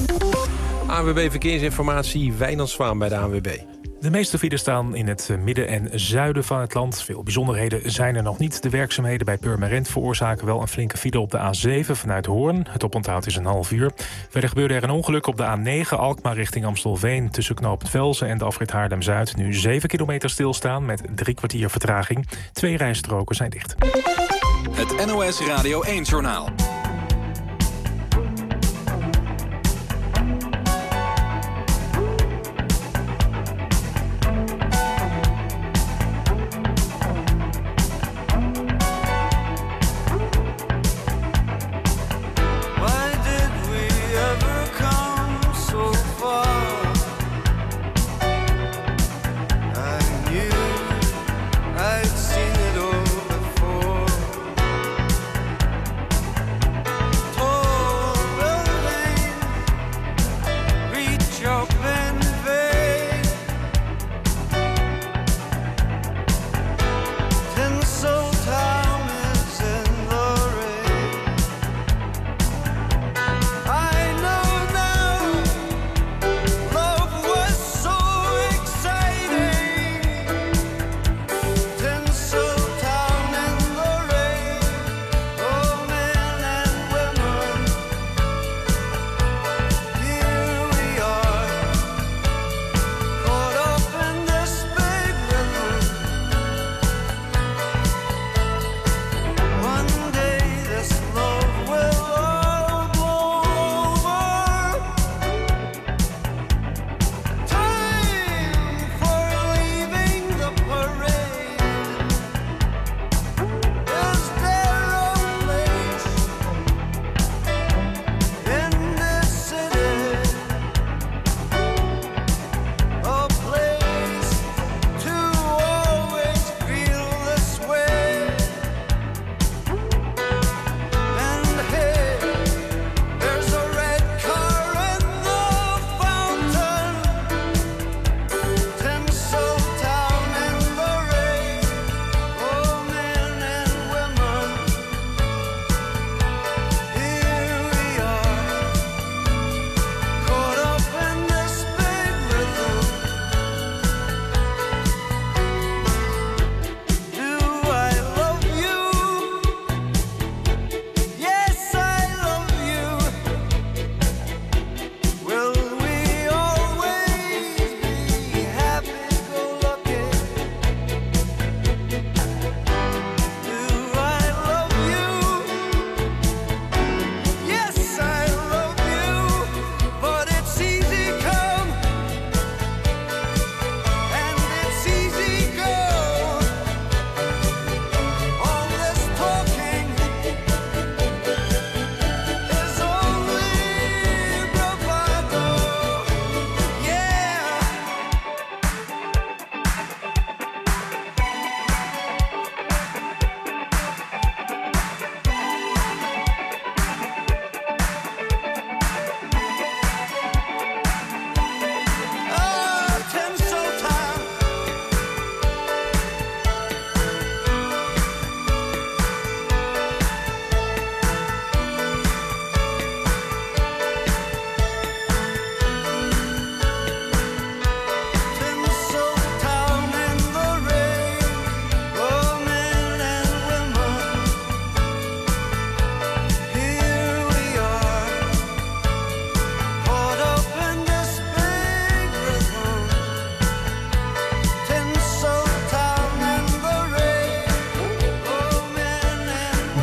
A N W B Verkeersinformatie, Wijnand Zwaan bij de A N W B. De meeste files staan in het midden en zuiden van het land. Veel bijzonderheden zijn er nog niet. De werkzaamheden bij Purmerend veroorzaken wel een flinke file op de A zeven vanuit Hoorn. Het oponthoud is een half uur. Verder gebeurde er een ongeluk op de A negen Alkmaar richting Amstelveen. Tussen knooppunt Velzen en de afrit Haarlem-Zuid. Nu zeven kilometer stilstaan met drie kwartier vertraging. Twee rijstroken zijn dicht. Het N O S Radio één-journaal. I'd seen it all before.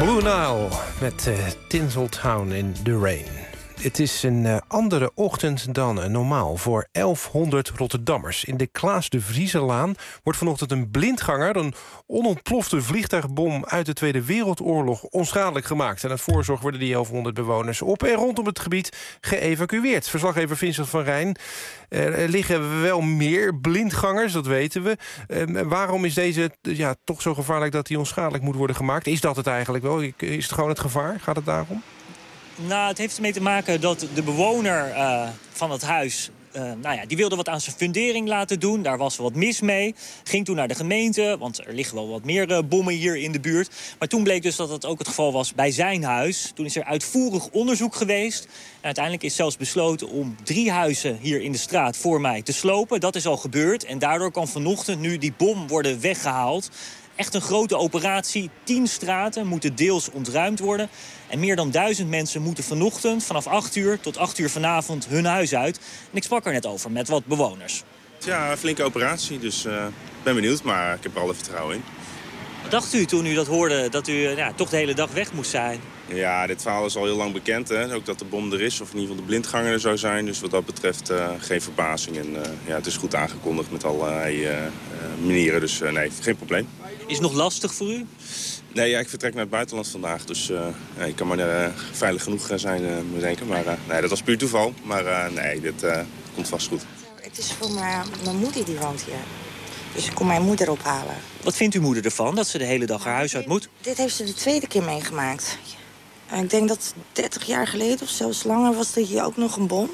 Blue Nile met uh, Tinseltown in the Rain. Het is een uh, andere ochtend dan uh, normaal voor elfhonderd Rotterdammers. In de Klaas de Vriezelaan wordt vanochtend een blindganger... een onontplofte vliegtuigbom uit de Tweede Wereldoorlog onschadelijk gemaakt. En uit voorzorg worden die elfhonderd bewoners op en rondom het gebied geëvacueerd. Verslaggever Vincent van Rijn. Er liggen wel meer blindgangers, dat weten we. Uh, waarom is deze ja, toch zo gevaarlijk dat die onschadelijk moet worden gemaakt? Is dat het eigenlijk wel? Is het gewoon het gevaar? Gaat het daarom? Nou, het heeft ermee te maken dat de bewoner uh, van het huis... Uh, nou ja, die wilde wat aan zijn fundering laten doen. Daar was wat mis mee. Ging toen naar de gemeente, want er liggen wel wat meer uh, bommen hier in de buurt. Maar toen bleek dus dat dat ook het geval was bij zijn huis. Toen is er uitvoerig onderzoek geweest. En uiteindelijk is zelfs besloten om drie huizen hier in de straat voor mij te slopen. Dat is al gebeurd. En daardoor kan vanochtend nu die bom worden weggehaald. Echt een grote operatie. Tien straten moeten deels ontruimd worden. En meer dan duizend mensen moeten vanochtend vanaf acht uur tot acht uur vanavond hun huis uit. En ik sprak er net over met wat bewoners. Ja, een flinke operatie, dus ik uh, ben benieuwd, maar ik heb er alle vertrouwen in. Wat dacht u toen u dat hoorde, dat u uh, ja, toch de hele dag weg moest zijn? Ja, dit verhaal is al heel lang bekend, hè? Ook dat de bom er is, of in ieder geval de blindganger er zou zijn. Dus wat dat betreft uh, geen verbazing. En uh, ja, het is goed aangekondigd met allerlei uh, uh, manieren, dus uh, nee, geen probleem. Is het nog lastig voor u? Nee, ja, ik vertrek naar het buitenland vandaag, dus uh, ja, ik kan maar uh, veilig genoeg zijn, uh, bedenken. Maar uh, nee, dat was puur toeval, maar uh, nee, dit uh, komt vast goed. Het is voor mijn, mijn moeder die woont hier, dus ik kom mijn moeder ophalen. Wat vindt uw moeder ervan, dat ze de hele dag haar huis uit moet? Dit heeft ze de tweede keer meegemaakt. Ik denk dat dertig jaar geleden of zelfs langer was er hier ook nog een bom.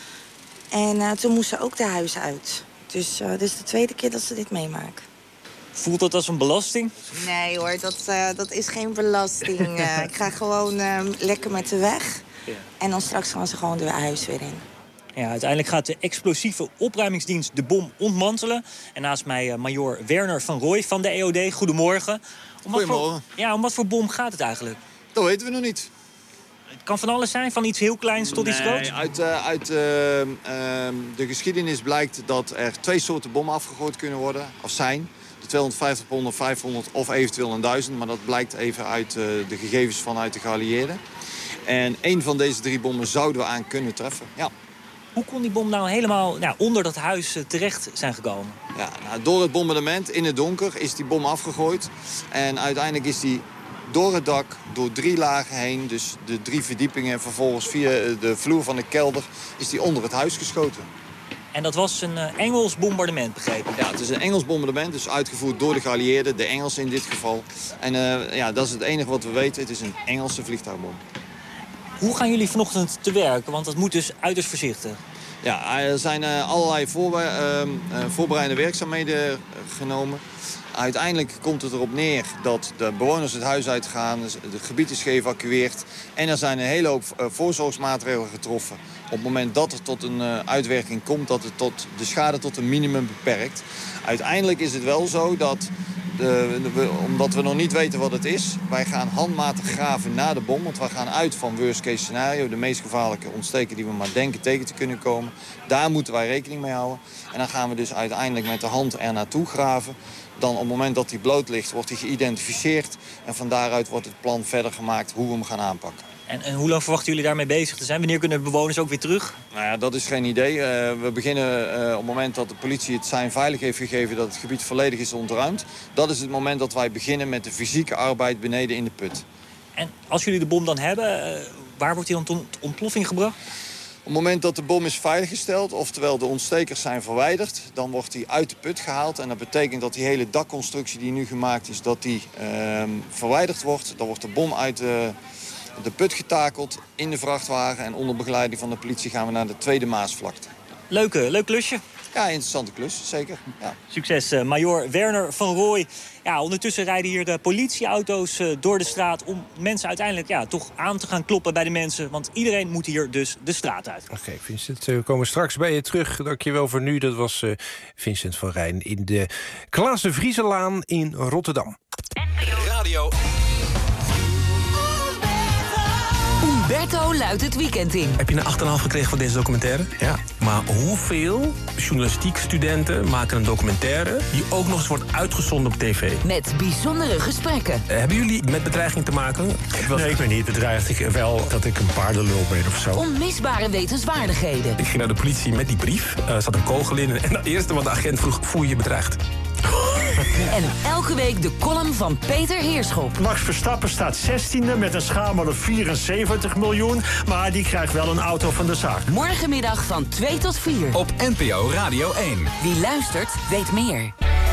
En uh, toen moest ze ook de huis uit. Dus uh, dit is de tweede keer dat ze dit meemaakt. Voelt dat als een belasting? Nee hoor, dat, uh, dat is geen belasting. Uh, ik ga gewoon uh, lekker met de weg. Ja. En dan straks gaan ze gewoon de huis weer in. Ja, uiteindelijk gaat de explosieve opruimingsdienst de bom ontmantelen. En naast mij uh, majoor Werner van Rooij van de E O D. Goedemorgen. Om Goedemorgen. Voor, ja, om wat voor bom gaat het eigenlijk? Dat weten we nog niet. Het kan van alles zijn, van iets heel kleins tot nee, iets groots? Uit, uh, uit uh, uh, de geschiedenis blijkt dat er twee soorten bommen afgegooid kunnen worden, of zijn. De tweehonderdvijftig pond of vijfhonderd of eventueel een duizend. Maar dat blijkt even uit uh, de gegevens vanuit de geallieerden. En één van deze drie bommen zouden we aan kunnen treffen, ja. Hoe kon die bom nou helemaal nou, onder dat huis uh, terecht zijn gekomen? Ja, nou, door het bombardement in het donker is die bom afgegooid. En uiteindelijk is die door het dak, door drie lagen heen, dus de drie verdiepingen... en vervolgens via de vloer van de kelder is die onder het huis geschoten. En dat was een uh, Engels bombardement, begrepen? Ja, het is een Engels bombardement, dus uitgevoerd door de geallieerden, de Engelsen in dit geval. En uh, ja, dat is het enige wat we weten, het is een Engelse vliegtuigbom. Hoe gaan jullie vanochtend te werken? Want dat moet dus uiterst voorzichtig. Ja, er zijn uh, allerlei voorbe uh, uh, voorbereidende werkzaamheden genomen. Uiteindelijk komt het erop neer dat de bewoners het huis uitgaan, het gebied is geëvacueerd en er zijn een hele hoop voorzorgsmaatregelen getroffen. Op het moment dat er tot een uh, uitwerking komt, dat het tot de schade tot een minimum beperkt. Uiteindelijk is het wel zo dat, de, de, we, omdat we nog niet weten wat het is, wij gaan handmatig graven naar de bom. Want we gaan uit van worst case scenario, de meest gevaarlijke ontsteker die we maar denken tegen te kunnen komen. Daar moeten wij rekening mee houden. En dan gaan we dus uiteindelijk met de hand er naartoe graven. Dan op het moment dat hij bloot ligt, wordt hij geïdentificeerd. En van daaruit wordt het plan verder gemaakt hoe we hem gaan aanpakken. En, en hoe lang verwachten jullie daarmee bezig te zijn? Wanneer kunnen de bewoners ook weer terug? Nou ja, dat is geen idee. Uh, we beginnen uh, op het moment dat de politie het sein veilig heeft gegeven... dat het gebied volledig is ontruimd. Dat is het moment dat wij beginnen met de fysieke arbeid beneden in de put. En als jullie de bom dan hebben, uh, waar wordt die dan tot ontploffing gebracht? Op het moment dat de bom is veiliggesteld, oftewel de ontstekers zijn verwijderd... dan wordt die uit de put gehaald. En dat betekent dat die hele dakconstructie die nu gemaakt is, dat die uh, verwijderd wordt. Dan wordt de bom uit de, de put getakeld in de vrachtwagen. En onder begeleiding van de politie gaan we naar de Tweede Maasvlakte. Leuke, leuk klusje. Ja, interessante klus, zeker. Ja. Succes, uh, majoor Werner van Rooij. Ja, ondertussen rijden hier uh, politieauto's uh, door de straat... om mensen uiteindelijk ja, toch aan te gaan kloppen bij de mensen. Want iedereen moet hier dus de straat uit. Oké, okay, Vincent, we komen straks bij je terug. Dankjewel voor nu. Dat was uh, Vincent van Rijn in de Klaas de Vriezelaan in Rotterdam. Radio Roberto luidt het weekend in. Heb je een acht komma vijf gekregen voor deze documentaire? Ja. Maar hoeveel journalistiekstudenten maken een documentaire die ook nog eens wordt uitgezonden op tv? Met bijzondere gesprekken. Uh, hebben jullie met bedreiging te maken? Nee, ik ben niet bedreigd. Ik wel dat ik een paardenlul ben of zo. Onmisbare wetenswaardigheden. Ik ging naar de politie met die brief. Er uh, zat een kogel in. En het eerste wat de agent vroeg, voel je je bedreigd? En elke week de column van Peter Heerschop. Max Verstappen staat zestiende met een schamele vierenzeventig miljoen... maar die krijgt wel een auto van de zaak. Morgenmiddag van twee tot vier. Op N P O Radio één. Wie luistert, weet meer.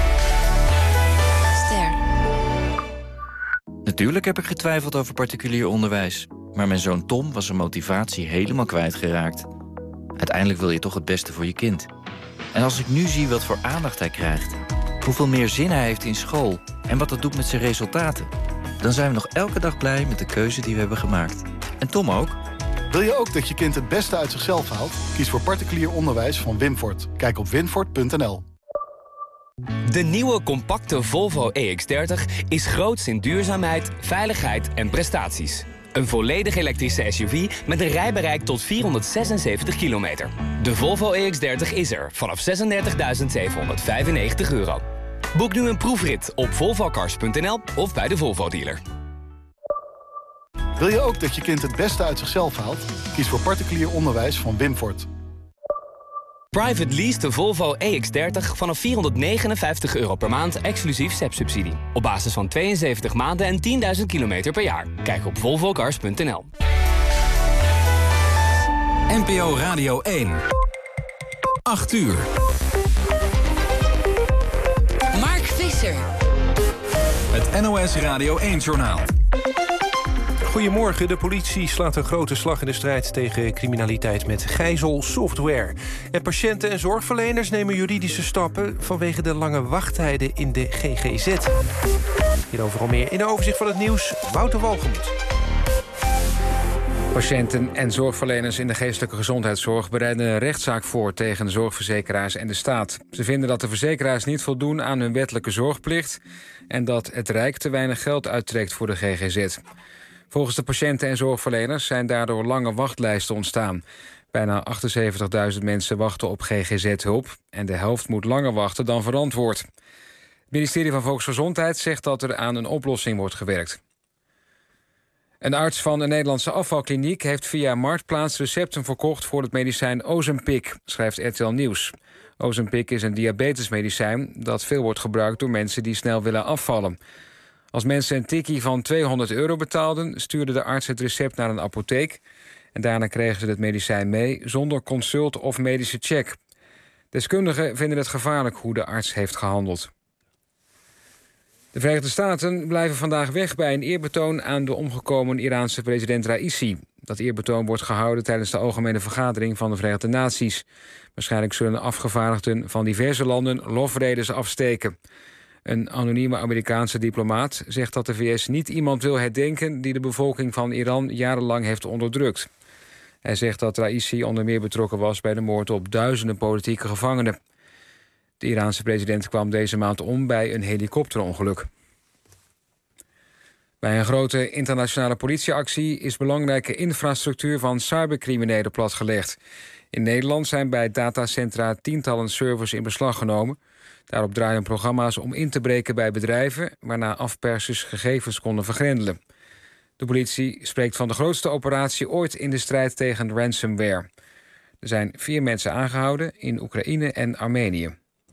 Ster. Natuurlijk heb ik getwijfeld over particulier onderwijs. Maar mijn zoon Tom was zijn motivatie helemaal kwijtgeraakt. Uiteindelijk wil je toch het beste voor je kind. En als ik nu zie wat voor aandacht hij krijgt... hoeveel meer zin hij heeft in school en wat dat doet met zijn resultaten... dan zijn we nog elke dag blij met de keuze die we hebben gemaakt. En Tom ook. Wil je ook dat je kind het beste uit zichzelf haalt? Kies voor particulier onderwijs van Winfort. Kijk op winfort punt n l. De nieuwe compacte Volvo E X dertig is groots in duurzaamheid, veiligheid en prestaties. Een volledig elektrische S U V met een rijbereik tot vierhonderdzesenzeventig kilometer. De Volvo E X dertig is er vanaf zesendertigduizend zevenhonderdvijfennegentig euro. Boek nu een proefrit op volvocars punt n l of bij de Volvo dealer. Wil je ook dat je kind het beste uit zichzelf haalt? Kies voor particulier onderwijs van Winfort. Private lease de Volvo E X dertig vanaf vierhonderdnegenenvijftig euro per maand, exclusief S E P-subsidie. Op basis van tweeënzeventig maanden en tienduizend kilometer per jaar. Kijk op volvocars punt n l. N P O Radio één. acht uur. Mark Visser. Het N O S Radio één-journaal. Goedemorgen, de politie slaat een grote slag in de strijd tegen criminaliteit met gijzelsoftware. En patiënten en zorgverleners nemen juridische stappen vanwege de lange wachttijden in de G G Z. Hierover al meer in de overzicht van het nieuws, Wouter Walgemoed. Patiënten en zorgverleners in de geestelijke gezondheidszorg bereiden een rechtszaak voor tegen de zorgverzekeraars en de staat. Ze vinden dat de verzekeraars niet voldoen aan hun wettelijke zorgplicht en dat het Rijk te weinig geld uittrekt voor de G G Z. Volgens de patiënten en zorgverleners zijn daardoor lange wachtlijsten ontstaan. Bijna achtenzeventigduizend mensen wachten op G G Z-hulp en de helft moet langer wachten dan verantwoord. Het ministerie van Volksgezondheid zegt dat er aan een oplossing wordt gewerkt. Een arts van een Nederlandse afvalkliniek heeft via Marktplaats recepten verkocht voor het medicijn Ozempic, schrijft R T L Nieuws. Ozempic is een diabetesmedicijn dat veel wordt gebruikt door mensen die snel willen afvallen. Als mensen een tikkie van tweehonderd euro betaalden, stuurde de arts het recept naar een apotheek en daarna kregen ze het medicijn mee zonder consult of medische check. Deskundigen vinden het gevaarlijk hoe de arts heeft gehandeld. De Verenigde Staten blijven vandaag weg bij een eerbetoon aan de omgekomen Iraanse president Raisi. Dat eerbetoon wordt gehouden tijdens de algemene vergadering van de Verenigde Naties. Waarschijnlijk zullen afgevaardigden van diverse landen lofredes afsteken. Een anonieme Amerikaanse diplomaat zegt dat de V S niet iemand wil herdenken die de bevolking van Iran jarenlang heeft onderdrukt. Hij zegt dat Raisi onder meer betrokken was bij de moord op duizenden politieke gevangenen. De Iraanse president kwam deze maand om bij een helikopterongeluk. Bij een grote internationale politieactie is belangrijke infrastructuur van cybercriminelen platgelegd. In Nederland zijn bij datacentra tientallen servers in beslag genomen. Daarop draaien programma's om in te breken bij bedrijven, waarna afpersers gegevens konden vergrendelen. De politie spreekt van de grootste operatie ooit in de strijd tegen ransomware. Er zijn vier mensen aangehouden in Oekraïne en Armenië.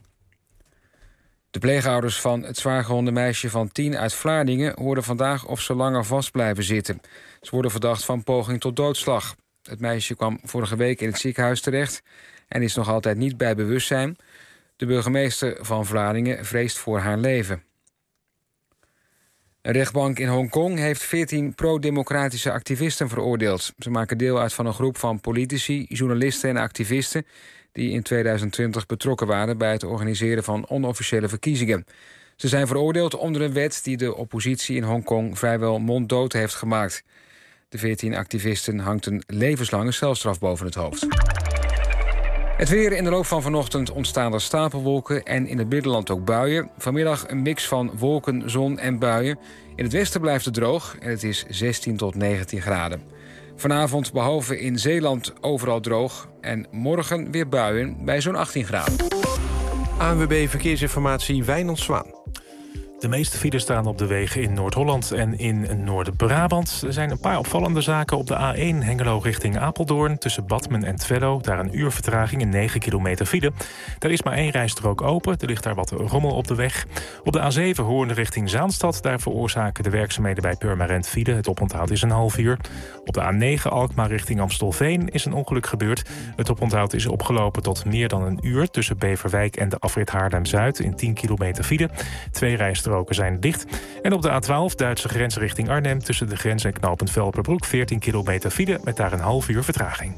De pleegouders van het zwaargewonde meisje van tien uit Vlaardingen hoorden vandaag of ze langer vast blijven zitten. Ze worden verdacht van poging tot doodslag. Het meisje kwam vorige week in het ziekenhuis terecht en is nog altijd niet bij bewustzijn. De burgemeester van Vlaardingen vreest voor haar leven. Een rechtbank in Hongkong heeft veertien pro-democratische activisten veroordeeld. Ze maken deel uit van een groep van politici, journalisten en activisten die in tweeduizend twintig betrokken waren bij het organiseren van onofficiële verkiezingen. Ze zijn veroordeeld onder een wet die de oppositie in Hongkong vrijwel monddood heeft gemaakt. De veertien activisten hangt een levenslange celstraf boven het hoofd. Het weer: in de loop van vanochtend ontstaan er stapelwolken en in het binnenland ook buien. Vanmiddag een mix van wolken, zon en buien. In het westen blijft het droog en het is zestien tot negentien graden. Vanavond behalve in Zeeland overal droog. En morgen weer buien bij zo'n achttien graden. A N W B Verkeersinformatie, Wijnand Zwaan. De meeste files staan op de wegen in Noord-Holland en in Noord-Brabant. Er zijn een paar opvallende zaken op de A één Hengelo richting Apeldoorn. Tussen Badmen en Twello, daar een uur vertraging in negen kilometer file. Daar is maar één rijstrook open, er ligt daar wat rommel op de weg. Op de A zeven Hoorn richting Zaanstad, daar veroorzaken de werkzaamheden bij Purmerend file. Het oponthoud is een half uur. Op de A negen Alkmaar richting Amstelveen is een ongeluk gebeurd. Het oponthoud is opgelopen tot meer dan een uur tussen Beverwijk en de afrit Haarlem-Zuid in tien kilometer file. Twee rijstroken zijn dicht. En op de A twaalf Duitse grens richting Arnhem tussen de grens en knooppunt Velperbroek veertien kilometer file met daar een half uur vertraging.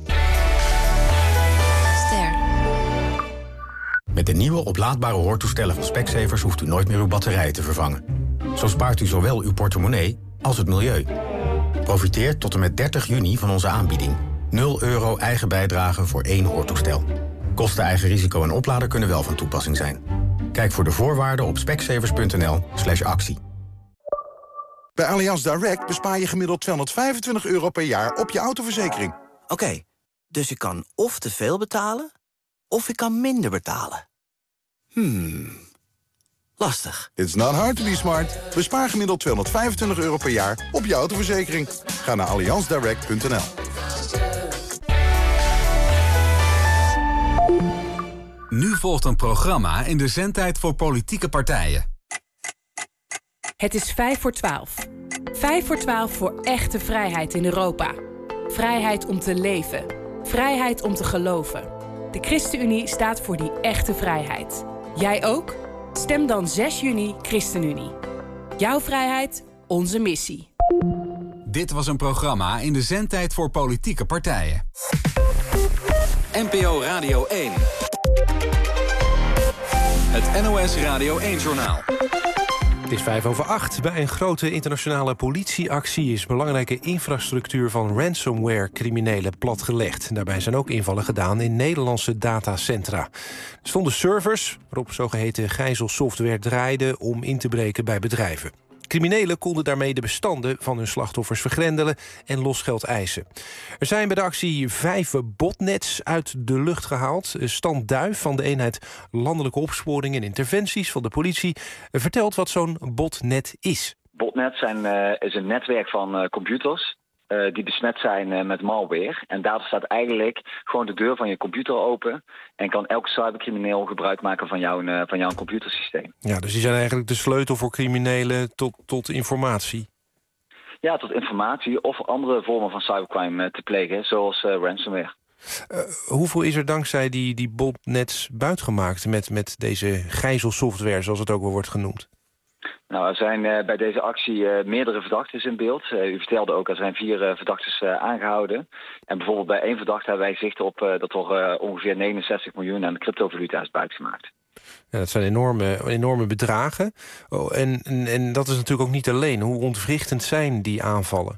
Ster. Met de nieuwe oplaadbare hoortoestellen van Specsavers hoeft u nooit meer uw batterijen te vervangen. Zo spaart u zowel uw portemonnee als het milieu. Profiteer tot en met dertig juni van onze aanbieding. nul euro eigen bijdrage voor één hoortoestel. Kosten, eigen risico en oplader kunnen wel van toepassing zijn. Kijk voor de voorwaarden op specsavers.nl slash actie. Bij Allianz Direct bespaar je gemiddeld tweehonderdvijfentwintig euro per jaar op je autoverzekering. Oké, okay, dus ik kan of te veel betalen, of ik kan minder betalen. Hmm, lastig. It's not hard to be smart. Bespaar gemiddeld tweehonderdvijfentwintig euro per jaar op je autoverzekering. Ga naar allianz direct punt n l. Nu volgt een programma in de zendtijd voor politieke partijen. Het is vijf voor twaalf. Vijf voor twaalf voor echte vrijheid in Europa. Vrijheid om te leven. Vrijheid om te geloven. De ChristenUnie staat voor die echte vrijheid. Jij ook? Stem dan zes juni ChristenUnie. Jouw vrijheid, onze missie. Dit was een programma in de zendtijd voor politieke partijen. N P O Radio één. Het N O S Radio één-journaal. Het is vijf over acht. Bij een grote internationale politieactie is belangrijke infrastructuur van ransomware-criminelen platgelegd. Daarbij zijn ook invallen gedaan in Nederlandse datacentra. Er stonden servers waarop zogeheten gijzelsoftware draaide om in te breken bij bedrijven. Criminelen konden daarmee de bestanden van hun slachtoffers vergrendelen en losgeld eisen. Er zijn bij de actie vijf botnets uit de lucht gehaald. Stan Duif van de eenheid Landelijke Opsporing en Interventies van de politie vertelt wat zo'n botnet is. Botnets zijn, uh, is een netwerk van uh, computers uh, die besmet zijn uh, met malware. En daardoor staat eigenlijk gewoon de deur van je computer open en kan elke cybercrimineel gebruik maken van jouw, uh, van jouw computersysteem. Ja, dus die zijn eigenlijk de sleutel voor criminelen tot, tot informatie. Ja, tot informatie of andere vormen van cybercrime uh, te plegen, zoals uh, ransomware. Uh, hoeveel is er dankzij die, die botnets buitgemaakt met, met deze gijzelsoftware, zoals het ook wel wordt genoemd? Nou, er zijn uh, bij deze actie uh, meerdere verdachten in beeld. Uh, u vertelde ook, er zijn vier uh, verdachten uh, aangehouden. En bijvoorbeeld bij één verdachte hebben wij zicht op uh, dat er uh, ongeveer negenenzestig miljoen aan de cryptovaluta is buitgemaakt. Ja, dat zijn enorme, enorme bedragen. Oh, en, en, en dat is natuurlijk ook niet alleen. Hoe ontwrichtend zijn die aanvallen?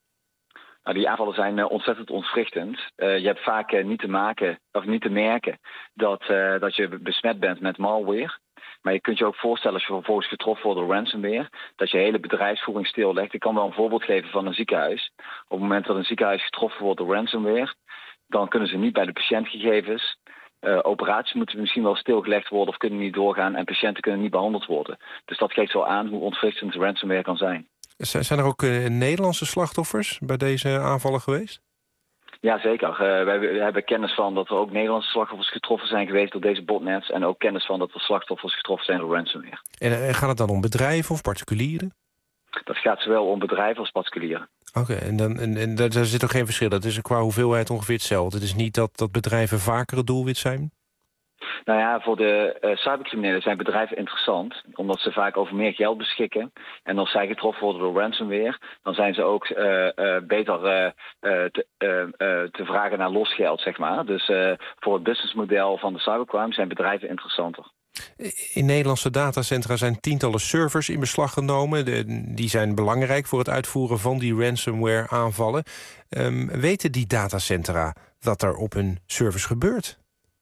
Nou, die aanvallen zijn uh, ontzettend ontwrichtend. Uh, je hebt vaak uh, niet te maken of niet te merken dat, uh, dat je besmet bent met malware. Maar je kunt je ook voorstellen als je vervolgens getroffen wordt door ransomware, dat je hele bedrijfsvoering stillegt. Ik kan wel een voorbeeld geven van een ziekenhuis. Op het moment dat een ziekenhuis getroffen wordt door ransomware, dan kunnen ze niet bij de patiëntgegevens. Uh, operaties moeten misschien wel stilgelegd worden of kunnen niet doorgaan en patiënten kunnen niet behandeld worden. Dus dat geeft wel aan hoe ontwrichtend ransomware kan zijn. Zijn er ook uh, Nederlandse slachtoffers bij deze aanvallen geweest? Ja, zeker. Uh, wij, wij hebben kennis van dat er ook Nederlandse slachtoffers getroffen zijn geweest door deze botnets. En ook kennis van dat er slachtoffers getroffen zijn door ransomware. En uh, gaat het dan om bedrijven of particulieren? Dat gaat zowel om bedrijven als particulieren. Oké, okay, en, dan, en, en daar zit ook geen verschil. Dat is qua hoeveelheid ongeveer hetzelfde. Het is niet dat, dat bedrijven vaker het doelwit zijn? Nou ja, voor de uh, cybercriminelen zijn bedrijven interessant, omdat ze vaak over meer geld beschikken. En als zij getroffen worden door ransomware, dan zijn ze ook uh, uh, beter uh, uh, te, uh, uh, te vragen naar losgeld, zeg maar. Dus uh, voor het businessmodel van de cybercrime zijn bedrijven interessanter. In Nederlandse datacentra zijn tientallen servers in beslag genomen. De, die zijn belangrijk voor het uitvoeren van die ransomware aanvallen. Um, weten die datacentra wat er op hun servers gebeurt?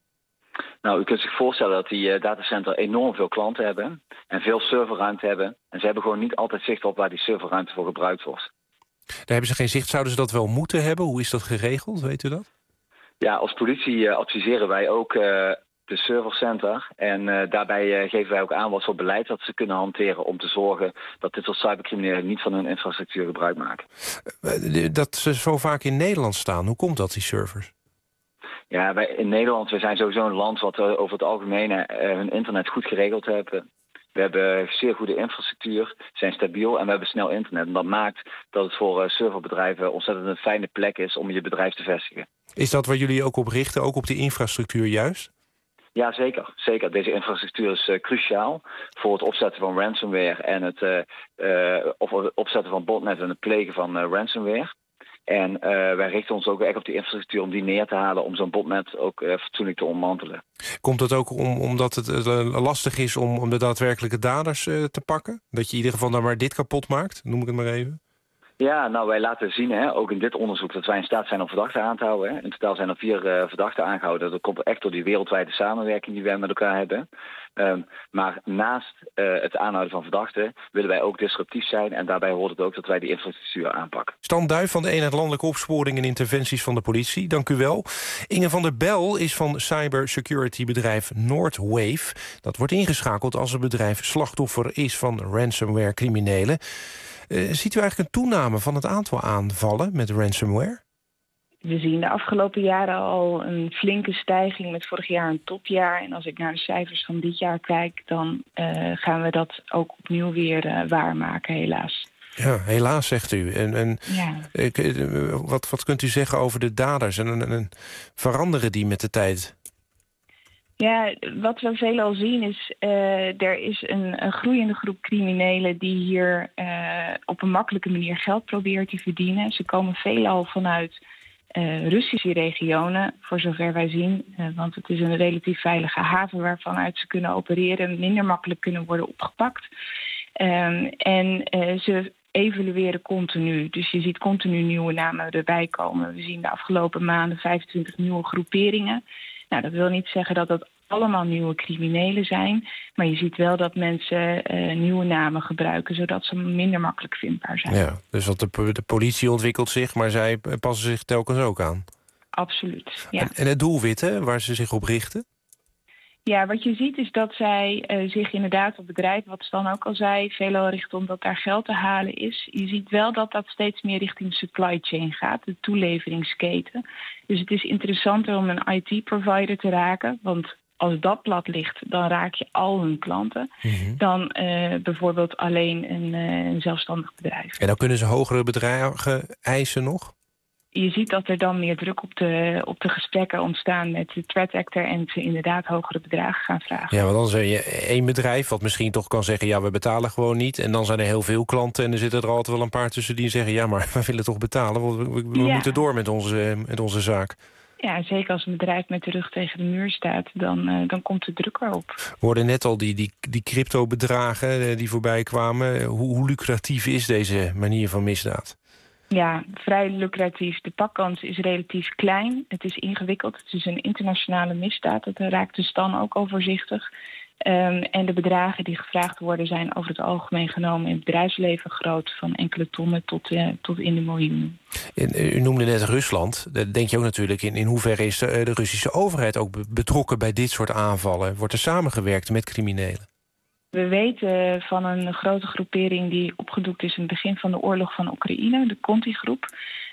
Nou, u kunt zich voorstellen dat die uh, datacentra enorm veel klanten hebben en veel serverruimte hebben. En ze hebben gewoon niet altijd zicht op waar die serverruimte voor gebruikt wordt. Daar hebben ze geen zicht. Zouden ze dat wel moeten hebben? Hoe is dat geregeld? Weet u dat? Ja, als politie uh, adviseren wij ook uh, de servercenter. En uh, daarbij uh, geven wij ook aan wat voor beleid dat ze kunnen hanteren om te zorgen dat dit soort cybercriminelen niet van hun infrastructuur gebruik maken. Uh, dat ze zo vaak in Nederland staan, hoe komt dat, die servers? Ja, wij in Nederland, we zijn sowieso een land wat uh, over het algemeen uh, hun internet goed geregeld hebben. We hebben zeer goede infrastructuur, zijn stabiel en we hebben snel internet. En dat maakt dat het voor uh, serverbedrijven ontzettend een fijne plek is om je bedrijf te vestigen. Is dat waar jullie ook op richten, ook op die infrastructuur juist? Ja, zeker. zeker. Deze infrastructuur is uh, cruciaal voor het opzetten van ransomware en het, uh, uh, of het opzetten van botnet en het plegen van uh, ransomware. En uh, wij richten ons ook echt op die infrastructuur om die neer te halen, om zo'n botnet ook uh, fatsoenlijk te ontmantelen. Komt dat ook om, omdat het uh, lastig is om, om de daadwerkelijke daders uh, te pakken? Dat je in ieder geval dan maar dit kapot maakt, noem ik het maar even? Ja, nou wij laten zien, hè, ook in dit onderzoek, dat wij in staat zijn om verdachten aan te houden. Hè. In totaal zijn er vier uh, verdachten aangehouden. Dat komt echt door die wereldwijde samenwerking die wij met elkaar hebben. Um, maar naast uh, het aanhouden van verdachten willen wij ook disruptief zijn. En daarbij hoort het ook dat wij die infrastructuur aanpakken. Stan Duif van de eenheid Landelijke Opsporing en Interventies van de politie. Dank u wel. Inge van der Bel is van cybersecurity bedrijf Noordwave. Dat wordt ingeschakeld als het bedrijf slachtoffer is van ransomware criminelen. Uh, ziet u eigenlijk een toename van het aantal aanvallen met ransomware? We zien de afgelopen jaren al een flinke stijging met vorig jaar een topjaar. En als ik naar de cijfers van dit jaar kijk, dan uh, gaan we dat ook opnieuw weer uh, waarmaken, helaas. Ja, helaas, zegt u. En, en ja. uh, wat, wat kunt u zeggen over de daders? En, en, en veranderen die met de tijd? Ja, wat we veelal zien is, uh, er is een, een groeiende groep criminelen die hier uh, op een makkelijke manier geld proberen te verdienen. Ze komen veelal vanuit uh, Russische regionen, voor zover wij zien. Uh, want het is een relatief veilige haven waarvanuit ze kunnen opereren, minder makkelijk kunnen worden opgepakt. Um, en uh, ze evalueren continu. Dus je ziet continu nieuwe namen erbij komen. We zien de afgelopen maanden vijfentwintig nieuwe groeperingen. Nou, dat wil niet zeggen dat dat allemaal nieuwe criminelen zijn. Maar je ziet wel dat mensen uh, nieuwe namen gebruiken, zodat ze minder makkelijk vindbaar zijn. Ja, dus wat de, de politie ontwikkelt zich, maar zij passen zich telkens ook aan. Absoluut, ja. En, en het doelwit, hè, waar ze zich op richten? Ja, wat je ziet is dat zij uh, zich inderdaad op bedrijven, wat Stan ook al zei, veelal richten omdat daar geld te halen is. Je ziet wel dat dat steeds meer richting supply chain gaat, de toeleveringsketen. Dus het is interessanter om een I T-provider te raken, want als dat plat ligt, dan raak je al hun klanten. Mm-hmm. Dan uh, bijvoorbeeld alleen een, uh, een zelfstandig bedrijf. En dan kunnen ze hogere bedragen eisen nog? Je ziet dat er dan meer druk op de, op de gesprekken ontstaan met de threat actor en ze inderdaad hogere bedragen gaan vragen. Ja, want dan zeg je één bedrijf wat misschien toch kan zeggen, ja, we betalen gewoon niet. En dan zijn er heel veel klanten en er zitten er altijd wel een paar tussen die zeggen, ja, maar we willen toch betalen, want we, we, we ja. moeten door met onze, met onze zaak. Ja, zeker als een bedrijf met de rug tegen de muur staat, dan, uh, dan komt de druk erop. We hoorden net al die, die, die crypto-bedragen die voorbij kwamen. Hoe, hoe lucratief is deze manier van misdaad? Ja, vrij lucratief. De pakkans is relatief klein. Het is ingewikkeld. Het is een internationale misdaad. Dat raakt de Stan ook al voorzichtig. Um, en de bedragen die gevraagd worden zijn over het algemeen genomen in het bedrijfsleven groot, van enkele tonnen tot, uh, tot in de miljoenen. En, u noemde net Rusland. Daar denk je ook natuurlijk in, in hoeverre is de, de Russische overheid ook betrokken bij dit soort aanvallen? Wordt er samengewerkt met criminelen? We weten van een grote groepering die opgedoekt is in het begin van de oorlog van Oekraïne, de Conti-groep,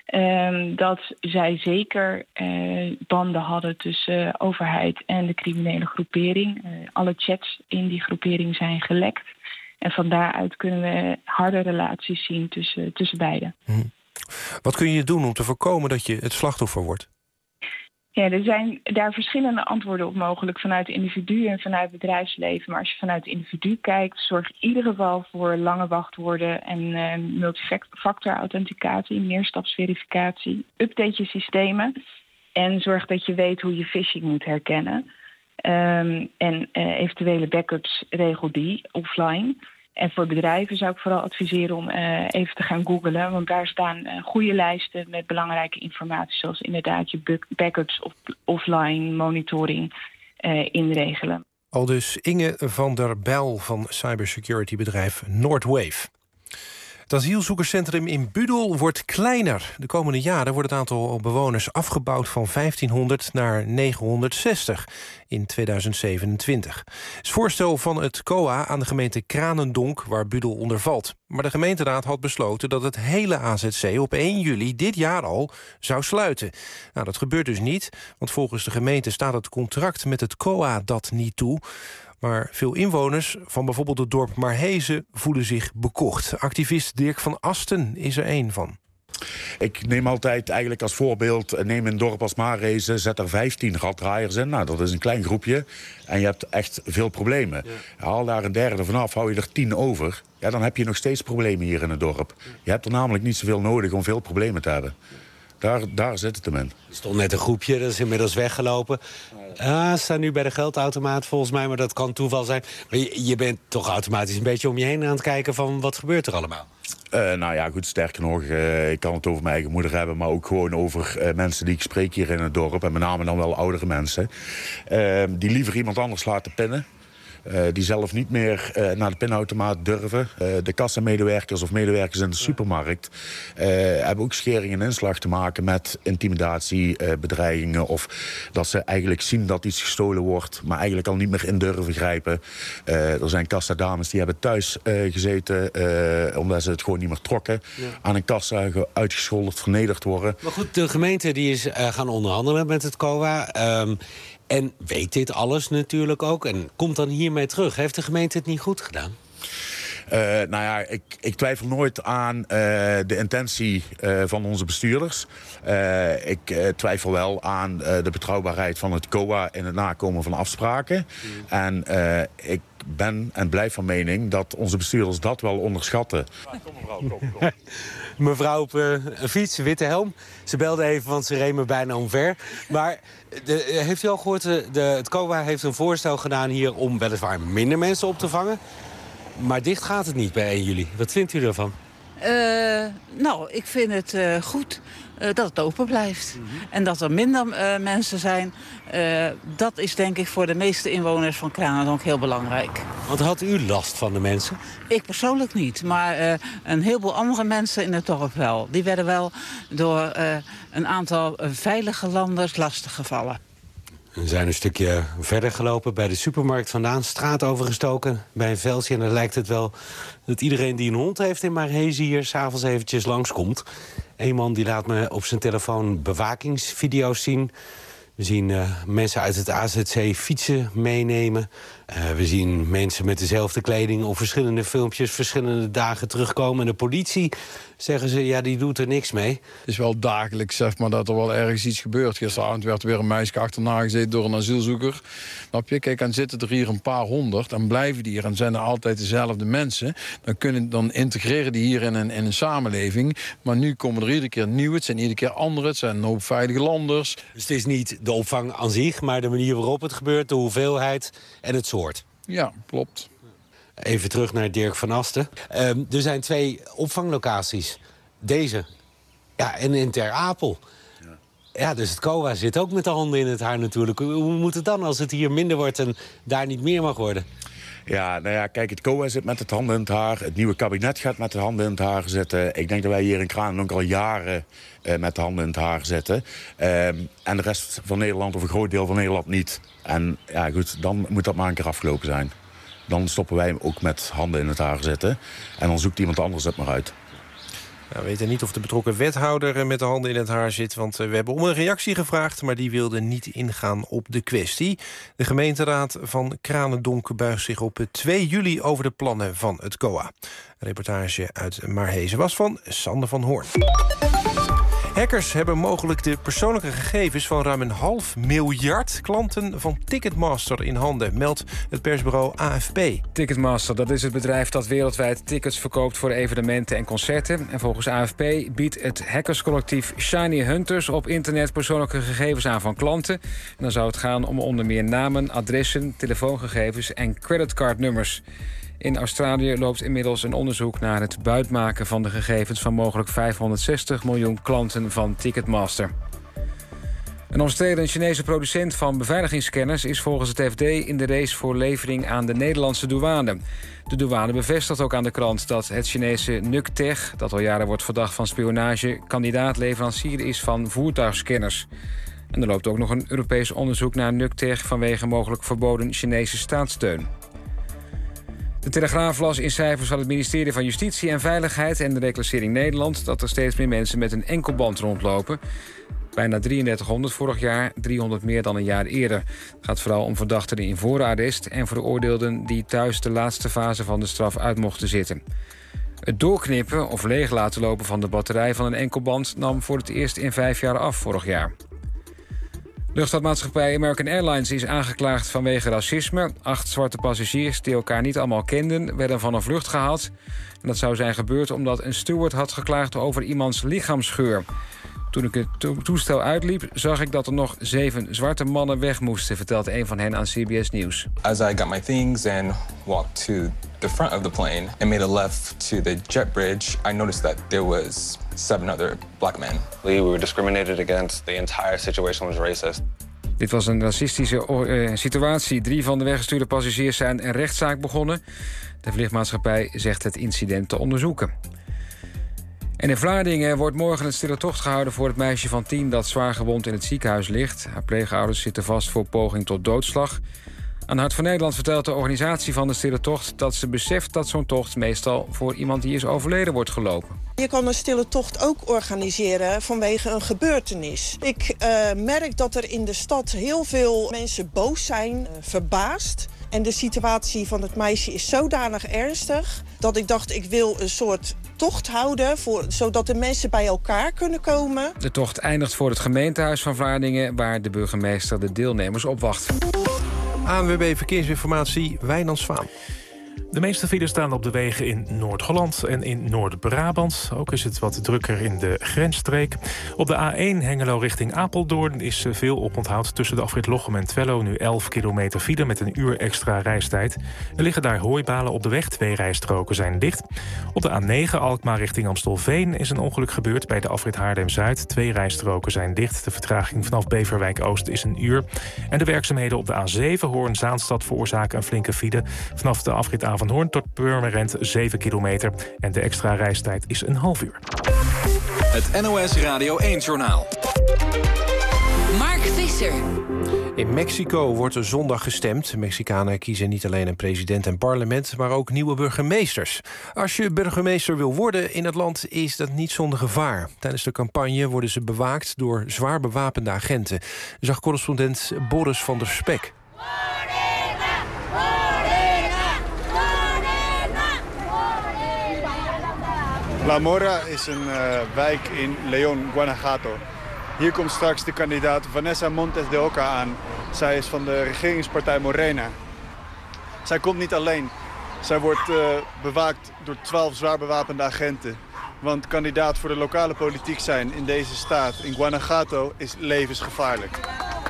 um, dat zij zeker uh, banden hadden tussen uh, overheid en de criminele groepering. Uh, alle chats in die groepering zijn gelekt. En van daaruit kunnen we harde relaties zien tussen, tussen beiden. Hmm. Wat kun je doen om te voorkomen dat je het slachtoffer wordt? Ja, er zijn daar verschillende antwoorden op mogelijk vanuit de individu en vanuit het bedrijfsleven. Maar als je vanuit het individu kijkt, zorg in ieder geval voor lange wachtwoorden en uh, multifactor authenticatie, meerstapsverificatie. Update je systemen en zorg dat je weet hoe je phishing moet herkennen. Um, en uh, eventuele backups regel die offline. En voor bedrijven zou ik vooral adviseren om uh, even te gaan googlen. Want daar staan uh, goede lijsten met belangrijke informatie, zoals inderdaad je backups of offline monitoring uh, inregelen. Aldus Inge van der Bijl van cybersecurity bedrijf Noordwave. Het asielzoekerscentrum in Budel wordt kleiner. De komende jaren wordt het aantal bewoners afgebouwd van vijftienhonderd naar negenhonderdzestig in tweeduizend zevenentwintig. Het is voorstel van het C O A aan de gemeente Kranendonk, waar Budel onder valt. Maar de gemeenteraad had besloten dat het hele A Z C op één juli dit jaar al zou sluiten. Nou, dat gebeurt dus niet, want volgens de gemeente staat het contract met het C O A dat niet toe. Maar veel inwoners van bijvoorbeeld het dorp Marhezen voelen zich bekocht. Activist Dirk van Asten is er één van. Ik neem altijd eigenlijk als voorbeeld, neem een dorp als Marhezen, zet er vijftien raddraaiers in. Nou, dat is een klein groepje en je hebt echt veel problemen. Ja. Haal daar een derde vanaf, hou je er tien over. Ja, dan heb je nog steeds problemen hier in het dorp. Je hebt er namelijk niet zoveel nodig om veel problemen te hebben. Daar, daar zit het hem in. Er stond net een groepje, dat is inmiddels weggelopen. Ah, ze staan nu bij de geldautomaat volgens mij, maar dat kan toeval zijn. Maar je, je bent toch automatisch een beetje om je heen aan het kijken van wat gebeurt er allemaal? Uh, nou ja, goed, sterker nog, uh, ik kan het over mijn eigen moeder hebben, maar ook gewoon over uh, mensen die ik spreek hier in het dorp. En met name dan wel oudere mensen. Uh, die liever iemand anders laten pinnen. Uh, die zelf niet meer uh, naar de pinautomaat durven. Uh, de kassamedewerkers of medewerkers in de supermarkt uh, hebben ook schering en inslag te maken met intimidatie, uh, bedreigingen, of dat ze eigenlijk zien dat iets gestolen wordt, maar eigenlijk al niet meer in durven grijpen. Uh, er zijn kassadames die hebben thuis uh, gezeten uh, omdat ze het gewoon niet meer trokken. Ja. Aan een kassa uitgescholden, vernederd worden. Maar goed, de gemeente die is uh, gaan onderhandelen met het C O A. Um, En weet dit alles natuurlijk ook. En komt dan hiermee terug. Heeft de gemeente het niet goed gedaan? Uh, nou ja, ik, ik twijfel nooit aan uh, de intentie uh, van onze bestuurders. Uh, ik uh, twijfel wel aan uh, de betrouwbaarheid van het C O A in het nakomen van afspraken. Mm. En uh, ik ben en blijf van mening dat onze bestuurders dat wel onderschatten. Kom mevrouw, kom, kom. Mevrouw op uh, een fiets, witte helm. Ze belde even, want ze reed me bijna omver. Maar de, heeft u al gehoord, de, de, het C O A heeft een voorstel gedaan hier om weliswaar minder mensen op te vangen. Maar dicht gaat het niet bij één juli. Wat vindt u daarvan? Uh, nou, ik vind het uh, goed uh, dat het open blijft. Mm-hmm. En dat er minder uh, mensen zijn. Uh, dat is denk ik voor de meeste inwoners van Kranendonk heel belangrijk. Want had u last van de mensen? Ik persoonlijk niet, maar uh, een heleboel andere mensen in het dorp wel. Die werden wel door uh, een aantal uh, veilige landers lastiggevallen. We zijn een stukje verder gelopen, bij de supermarkt vandaan, straat overgestoken bij een veldje. En dan lijkt het wel dat iedereen die een hond heeft in Marhezen hier s'avonds eventjes langskomt. Eén man die laat me op zijn telefoon bewakingsvideo's zien. We zien uh, mensen uit het A Z C fietsen meenemen. Uh, we zien mensen met dezelfde kleding op verschillende filmpjes verschillende dagen terugkomen. En de politie, zeggen ze, ja, die doet er niks mee. Het is wel dagelijks, zeg maar, dat er wel ergens iets gebeurt. Gisteravond werd weer een meisje achterna gezeten door een asielzoeker. Snap je? Kijk, en zitten er hier een paar honderd, dan blijven die hier en zijn er altijd dezelfde mensen. Dan, kunnen, dan integreren die hier in een, in een samenleving. Maar nu komen er iedere keer nieuw, het zijn iedere keer andere, het zijn een hoop veilige landers. Dus het is niet de opvang aan zich, maar de manier waarop het gebeurt, de hoeveelheid en het soort. Ja, klopt. Even terug naar Dirk van Asten. Um, er zijn twee opvanglocaties. Deze. Ja, en in Ter Apel. Ja. ja, dus het C O A zit ook met de handen in het haar natuurlijk. Hoe moet het dan als het hier minder wordt en daar niet meer mag worden? Ja, nou ja, kijk, het C O A zit met het handen in het haar. Het nieuwe kabinet gaat met de handen in het haar zitten. Ik denk dat wij hier in Kranendonk al jaren uh, met de handen in het haar zitten. Uh, en de rest van Nederland, of een groot deel van Nederland, niet. En ja, goed, dan moet dat maar een keer afgelopen zijn. Dan stoppen wij ook met handen in het haar zitten. En dan zoekt iemand anders het maar uit. Nou, we weten niet of de betrokken wethouder met de handen in het haar zit, want we hebben om een reactie gevraagd, maar die wilde niet ingaan op de kwestie. De gemeenteraad van Kranendonk buigt zich op twee juli over de plannen van het C O A. Een reportage uit Marhezen was van Sander van Hoorn. Hackers hebben mogelijk de persoonlijke gegevens van ruim een half miljard klanten van Ticketmaster in handen, meldt het persbureau A F P. Ticketmaster, dat is het bedrijf dat wereldwijd tickets verkoopt voor evenementen en concerten. En volgens A F P biedt het hackerscollectief Shiny Hunters op internet persoonlijke gegevens aan van klanten. En dan zou het gaan om onder meer namen, adressen, telefoongegevens en creditcardnummers. In Australië loopt inmiddels een onderzoek naar het buitmaken van de gegevens van mogelijk vijfhonderdzestig miljoen klanten van Ticketmaster. Een omstreden Chinese producent van beveiligingsscanners is volgens het F D in de race voor levering aan de Nederlandse douane. De douane bevestigt ook aan de krant dat het Chinese Nuctech, dat al jaren wordt verdacht van spionage, kandidaat-leverancier is van voertuigscanners. En er loopt ook nog een Europees onderzoek naar Nuctech vanwege mogelijk verboden Chinese staatssteun. De Telegraaf las in cijfers van het ministerie van Justitie en Veiligheid en de Reclassering Nederland dat er steeds meer mensen met een enkelband rondlopen. Bijna drieëndertighonderd vorig jaar, driehonderd meer dan een jaar eerder. Het gaat vooral om verdachten in voorarrest en veroordeelden die thuis de laatste fase van de straf uit mochten zitten. Het doorknippen of leeg laten lopen van de batterij van een enkelband nam voor het eerst in vijf jaar af vorig jaar. Luchtvaartmaatschappij American Airlines is aangeklaagd vanwege racisme. Acht zwarte passagiers die elkaar niet allemaal kenden werden van een vlucht gehaald. En dat zou zijn gebeurd omdat een steward had geklaagd over iemands lichaamsgeur. Toen ik het to- toestel uitliep, zag ik dat er nog zeven zwarte mannen weg moesten, vertelt een van hen aan C B S News. As I got my things and walked to the front of the plane and made a left to the jet bridge, I noticed that there was seven other black men. We were discriminated against. The entire situation was racist. Dit was een racistische uh, situatie. Drie van de weggestuurde passagiers zijn een rechtszaak begonnen. De vliegmaatschappij zegt het incident te onderzoeken. En in Vlaardingen wordt morgen een stille tocht gehouden voor het meisje van tien dat zwaar gewond in het ziekenhuis ligt. Haar pleegouders zitten vast voor poging tot doodslag. Aan Hart van Nederland vertelt de organisatie van de stille tocht dat ze beseft dat zo'n tocht meestal voor iemand die is overleden wordt gelopen. Je kan een stille tocht ook organiseren vanwege een gebeurtenis. Ik uh, merk dat er in de stad heel veel mensen boos zijn, uh, verbaasd. En de situatie van het meisje is zodanig ernstig dat ik dacht ik wil een soort tocht houden voor, zodat de mensen bij elkaar kunnen komen. De tocht eindigt voor het gemeentehuis van Vlaardingen waar de burgemeester de deelnemers opwacht. A N W B Verkeersinformatie, Wijnand Zwaan. De meeste files staan op de wegen in Noord-Holland en in Noord-Brabant. Ook is het wat drukker in de grensstreek. Op de A één Hengelo richting Apeldoorn is veel oponthoud tussen de afrit Lochem en Twello. Nu elf kilometer file met een uur extra reistijd. Er liggen daar hooibalen op de weg. Twee rijstroken zijn dicht. Op de A negen Alkmaar richting Amstelveen is een ongeluk gebeurd bij de afrit Haarlem-Zuid. Twee rijstroken zijn dicht. De vertraging vanaf Beverwijk-Oost is een uur. En de werkzaamheden op de A zeven Hoorn-Zaanstad veroorzaken een flinke file. Vanaf de afrit A van Hoorn tot Purmerend zeven kilometer. En de extra reistijd is een half uur. Het N O S Radio één-journaal. Mark Visser. In Mexico wordt er zondag gestemd. Mexicanen kiezen niet alleen een president en parlement, maar ook nieuwe burgemeesters. Als je burgemeester wil worden in het land, is dat niet zonder gevaar. Tijdens de campagne worden ze bewaakt door zwaar bewapende agenten. Zag correspondent Boris van der Spek. La Mora is een uh, wijk in León, Guanajuato. Hier komt straks de kandidaat Vanessa Montes de Oca aan. Zij is van de regeringspartij Morena. Zij komt niet alleen. Zij wordt uh, bewaakt door twaalf zwaar bewapende agenten. Want kandidaat voor de lokale politiek zijn in deze staat, in Guanajuato, is levensgevaarlijk.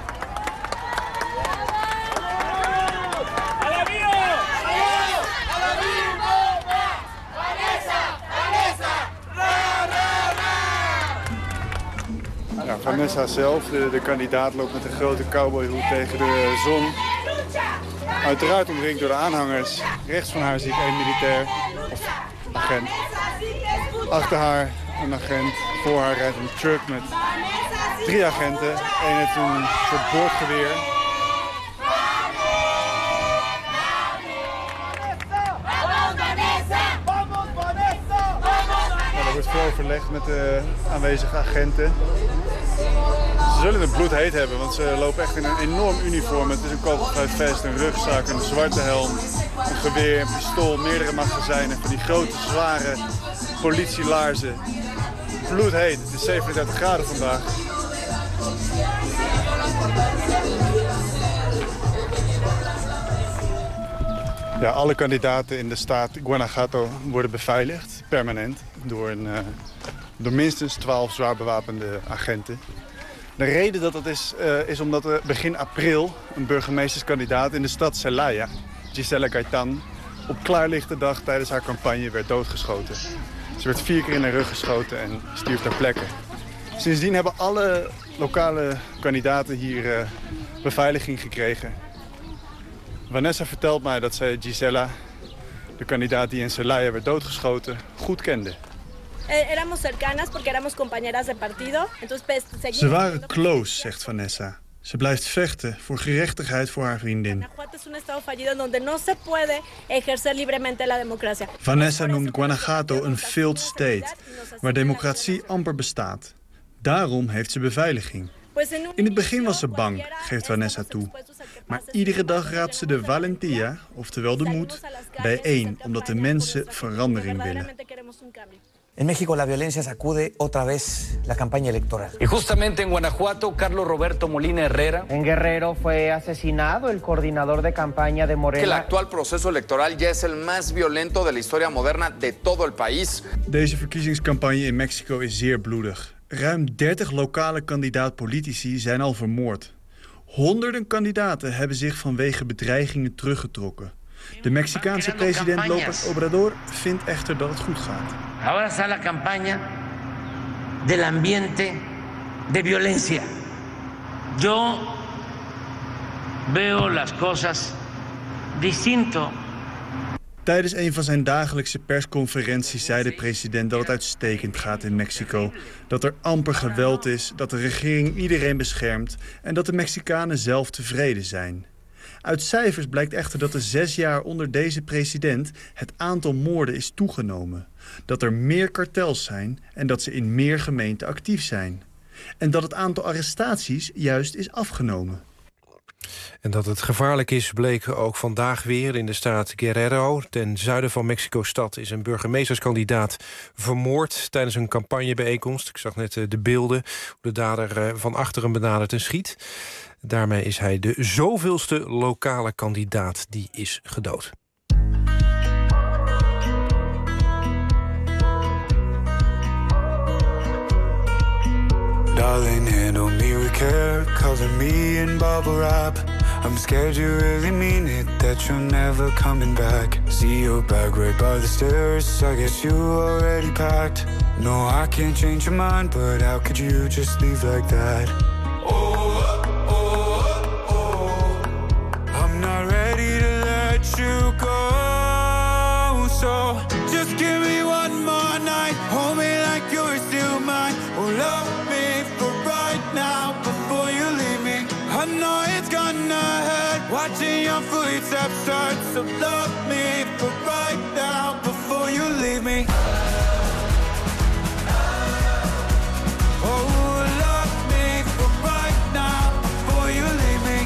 Ja, Vanessa zelf, de, de kandidaat, loopt met een grote cowboyhoed tegen de zon. Uiteraard omringd door de aanhangers. Rechts van haar zie ik één militair, of agent. Achter haar een agent. Voor haar rijdt een truck met drie agenten. Eén heeft een soort boordgeweer. Er wordt veel overlegd met de aanwezige agenten. Ze zullen het bloedheet hebben, want ze lopen echt in een enorm uniform. Het is een kogelvrij vest, een rugzak, een zwarte helm, een geweer, een pistool, meerdere magazijnen. Van die grote, zware politielaarzen. Bloedheet, het is zevenendertig graden vandaag. Ja, alle kandidaten in de staat Guanajuato worden beveiligd, permanent, door, een, uh, door minstens twaalf zwaar bewapende agenten. De reden dat dat is, uh, is omdat er begin april een burgemeesterskandidaat in de stad Celaya, Gisela Gaitan, op klaarlichte dag tijdens haar campagne werd doodgeschoten. Ze werd vier keer in de rug geschoten en stierf ter plekke. Sindsdien hebben alle lokale kandidaten hier uh, beveiliging gekregen. Vanessa vertelt mij dat zij Gisela, de kandidaat die in Celaya werd doodgeschoten, goed kende. Ze waren close, zegt Vanessa. Ze blijft vechten voor gerechtigheid voor haar vriendin. Vanessa noemt Guanajuato een failed state, waar democratie amper bestaat. Daarom heeft ze beveiliging. In het begin was ze bang, geeft Vanessa toe. Maar iedere dag raadt ze de valentia, oftewel de moed, bijeen, omdat de mensen verandering willen. En México la violencia sacude otra vez la campaña electoral. Y justamente en Guanajuato, Carlos Roberto Molina Herrera. En Guerrero fue asesinado el coordinador de campaña de Morena. Que el actual proceso electoral ya es el más violento de la historia moderna de todo el país. Deze verkiezingscampagne in Mexico is zeer bloedig. Ruim dertig lokale kandidaat-politici zijn al vermoord. Honderden kandidaten hebben zich vanwege bedreigingen teruggetrokken. De Mexicaanse president López Obrador vindt echter dat het goed gaat. Ahora está la campaña del ambiente de violencia. Yo veo las cosas distinto. Tijdens een van zijn dagelijkse persconferenties zei de president dat het uitstekend gaat in Mexico. Dat er amper geweld is, dat de regering iedereen beschermt en dat de Mexicanen zelf tevreden zijn. Uit cijfers blijkt echter dat er zes jaar onder deze president het aantal moorden is toegenomen. Dat er meer kartels zijn en dat ze in meer gemeenten actief zijn. En dat het aantal arrestaties juist is afgenomen. En dat het gevaarlijk is, bleek ook vandaag weer in de staat Guerrero. Ten zuiden van Mexico-stad is een burgemeesterskandidaat vermoord tijdens een campagnebijeenkomst. Ik zag net de beelden hoe de dader van achteren benadert en schiet. Daarmee is hij de zoveelste lokale kandidaat die is gedood. Darling, handle me with care, cover me in bubble wrap. I'm scared you really mean it, that you're never coming back. See your bag right by the stairs, I guess you already packed. No, I can't change your mind, but how could you just leave like that? Oh, oh, oh, I'm not ready to let you go. So just give me one more night, hold me like you're still mine. Oh, love me for right now before you leave me. I know it's gonna hurt watching your footsteps start. So love me for right now before you leave me. Oh, love me for right now before you leave me.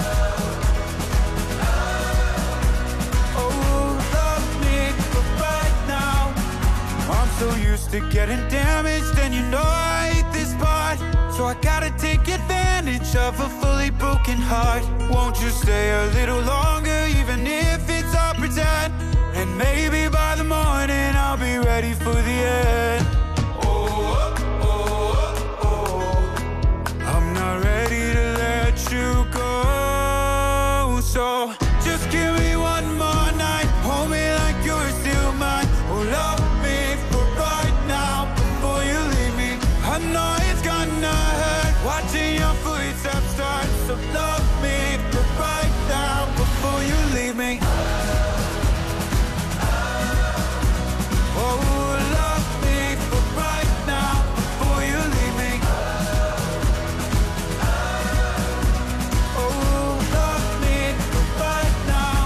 Oh, love me for right now. I'm so used to getting damaged and you know I hate this part. So I gotta take advantage of a fully broken heart. Won't you stay a little longer even if it's all pretend? And maybe by the morning I'll be ready for the end. Oh, oh, oh, oh. I'm not ready to let you go. So just give me one more night, hold me like you're still mine. Oh, love me for right now before you leave me. I know it's gonna hurt watching your footsteps start. So love me for right now before you leave me. Oh, love me for right now before you leave me. Oh, love me for right now.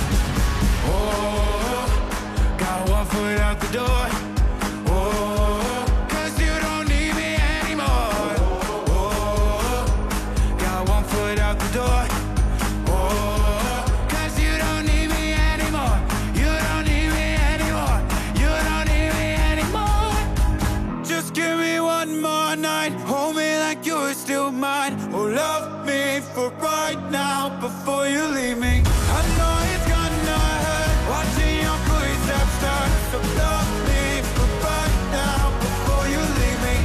Oh, got one foot out the door. Oh, 'cause you don't need me anymore. Oh, got one foot out the door. Oh, 'cause you don't need me anymore. You don't need me anymore. You don't need me anymore. Just give me one more night, hold me like you're still mine. Oh, love me for right now before you leave me. I know it's gonna hurt watching your footsteps start. So love me for right now before you leave me.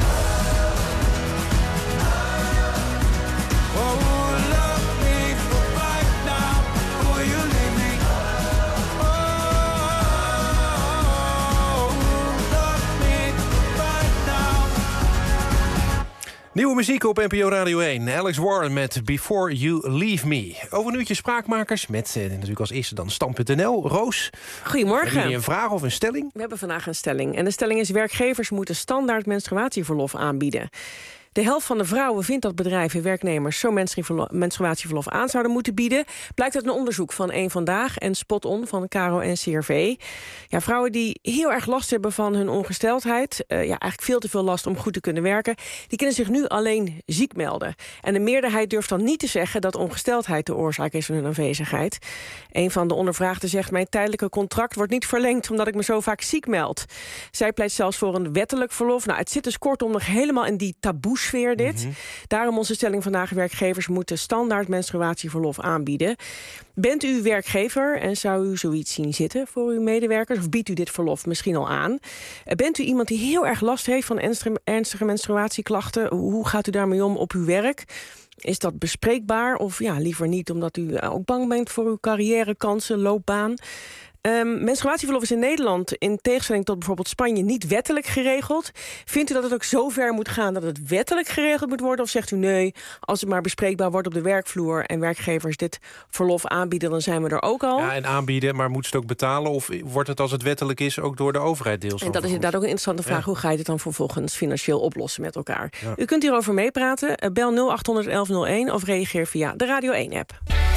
Oh, love me for right now before you leave me. Oh, love me for right now. Nieuwe muziek op N P O Radio één. Alex Warren met Before You Leave Me. Over een uurtje spraakmakers met eh, natuurlijk als eerste dan Stand punt n l. Roos. Goedemorgen. Hebben jullie een vraag of een stelling? We hebben vandaag een stelling. En de stelling is: werkgevers moeten standaard menstruatieverlof aanbieden. De helft van de vrouwen vindt dat bedrijven werknemers zo'n menstruatieverlof aan zouden moeten bieden. Blijkt uit een onderzoek van Eén Vandaag en Spot On van Caro en C R V. Ja, vrouwen die heel erg last hebben van hun ongesteldheid, uh, ja, eigenlijk veel te veel last om goed te kunnen werken, die kunnen zich nu alleen ziek melden. En de meerderheid durft dan niet te zeggen dat ongesteldheid de oorzaak is van hun aanwezigheid. Een van de ondervraagden zegt: mijn tijdelijke contract wordt niet verlengd omdat ik me zo vaak ziek meld. Zij pleit zelfs voor een wettelijk verlof. Nou, het zit dus kortom nog helemaal in die taboe sfeer dit. Mm-hmm. Daarom onze stelling vandaag: werkgevers moeten standaard menstruatieverlof aanbieden. Bent u werkgever en zou u zoiets zien zitten voor uw medewerkers? Of biedt u dit verlof misschien al aan? Bent u iemand die heel erg last heeft van ernstige menstruatieklachten? Hoe gaat u daarmee om op uw werk? Is dat bespreekbaar of ja, liever niet, omdat u ook bang bent voor uw carrièrekansen, loopbaan? Um, menstruatieverlof is in Nederland, in tegenstelling tot bijvoorbeeld Spanje, niet wettelijk geregeld. Vindt u dat het ook zo ver moet gaan dat het wettelijk geregeld moet worden? Of zegt u nee, als het maar bespreekbaar wordt op de werkvloer en werkgevers dit verlof aanbieden, dan zijn we er ook al? Ja, en aanbieden, maar moet ze het ook betalen? Of wordt het, als het wettelijk is, ook door de overheid deels? En dat is inderdaad ook een interessante vraag. Ja. Hoe ga je dit dan vervolgens financieel oplossen met elkaar? Ja. U kunt hierover meepraten. Bel nul acht honderd elf nul één of reageer via de Radio één-app.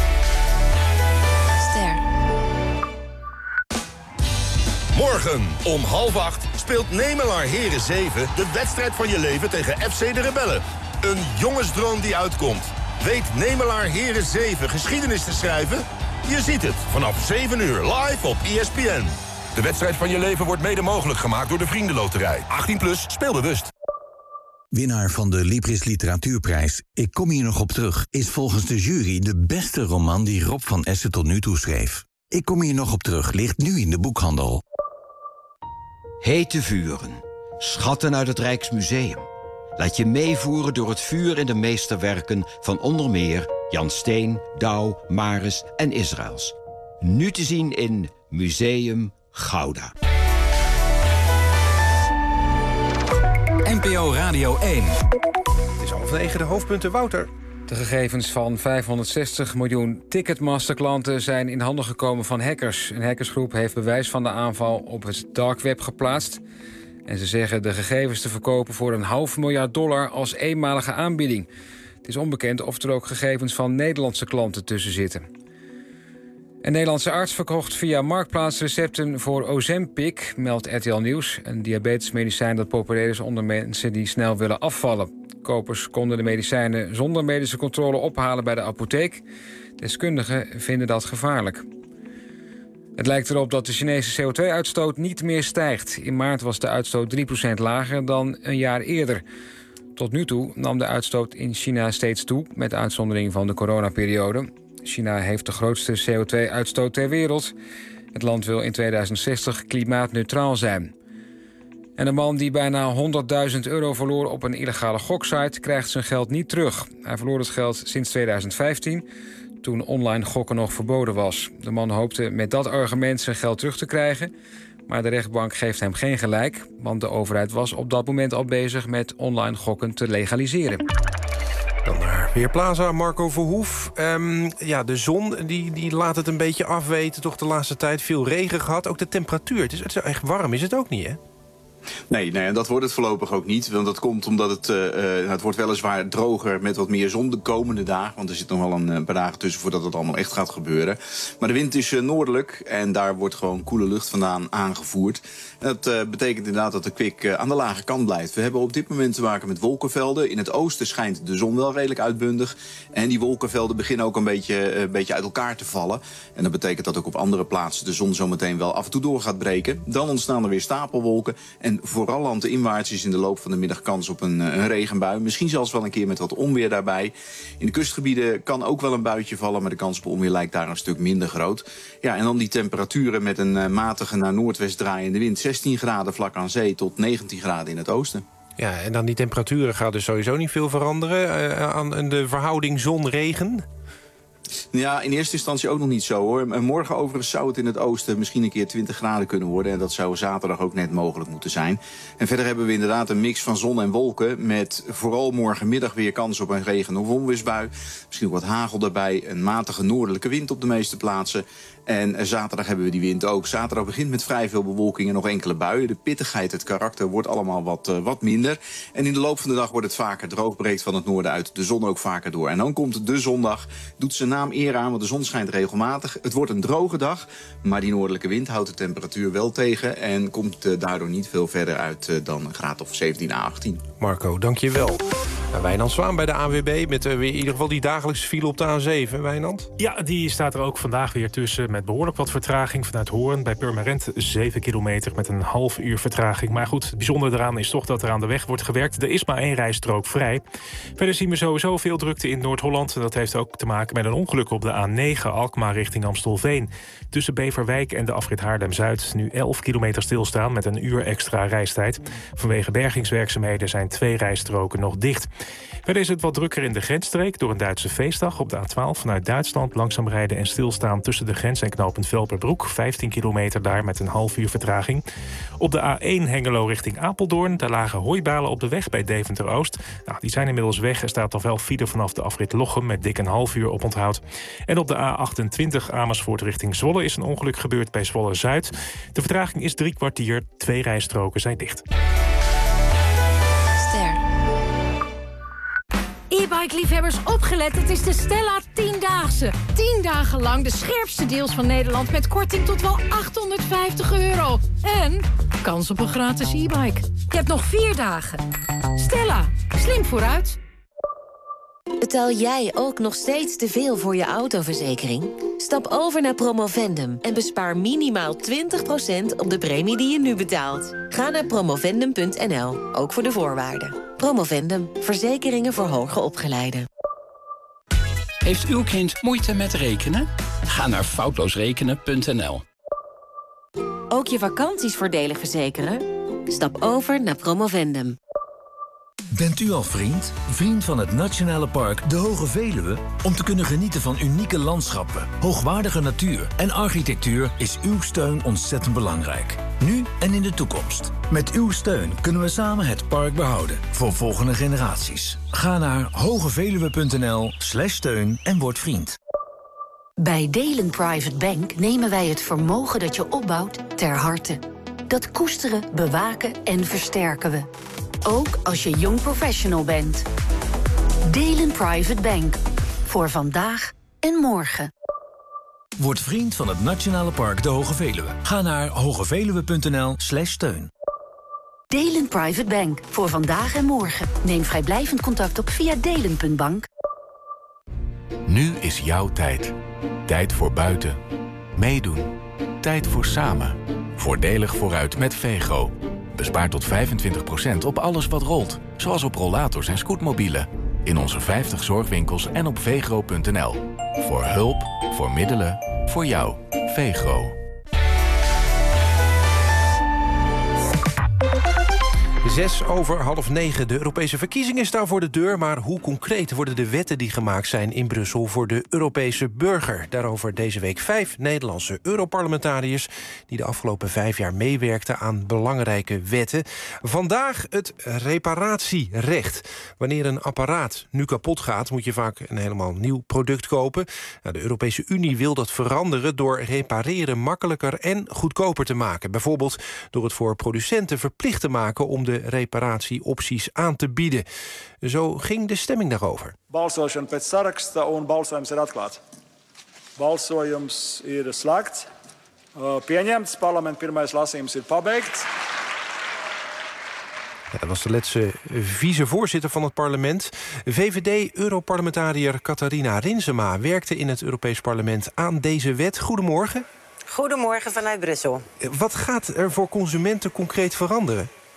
Morgen om half acht speelt Nemelaar Heren zeven de wedstrijd van je leven tegen F C de Rebellen. Een jongensdroom die uitkomt. Weet Nemelaar Heren zeven geschiedenis te schrijven? Je ziet het vanaf zeven uur live op E S P N. De wedstrijd van je leven wordt mede mogelijk gemaakt door de Vriendenloterij. achttien plus, speel bewust. Winnaar van de Libris Literatuurprijs, Ik kom hier nog op terug, is volgens de jury de beste roman die Rob van Essen tot nu toe schreef. Ik kom hier nog op terug ligt nu in de boekhandel. Hete vuren. Schatten uit het Rijksmuseum. Laat je meevoeren door het vuur in de meesterwerken van onder meer Jan Steen, Douw, Maris en Israëls. Nu te zien in Museum Gouda. N P O Radio één. Het is half negen, de hoofdpunten, Wouter. De gegevens van vijfhonderdzestig miljoen Ticketmaster-klanten zijn in handen gekomen van hackers. Een hackersgroep heeft bewijs van de aanval op het dark web geplaatst. En ze zeggen de gegevens te verkopen voor een half miljard dollar als eenmalige aanbieding. Het is onbekend of er ook gegevens van Nederlandse klanten tussen zitten. Een Nederlandse arts verkocht via Marktplaats recepten voor Ozempic, meldt R T L Nieuws. Een diabetesmedicijn dat populair is onder mensen die snel willen afvallen. Kopers konden de medicijnen zonder medische controle ophalen bij de apotheek. Deskundigen vinden dat gevaarlijk. Het lijkt erop dat de Chinese C O twee uitstoot niet meer stijgt. In maart was de uitstoot drie procent lager dan een jaar eerder. Tot nu toe nam de uitstoot in China steeds toe, met uitzondering van de coronaperiode. China heeft de grootste C O twee uitstoot ter wereld. Het land wil in tweeduizend zestig klimaatneutraal zijn. En een man die bijna honderdduizend euro verloor op een illegale goksite krijgt zijn geld niet terug. Hij verloor het geld sinds tweeduizend vijftien, toen online gokken nog verboden was. De man hoopte met dat argument zijn geld terug te krijgen, maar de rechtbank geeft hem geen gelijk, want de overheid was op dat moment al bezig met online gokken te legaliseren. Dan naar Weerplaza, Marco Verhoef. Um, ja, de zon die, die laat het een beetje afweten, toch de laatste tijd. Veel regen gehad, ook de temperatuur. Het is, het is echt warm, is het ook niet, hè? Nee, nee, dat wordt het voorlopig ook niet. Want dat komt omdat het, uh, het wordt weliswaar droger met wat meer zon de komende dagen. Want er zit nog wel een paar dagen tussen voordat het allemaal echt gaat gebeuren. Maar de wind is uh, noordelijk en daar wordt gewoon koele lucht vandaan aangevoerd. En dat uh, betekent inderdaad dat de kwik uh, aan de lage kant blijft. We hebben op dit moment te maken met wolkenvelden. In het oosten schijnt de zon wel redelijk uitbundig. En die wolkenvelden beginnen ook een beetje, uh, een beetje uit elkaar te vallen. En dat betekent dat ook op andere plaatsen de zon zometeen wel af en toe door gaat breken. Dan ontstaan er weer stapelwolken. En vooral landinwaarts is in de loop van de middag kans op een, een regenbui. Misschien zelfs wel een keer met wat onweer daarbij. In de kustgebieden kan ook wel een buitje vallen, maar de kans op onweer lijkt daar een stuk minder groot. Ja, en dan die temperaturen met een uh, matige naar noordwest draaiende wind. zestien graden vlak aan zee tot negentien graden in het oosten. Ja, en dan die temperaturen gaat dus sowieso niet veel veranderen uh, aan de verhouding zon-regen. Ja, in eerste instantie ook nog niet zo, hoor. Morgen overigens zou het in het oosten misschien een keer twintig graden kunnen worden. En dat zou zaterdag ook net mogelijk moeten zijn. En verder hebben we inderdaad een mix van zon en wolken, met vooral morgenmiddag weer kans op een regen- of onweersbui. Misschien ook wat hagel daarbij. Een matige noordelijke wind op de meeste plaatsen. En zaterdag hebben we die wind ook. Zaterdag begint met vrij veel bewolking en nog enkele buien. De pittigheid, het karakter wordt allemaal wat, uh, wat minder. En in de loop van de dag wordt het vaker droog, breekt van het noorden uit de zon ook vaker door. En dan komt de zondag, doet zijn naam eer aan, want de zon schijnt regelmatig. Het wordt een droge dag, maar die noordelijke wind houdt de temperatuur wel tegen en komt uh, daardoor niet veel verder uit uh, dan een graad of zeventien à achttien. Marco, dank je wel. Wijnand Zwaan bij de A N W B met uh, weer in ieder geval die dagelijkse file op de A zeven. Wijnand? Ja, die staat er ook vandaag weer tussen met behoorlijk wat vertraging vanuit Hoorn. Bij Purmerend zeven kilometer met een half uur vertraging. Maar goed, het bijzondere eraan is toch dat er aan de weg wordt gewerkt. Er is maar één rijstrook vrij. Verder zien we sowieso veel drukte in Noord-Holland. En dat heeft ook te maken met een ongeluk op de A negen Alkmaar richting Amstelveen. Tussen Beverwijk en de afrit Haarlem-Zuid nu elf kilometer stilstaan met een uur extra reistijd. Vanwege bergingswerkzaamheden zijn twee rijstroken nog dicht. Verder is het wat drukker in de grensstreek door een Duitse feestdag. Op de A twaalf vanuit Duitsland langzaam rijden en stilstaan tussen de grens en knooppunt Velperbroek. vijftien kilometer daar met een half uur vertraging. Op de A één Hengelo richting Apeldoorn. Daar lagen hooibalen op de weg bij Deventer-Oost. Nou, die zijn inmiddels weg. Er staat nog wel file vanaf de afrit Lochem met dik een half uur oponthoud. En op de A achtentwintig Amersfoort richting Zwolle is een ongeluk gebeurd bij Zwolle-Zuid. De vertraging is drie kwartier. Twee rijstroken zijn dicht. E-bike-liefhebbers opgelet, het is de Stella tiendaagse. tien dagen lang de scherpste deals van Nederland met korting tot wel achthonderdvijftig euro. En kans op een gratis e-bike. Je hebt nog vier dagen. Stella, slim vooruit. Betaal jij ook nog steeds te veel voor je autoverzekering? Stap over naar Promovendum en bespaar minimaal twintig procent op de premie die je nu betaalt. Ga naar promovendum punt n l, ook voor de voorwaarden. Promovendum, verzekeringen voor hoger opgeleiden. Heeft uw kind moeite met rekenen? Ga naar foutloosrekenen punt n l. Ook je vakanties voordelig verzekeren? Stap over naar Promovendum. Bent u al vriend? Vriend van het Nationale Park De Hoge Veluwe? Om te kunnen genieten van unieke landschappen, hoogwaardige natuur en architectuur is uw steun ontzettend belangrijk. Nu en in de toekomst. Met uw steun kunnen we samen het park behouden voor volgende generaties. Ga naar hogeveluwe punt n l slash steun en word vriend. Bij Delen Private Bank nemen wij het vermogen dat je opbouwt ter harte. Dat koesteren, bewaken en versterken we. Ook als je jong professional bent. Delen Private Bank. Voor vandaag en morgen. Word vriend van het Nationale Park De Hoge Veluwe. Ga naar hogeveluwe punt n l slash steun. Delen Private Bank. Voor vandaag en morgen. Neem vrijblijvend contact op via delen punt bank. Nu is jouw tijd. Tijd voor buiten. Meedoen. Tijd voor samen. Voordelig vooruit met Vego. Bespaar tot vijfentwintig procent op alles wat rolt. Zoals op rollators en scootmobielen. In onze vijftig zorgwinkels en op vegro punt n l. Voor hulp, voor middelen, voor jou. Vegro. Zes over half negen. De Europese verkiezingen staan voor de deur. Maar hoe concreet worden de wetten die gemaakt zijn in Brussel voor de Europese burger? Daarover deze week vijf Nederlandse Europarlementariërs die de afgelopen vijf jaar meewerkten aan belangrijke wetten. Vandaag het reparatierecht. Wanneer een apparaat nu kapot gaat, moet je vaak een helemaal nieuw product kopen. Nou, de Europese Unie wil dat veranderen door repareren makkelijker en goedkoper te maken. Bijvoorbeeld door het voor producenten verplicht te maken om de reparatieopties aan te bieden. Zo ging de stemming daarover. Balsošana pēc saraksta un balsojums ir atklāts. Balsojums ir slēgts. Pieņemts. Parlament pirmais lasījums ir pabeigts. Ja, dat was de laatste vicevoorzitter van het parlement. V V D-europarlementariër Catharina Rinsema werkte in het Europees Parlement aan deze wet. Goedemorgen. Goedemorgen vanuit Brussel. Wat gaat er voor consumenten concreet veranderen?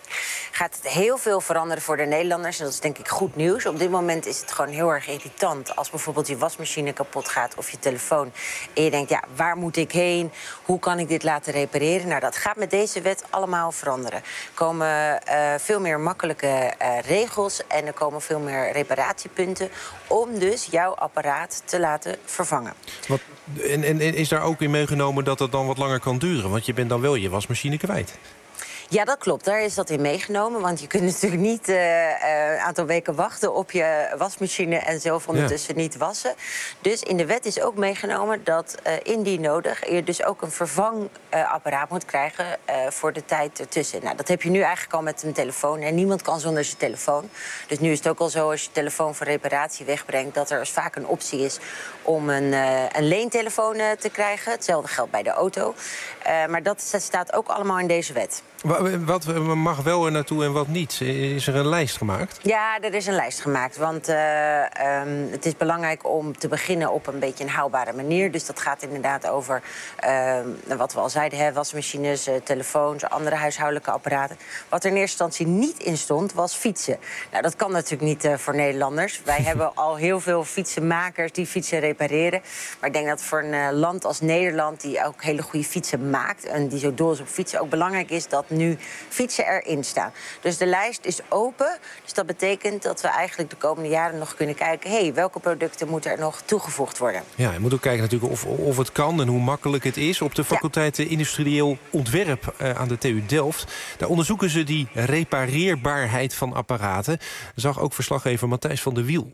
gaat het heel veel veranderen voor de Nederlanders. En dat is denk ik goed nieuws. Op dit moment is het gewoon heel erg irritant als bijvoorbeeld je wasmachine kapot gaat of je telefoon. En je denkt, ja, waar moet ik heen? Hoe kan ik dit laten repareren? Nou, dat gaat met deze wet allemaal veranderen. Er komen uh, veel meer makkelijke uh, regels en er komen veel meer reparatiepunten om dus jouw apparaat te laten vervangen. Wat, en, en is daar ook in meegenomen dat het dan wat langer kan duren? Want je bent dan wel je wasmachine kwijt. Ja, dat klopt. Daar is dat in meegenomen. Want je kunt natuurlijk niet uh, uh, een aantal weken wachten op je wasmachine en zelf ondertussen ja. niet wassen. Dus in de wet is ook meegenomen dat uh, indien nodig je dus ook een vervangapparaat uh, moet krijgen uh, voor de tijd ertussen. Nou, dat heb je nu eigenlijk al met een telefoon. En niemand kan zonder zijn telefoon. Dus nu is het ook al zo als je telefoon voor reparatie wegbrengt dat er dus vaak een optie is om een, uh, een leentelefoon uh, te krijgen. Hetzelfde geldt bij de auto. Uh, maar dat staat ook allemaal in deze wet. Wat mag wel er naartoe en wat niet? Is er een lijst gemaakt? Ja, er is een lijst gemaakt. Want uh, um, het is belangrijk om te beginnen op een beetje een haalbare manier. Dus dat gaat inderdaad over, uh, wat we al zeiden, hè, wasmachines, uh, telefoons, andere huishoudelijke apparaten. Wat er in eerste instantie niet in stond, was fietsen. Nou, dat kan natuurlijk niet uh, voor Nederlanders. Wij hebben al heel veel fietsenmakers die fietsen repareren. Maar ik denk dat voor een uh, land als Nederland, die ook hele goede fietsen maakt en die zo dol is op fietsen, ook belangrijk is dat nu fietsen erin staan. Dus de lijst is open. Dus dat betekent dat we eigenlijk de komende jaren nog kunnen kijken, hé, hey, welke producten moeten er nog toegevoegd worden? Ja, je moet ook kijken natuurlijk of, of het kan en hoe makkelijk het is. Op de faculteit ja. Industrieel Ontwerp uh, aan de T U Delft. Daar onderzoeken ze die repareerbaarheid van apparaten. Zag ook verslaggever Matthijs van der Wiel.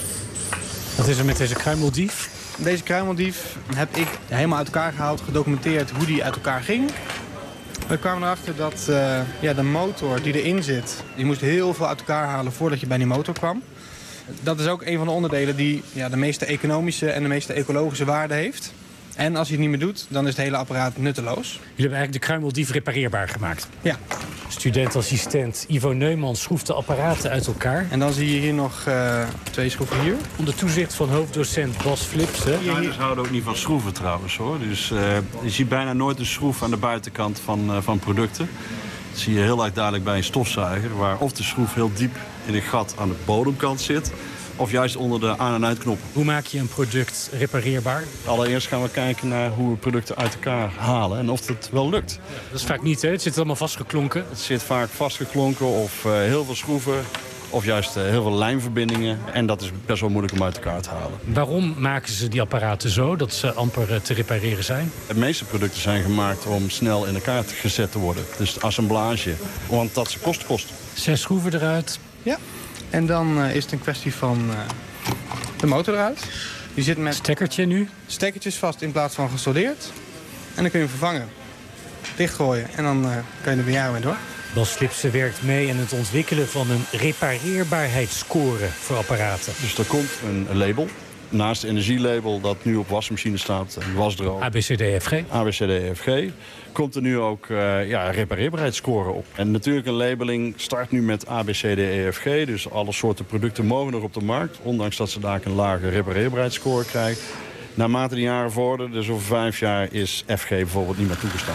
Wat is er met deze kruimeldief? Deze kruimeldief heb ik helemaal uit elkaar gehaald, gedocumenteerd hoe die uit elkaar ging. We kwamen erachter dat uh, ja, de motor die erin zit, die moest heel veel uit elkaar halen voordat je bij die motor kwam. Dat is ook een van de onderdelen die ja, de meeste economische en de meeste ecologische waarde heeft. En als je het niet meer doet, dan is het hele apparaat nutteloos. Jullie hebben eigenlijk de kruimeldief repareerbaar gemaakt. Ja. Studentassistent Ivo Neumann schroeft de apparaten uit elkaar. En dan zie je hier nog uh, twee schroeven hier. Onder toezicht van hoofddocent Bas Flipsen. Designers houden ook niet van schroeven trouwens, hoor. Dus uh, je ziet bijna nooit een schroef aan de buitenkant van, uh, van producten. Dat zie je heel erg duidelijk bij een stofzuiger, waar of de schroef heel diep in een gat aan de bodemkant zit, of juist onder de aan- en uitknoppen. Hoe maak je een product repareerbaar? Allereerst gaan we kijken naar hoe we producten uit elkaar halen en of dat wel lukt. Ja, dat is vaak niet, hè? Het zit allemaal vastgeklonken. Het zit vaak vastgeklonken of uh, heel veel schroeven of juist uh, heel veel lijmverbindingen. En dat is best wel moeilijk om uit elkaar te halen. Waarom maken ze die apparaten zo dat ze amper uh, te repareren zijn? De meeste producten zijn gemaakt om snel in elkaar gezet te worden. Dus de assemblage, want dat ze kosten kosten. Zes schroeven eruit. Ja. En dan uh, is het een kwestie van uh, de motor eruit. Die zit met stekkertje nu. Stekkertjes vast in plaats van gesoldeerd. En dan kun je hem vervangen. Dichtgooien en dan uh, kan je er weer jaren mee door. Bas Flipsen werkt mee aan het ontwikkelen van een repareerbaarheidsscore voor apparaten. Dus er komt een label. Naast het energielabel dat nu op wasmachine staat, een wasdroger. A B C D F G. A B C D F G. Komt er nu ook uh, ja, repareerbaarheidsscore op. En natuurlijk een labeling start nu met A B C D E F G. Dus alle soorten producten mogen nog op de markt. Ondanks dat ze daar een lage repareerbaarheidsscore krijgen. Naarmate de jaren vorderen, dus over vijf jaar, is F G bijvoorbeeld niet meer toegestaan.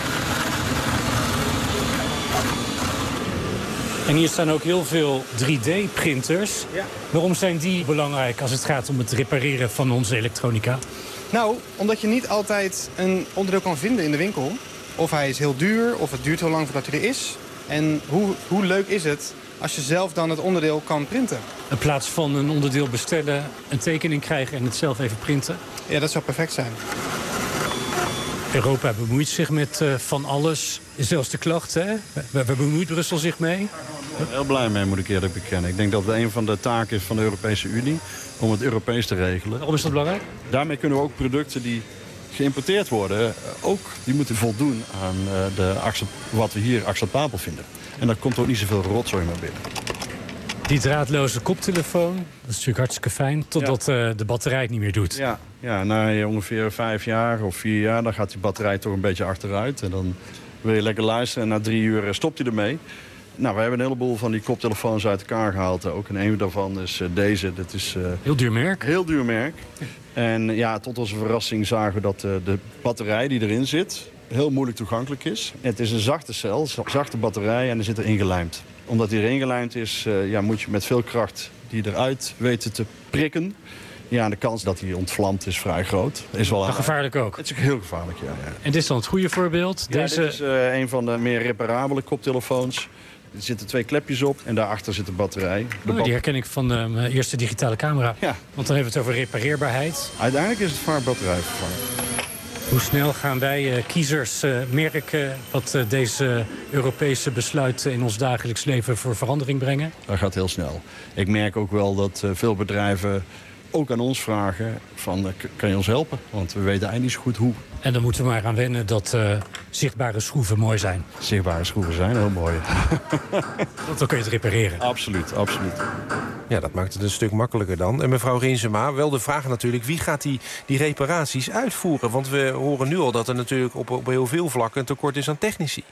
En hier staan ook heel veel drie D printers. Ja. Waarom zijn die belangrijk als het gaat om het repareren van onze elektronica? Nou, omdat je niet altijd een onderdeel kan vinden in de winkel. Of hij is heel duur, of het duurt heel lang voordat hij er is. En hoe, hoe leuk is het als je zelf dan het onderdeel kan printen? In plaats van een onderdeel bestellen, een tekening krijgen en het zelf even printen? Ja, dat zou perfect zijn. Europa bemoeit zich met uh, van alles. Zelfs de klachten, hè? Waar bemoeit Brussel zich mee? Heel blij mee, moet ik eerlijk bekennen. Ik denk dat het een van de taken is van de Europese Unie om het Europees te regelen. Waarom is dat belangrijk? Daarmee kunnen we ook producten die geïmporteerd worden, ook die moeten voldoen aan uh, de, wat we hier acceptabel vinden. En daar komt ook niet zoveel rotzooi meer binnen. Die draadloze koptelefoon, dat is natuurlijk hartstikke fijn, totdat ja. uh, de batterij het niet meer doet. Ja, ja, na ongeveer vijf jaar of vier jaar, dan gaat die batterij toch een beetje achteruit. En dan wil je lekker luisteren en na drie uur stopt hij ermee. Nou, we hebben een heleboel van die koptelefoons uit elkaar gehaald. Ook en een daarvan is uh, deze. Dat is, uh, heel duur merk. Heel duur merk. En ja, tot onze verrassing zagen we dat uh, de batterij die erin zit heel moeilijk toegankelijk is. Het is een zachte cel, een zachte batterij en er zit erin gelijmd. Omdat die erin gelijmd is, uh, ja, moet je met veel kracht die eruit weten te prikken. Ja, de kans dat hij ontvlamt is vrij groot. Is wel maar gevaarlijk ook? Het is ook heel gevaarlijk, ja. ja. En dit is dan het goede voorbeeld? Ja, Deze... dit is uh, een van de meer reparabele koptelefoons. Er zitten twee klepjes op en daarachter zit de batterij. De oh, die herken ik van de, mijn eerste digitale camera. Ja. Want dan hebben we het over repareerbaarheid. Uiteindelijk is het vaak batterijvervanging. Hoe snel gaan wij uh, kiezers uh, merken wat uh, deze Europese besluiten in ons dagelijks leven voor verandering brengen? Dat gaat heel snel. Ik merk ook wel dat uh, veel bedrijven ook aan ons vragen van uh, kan je ons helpen? Want we weten eigenlijk niet zo goed hoe. En dan moeten we maar aan wennen dat uh, zichtbare schroeven mooi zijn. Zichtbare schroeven zijn heel mooi. Want dan kun je het repareren. Absoluut, absoluut. Ja, dat maakt het een stuk makkelijker dan. En mevrouw Riensema, wel de vraag natuurlijk, wie gaat die, die reparaties uitvoeren? Want we horen nu al dat er natuurlijk op, op heel veel vlakken een tekort is aan technici.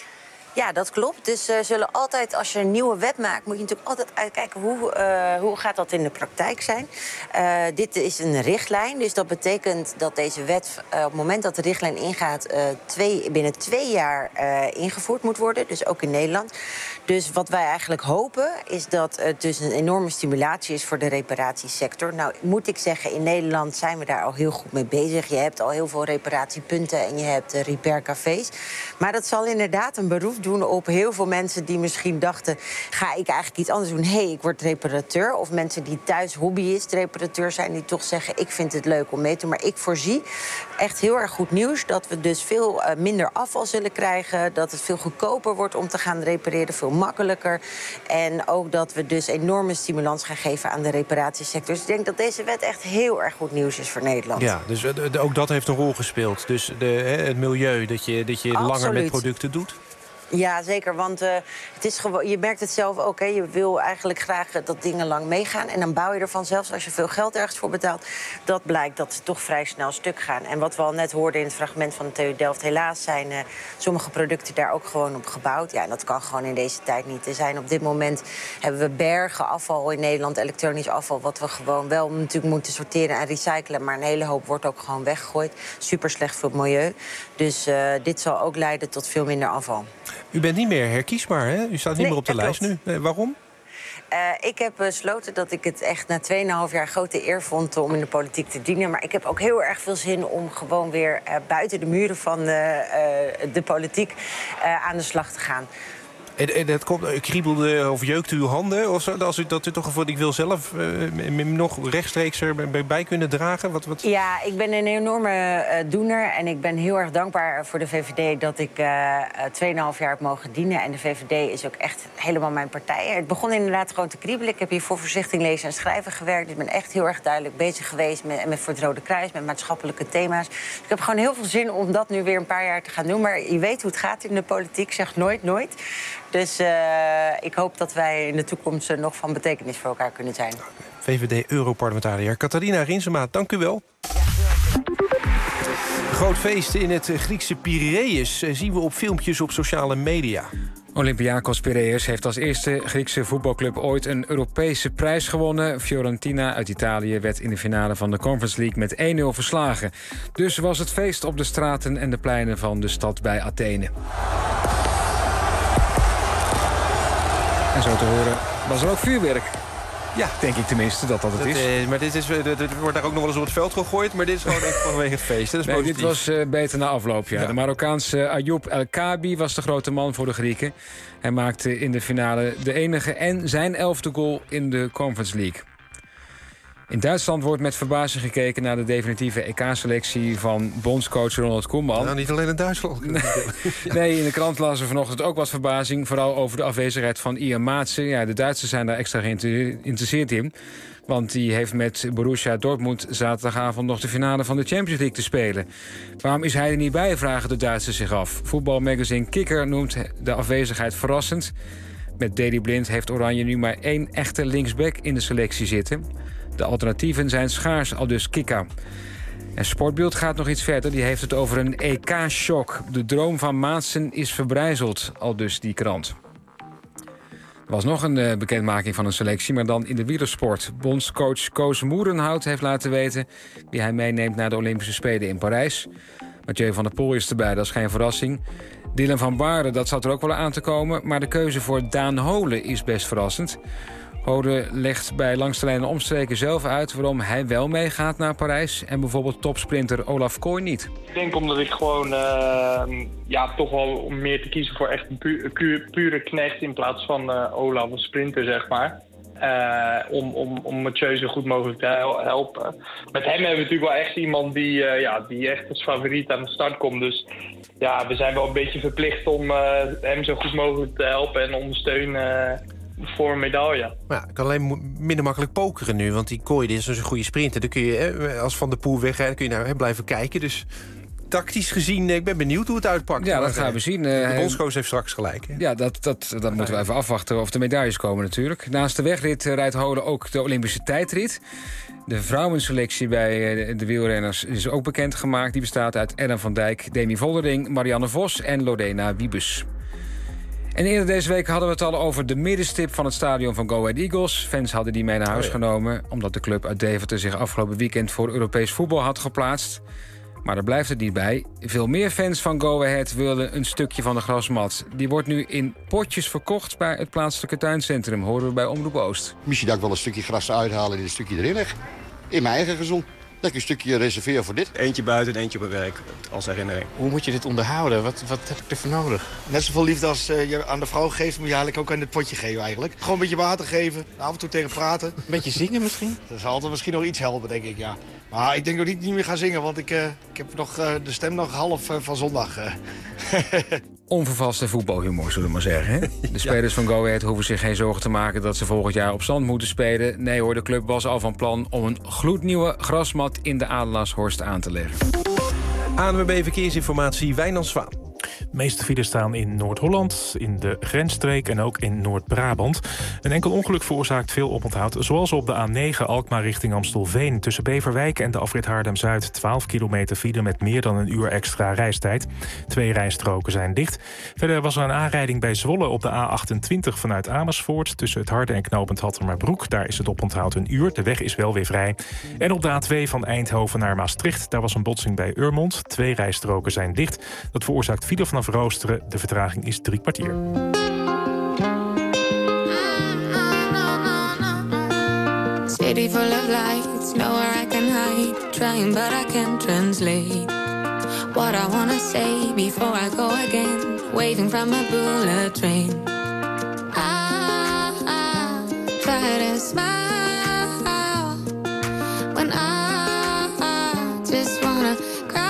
Ja, dat klopt. Dus uh, zullen altijd, als je een nieuwe wet maakt, moet je natuurlijk altijd uitkijken hoe, uh, hoe gaat dat in de praktijk zijn. Uh, dit is een richtlijn, dus dat betekent dat deze wet uh, op het moment dat de richtlijn ingaat, uh, twee, binnen twee jaar uh, ingevoerd moet worden. Dus ook in Nederland. Dus wat wij eigenlijk hopen is dat het dus een enorme stimulatie is voor de reparatiesector. Nou, moet ik zeggen, in Nederland zijn we daar al heel goed mee bezig. Je hebt al heel veel reparatiepunten en je hebt uh, repaircafés. Maar dat zal inderdaad een beroep doen op heel veel mensen die misschien dachten, ga ik eigenlijk iets anders doen? Hé, hey, ik word reparateur. Of mensen die thuis hobbyist reparateur zijn, die toch zeggen, ik vind het leuk om mee te doen. Maar ik voorzie echt heel erg goed nieuws dat we dus veel uh, minder afval zullen krijgen. Dat het veel goedkoper wordt om te gaan repareren, veel makkelijker. En ook dat we dus enorme stimulans gaan geven aan de reparatiesector. Dus ik denk dat deze wet echt heel erg goed nieuws is voor Nederland. Ja, dus uh, ook dat heeft een rol gespeeld. Dus de, hè, het milieu, dat je, dat je langer met producten doet. Ja, zeker, want uh, het is gewoon, je merkt het zelf ook. Hè. Je wil eigenlijk graag uh, dat dingen lang meegaan. En dan bouw je ervan, zelfs als je veel geld ergens voor betaalt, dat blijkt dat ze toch vrij snel stuk gaan. En wat we al net hoorden in het fragment van de T U Delft, helaas zijn uh, sommige producten daar ook gewoon op gebouwd. Ja, en dat kan gewoon in deze tijd niet. Er zijn op dit moment hebben we bergen afval in Nederland, elektronisch afval, wat we gewoon wel natuurlijk moeten sorteren en recyclen. Maar een hele hoop wordt ook gewoon weggegooid. Super slecht voor het milieu. Dus uh, dit zal ook leiden tot veel minder afval. U bent niet meer herkiesbaar, hè? U staat niet nee, meer op de lijst klopt. nu. Eh, waarom? Uh, ik heb besloten dat ik het echt na twee en een half jaar grote eer vond om in de politiek te dienen. Maar ik heb ook heel erg veel zin om gewoon weer uh, buiten de muren van de, uh, de politiek uh, aan de slag te gaan. En, en dat komt, kriebelde of jeukte uw handen? Of zo, als u dat u toch gevoeld, ik wil zelf uh, nog rechtstreeks erbij kunnen dragen? Wat, wat... Ja, ik ben een enorme uh, doener. En ik ben heel erg dankbaar voor de V V D dat ik twee en een half jaar heb mogen dienen. En de V V D is ook echt helemaal mijn partij. Het begon inderdaad gewoon te kriebelen. Ik heb hier voor Voorzichting Lezen en Schrijven gewerkt. Dus ik ben echt heel erg duidelijk bezig geweest met, met voor het Rode Kruis, met maatschappelijke thema's. Dus ik heb gewoon heel veel zin om dat nu weer een paar jaar te gaan doen. Maar je weet hoe het gaat in de politiek. Zeg nooit, nooit. Dus uh, ik hoop dat wij in de toekomst nog van betekenis voor elkaar kunnen zijn. V V D-europarlementariër Catharina Riensema, dank u wel. Groot feest in het Griekse Piraeus zien we op filmpjes op sociale media. Olympiakos Piraeus heeft als eerste Griekse voetbalclub ooit een Europese prijs gewonnen. Fiorentina uit Italië werd in de finale van de Conference League met één nul verslagen. Dus was het feest op de straten en de pleinen van de stad bij Athene. En zo te horen was er ook vuurwerk. Ja, denk ik tenminste dat dat het dat, is. Uh, maar dit is, uh, dit wordt daar ook nog wel eens op het veld gegooid. Maar dit is gewoon echt vanwege het feest. Dat is nee, dit was uh, beter na afloop. Ja. Ja. De Marokkaanse Ayoub El Kabi was de grote man voor de Grieken. Hij maakte in de finale de enige en zijn elfde goal in de Conference League. In Duitsland wordt met verbazing gekeken naar de definitieve E K-selectie van bondscoach Ronald Koeman. Nou, niet alleen in Duitsland. Nee, in de krant lazen we vanochtend ook wat verbazing. Vooral over de afwezigheid van Ian Maatsen. Ja, de Duitsers zijn daar extra geïnteresseerd in. Want die heeft met Borussia Dortmund zaterdagavond nog de finale van de Champions League te spelen. Waarom is hij er niet bij, vragen de Duitsers zich af. Voetbalmagazine Kicker noemt de afwezigheid verrassend. Met Daley Blind heeft Oranje nu maar één echte linksback in de selectie zitten. De alternatieven zijn schaars, aldus Kika. En Sportbeeld gaat nog iets verder. Die heeft het over een E K-shock. De droom van Maatsen is verbrijzeld, aldus die krant. Er was nog een uh, bekendmaking van een selectie, maar dan in de wielersport. Bondscoach Koos Moerenhout heeft laten weten wie hij meeneemt naar de Olympische Spelen in Parijs. Mathieu van der Poel is erbij, dat is geen verrassing. Dylan van Baarle, dat zat er ook wel aan te komen. Maar de keuze voor Daan Holen is best verrassend. Holen legt bij Langs de Lijn en Omstreken zelf uit waarom hij wel meegaat naar Parijs en bijvoorbeeld topsprinter Olaf Kooi niet. Ik denk omdat ik gewoon uh, ja, toch wel om meer te kiezen voor echt een pu pu pure knecht in plaats van uh, Olaf, een sprinter, zeg maar. Uh, om, om, om Mathieu zo goed mogelijk te hel helpen. Met hem hebben we natuurlijk wel echt iemand die, uh, ja, die echt als favoriet aan de start komt. Dus ja, we zijn wel een beetje verplicht om uh, hem zo goed mogelijk te helpen en ondersteunen uh, voor een medaille. Maar ja, ik kan alleen minder makkelijk pokeren nu, want die Kooi is een goede sprinter. Dan kun je, hè, als Van der Poel wegrijdt, kun je naar hem blijven kijken. Dus tactisch gezien, ik ben benieuwd hoe het uitpakt. Ja, dat gaan we zien. De bondscoach heeft straks gelijk. Hè? Ja, dat, dat, dat moeten we even afwachten of de medailles komen natuurlijk. Naast de wegrit rijdt Holen ook de Olympische tijdrit. De vrouwenselectie bij de wielrenners is ook bekendgemaakt. Die bestaat uit Ellen van Dijk, Demi Vollering, Marianne Vos en Lodena Wiebes. En eerder deze week hadden we het al over de middenstip van het stadion van Go Ahead Eagles. Fans hadden die mee naar huis oh ja. genomen, omdat de club uit Deventer zich afgelopen weekend voor Europees voetbal had geplaatst. Maar daar blijft het niet bij. Veel meer fans van Go Ahead wilden een stukje van de grasmat. Die wordt nu in potjes verkocht bij het plaatselijke tuincentrum, horen we bij Omroep Oost. Misschien dat ik wel een stukje gras uithalen en een stukje erin leg. In mijn eigen gezond. Dat ik een stukje reserveer voor dit. Eentje buiten en eentje op het werk, als herinnering. Hoe moet je dit onderhouden? Wat, wat heb ik ervoor nodig? Net zoveel liefde als uh, je aan de vrouw geeft, moet je eigenlijk ook aan het potje geven eigenlijk. Gewoon een beetje water geven, af en toe tegen praten. Een beetje zingen misschien? Dat zal altijd misschien nog iets helpen, denk ik, ja. Maar ik denk nog niet, niet meer gaan zingen, want ik, uh, ik heb nog uh, de stem nog half uh, van zondag. Uh. Onvervaste voetbalhumor, zullen we maar zeggen. Hè? De spelers van Go Ahead hoeven zich geen zorgen te maken dat ze volgend jaar op zand moeten spelen. Nee hoor, de club was al van plan om een gloednieuwe grasmat in de Adelaarshorst aan te leggen. A N W B Verkeersinformatie, Wijnand Zwaan. De meeste files staan in Noord-Holland, in de grensstreek en ook in Noord-Brabant. Een enkel ongeluk veroorzaakt veel oponthoud, zoals op de A negen Alkmaar richting Amstelveen. Tussen Beverwijk en de afrit Haarlem-Zuid twaalf kilometer file met meer dan een uur extra reistijd. Twee rijstroken zijn dicht. Verder was er een aanrijding bij Zwolle op de A achtentwintig vanuit Amersfoort. Tussen het Harde en knooppunt Hattemerbroek. Daar is het oponthoud een uur. De weg is wel weer vrij. En op de A twee van Eindhoven naar Maastricht. Daar was een botsing bij Urmond. Twee rijstroken zijn dicht. Dat veroorzaakt file vanaf Roosteren. De vertraging is drie kwartier. City full of lights, nowhere I can hide. Trying but I can't translate what I wanna say before I go again. Waving from a bullet train. I, I try to smile when I, I just wanna cry.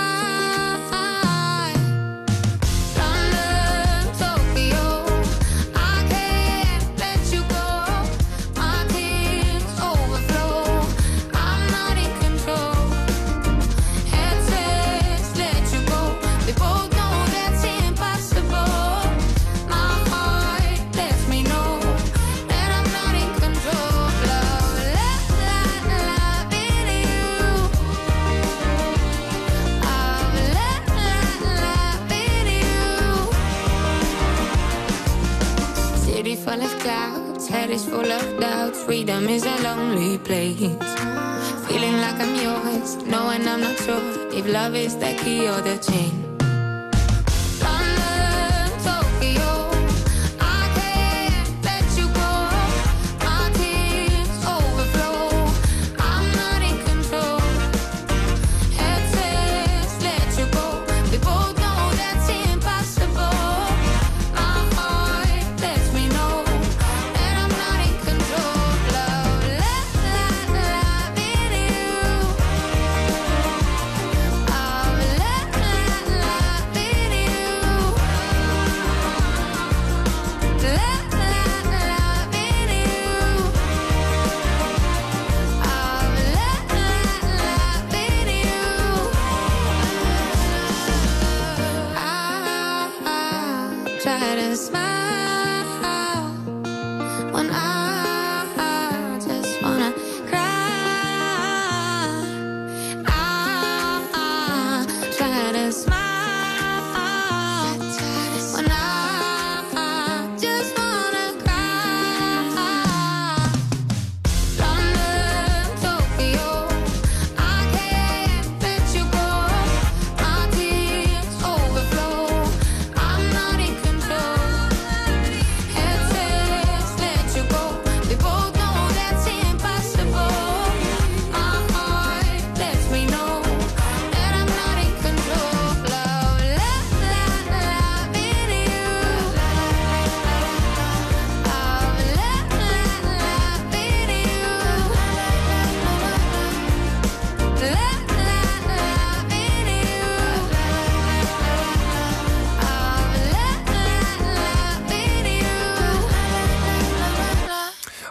Full of clouds, head is full of doubts. Freedom is a lonely place. Feeling like I'm yours, knowing I'm not sure if love is the key or the chain.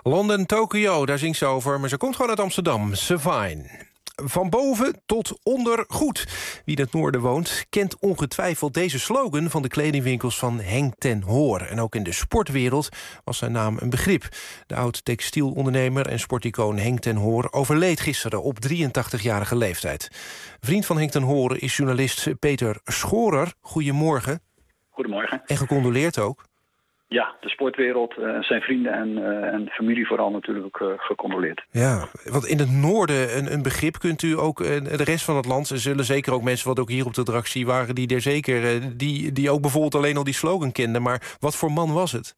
London, Tokyo, daar zingt ze over, maar ze komt gewoon uit Amsterdam. Savine. Van boven tot onder goed. Wie in het noorden woont, kent ongetwijfeld deze slogan van de kledingwinkels van Henk ten Hoor. En ook in de sportwereld was zijn naam een begrip. De oud-textielondernemer en sporticoon Henk ten Hoor overleed gisteren op drieëntachtigjarige leeftijd. Vriend van Henk ten Hoor is journalist Peter Schorer. Goedemorgen. Goedemorgen. En gecondoleerd ook. Ja, de sportwereld, uh, zijn vrienden en, uh, en familie vooral natuurlijk uh, gecondoleerd. Ja, want in het noorden een, een begrip kunt u ook... Uh, de rest van het land, er zullen zeker ook mensen... wat ook hier op de redactie waren, die er zeker... Uh, die, die ook bijvoorbeeld alleen al die slogan kenden. Maar wat voor man was het?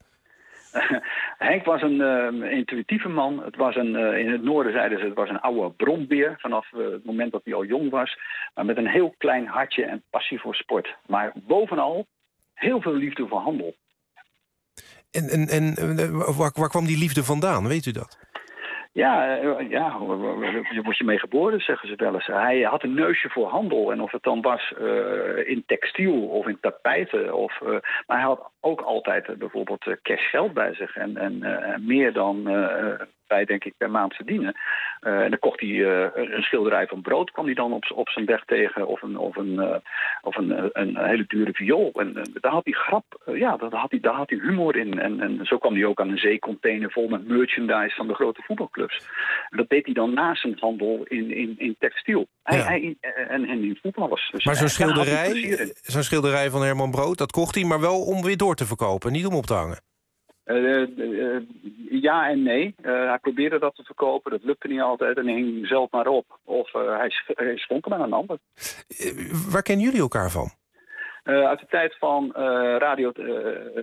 Henk was een uh, intuïtieve man. Het was een, uh, in het noorden zeiden ze, het was een oude brombeer... vanaf uh, het moment dat hij al jong was. Maar met een heel klein hartje en passie voor sport. Maar bovenal heel veel liefde voor handel. En, en, en waar, waar kwam die liefde vandaan, weet u dat? Ja, ja, je wordt je mee geboren, zeggen ze wel eens. Hij had een neusje voor handel. En of het dan was uh, in textiel of in tapijten. Of, uh, maar hij had ook altijd uh, bijvoorbeeld uh, cashgeld bij zich. En, en uh, meer dan uh, wij, denk ik, per maand verdienen. Uh, en dan kocht hij uh, een schilderij van brood, kwam hij dan op, op zijn weg tegen. Of een, of een, uh, of een, uh, een hele dure viool. En uh, daar had hij grap, uh, ja, daar had hij, daar had hij humor in. En, en zo kwam hij ook aan een zeecontainer vol met merchandise van de grote voetbalclubs. En dat deed hij dan naast zijn handel in, in, in textiel. Hij, ja. hij, en, en in voetballers. Dus maar zo'n schilderij, zo'n schilderij van Herman Brood, dat kocht hij, maar wel om weer door te verkopen, niet om op te hangen. Uh, uh, ja en nee. Uh, hij probeerde dat te verkopen, dat lukte niet altijd en hij hing zelf maar op. Of uh, hij, hij schonk hem aan een ander. Uh, waar kennen jullie elkaar van? Uh, uit de tijd van uh, Radio, uh,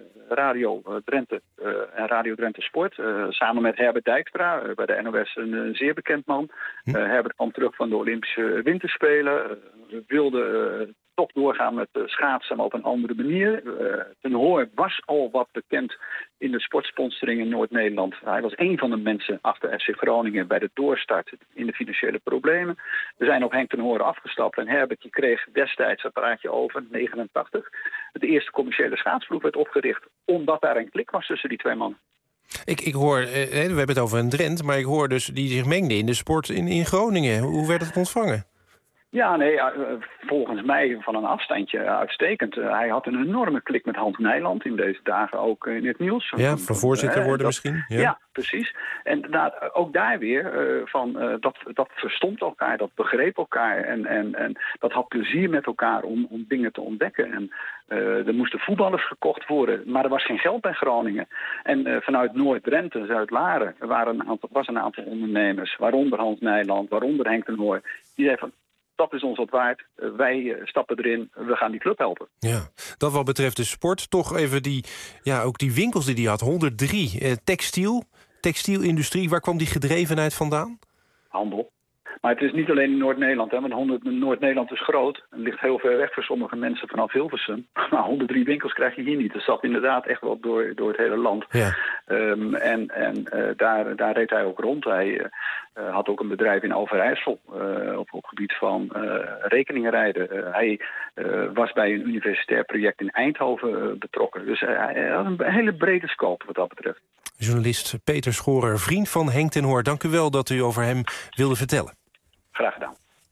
Radio Drenthe uh, en Radio Drenthe Sport. Uh, samen met Herbert Dijkstra, uh, bij de N O S een uh, zeer bekend man. Uh, Herbert kwam terug van de Olympische Winterspelen. Uh, wilde uh, toch doorgaan met uh, schaatsen, maar op een andere manier. Uh, ten Hoor was al wat bekend in de sportsponsoring in Noord-Nederland. Hij was een van de mensen achter F C Groningen bij de doorstart in de financiële problemen. We zijn op Henk ten Hoor afgestapt en Herbert die kreeg destijds, dat praat je over, negenentachtig. De eerste commerciële schaatsploeg werd opgericht omdat daar een klik was tussen die twee mannen. Ik, ik hoor, eh, we hebben het over een Drent, maar ik hoor dus die zich mengde in de sport in, in Groningen. Hoe werd het ontvangen? Ja, nee, uh, volgens mij van een afstandje uh, uitstekend. Uh, hij had een enorme klik met Hans Nijland in deze dagen ook uh, in het nieuws. Ja, van voorzitter uh, worden dat, misschien. Ja. ja, precies. En da- ook daar weer, uh, van, uh, dat, dat verstond elkaar, dat begreep elkaar. En, en, en dat had plezier met elkaar om, om dingen te ontdekken. En uh, er moesten voetballers gekocht worden, maar er was geen geld bij Groningen. En uh, vanuit Noord-Drenthe, Zuid-Laren, er waren een aantal, was een aantal ondernemers, waaronder Hans Nijland, waaronder Henk ten Hoor, die zeiden van, dat is ons wat waard. Uh, wij uh, stappen erin. We gaan die club helpen. Ja, dat wat betreft de sport. Toch even die, ja, ook die winkels die hij had. honderddrie. Uh, textiel, textielindustrie. Waar kwam die gedrevenheid vandaan? Handel. Maar het is niet alleen in Noord-Nederland. Hè, want Noord-Nederland is groot. Het ligt heel ver weg voor sommige mensen vanaf Hilversum. Maar honderddrie winkels krijg je hier niet. Dat zat inderdaad echt wel door, door het hele land. Ja. Um, en en uh, daar, daar reed hij ook rond. Hij uh, had ook een bedrijf in Overijssel. Uh, op het gebied van uh, rekeningenrijden. Uh, hij uh, was bij een universitair project in Eindhoven uh, betrokken. Dus uh, hij had een hele brede scope wat dat betreft. Journalist Peter Schorer, vriend van Henk ten Hoor. Dank u wel dat u over hem wilde vertellen. Graag gedaan.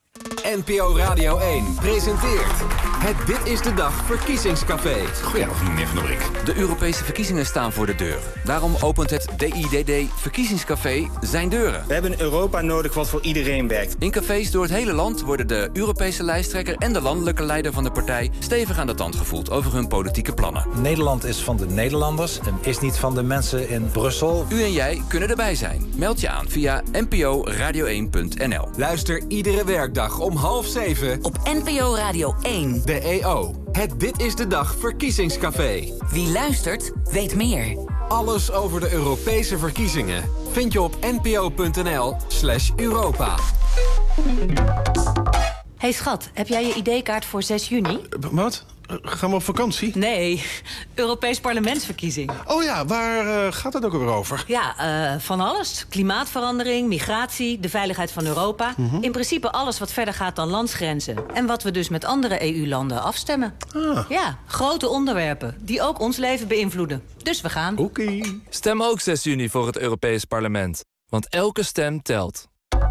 N P O Radio één presenteert het Dit is de Dag verkiezingscafé. Goedenavond, meneer Van der Brink. De Europese verkiezingen staan voor de deur. Daarom opent het D I D D Verkiezingscafé zijn deuren. We hebben een Europa nodig wat voor iedereen werkt. In cafés door het hele land worden de Europese lijsttrekker en de landelijke leider van de partij stevig aan de tand gevoeld over hun politieke plannen. Nederland is van de Nederlanders en is niet van de mensen in Brussel. U en jij kunnen erbij zijn. Meld je aan via n p o radio één punt n l. Luister iedere werkdag om half zeven op N P O Radio één. De E O. Het Dit is de Dag verkiezingscafé. Wie luistert, weet meer. Alles over de Europese verkiezingen vind je op n p o punt n l slash Europa. Hey schat, heb jij je I D-kaart voor zes juni? Wat? Gaan we op vakantie? Nee, Europees parlementsverkiezing. Oh ja, waar uh, gaat het ook alweer over? Ja, uh, van alles. Klimaatverandering, migratie, de veiligheid van Europa. Mm-hmm. In principe alles wat verder gaat dan landsgrenzen. En wat we dus met andere E U-landen afstemmen. Ah. Ja, grote onderwerpen die ook ons leven beïnvloeden. Dus we gaan. Oké. Okay. Stem ook zes juni voor het Europees Parlement. Want elke stem telt.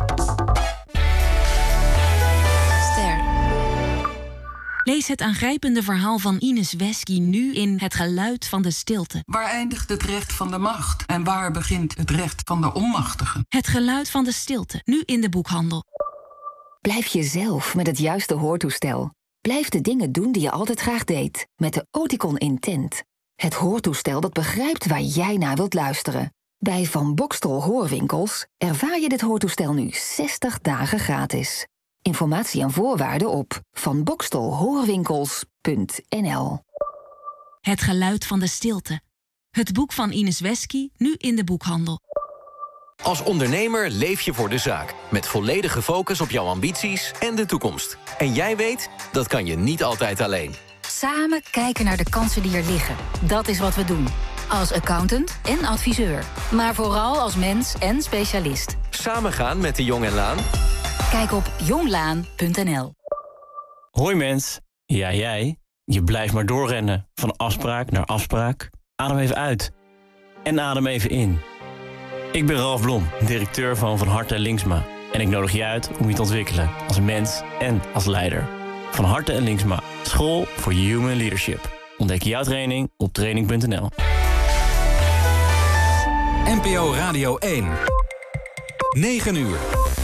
Lees het aangrijpende verhaal van Ines Wesky nu in Het geluid van de stilte. Waar eindigt het recht van de macht? En waar begint het recht van de onmachtigen? Het geluid van de stilte, nu in de boekhandel. Blijf jezelf met het juiste hoortoestel. Blijf de dingen doen die je altijd graag deed. Met de Oticon Intent. Het hoortoestel dat begrijpt waar jij naar wilt luisteren. Bij Van Boxtel Hoorwinkels ervaar je dit hoortoestel nu zestig dagen gratis. Informatie en voorwaarden op van boxtel hoorwinkels punt n l. Het geluid van de stilte. Het boek van Ines Wesky, nu in de boekhandel. Als ondernemer leef je voor de zaak. Met volledige focus op jouw ambities en de toekomst. En jij weet, dat kan je niet altijd alleen. Samen kijken naar de kansen die er liggen. Dat is wat we doen. Als accountant en adviseur. Maar vooral als mens en specialist. Samen gaan met de Jong en Laan. Kijk op jonglaan punt n l. Hoi mens. Ja, jij. Je blijft maar doorrennen. Van afspraak naar afspraak. Adem even uit. En adem even in. Ik ben Ralf Blom, directeur van Van Harte en Linksma. En ik nodig je uit om je te ontwikkelen. Als mens en als leider. Van Harte en Linksma. School voor Human Leadership. Ontdek jouw training op training punt n l. N P O Radio één. negen uur.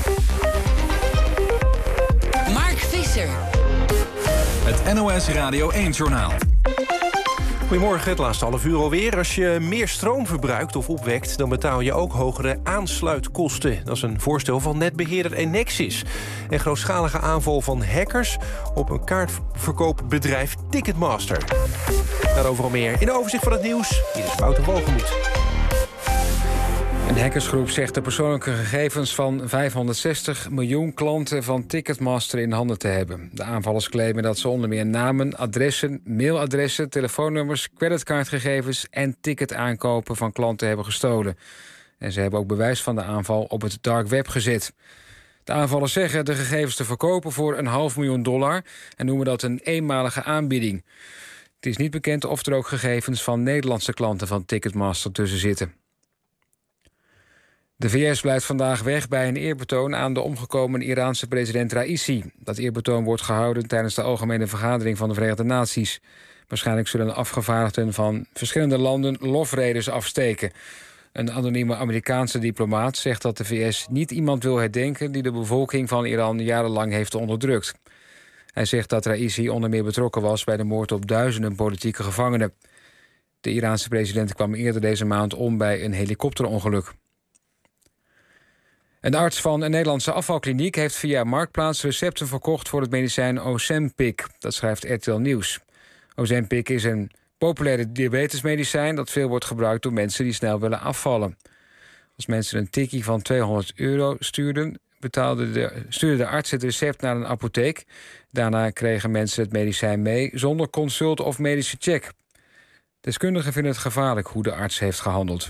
Mark Visser. Het N O S Radio één-journaal. Goedemorgen, het laatste half uur alweer. Als je meer stroom verbruikt of opwekt, dan betaal je ook hogere aansluitkosten. Dat is een voorstel van netbeheerder Enexis. Een grootschalige aanval van hackers op een kaartverkoopbedrijf Ticketmaster. Daarover al meer in de overzicht van het nieuws. Hier is Wouter Walgemoed. Een hackersgroep zegt de persoonlijke gegevens van vijfhonderdzestig miljoen klanten van Ticketmaster in handen te hebben. De aanvallers claimen dat ze onder meer namen, adressen, mailadressen, telefoonnummers, creditcardgegevens en ticketaankopen van klanten hebben gestolen. En ze hebben ook bewijs van de aanval op het dark web gezet. De aanvallers zeggen de gegevens te verkopen voor een half miljoen dollar en noemen dat een eenmalige aanbieding. Het is niet bekend of er ook gegevens van Nederlandse klanten van Ticketmaster tussen zitten. De V S blijft vandaag weg bij een eerbetoon aan de omgekomen Iraanse president Raisi. Dat eerbetoon wordt gehouden tijdens de Algemene Vergadering van de Verenigde Naties. Waarschijnlijk zullen afgevaardigden van verschillende landen lofredes afsteken. Een anonieme Amerikaanse diplomaat zegt dat de V S niet iemand wil herdenken die de bevolking van Iran jarenlang heeft onderdrukt. Hij zegt dat Raisi onder meer betrokken was bij de moord op duizenden politieke gevangenen. De Iraanse president kwam eerder deze maand om bij een helikopterongeluk. Een arts van een Nederlandse afvalkliniek heeft via Marktplaats recepten verkocht voor het medicijn Ozempic. Dat schrijft R T L Nieuws. Ozempic is een populaire diabetesmedicijn dat veel wordt gebruikt door mensen die snel willen afvallen. Als mensen een tikkie van tweehonderd euro stuurden, betaalde de, stuurde de arts het recept naar een apotheek. Daarna kregen mensen het medicijn mee zonder consult of medische check. Deskundigen vinden het gevaarlijk hoe de arts heeft gehandeld.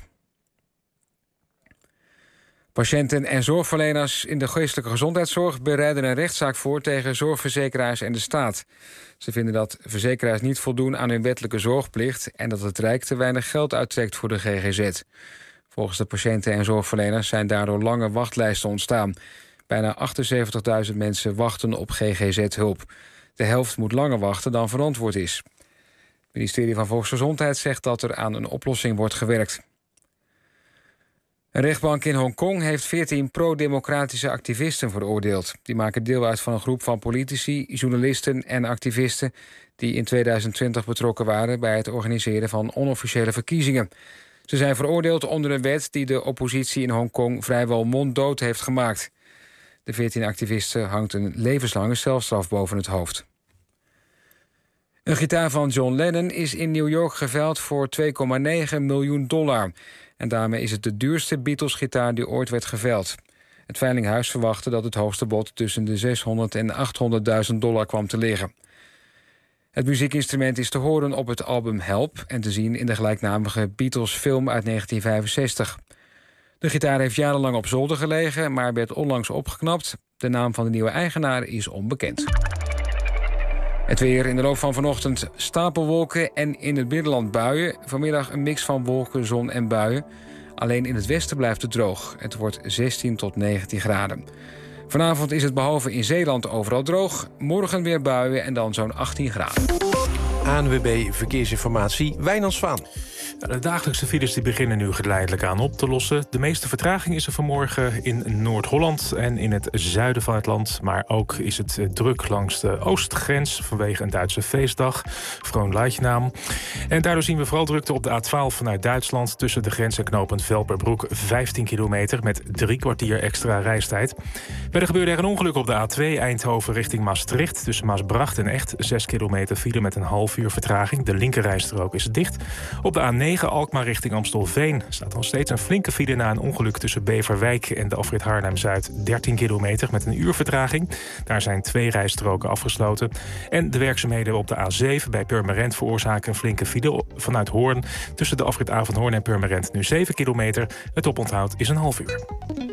Patiënten en zorgverleners in de geestelijke gezondheidszorg bereiden een rechtszaak voor tegen zorgverzekeraars en de staat. Ze vinden dat verzekeraars niet voldoen aan hun wettelijke zorgplicht en dat het Rijk te weinig geld uittrekt voor de G G Z. Volgens de patiënten en zorgverleners zijn daardoor lange wachtlijsten ontstaan. Bijna achtenzeventigduizend mensen wachten op G G Z-hulp. De helft moet langer wachten dan verantwoord is. Het ministerie van Volksgezondheid zegt dat er aan een oplossing wordt gewerkt. Een rechtbank in Hongkong heeft veertien pro-democratische activisten veroordeeld. Die maken deel uit van een groep van politici, journalisten en activisten die in tweeduizend twintig betrokken waren bij het organiseren van onofficiële verkiezingen. Ze zijn veroordeeld onder een wet die de oppositie in Hongkong vrijwel monddood heeft gemaakt. De veertien activisten hangt een levenslange celstraf boven het hoofd. Een gitaar van John Lennon is in New York geveild voor twee komma negen miljoen dollar. En daarmee is het de duurste Beatles-gitaar die ooit werd geveild. Het veilinghuis verwachtte dat het hoogste bod tussen de zeshonderd en achthonderdduizend dollar kwam te liggen. Het muziekinstrument is te horen op het album Help en te zien in de gelijknamige Beatles-film uit negentien vijfenzestig. De gitaar heeft jarenlang op zolder gelegen, maar werd onlangs opgeknapt. De naam van de nieuwe eigenaar is onbekend. Het weer in de loop van vanochtend stapelwolken en in het binnenland buien. Vanmiddag een mix van wolken, zon en buien. Alleen in het westen blijft het droog. Het wordt zestien tot negentien graden. Vanavond is het behalve in Zeeland overal droog. Morgen weer buien en dan zo'n achttien graden. A N W B Verkeersinformatie, Wijnand Zwaan. De dagelijkse files die beginnen nu geleidelijk aan op te lossen. De meeste vertraging is er vanmorgen in Noord-Holland en in het zuiden van het land. Maar ook is het druk langs de oostgrens vanwege een Duitse feestdag, Frohnleichnam. En daardoor zien we vooral drukte op de A twaalf vanuit Duitsland tussen de grens en knooppunt Velperbroek, vijftien kilometer met drie kwartier extra reistijd. Verder gebeurde er een ongeluk op de A twee Eindhoven richting Maastricht tussen Maasbracht en Echt, zes kilometer file met een half uur vertraging. De linkerrijstrook is dicht. Op de A negen Alkmaar richting Amstelveen staat nog steeds een flinke file na een ongeluk tussen Beverwijk en de afrit Haarlem-Zuid, dertien kilometer met een uur vertraging. Daar zijn twee rijstroken afgesloten. En de werkzaamheden op de A zeven bij Purmerend veroorzaken een flinke file vanuit Hoorn tussen de afrit Avondhoorn en Purmerend, nu zeven kilometer. Het oponthoud is een half uur.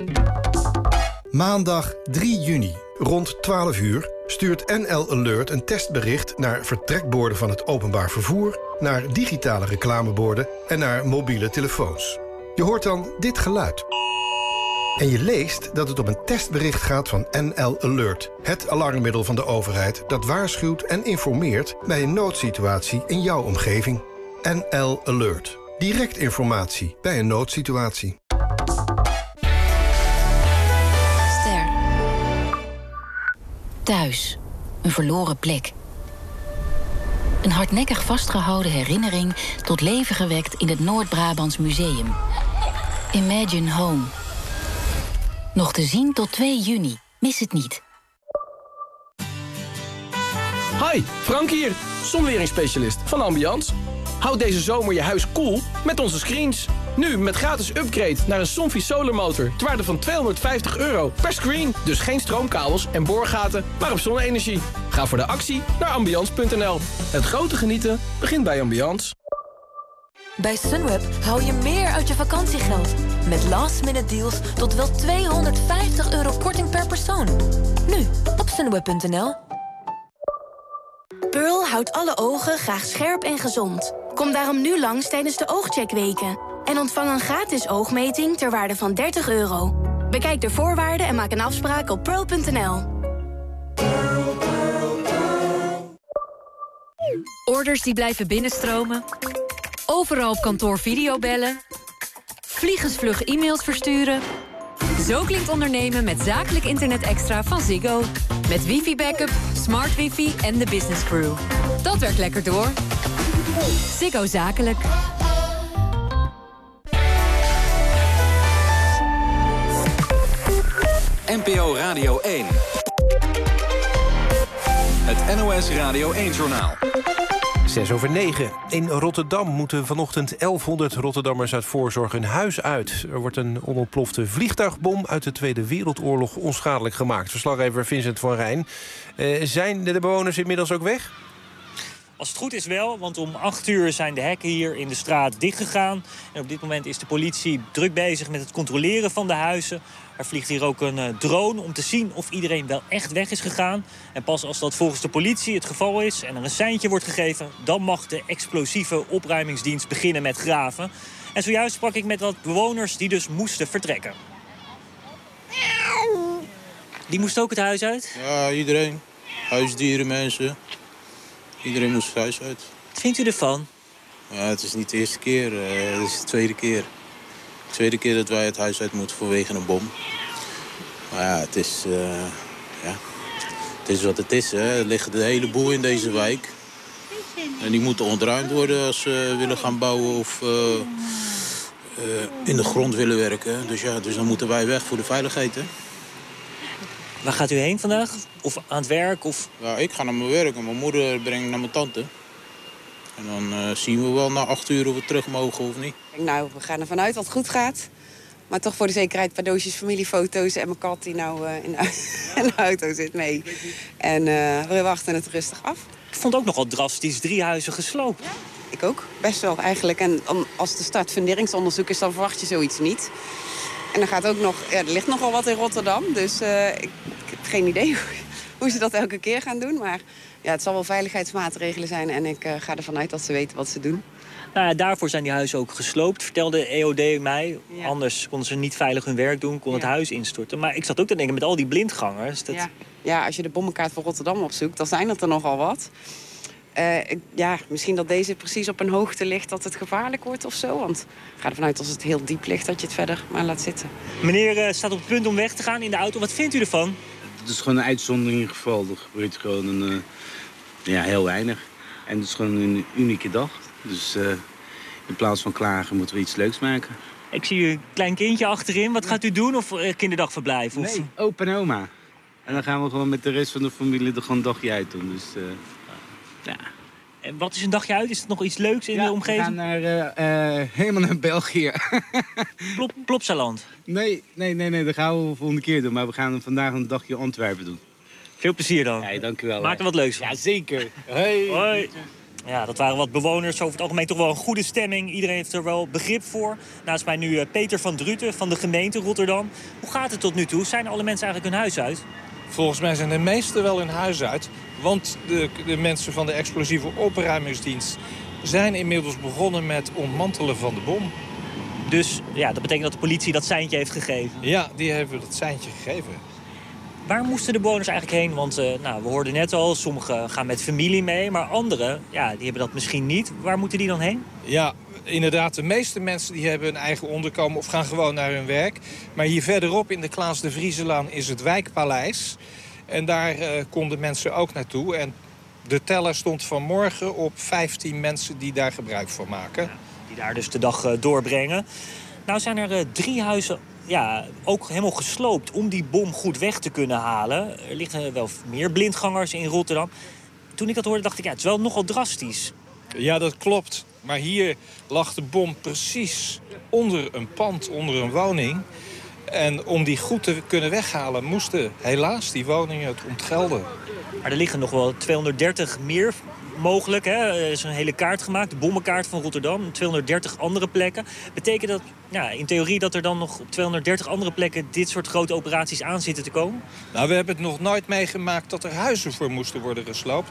Maandag drie juni, rond twaalf uur, stuurt N L Alert een testbericht naar vertrekborden van het openbaar vervoer, naar digitale reclameborden en naar mobiele telefoons. Je hoort dan dit geluid. En je leest dat het om een testbericht gaat van N L Alert, het alarmmiddel van de overheid dat waarschuwt en informeert bij een noodsituatie in jouw omgeving. N L Alert. Direct informatie bij een noodsituatie. Thuis. Een verloren plek. Een hardnekkig vastgehouden herinnering tot leven gewekt in het Noord-Brabants Museum. Imagine Home. Nog te zien tot twee juni. Mis het niet. Hi, Frank hier, zonweringsspecialist van Ambiance. Houd deze zomer je huis koel met onze screens. Nu met gratis upgrade naar een Somfy Solar motor ter waarde van tweehonderdvijftig euro per screen. Dus geen stroomkabels en boorgaten, maar op zonne-energie. Ga voor de actie naar ambiance punt n l. Het grote genieten begint bij Ambiance. Bij Sunweb hou je meer uit je vakantiegeld. Met last minute deals tot wel tweehonderdvijftig euro korting per persoon. Nu op sunweb punt n l. Pearl houdt alle ogen graag scherp en gezond. Kom daarom nu langs tijdens de oogcheckweken. En ontvang een gratis oogmeting ter waarde van dertig euro. Bekijk de voorwaarden en maak een afspraak op pearl punt n l. Orders die blijven binnenstromen. Overal op kantoor videobellen. Vliegensvlug e-mails versturen. Zo klinkt ondernemen met zakelijk internet extra van Ziggo. Met wifi-backup, smart wifi en de business crew. Dat werkt lekker door. Ziggo Zakelijk. N P O Radio één. Het N O S Radio één-journaal. Zes over negen. In Rotterdam moeten vanochtend elfhonderd Rotterdammers uit voorzorg hun huis uit. Er wordt een onontplofte vliegtuigbom uit de Tweede Wereldoorlog onschadelijk gemaakt. Verslaggever Vincent van Rijn. Uh, zijn de bewoners inmiddels ook weg? Als het goed is wel, want om acht uur zijn de hekken hier in de straat dichtgegaan. En op dit moment is de politie druk bezig met het controleren van de huizen. Er vliegt hier ook een uh, drone om te zien of iedereen wel echt weg is gegaan. En pas als dat volgens de politie het geval is en er een seintje wordt gegeven, dan mag de explosieve opruimingsdienst beginnen met graven. En zojuist sprak ik met wat bewoners die dus moesten vertrekken. Die moest ook het huis uit? Ja, iedereen. Huisdieren, mensen. Iedereen moest het huis uit. Wat vindt u ervan? Ja, het is niet de eerste keer, uh, het is de tweede keer. De tweede keer dat wij het huis uit moeten vanwege een bom. Maar ja, het is, uh, ja, het is wat het is. Hè. Er liggen de hele boel in deze wijk. En die moeten ontruimd worden als ze willen gaan bouwen of uh, uh, in de grond willen werken. Dus ja, dus dan moeten wij weg voor de veiligheid. Hè. Waar gaat u heen vandaag? Of aan het werk? Of... Ja, ik ga naar mijn werk en mijn moeder brengt naar mijn tante. En dan uh, zien we wel na acht uur of we terug mogen of niet. Nou, we gaan ervan uit dat het goed gaat. Maar toch voor de zekerheid een paar doosjes familiefoto's en mijn kat die nou uh, in, de, in de auto zit mee. En uh, we wachten het rustig af. Ik vond ook nogal drastisch drie huizen gesloopt. Ja, ik ook. Best wel eigenlijk. En als de start funderingsonderzoek is, dan verwacht je zoiets niet. En dan gaat ook nog... Ja, er ligt nogal wat in Rotterdam. Dus uh, ik, ik heb geen idee hoe, hoe ze dat elke keer gaan doen. Maar ja, het zal wel veiligheidsmaatregelen zijn. En ik uh, ga ervan uit dat ze weten wat ze doen. Nou ja, daarvoor zijn die huizen ook gesloopt, vertelde E O D mij. Ja. Anders konden ze niet veilig hun werk doen, kon Ja. het huis instorten. Maar ik zat ook te denken, met al die blindgangers... Dat... Ja. ja, als je de bommenkaart van Rotterdam opzoekt, dan zijn het er nogal wat. Uh, ik, ja, misschien dat deze precies op een hoogte ligt dat het gevaarlijk wordt of zo. Want ik ga ervan uit als het heel diep ligt dat je het verder maar laat zitten. Meneer uh, staat op het punt om weg te gaan in de auto. Wat vindt u ervan? Het is gewoon een uitzondering geval. Er gebeurt gewoon een, uh, ja, heel weinig. En het is gewoon een unieke dag. Dus uh, in plaats van klagen moeten we iets leuks maken. Ik zie een klein kindje achterin. Wat gaat u doen? Of uh, kinderdagverblijf? Of... Nee, opa en oma. En dan gaan we gewoon met de rest van de familie er gewoon een dagje uit doen. Dus, uh, ja. En wat is een dagje uit? Is het nog iets leuks in ja, de omgeving? we gaan naar, uh, uh, helemaal naar België. Plop, Plopsaland? Nee, nee, nee, nee, dat gaan we de volgende keer doen. Maar we gaan vandaag een dagje Antwerpen doen. Veel plezier dan. Ja, dank u wel. Maak er wat leuks van. Ja, zeker. Hoi. Hoi. Ja, dat waren wat bewoners. Over het algemeen toch wel een goede stemming. Iedereen heeft er wel begrip voor. Naast mij nu Peter van Druten van de gemeente Rotterdam. Hoe gaat het tot nu toe? Zijn alle mensen eigenlijk hun huis uit? Volgens mij zijn de meesten wel hun huis uit. Want de, de mensen van de explosieve opruimingsdienst zijn inmiddels begonnen met ontmantelen van de bom. Dus ja, dat betekent dat de politie dat seintje heeft gegeven? Ja, die hebben dat seintje gegeven. Waar moesten de bewoners eigenlijk heen? Want uh, nou, we hoorden net al, sommigen gaan met familie mee. Maar anderen, ja, die hebben dat misschien niet. Waar moeten die dan heen? Ja, inderdaad, de meeste mensen die hebben een eigen onderkomen of gaan gewoon naar hun werk. Maar hier verderop in de Klaas de Vriezelaan is het wijkpaleis. En daar uh, konden mensen ook naartoe. En de teller stond vanmorgen op vijftien mensen die daar gebruik van maken. Ja, die daar dus de dag uh, doorbrengen. Nou zijn er uh, drie huizen... Ja, ook helemaal gesloopt om die bom goed weg te kunnen halen. Er liggen wel meer blindgangers in Rotterdam. Toen ik dat hoorde, dacht ik, ja, het is wel nogal drastisch. Ja, dat klopt. Maar hier lag de bom precies onder een pand, onder een woning. En om die goed te kunnen weghalen, moesten helaas die woningen het ontgelden. Maar er liggen nog wel tweehonderddertig meer mogelijk. Hè? Er is een hele kaart gemaakt, de bommenkaart van Rotterdam. tweehonderddertig andere plekken. Betekent dat ja, in theorie dat er dan nog op tweehonderddertig andere plekken dit soort grote operaties aan zitten te komen? Nou, we hebben het nog nooit meegemaakt dat er huizen voor moesten worden gesloopt.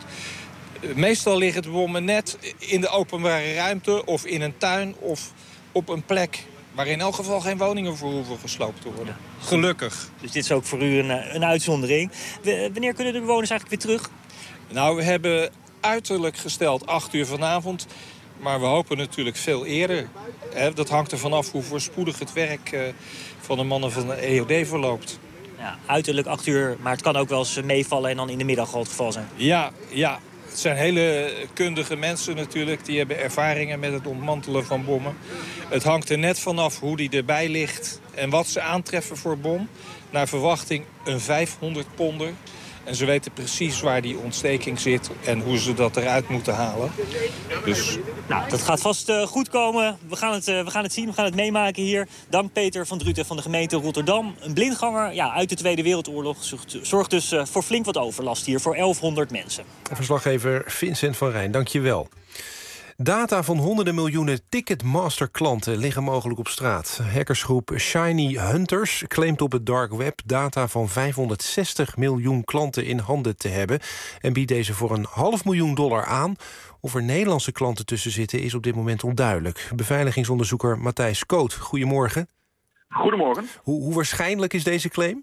Meestal liggen de bommen net in de openbare ruimte of in een tuin of op een plek waar in elk geval geen woningen voor hoeven gesloopt te worden. Ja. Gelukkig. Dus dit is ook voor u een, een uitzondering. We, wanneer kunnen de bewoners eigenlijk weer terug? Nou, we hebben uiterlijk gesteld acht uur vanavond. Maar we hopen natuurlijk veel eerder. Dat hangt er vanaf hoe voorspoedig het werk van de mannen van de E O D verloopt. Ja, uiterlijk acht uur, maar het kan ook wel eens meevallen en dan in de middag al het geval zijn. Ja, ja. Het zijn hele kundige mensen natuurlijk. Die hebben ervaringen met het ontmantelen van bommen. Het hangt er net vanaf hoe die erbij ligt en wat ze aantreffen voor bom. Naar verwachting een vijfhonderd ponder. En ze weten precies waar die ontsteking zit en hoe ze dat eruit moeten halen. Dus... Nou, dat gaat vast uh, goed komen. We gaan, het, uh, we gaan het zien, we gaan het meemaken hier. Dank Peter van Druten van de gemeente Rotterdam. Een blindganger ja, uit de Tweede Wereldoorlog zorgt dus uh, voor flink wat overlast hier voor elfhonderd mensen. Verslaggever Vincent van Rijn, dank je wel. Data van honderden miljoenen Ticketmaster-klanten liggen mogelijk op straat. Hackersgroep Shiny Hunters claimt op het dark web data van vijfhonderdzestig miljoen klanten in handen te hebben en biedt deze voor een half miljoen dollar aan. Of er Nederlandse klanten tussen zitten is op dit moment onduidelijk. Beveiligingsonderzoeker Matthijs Koot, goedemorgen. Goedemorgen. Hoe, hoe waarschijnlijk is deze claim?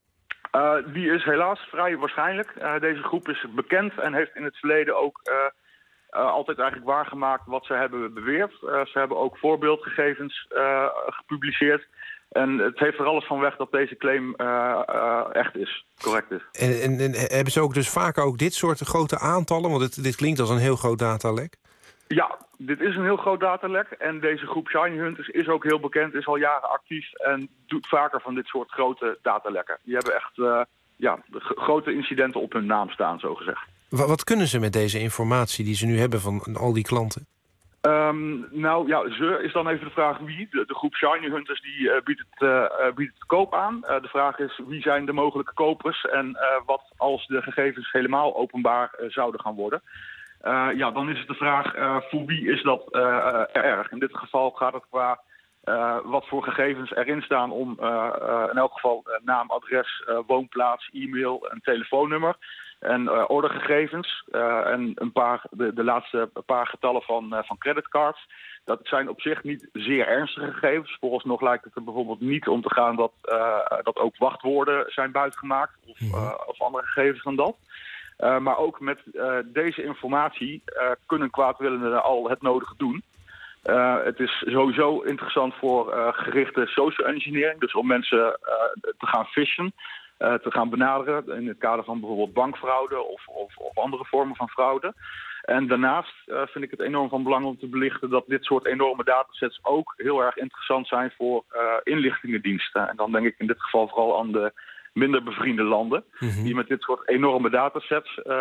Uh, die is helaas vrij waarschijnlijk. Uh, deze groep is bekend en heeft in het verleden ook uh, uh, altijd eigenlijk waargemaakt wat ze hebben beweerd. Uh, ze hebben ook voorbeeldgegevens uh, gepubliceerd. En het heeft er alles van weg dat deze claim uh, uh, echt is, correct is. En, en, en hebben ze ook dus vaker ook dit soort grote aantallen? Want het, dit klinkt als een heel groot datalek. Ja, dit is een heel groot datalek. En deze groep Shiny Hunters is ook heel bekend, is al jaren actief en doet vaker van dit soort grote datalekken. Die hebben echt uh, ja, grote incidenten op hun naam staan, zogezegd. Wat, wat kunnen ze met deze informatie die ze nu hebben van al die klanten? Um, nou ja, ze is dan even de vraag wie. De, de groep Shiny Hunters die uh, biedt, het, uh, biedt het te koop aan. Uh, de vraag is wie zijn de mogelijke kopers en uh, wat als de gegevens helemaal openbaar uh, zouden gaan worden. Uh, ja, dan is het de vraag uh, voor wie is dat uh, erg. In dit geval gaat het qua uh, wat voor gegevens erin staan om uh, uh, in elk geval uh, naam, adres, uh, woonplaats, e-mail en telefoonnummer. En uh, ordergegevens uh, en een paar, de, de laatste paar getallen van, uh, van creditcards. Dat zijn op zich niet zeer ernstige gegevens. Vooralsnog lijkt het er bijvoorbeeld niet om te gaan dat, uh, dat ook wachtwoorden zijn buitgemaakt. Of, uh, of andere gegevens dan dat. Uh, maar ook met uh, deze informatie uh, kunnen kwaadwillenden al het nodige doen. Uh, het is sowieso interessant voor uh, gerichte social engineering. Dus om mensen uh, te gaan fishen. Uh, te gaan benaderen in het kader van bijvoorbeeld bankfraude of, of, of andere vormen van fraude. En daarnaast uh, vind ik het enorm van belang om te belichten dat dit soort enorme datasets ook heel erg interessant zijn voor uh, inlichtingendiensten. En dan denk ik in dit geval vooral aan de minder bevriende landen, mm-hmm. die met dit soort enorme datasets uh,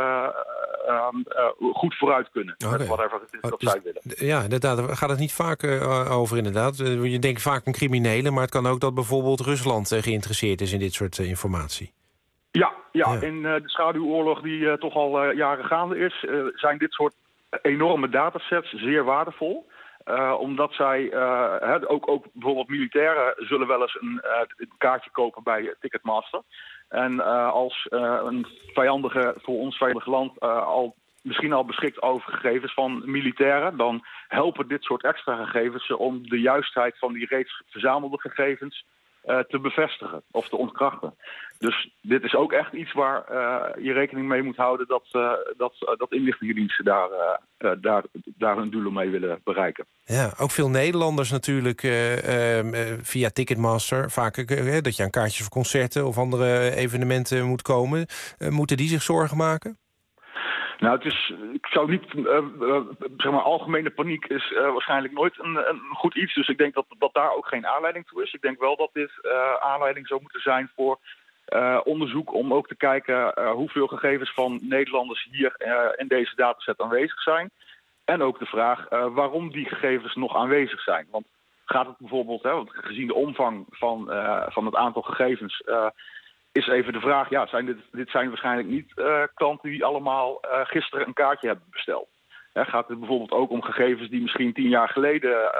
uh, uh, goed vooruit kunnen. Okay. Met whatever het is dat dus, zij willen. Ja, inderdaad. Daar gaat het niet vaak uh, over inderdaad. Uh, je denkt vaak aan criminelen, maar het kan ook dat bijvoorbeeld Rusland uh, geïnteresseerd is in dit soort uh, informatie. Ja, ja, ja. in uh, de schaduwoorlog die uh, toch al uh, jaren gaande is, uh, zijn dit soort enorme datasets zeer waardevol. Uh, omdat zij, uh, he, ook, ook bijvoorbeeld militairen zullen wel eens een, uh, een kaartje kopen bij Ticketmaster. En uh, als uh, een vijandige, voor ons vijandige land uh, al misschien al beschikt over gegevens van militairen, dan helpen dit soort extra gegevens ze om de juistheid van die reeds verzamelde gegevens uh, te bevestigen of te ontkrachten. Dus dit is ook echt iets waar uh, je rekening mee moet houden dat, uh, dat, uh, dat inlichtingendiensten daar, uh, daar, daar hun doelen mee willen bereiken. Ja, ook veel Nederlanders natuurlijk uh, uh, via Ticketmaster. Vaak uh, dat je aan kaartjes voor concerten of andere evenementen moet komen. Uh, moeten die zich zorgen maken? Nou, het is, ik zou niet, uh, uh, zeg maar, algemene paniek is uh, waarschijnlijk nooit een, een goed iets. Dus ik denk dat, dat daar ook geen aanleiding toe is. Ik denk wel dat dit uh, aanleiding zou moeten zijn voor uh, onderzoek om ook te kijken uh, hoeveel gegevens van Nederlanders hier uh, in deze dataset aanwezig zijn. En ook de vraag uh, waarom die gegevens nog aanwezig zijn. Want gaat het bijvoorbeeld, hè, want gezien de omvang van, uh, van het aantal gegevens, Uh, is even de vraag, ja, zijn dit, dit zijn waarschijnlijk niet uh, klanten die allemaal uh, gisteren een kaartje hebben besteld. He, gaat het bijvoorbeeld ook om gegevens die misschien tien jaar geleden, uh,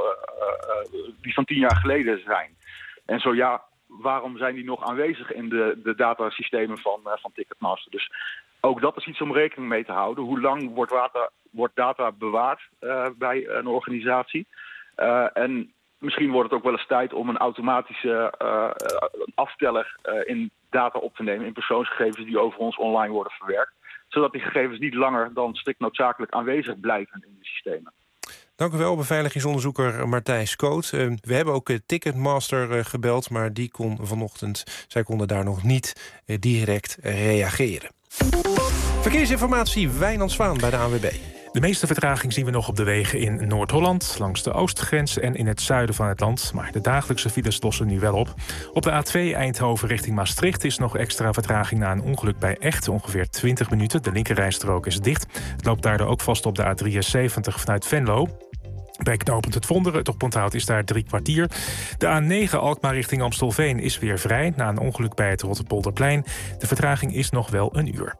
uh, uh, die van tien jaar geleden zijn. En zo ja, waarom zijn die nog aanwezig in de, de datasystemen van, uh, van Ticketmaster? Dus ook dat is iets om rekening mee te houden. Hoe lang wordt data, wordt data bewaard uh, bij een organisatie? Uh, en misschien wordt het ook wel eens tijd om een automatische uh, afteller uh, in data op te nemen, in persoonsgegevens die over ons online worden verwerkt. Zodat die gegevens niet langer dan strikt noodzakelijk aanwezig blijven in de systemen. Dank u wel, beveiligingsonderzoeker Martijn Skoot. Uh, we hebben ook uh, Ticketmaster uh, gebeld, maar die kon vanochtend, zij konden daar nog niet uh, direct reageren. Verkeersinformatie, Wijnand Zwaan bij de A N W B. De meeste vertraging zien we nog op de wegen in Noord-Holland, langs de oostgrens en in het zuiden van het land. Maar de dagelijkse files lossen nu wel op. Op de A twee Eindhoven richting Maastricht is nog extra vertraging na een ongeluk bij Echt, ongeveer twintig minuten. De linkerrijstrook is dicht. Het loopt daardoor ook vast op de A drieënzeventig vanuit Venlo. Bij knooppunt Het Vonderen, het oponthoud is daar drie kwartier. De A negen Alkmaar richting Amstelveen is weer vrij na een ongeluk bij het Rotterpolderplein. De vertraging is nog wel een uur.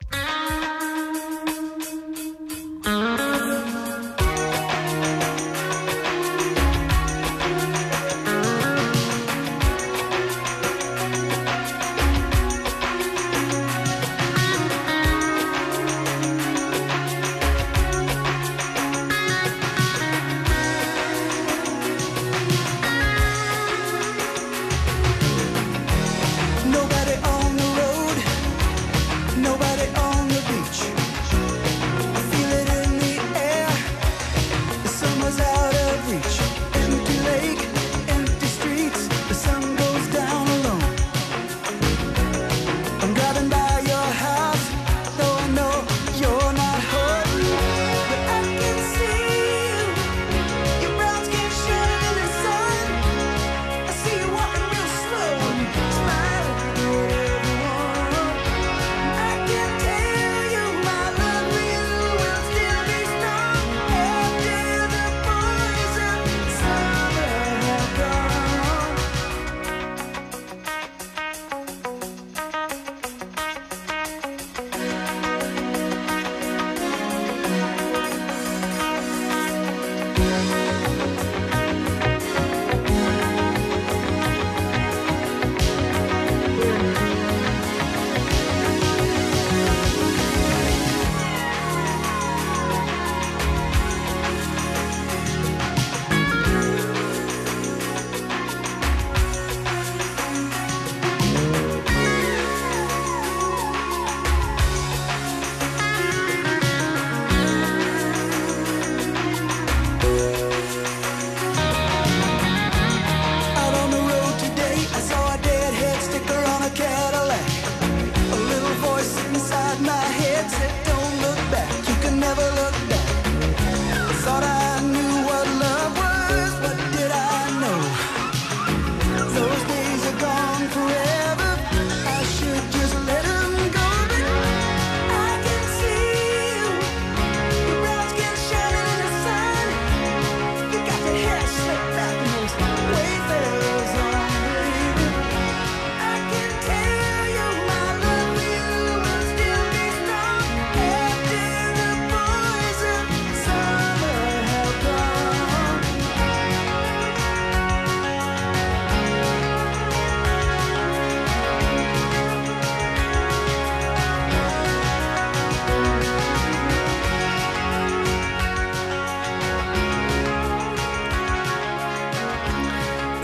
Nobody on the road, nobody on the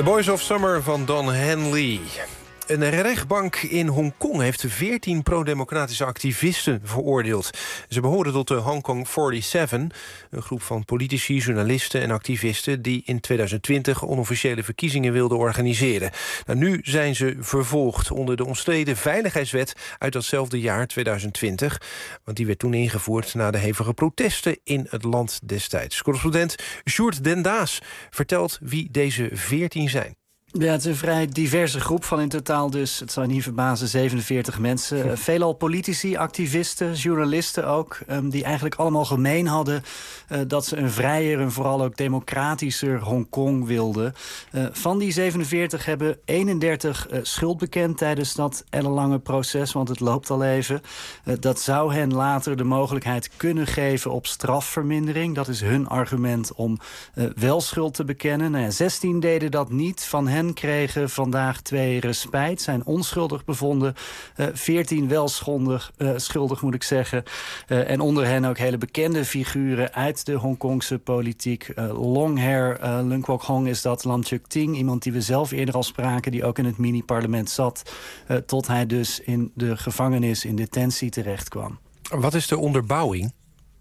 The Boys of Summer van Don Henley. Een rechtbank in Hongkong heeft veertien pro-democratische activisten veroordeeld. Ze behoren tot de Hong Kong zevenenveertig, een groep van politici, journalisten en activisten die in tweeduizend twintig onofficiële verkiezingen wilden organiseren. Nou, nu zijn ze vervolgd onder de omstreden veiligheidswet uit datzelfde jaar, tweeduizend twintig. Want die werd toen ingevoerd na de hevige protesten in het land destijds. Correspondent Sjoerd Den Daas vertelt wie deze veertien zijn. Ja, het is een vrij diverse groep van in totaal dus, het zal je niet verbazen, zevenenveertig mensen. Uh, veelal politici, activisten, journalisten ook, um, die eigenlijk allemaal gemeen hadden uh, dat ze een vrijer en vooral ook democratischer Hongkong wilden. Uh, van die zevenenveertig hebben eenendertig uh, schuld bekend tijdens dat ellenlange proces, want het loopt al even. Uh, dat zou hen later de mogelijkheid kunnen geven op strafvermindering. Dat is hun argument om uh, wel schuld te bekennen. Nou ja, zestien deden dat niet. Van hen kregen vandaag twee respijt, zijn onschuldig bevonden. Uh, veertien wel schondig, uh, schuldig, moet ik zeggen. Uh, en onder hen ook hele bekende figuren uit de Hongkongse politiek. Uh, Longhair, uh, Lung Kwok Hong is dat, Lam Cheuk Ting, iemand die we zelf eerder al spraken, die ook in het mini-parlement zat, uh, tot hij dus in de gevangenis, in detentie terecht kwam. Wat is de onderbouwing?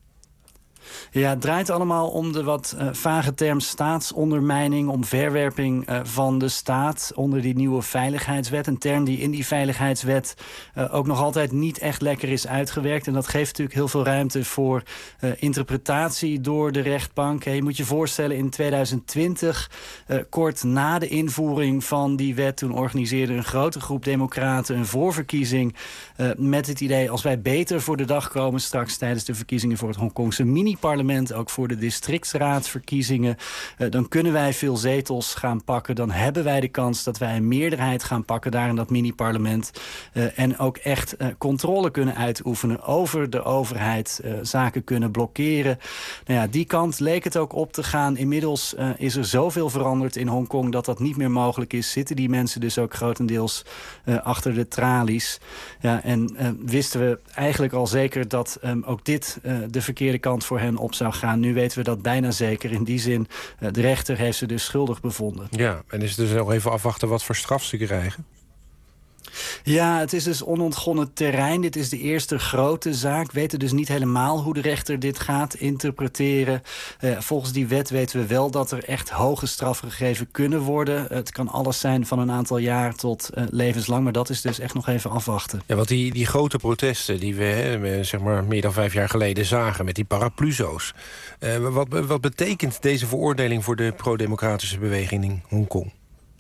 Ja, het draait allemaal om de wat uh, vage term staatsondermijning, om verwerping uh, van de staat onder die nieuwe veiligheidswet. Een term die in die veiligheidswet uh, ook nog altijd niet echt lekker is uitgewerkt. En dat geeft natuurlijk heel veel ruimte voor uh, interpretatie door de rechtbank. Hey, je moet je voorstellen, in tweeduizend twintig, uh, kort na de invoering van die wet, toen organiseerde een grote groep democraten een voorverkiezing uh, met het idee, als wij beter voor de dag komen straks tijdens de verkiezingen voor het Hongkongse mini-parlement, ook voor de districtsraadverkiezingen, uh, dan kunnen wij veel zetels gaan pakken. Dan hebben wij de kans dat wij een meerderheid gaan pakken daar in dat mini-parlement. Uh, en ook echt uh, controle kunnen uitoefenen over de overheid. Uh, zaken kunnen blokkeren. Nou ja, die kant leek het ook op te gaan. Inmiddels uh, is er zoveel veranderd in Hongkong dat dat niet meer mogelijk is. Zitten die mensen dus ook grotendeels uh, achter de tralies. Ja, en uh, wisten we eigenlijk al zeker dat um, ook dit uh, de verkeerde kant voor hen op zou gaan. Nu weten we dat bijna zeker. In die zin, de rechter heeft ze dus schuldig bevonden. Ja, en is het dus nog even afwachten wat voor straf ze krijgen? Ja, het is dus onontgonnen terrein. Dit is de eerste grote zaak. We weten dus niet helemaal hoe de rechter dit gaat interpreteren. Uh, volgens die wet weten we wel dat er echt hoge straffen gegeven kunnen worden. Het kan alles zijn van een aantal jaar tot uh, levenslang. Maar dat is dus echt nog even afwachten. Ja, want die, die grote protesten die we hè, zeg maar meer dan vijf jaar geleden zagen met die parapluzo's. Uh, wat, wat betekent deze veroordeling voor de pro-democratische beweging in Hongkong?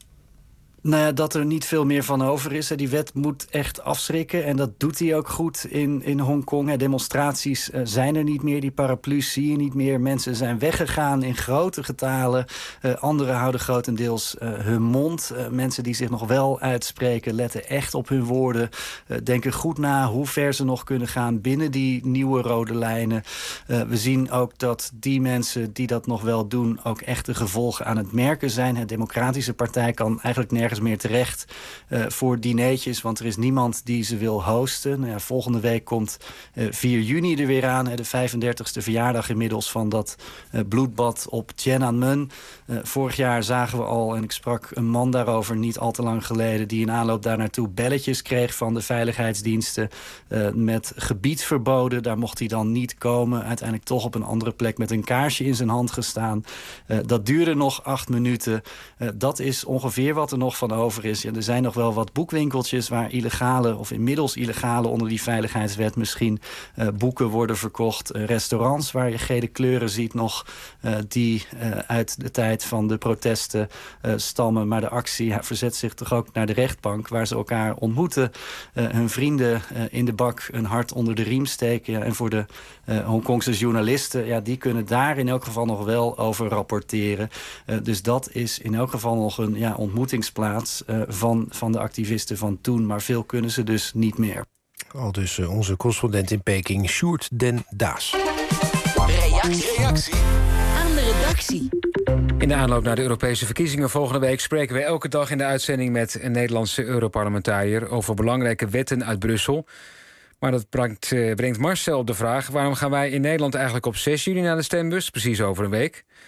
Nou ja, dat er niet veel meer van over is. Die wet moet echt afschrikken. En dat doet hij ook goed in, in Hongkong. Demonstraties uh, zijn er niet meer. Die paraplu's zie je niet meer. Mensen zijn weggegaan in grote getalen. Uh, anderen houden grotendeels uh, hun mond. Uh, mensen die zich nog wel uitspreken letten echt op hun woorden. Uh, denken goed na hoe ver ze nog kunnen gaan binnen die nieuwe rode lijnen. Uh, we zien ook dat die mensen die dat nog wel doen ook echt de gevolgen aan het merken zijn. De Democratische Partij kan eigenlijk nergens meer terecht uh, voor dineetjes, want er is niemand die ze wil hosten. Nou ja, volgende week komt uh, vier juni er weer aan, de vijfendertigste verjaardag inmiddels van dat uh, bloedbad op Tiananmen. Uh, vorig jaar zagen we al, en ik sprak een man daarover niet al te lang geleden, die in aanloop daar naartoe belletjes kreeg van de veiligheidsdiensten uh, met gebiedverboden. Daar mocht hij dan niet komen. Uiteindelijk toch op een andere plek met een kaarsje in zijn hand gestaan. Uh, dat duurde nog acht minuten. Uh, dat is ongeveer wat er nog van over is. Ja, er zijn nog wel wat boekwinkeltjes waar illegale of inmiddels illegale onder die veiligheidswet misschien uh, boeken worden verkocht. Uh, restaurants waar je gele kleuren ziet nog uh, die uh, uit de tijd van de protesten uh, stammen. Maar de actie ja, verzet zich toch ook naar de rechtbank waar ze elkaar ontmoeten. Uh, hun vrienden uh, in de bak een hart onder de riem steken. Ja, en voor de uh, Hongkongse journalisten, ja, die kunnen daar in elk geval nog wel over rapporteren. Uh, dus dat is in elk geval nog een ja, ontmoetingsplaats Uh, van, van de activisten van toen. Maar veel kunnen ze dus niet meer. Al dus uh, onze correspondent in Peking, Sjoerd Den Daas. Reactie. Reactie aan de redactie. In de aanloop naar de Europese verkiezingen volgende week spreken we elke dag in de uitzending met een Nederlandse Europarlementariër over belangrijke wetten uit Brussel. Maar dat brengt, uh, brengt Marcel op de vraag: waarom gaan wij in Nederland eigenlijk op zes juli naar de stembus, precies over een week?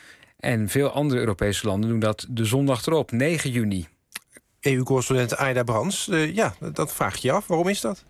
En veel andere Europese landen doen dat de zondag erop, negen juni. E U-correspondent Aida Brands, uh, ja, dat vraag je je af. Waarom is dat?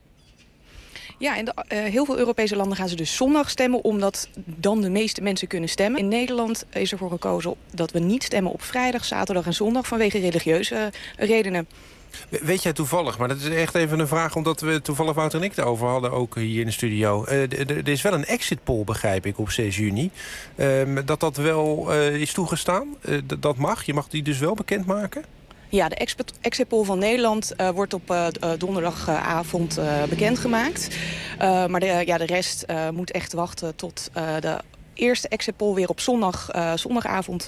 Ja, in de, uh, heel veel Europese landen gaan ze dus zondag stemmen, omdat dan de meeste mensen kunnen stemmen. In Nederland is ervoor gekozen dat we niet stemmen op vrijdag, zaterdag en zondag vanwege religieuze uh, redenen. Weet jij toevallig, maar dat is echt even een vraag omdat we toevallig Wouter en ik erover hadden, ook hier in de studio. Uh, er is wel een exit poll, begrijp ik, op zes juni. Uh, dat dat wel uh, is toegestaan. Uh, dat mag. Je mag die dus wel bekendmaken. Ja, de exit poll van Nederland uh, wordt op uh, donderdagavond uh, bekendgemaakt. Uh, maar de, ja, de rest uh, moet echt wachten tot uh, de eerste exit poll weer op zondag, uh, zondagavond.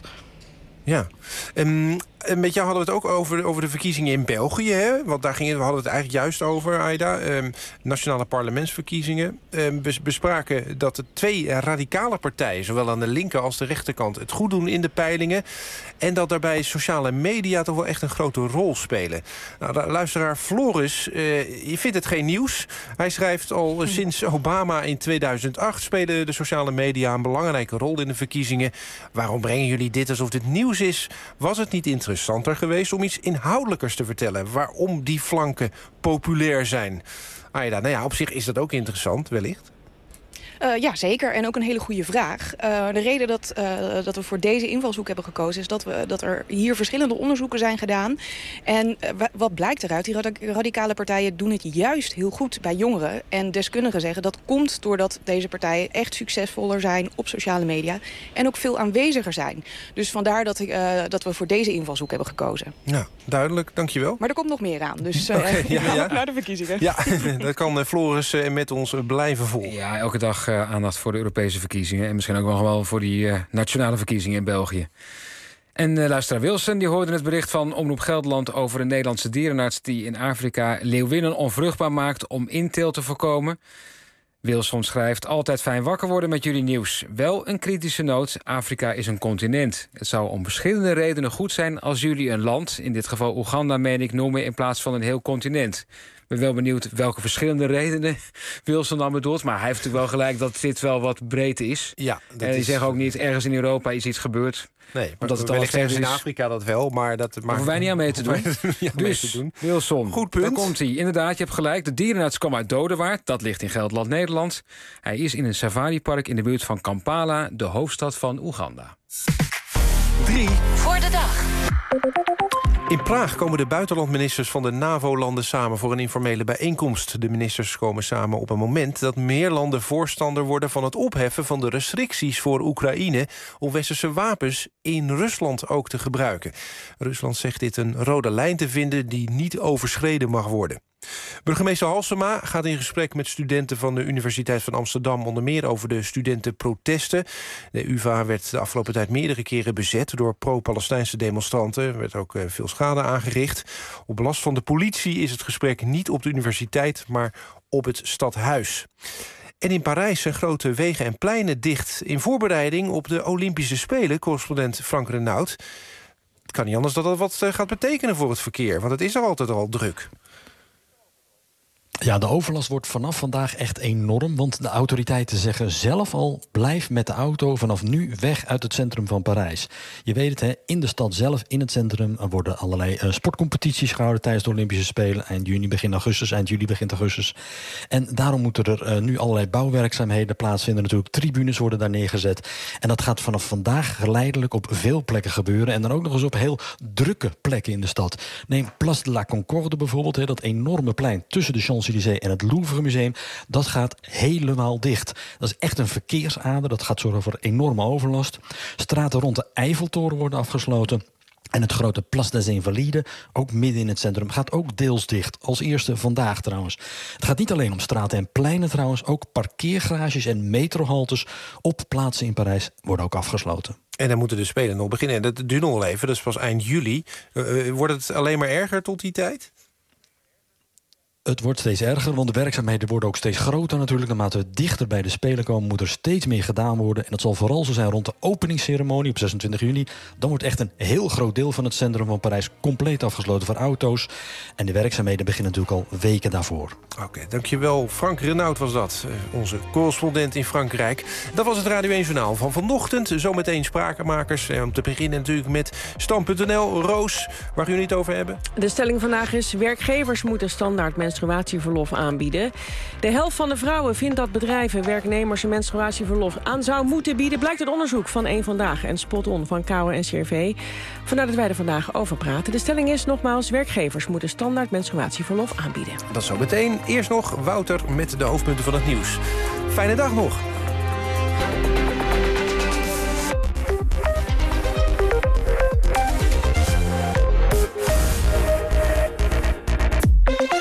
Ja, um, met jou hadden we het ook over, over de verkiezingen in België. Hè? Want daar gingen, we hadden het eigenlijk juist over, Aida. Um, nationale parlementsverkiezingen. Um, we bespraken dat de twee radicale partijen, zowel aan de linker als de rechterkant, het goed doen in de peilingen. En dat daarbij sociale media toch wel echt een grote rol spelen. Nou, de luisteraar Floris, uh, je vindt het geen nieuws. Hij schrijft al hm. sinds Obama in tweeduizend acht spelen de sociale media een belangrijke rol in de verkiezingen. Waarom brengen jullie dit alsof dit nieuws is? Was het niet interessanter geweest om iets inhoudelijkers te vertellen? Waarom die flanken populair zijn? Aida, nou ja, op zich is dat ook interessant, wellicht. Uh, ja, zeker. En ook een hele goede vraag. Uh, de reden dat, uh, dat we voor deze invalshoek hebben gekozen is dat, we, dat er hier verschillende onderzoeken zijn gedaan. En uh, wat blijkt eruit? Die radicale partijen doen het juist heel goed bij jongeren. En deskundigen zeggen dat komt doordat deze partijen echt succesvoller zijn op sociale media. En ook veel aanweziger zijn. Dus vandaar dat, uh, dat we voor deze invalshoek hebben gekozen. Ja, duidelijk. Dankjewel. Maar er komt nog meer aan. Dus uh, okay, ja, ja. naar de verkiezingen. Ja, dat kan Floris uh, met ons blijven volgen. Ja, elke dag Uh, aandacht voor de Europese verkiezingen. En misschien ook nog wel voor die uh, nationale verkiezingen in België. En uh, luisteraar Wilson, die hoorde het bericht van Omroep Gelderland over een Nederlandse dierenarts die in Afrika leeuwinnen onvruchtbaar maakt om inteelt te voorkomen. Wilson schrijft: altijd fijn wakker worden met jullie nieuws. Wel een kritische noot, Afrika is een continent. Het zou om verschillende redenen goed zijn als jullie een land, in dit geval Oeganda meen ik, noemen in plaats van een heel continent. Ik ben wel benieuwd welke verschillende redenen Wilson dan bedoelt. Maar hij heeft natuurlijk wel gelijk dat dit wel wat breed is. Ja, dat en die is... zeggen ook niet ergens in Europa is iets gebeurd. Nee, omdat het wellicht ergens in Afrika dat wel, maar dat maakt... hoeven wij niet aan mee te doen. ja, dus, mee te doen. Wilson, goed punt. Daar komt hij. Inderdaad, je hebt gelijk. De dierenarts kwam uit Dodewaard. Dat ligt in Gelderland, Nederland. Hij is in een safaripark in de buurt van Kampala, de hoofdstad van Oeganda. Drie. Voor de dag. In Praag komen de buitenlandministers van de NAVO-landen samen voor een informele bijeenkomst. De ministers komen samen op een moment dat meer landen voorstander worden van het opheffen van de restricties voor Oekraïne om westerse wapens in Rusland ook te gebruiken. Rusland zegt dit een rode lijn te vinden die niet overschreden mag worden. Burgemeester Halsema gaat in gesprek met studenten van de Universiteit van Amsterdam onder meer over de studentenprotesten. De U vA werd de afgelopen tijd meerdere keren bezet door pro-Palestijnse demonstranten. Er werd ook veel schade aangericht. Op last van de politie is het gesprek niet op de universiteit, maar op het stadhuis. En in Parijs zijn grote wegen en pleinen dicht in voorbereiding op de Olympische Spelen, correspondent Frank Renaud. Het kan niet anders dat dat wat gaat betekenen voor het verkeer, want het is er altijd al druk. Ja, de overlast wordt vanaf vandaag echt enorm, want de autoriteiten zeggen zelf al: blijf met de auto vanaf nu weg uit het centrum van Parijs. Je weet het, hè, in de stad zelf, in het centrum, worden allerlei uh, sportcompetities gehouden tijdens de Olympische Spelen. Eind juni, begin augustus, eind juli, begin augustus. En daarom moeten er uh, nu allerlei bouwwerkzaamheden plaatsvinden. Natuurlijk, tribunes worden daar neergezet. En dat gaat vanaf vandaag geleidelijk op veel plekken gebeuren. En dan ook nog eens op heel drukke plekken in de stad. Neem Place de la Concorde bijvoorbeeld, hè, dat enorme plein tussen de Champs en het Louvre Museum, dat gaat helemaal dicht. Dat is echt een verkeersader, dat gaat zorgen voor enorme overlast. Straten rond de Eiffeltoren worden afgesloten. En het grote Place des Invalides, ook midden in het centrum, gaat ook deels dicht. Als eerste vandaag trouwens. Het gaat niet alleen om straten en pleinen trouwens, ook parkeergarages en metrohaltes op plaatsen in Parijs worden ook afgesloten. En dan moeten de Spelen nog beginnen. En dat duurt nog wel even, dat is pas eind juli. Uh, wordt het alleen maar erger tot die tijd? Het wordt steeds erger, want de werkzaamheden worden ook steeds groter natuurlijk. Naarmate we dichter bij de Spelen komen, moet er steeds meer gedaan worden. En dat zal vooral zo zijn rond de openingsceremonie op zesentwintig juni. Dan wordt echt een heel groot deel van het centrum van Parijs compleet afgesloten voor auto's. En de werkzaamheden beginnen natuurlijk al weken daarvoor. Oké, okay, dankjewel. Frank Renaud was dat, onze correspondent in Frankrijk. Dat was het Radio één Journaal van vanochtend. Zometeen sprakenmakers. En om te beginnen natuurlijk met Stand punt n l. Roos, waar jullie het over hebben? De stelling vandaag is: werkgevers moeten standaard menstruatieverlof aanbieden. De helft van de vrouwen vindt dat bedrijven werknemers een menstruatieverlof aan zou moeten bieden. Blijkt uit onderzoek van Eén Vandaag en Spot On van K O N C R V. Vandaar dat wij er vandaag over praten. De stelling is nogmaals: werkgevers moeten standaard menstruatieverlof aanbieden. Dat zo meteen. Eerst nog Wouter met de hoofdpunten van het nieuws. Fijne dag nog.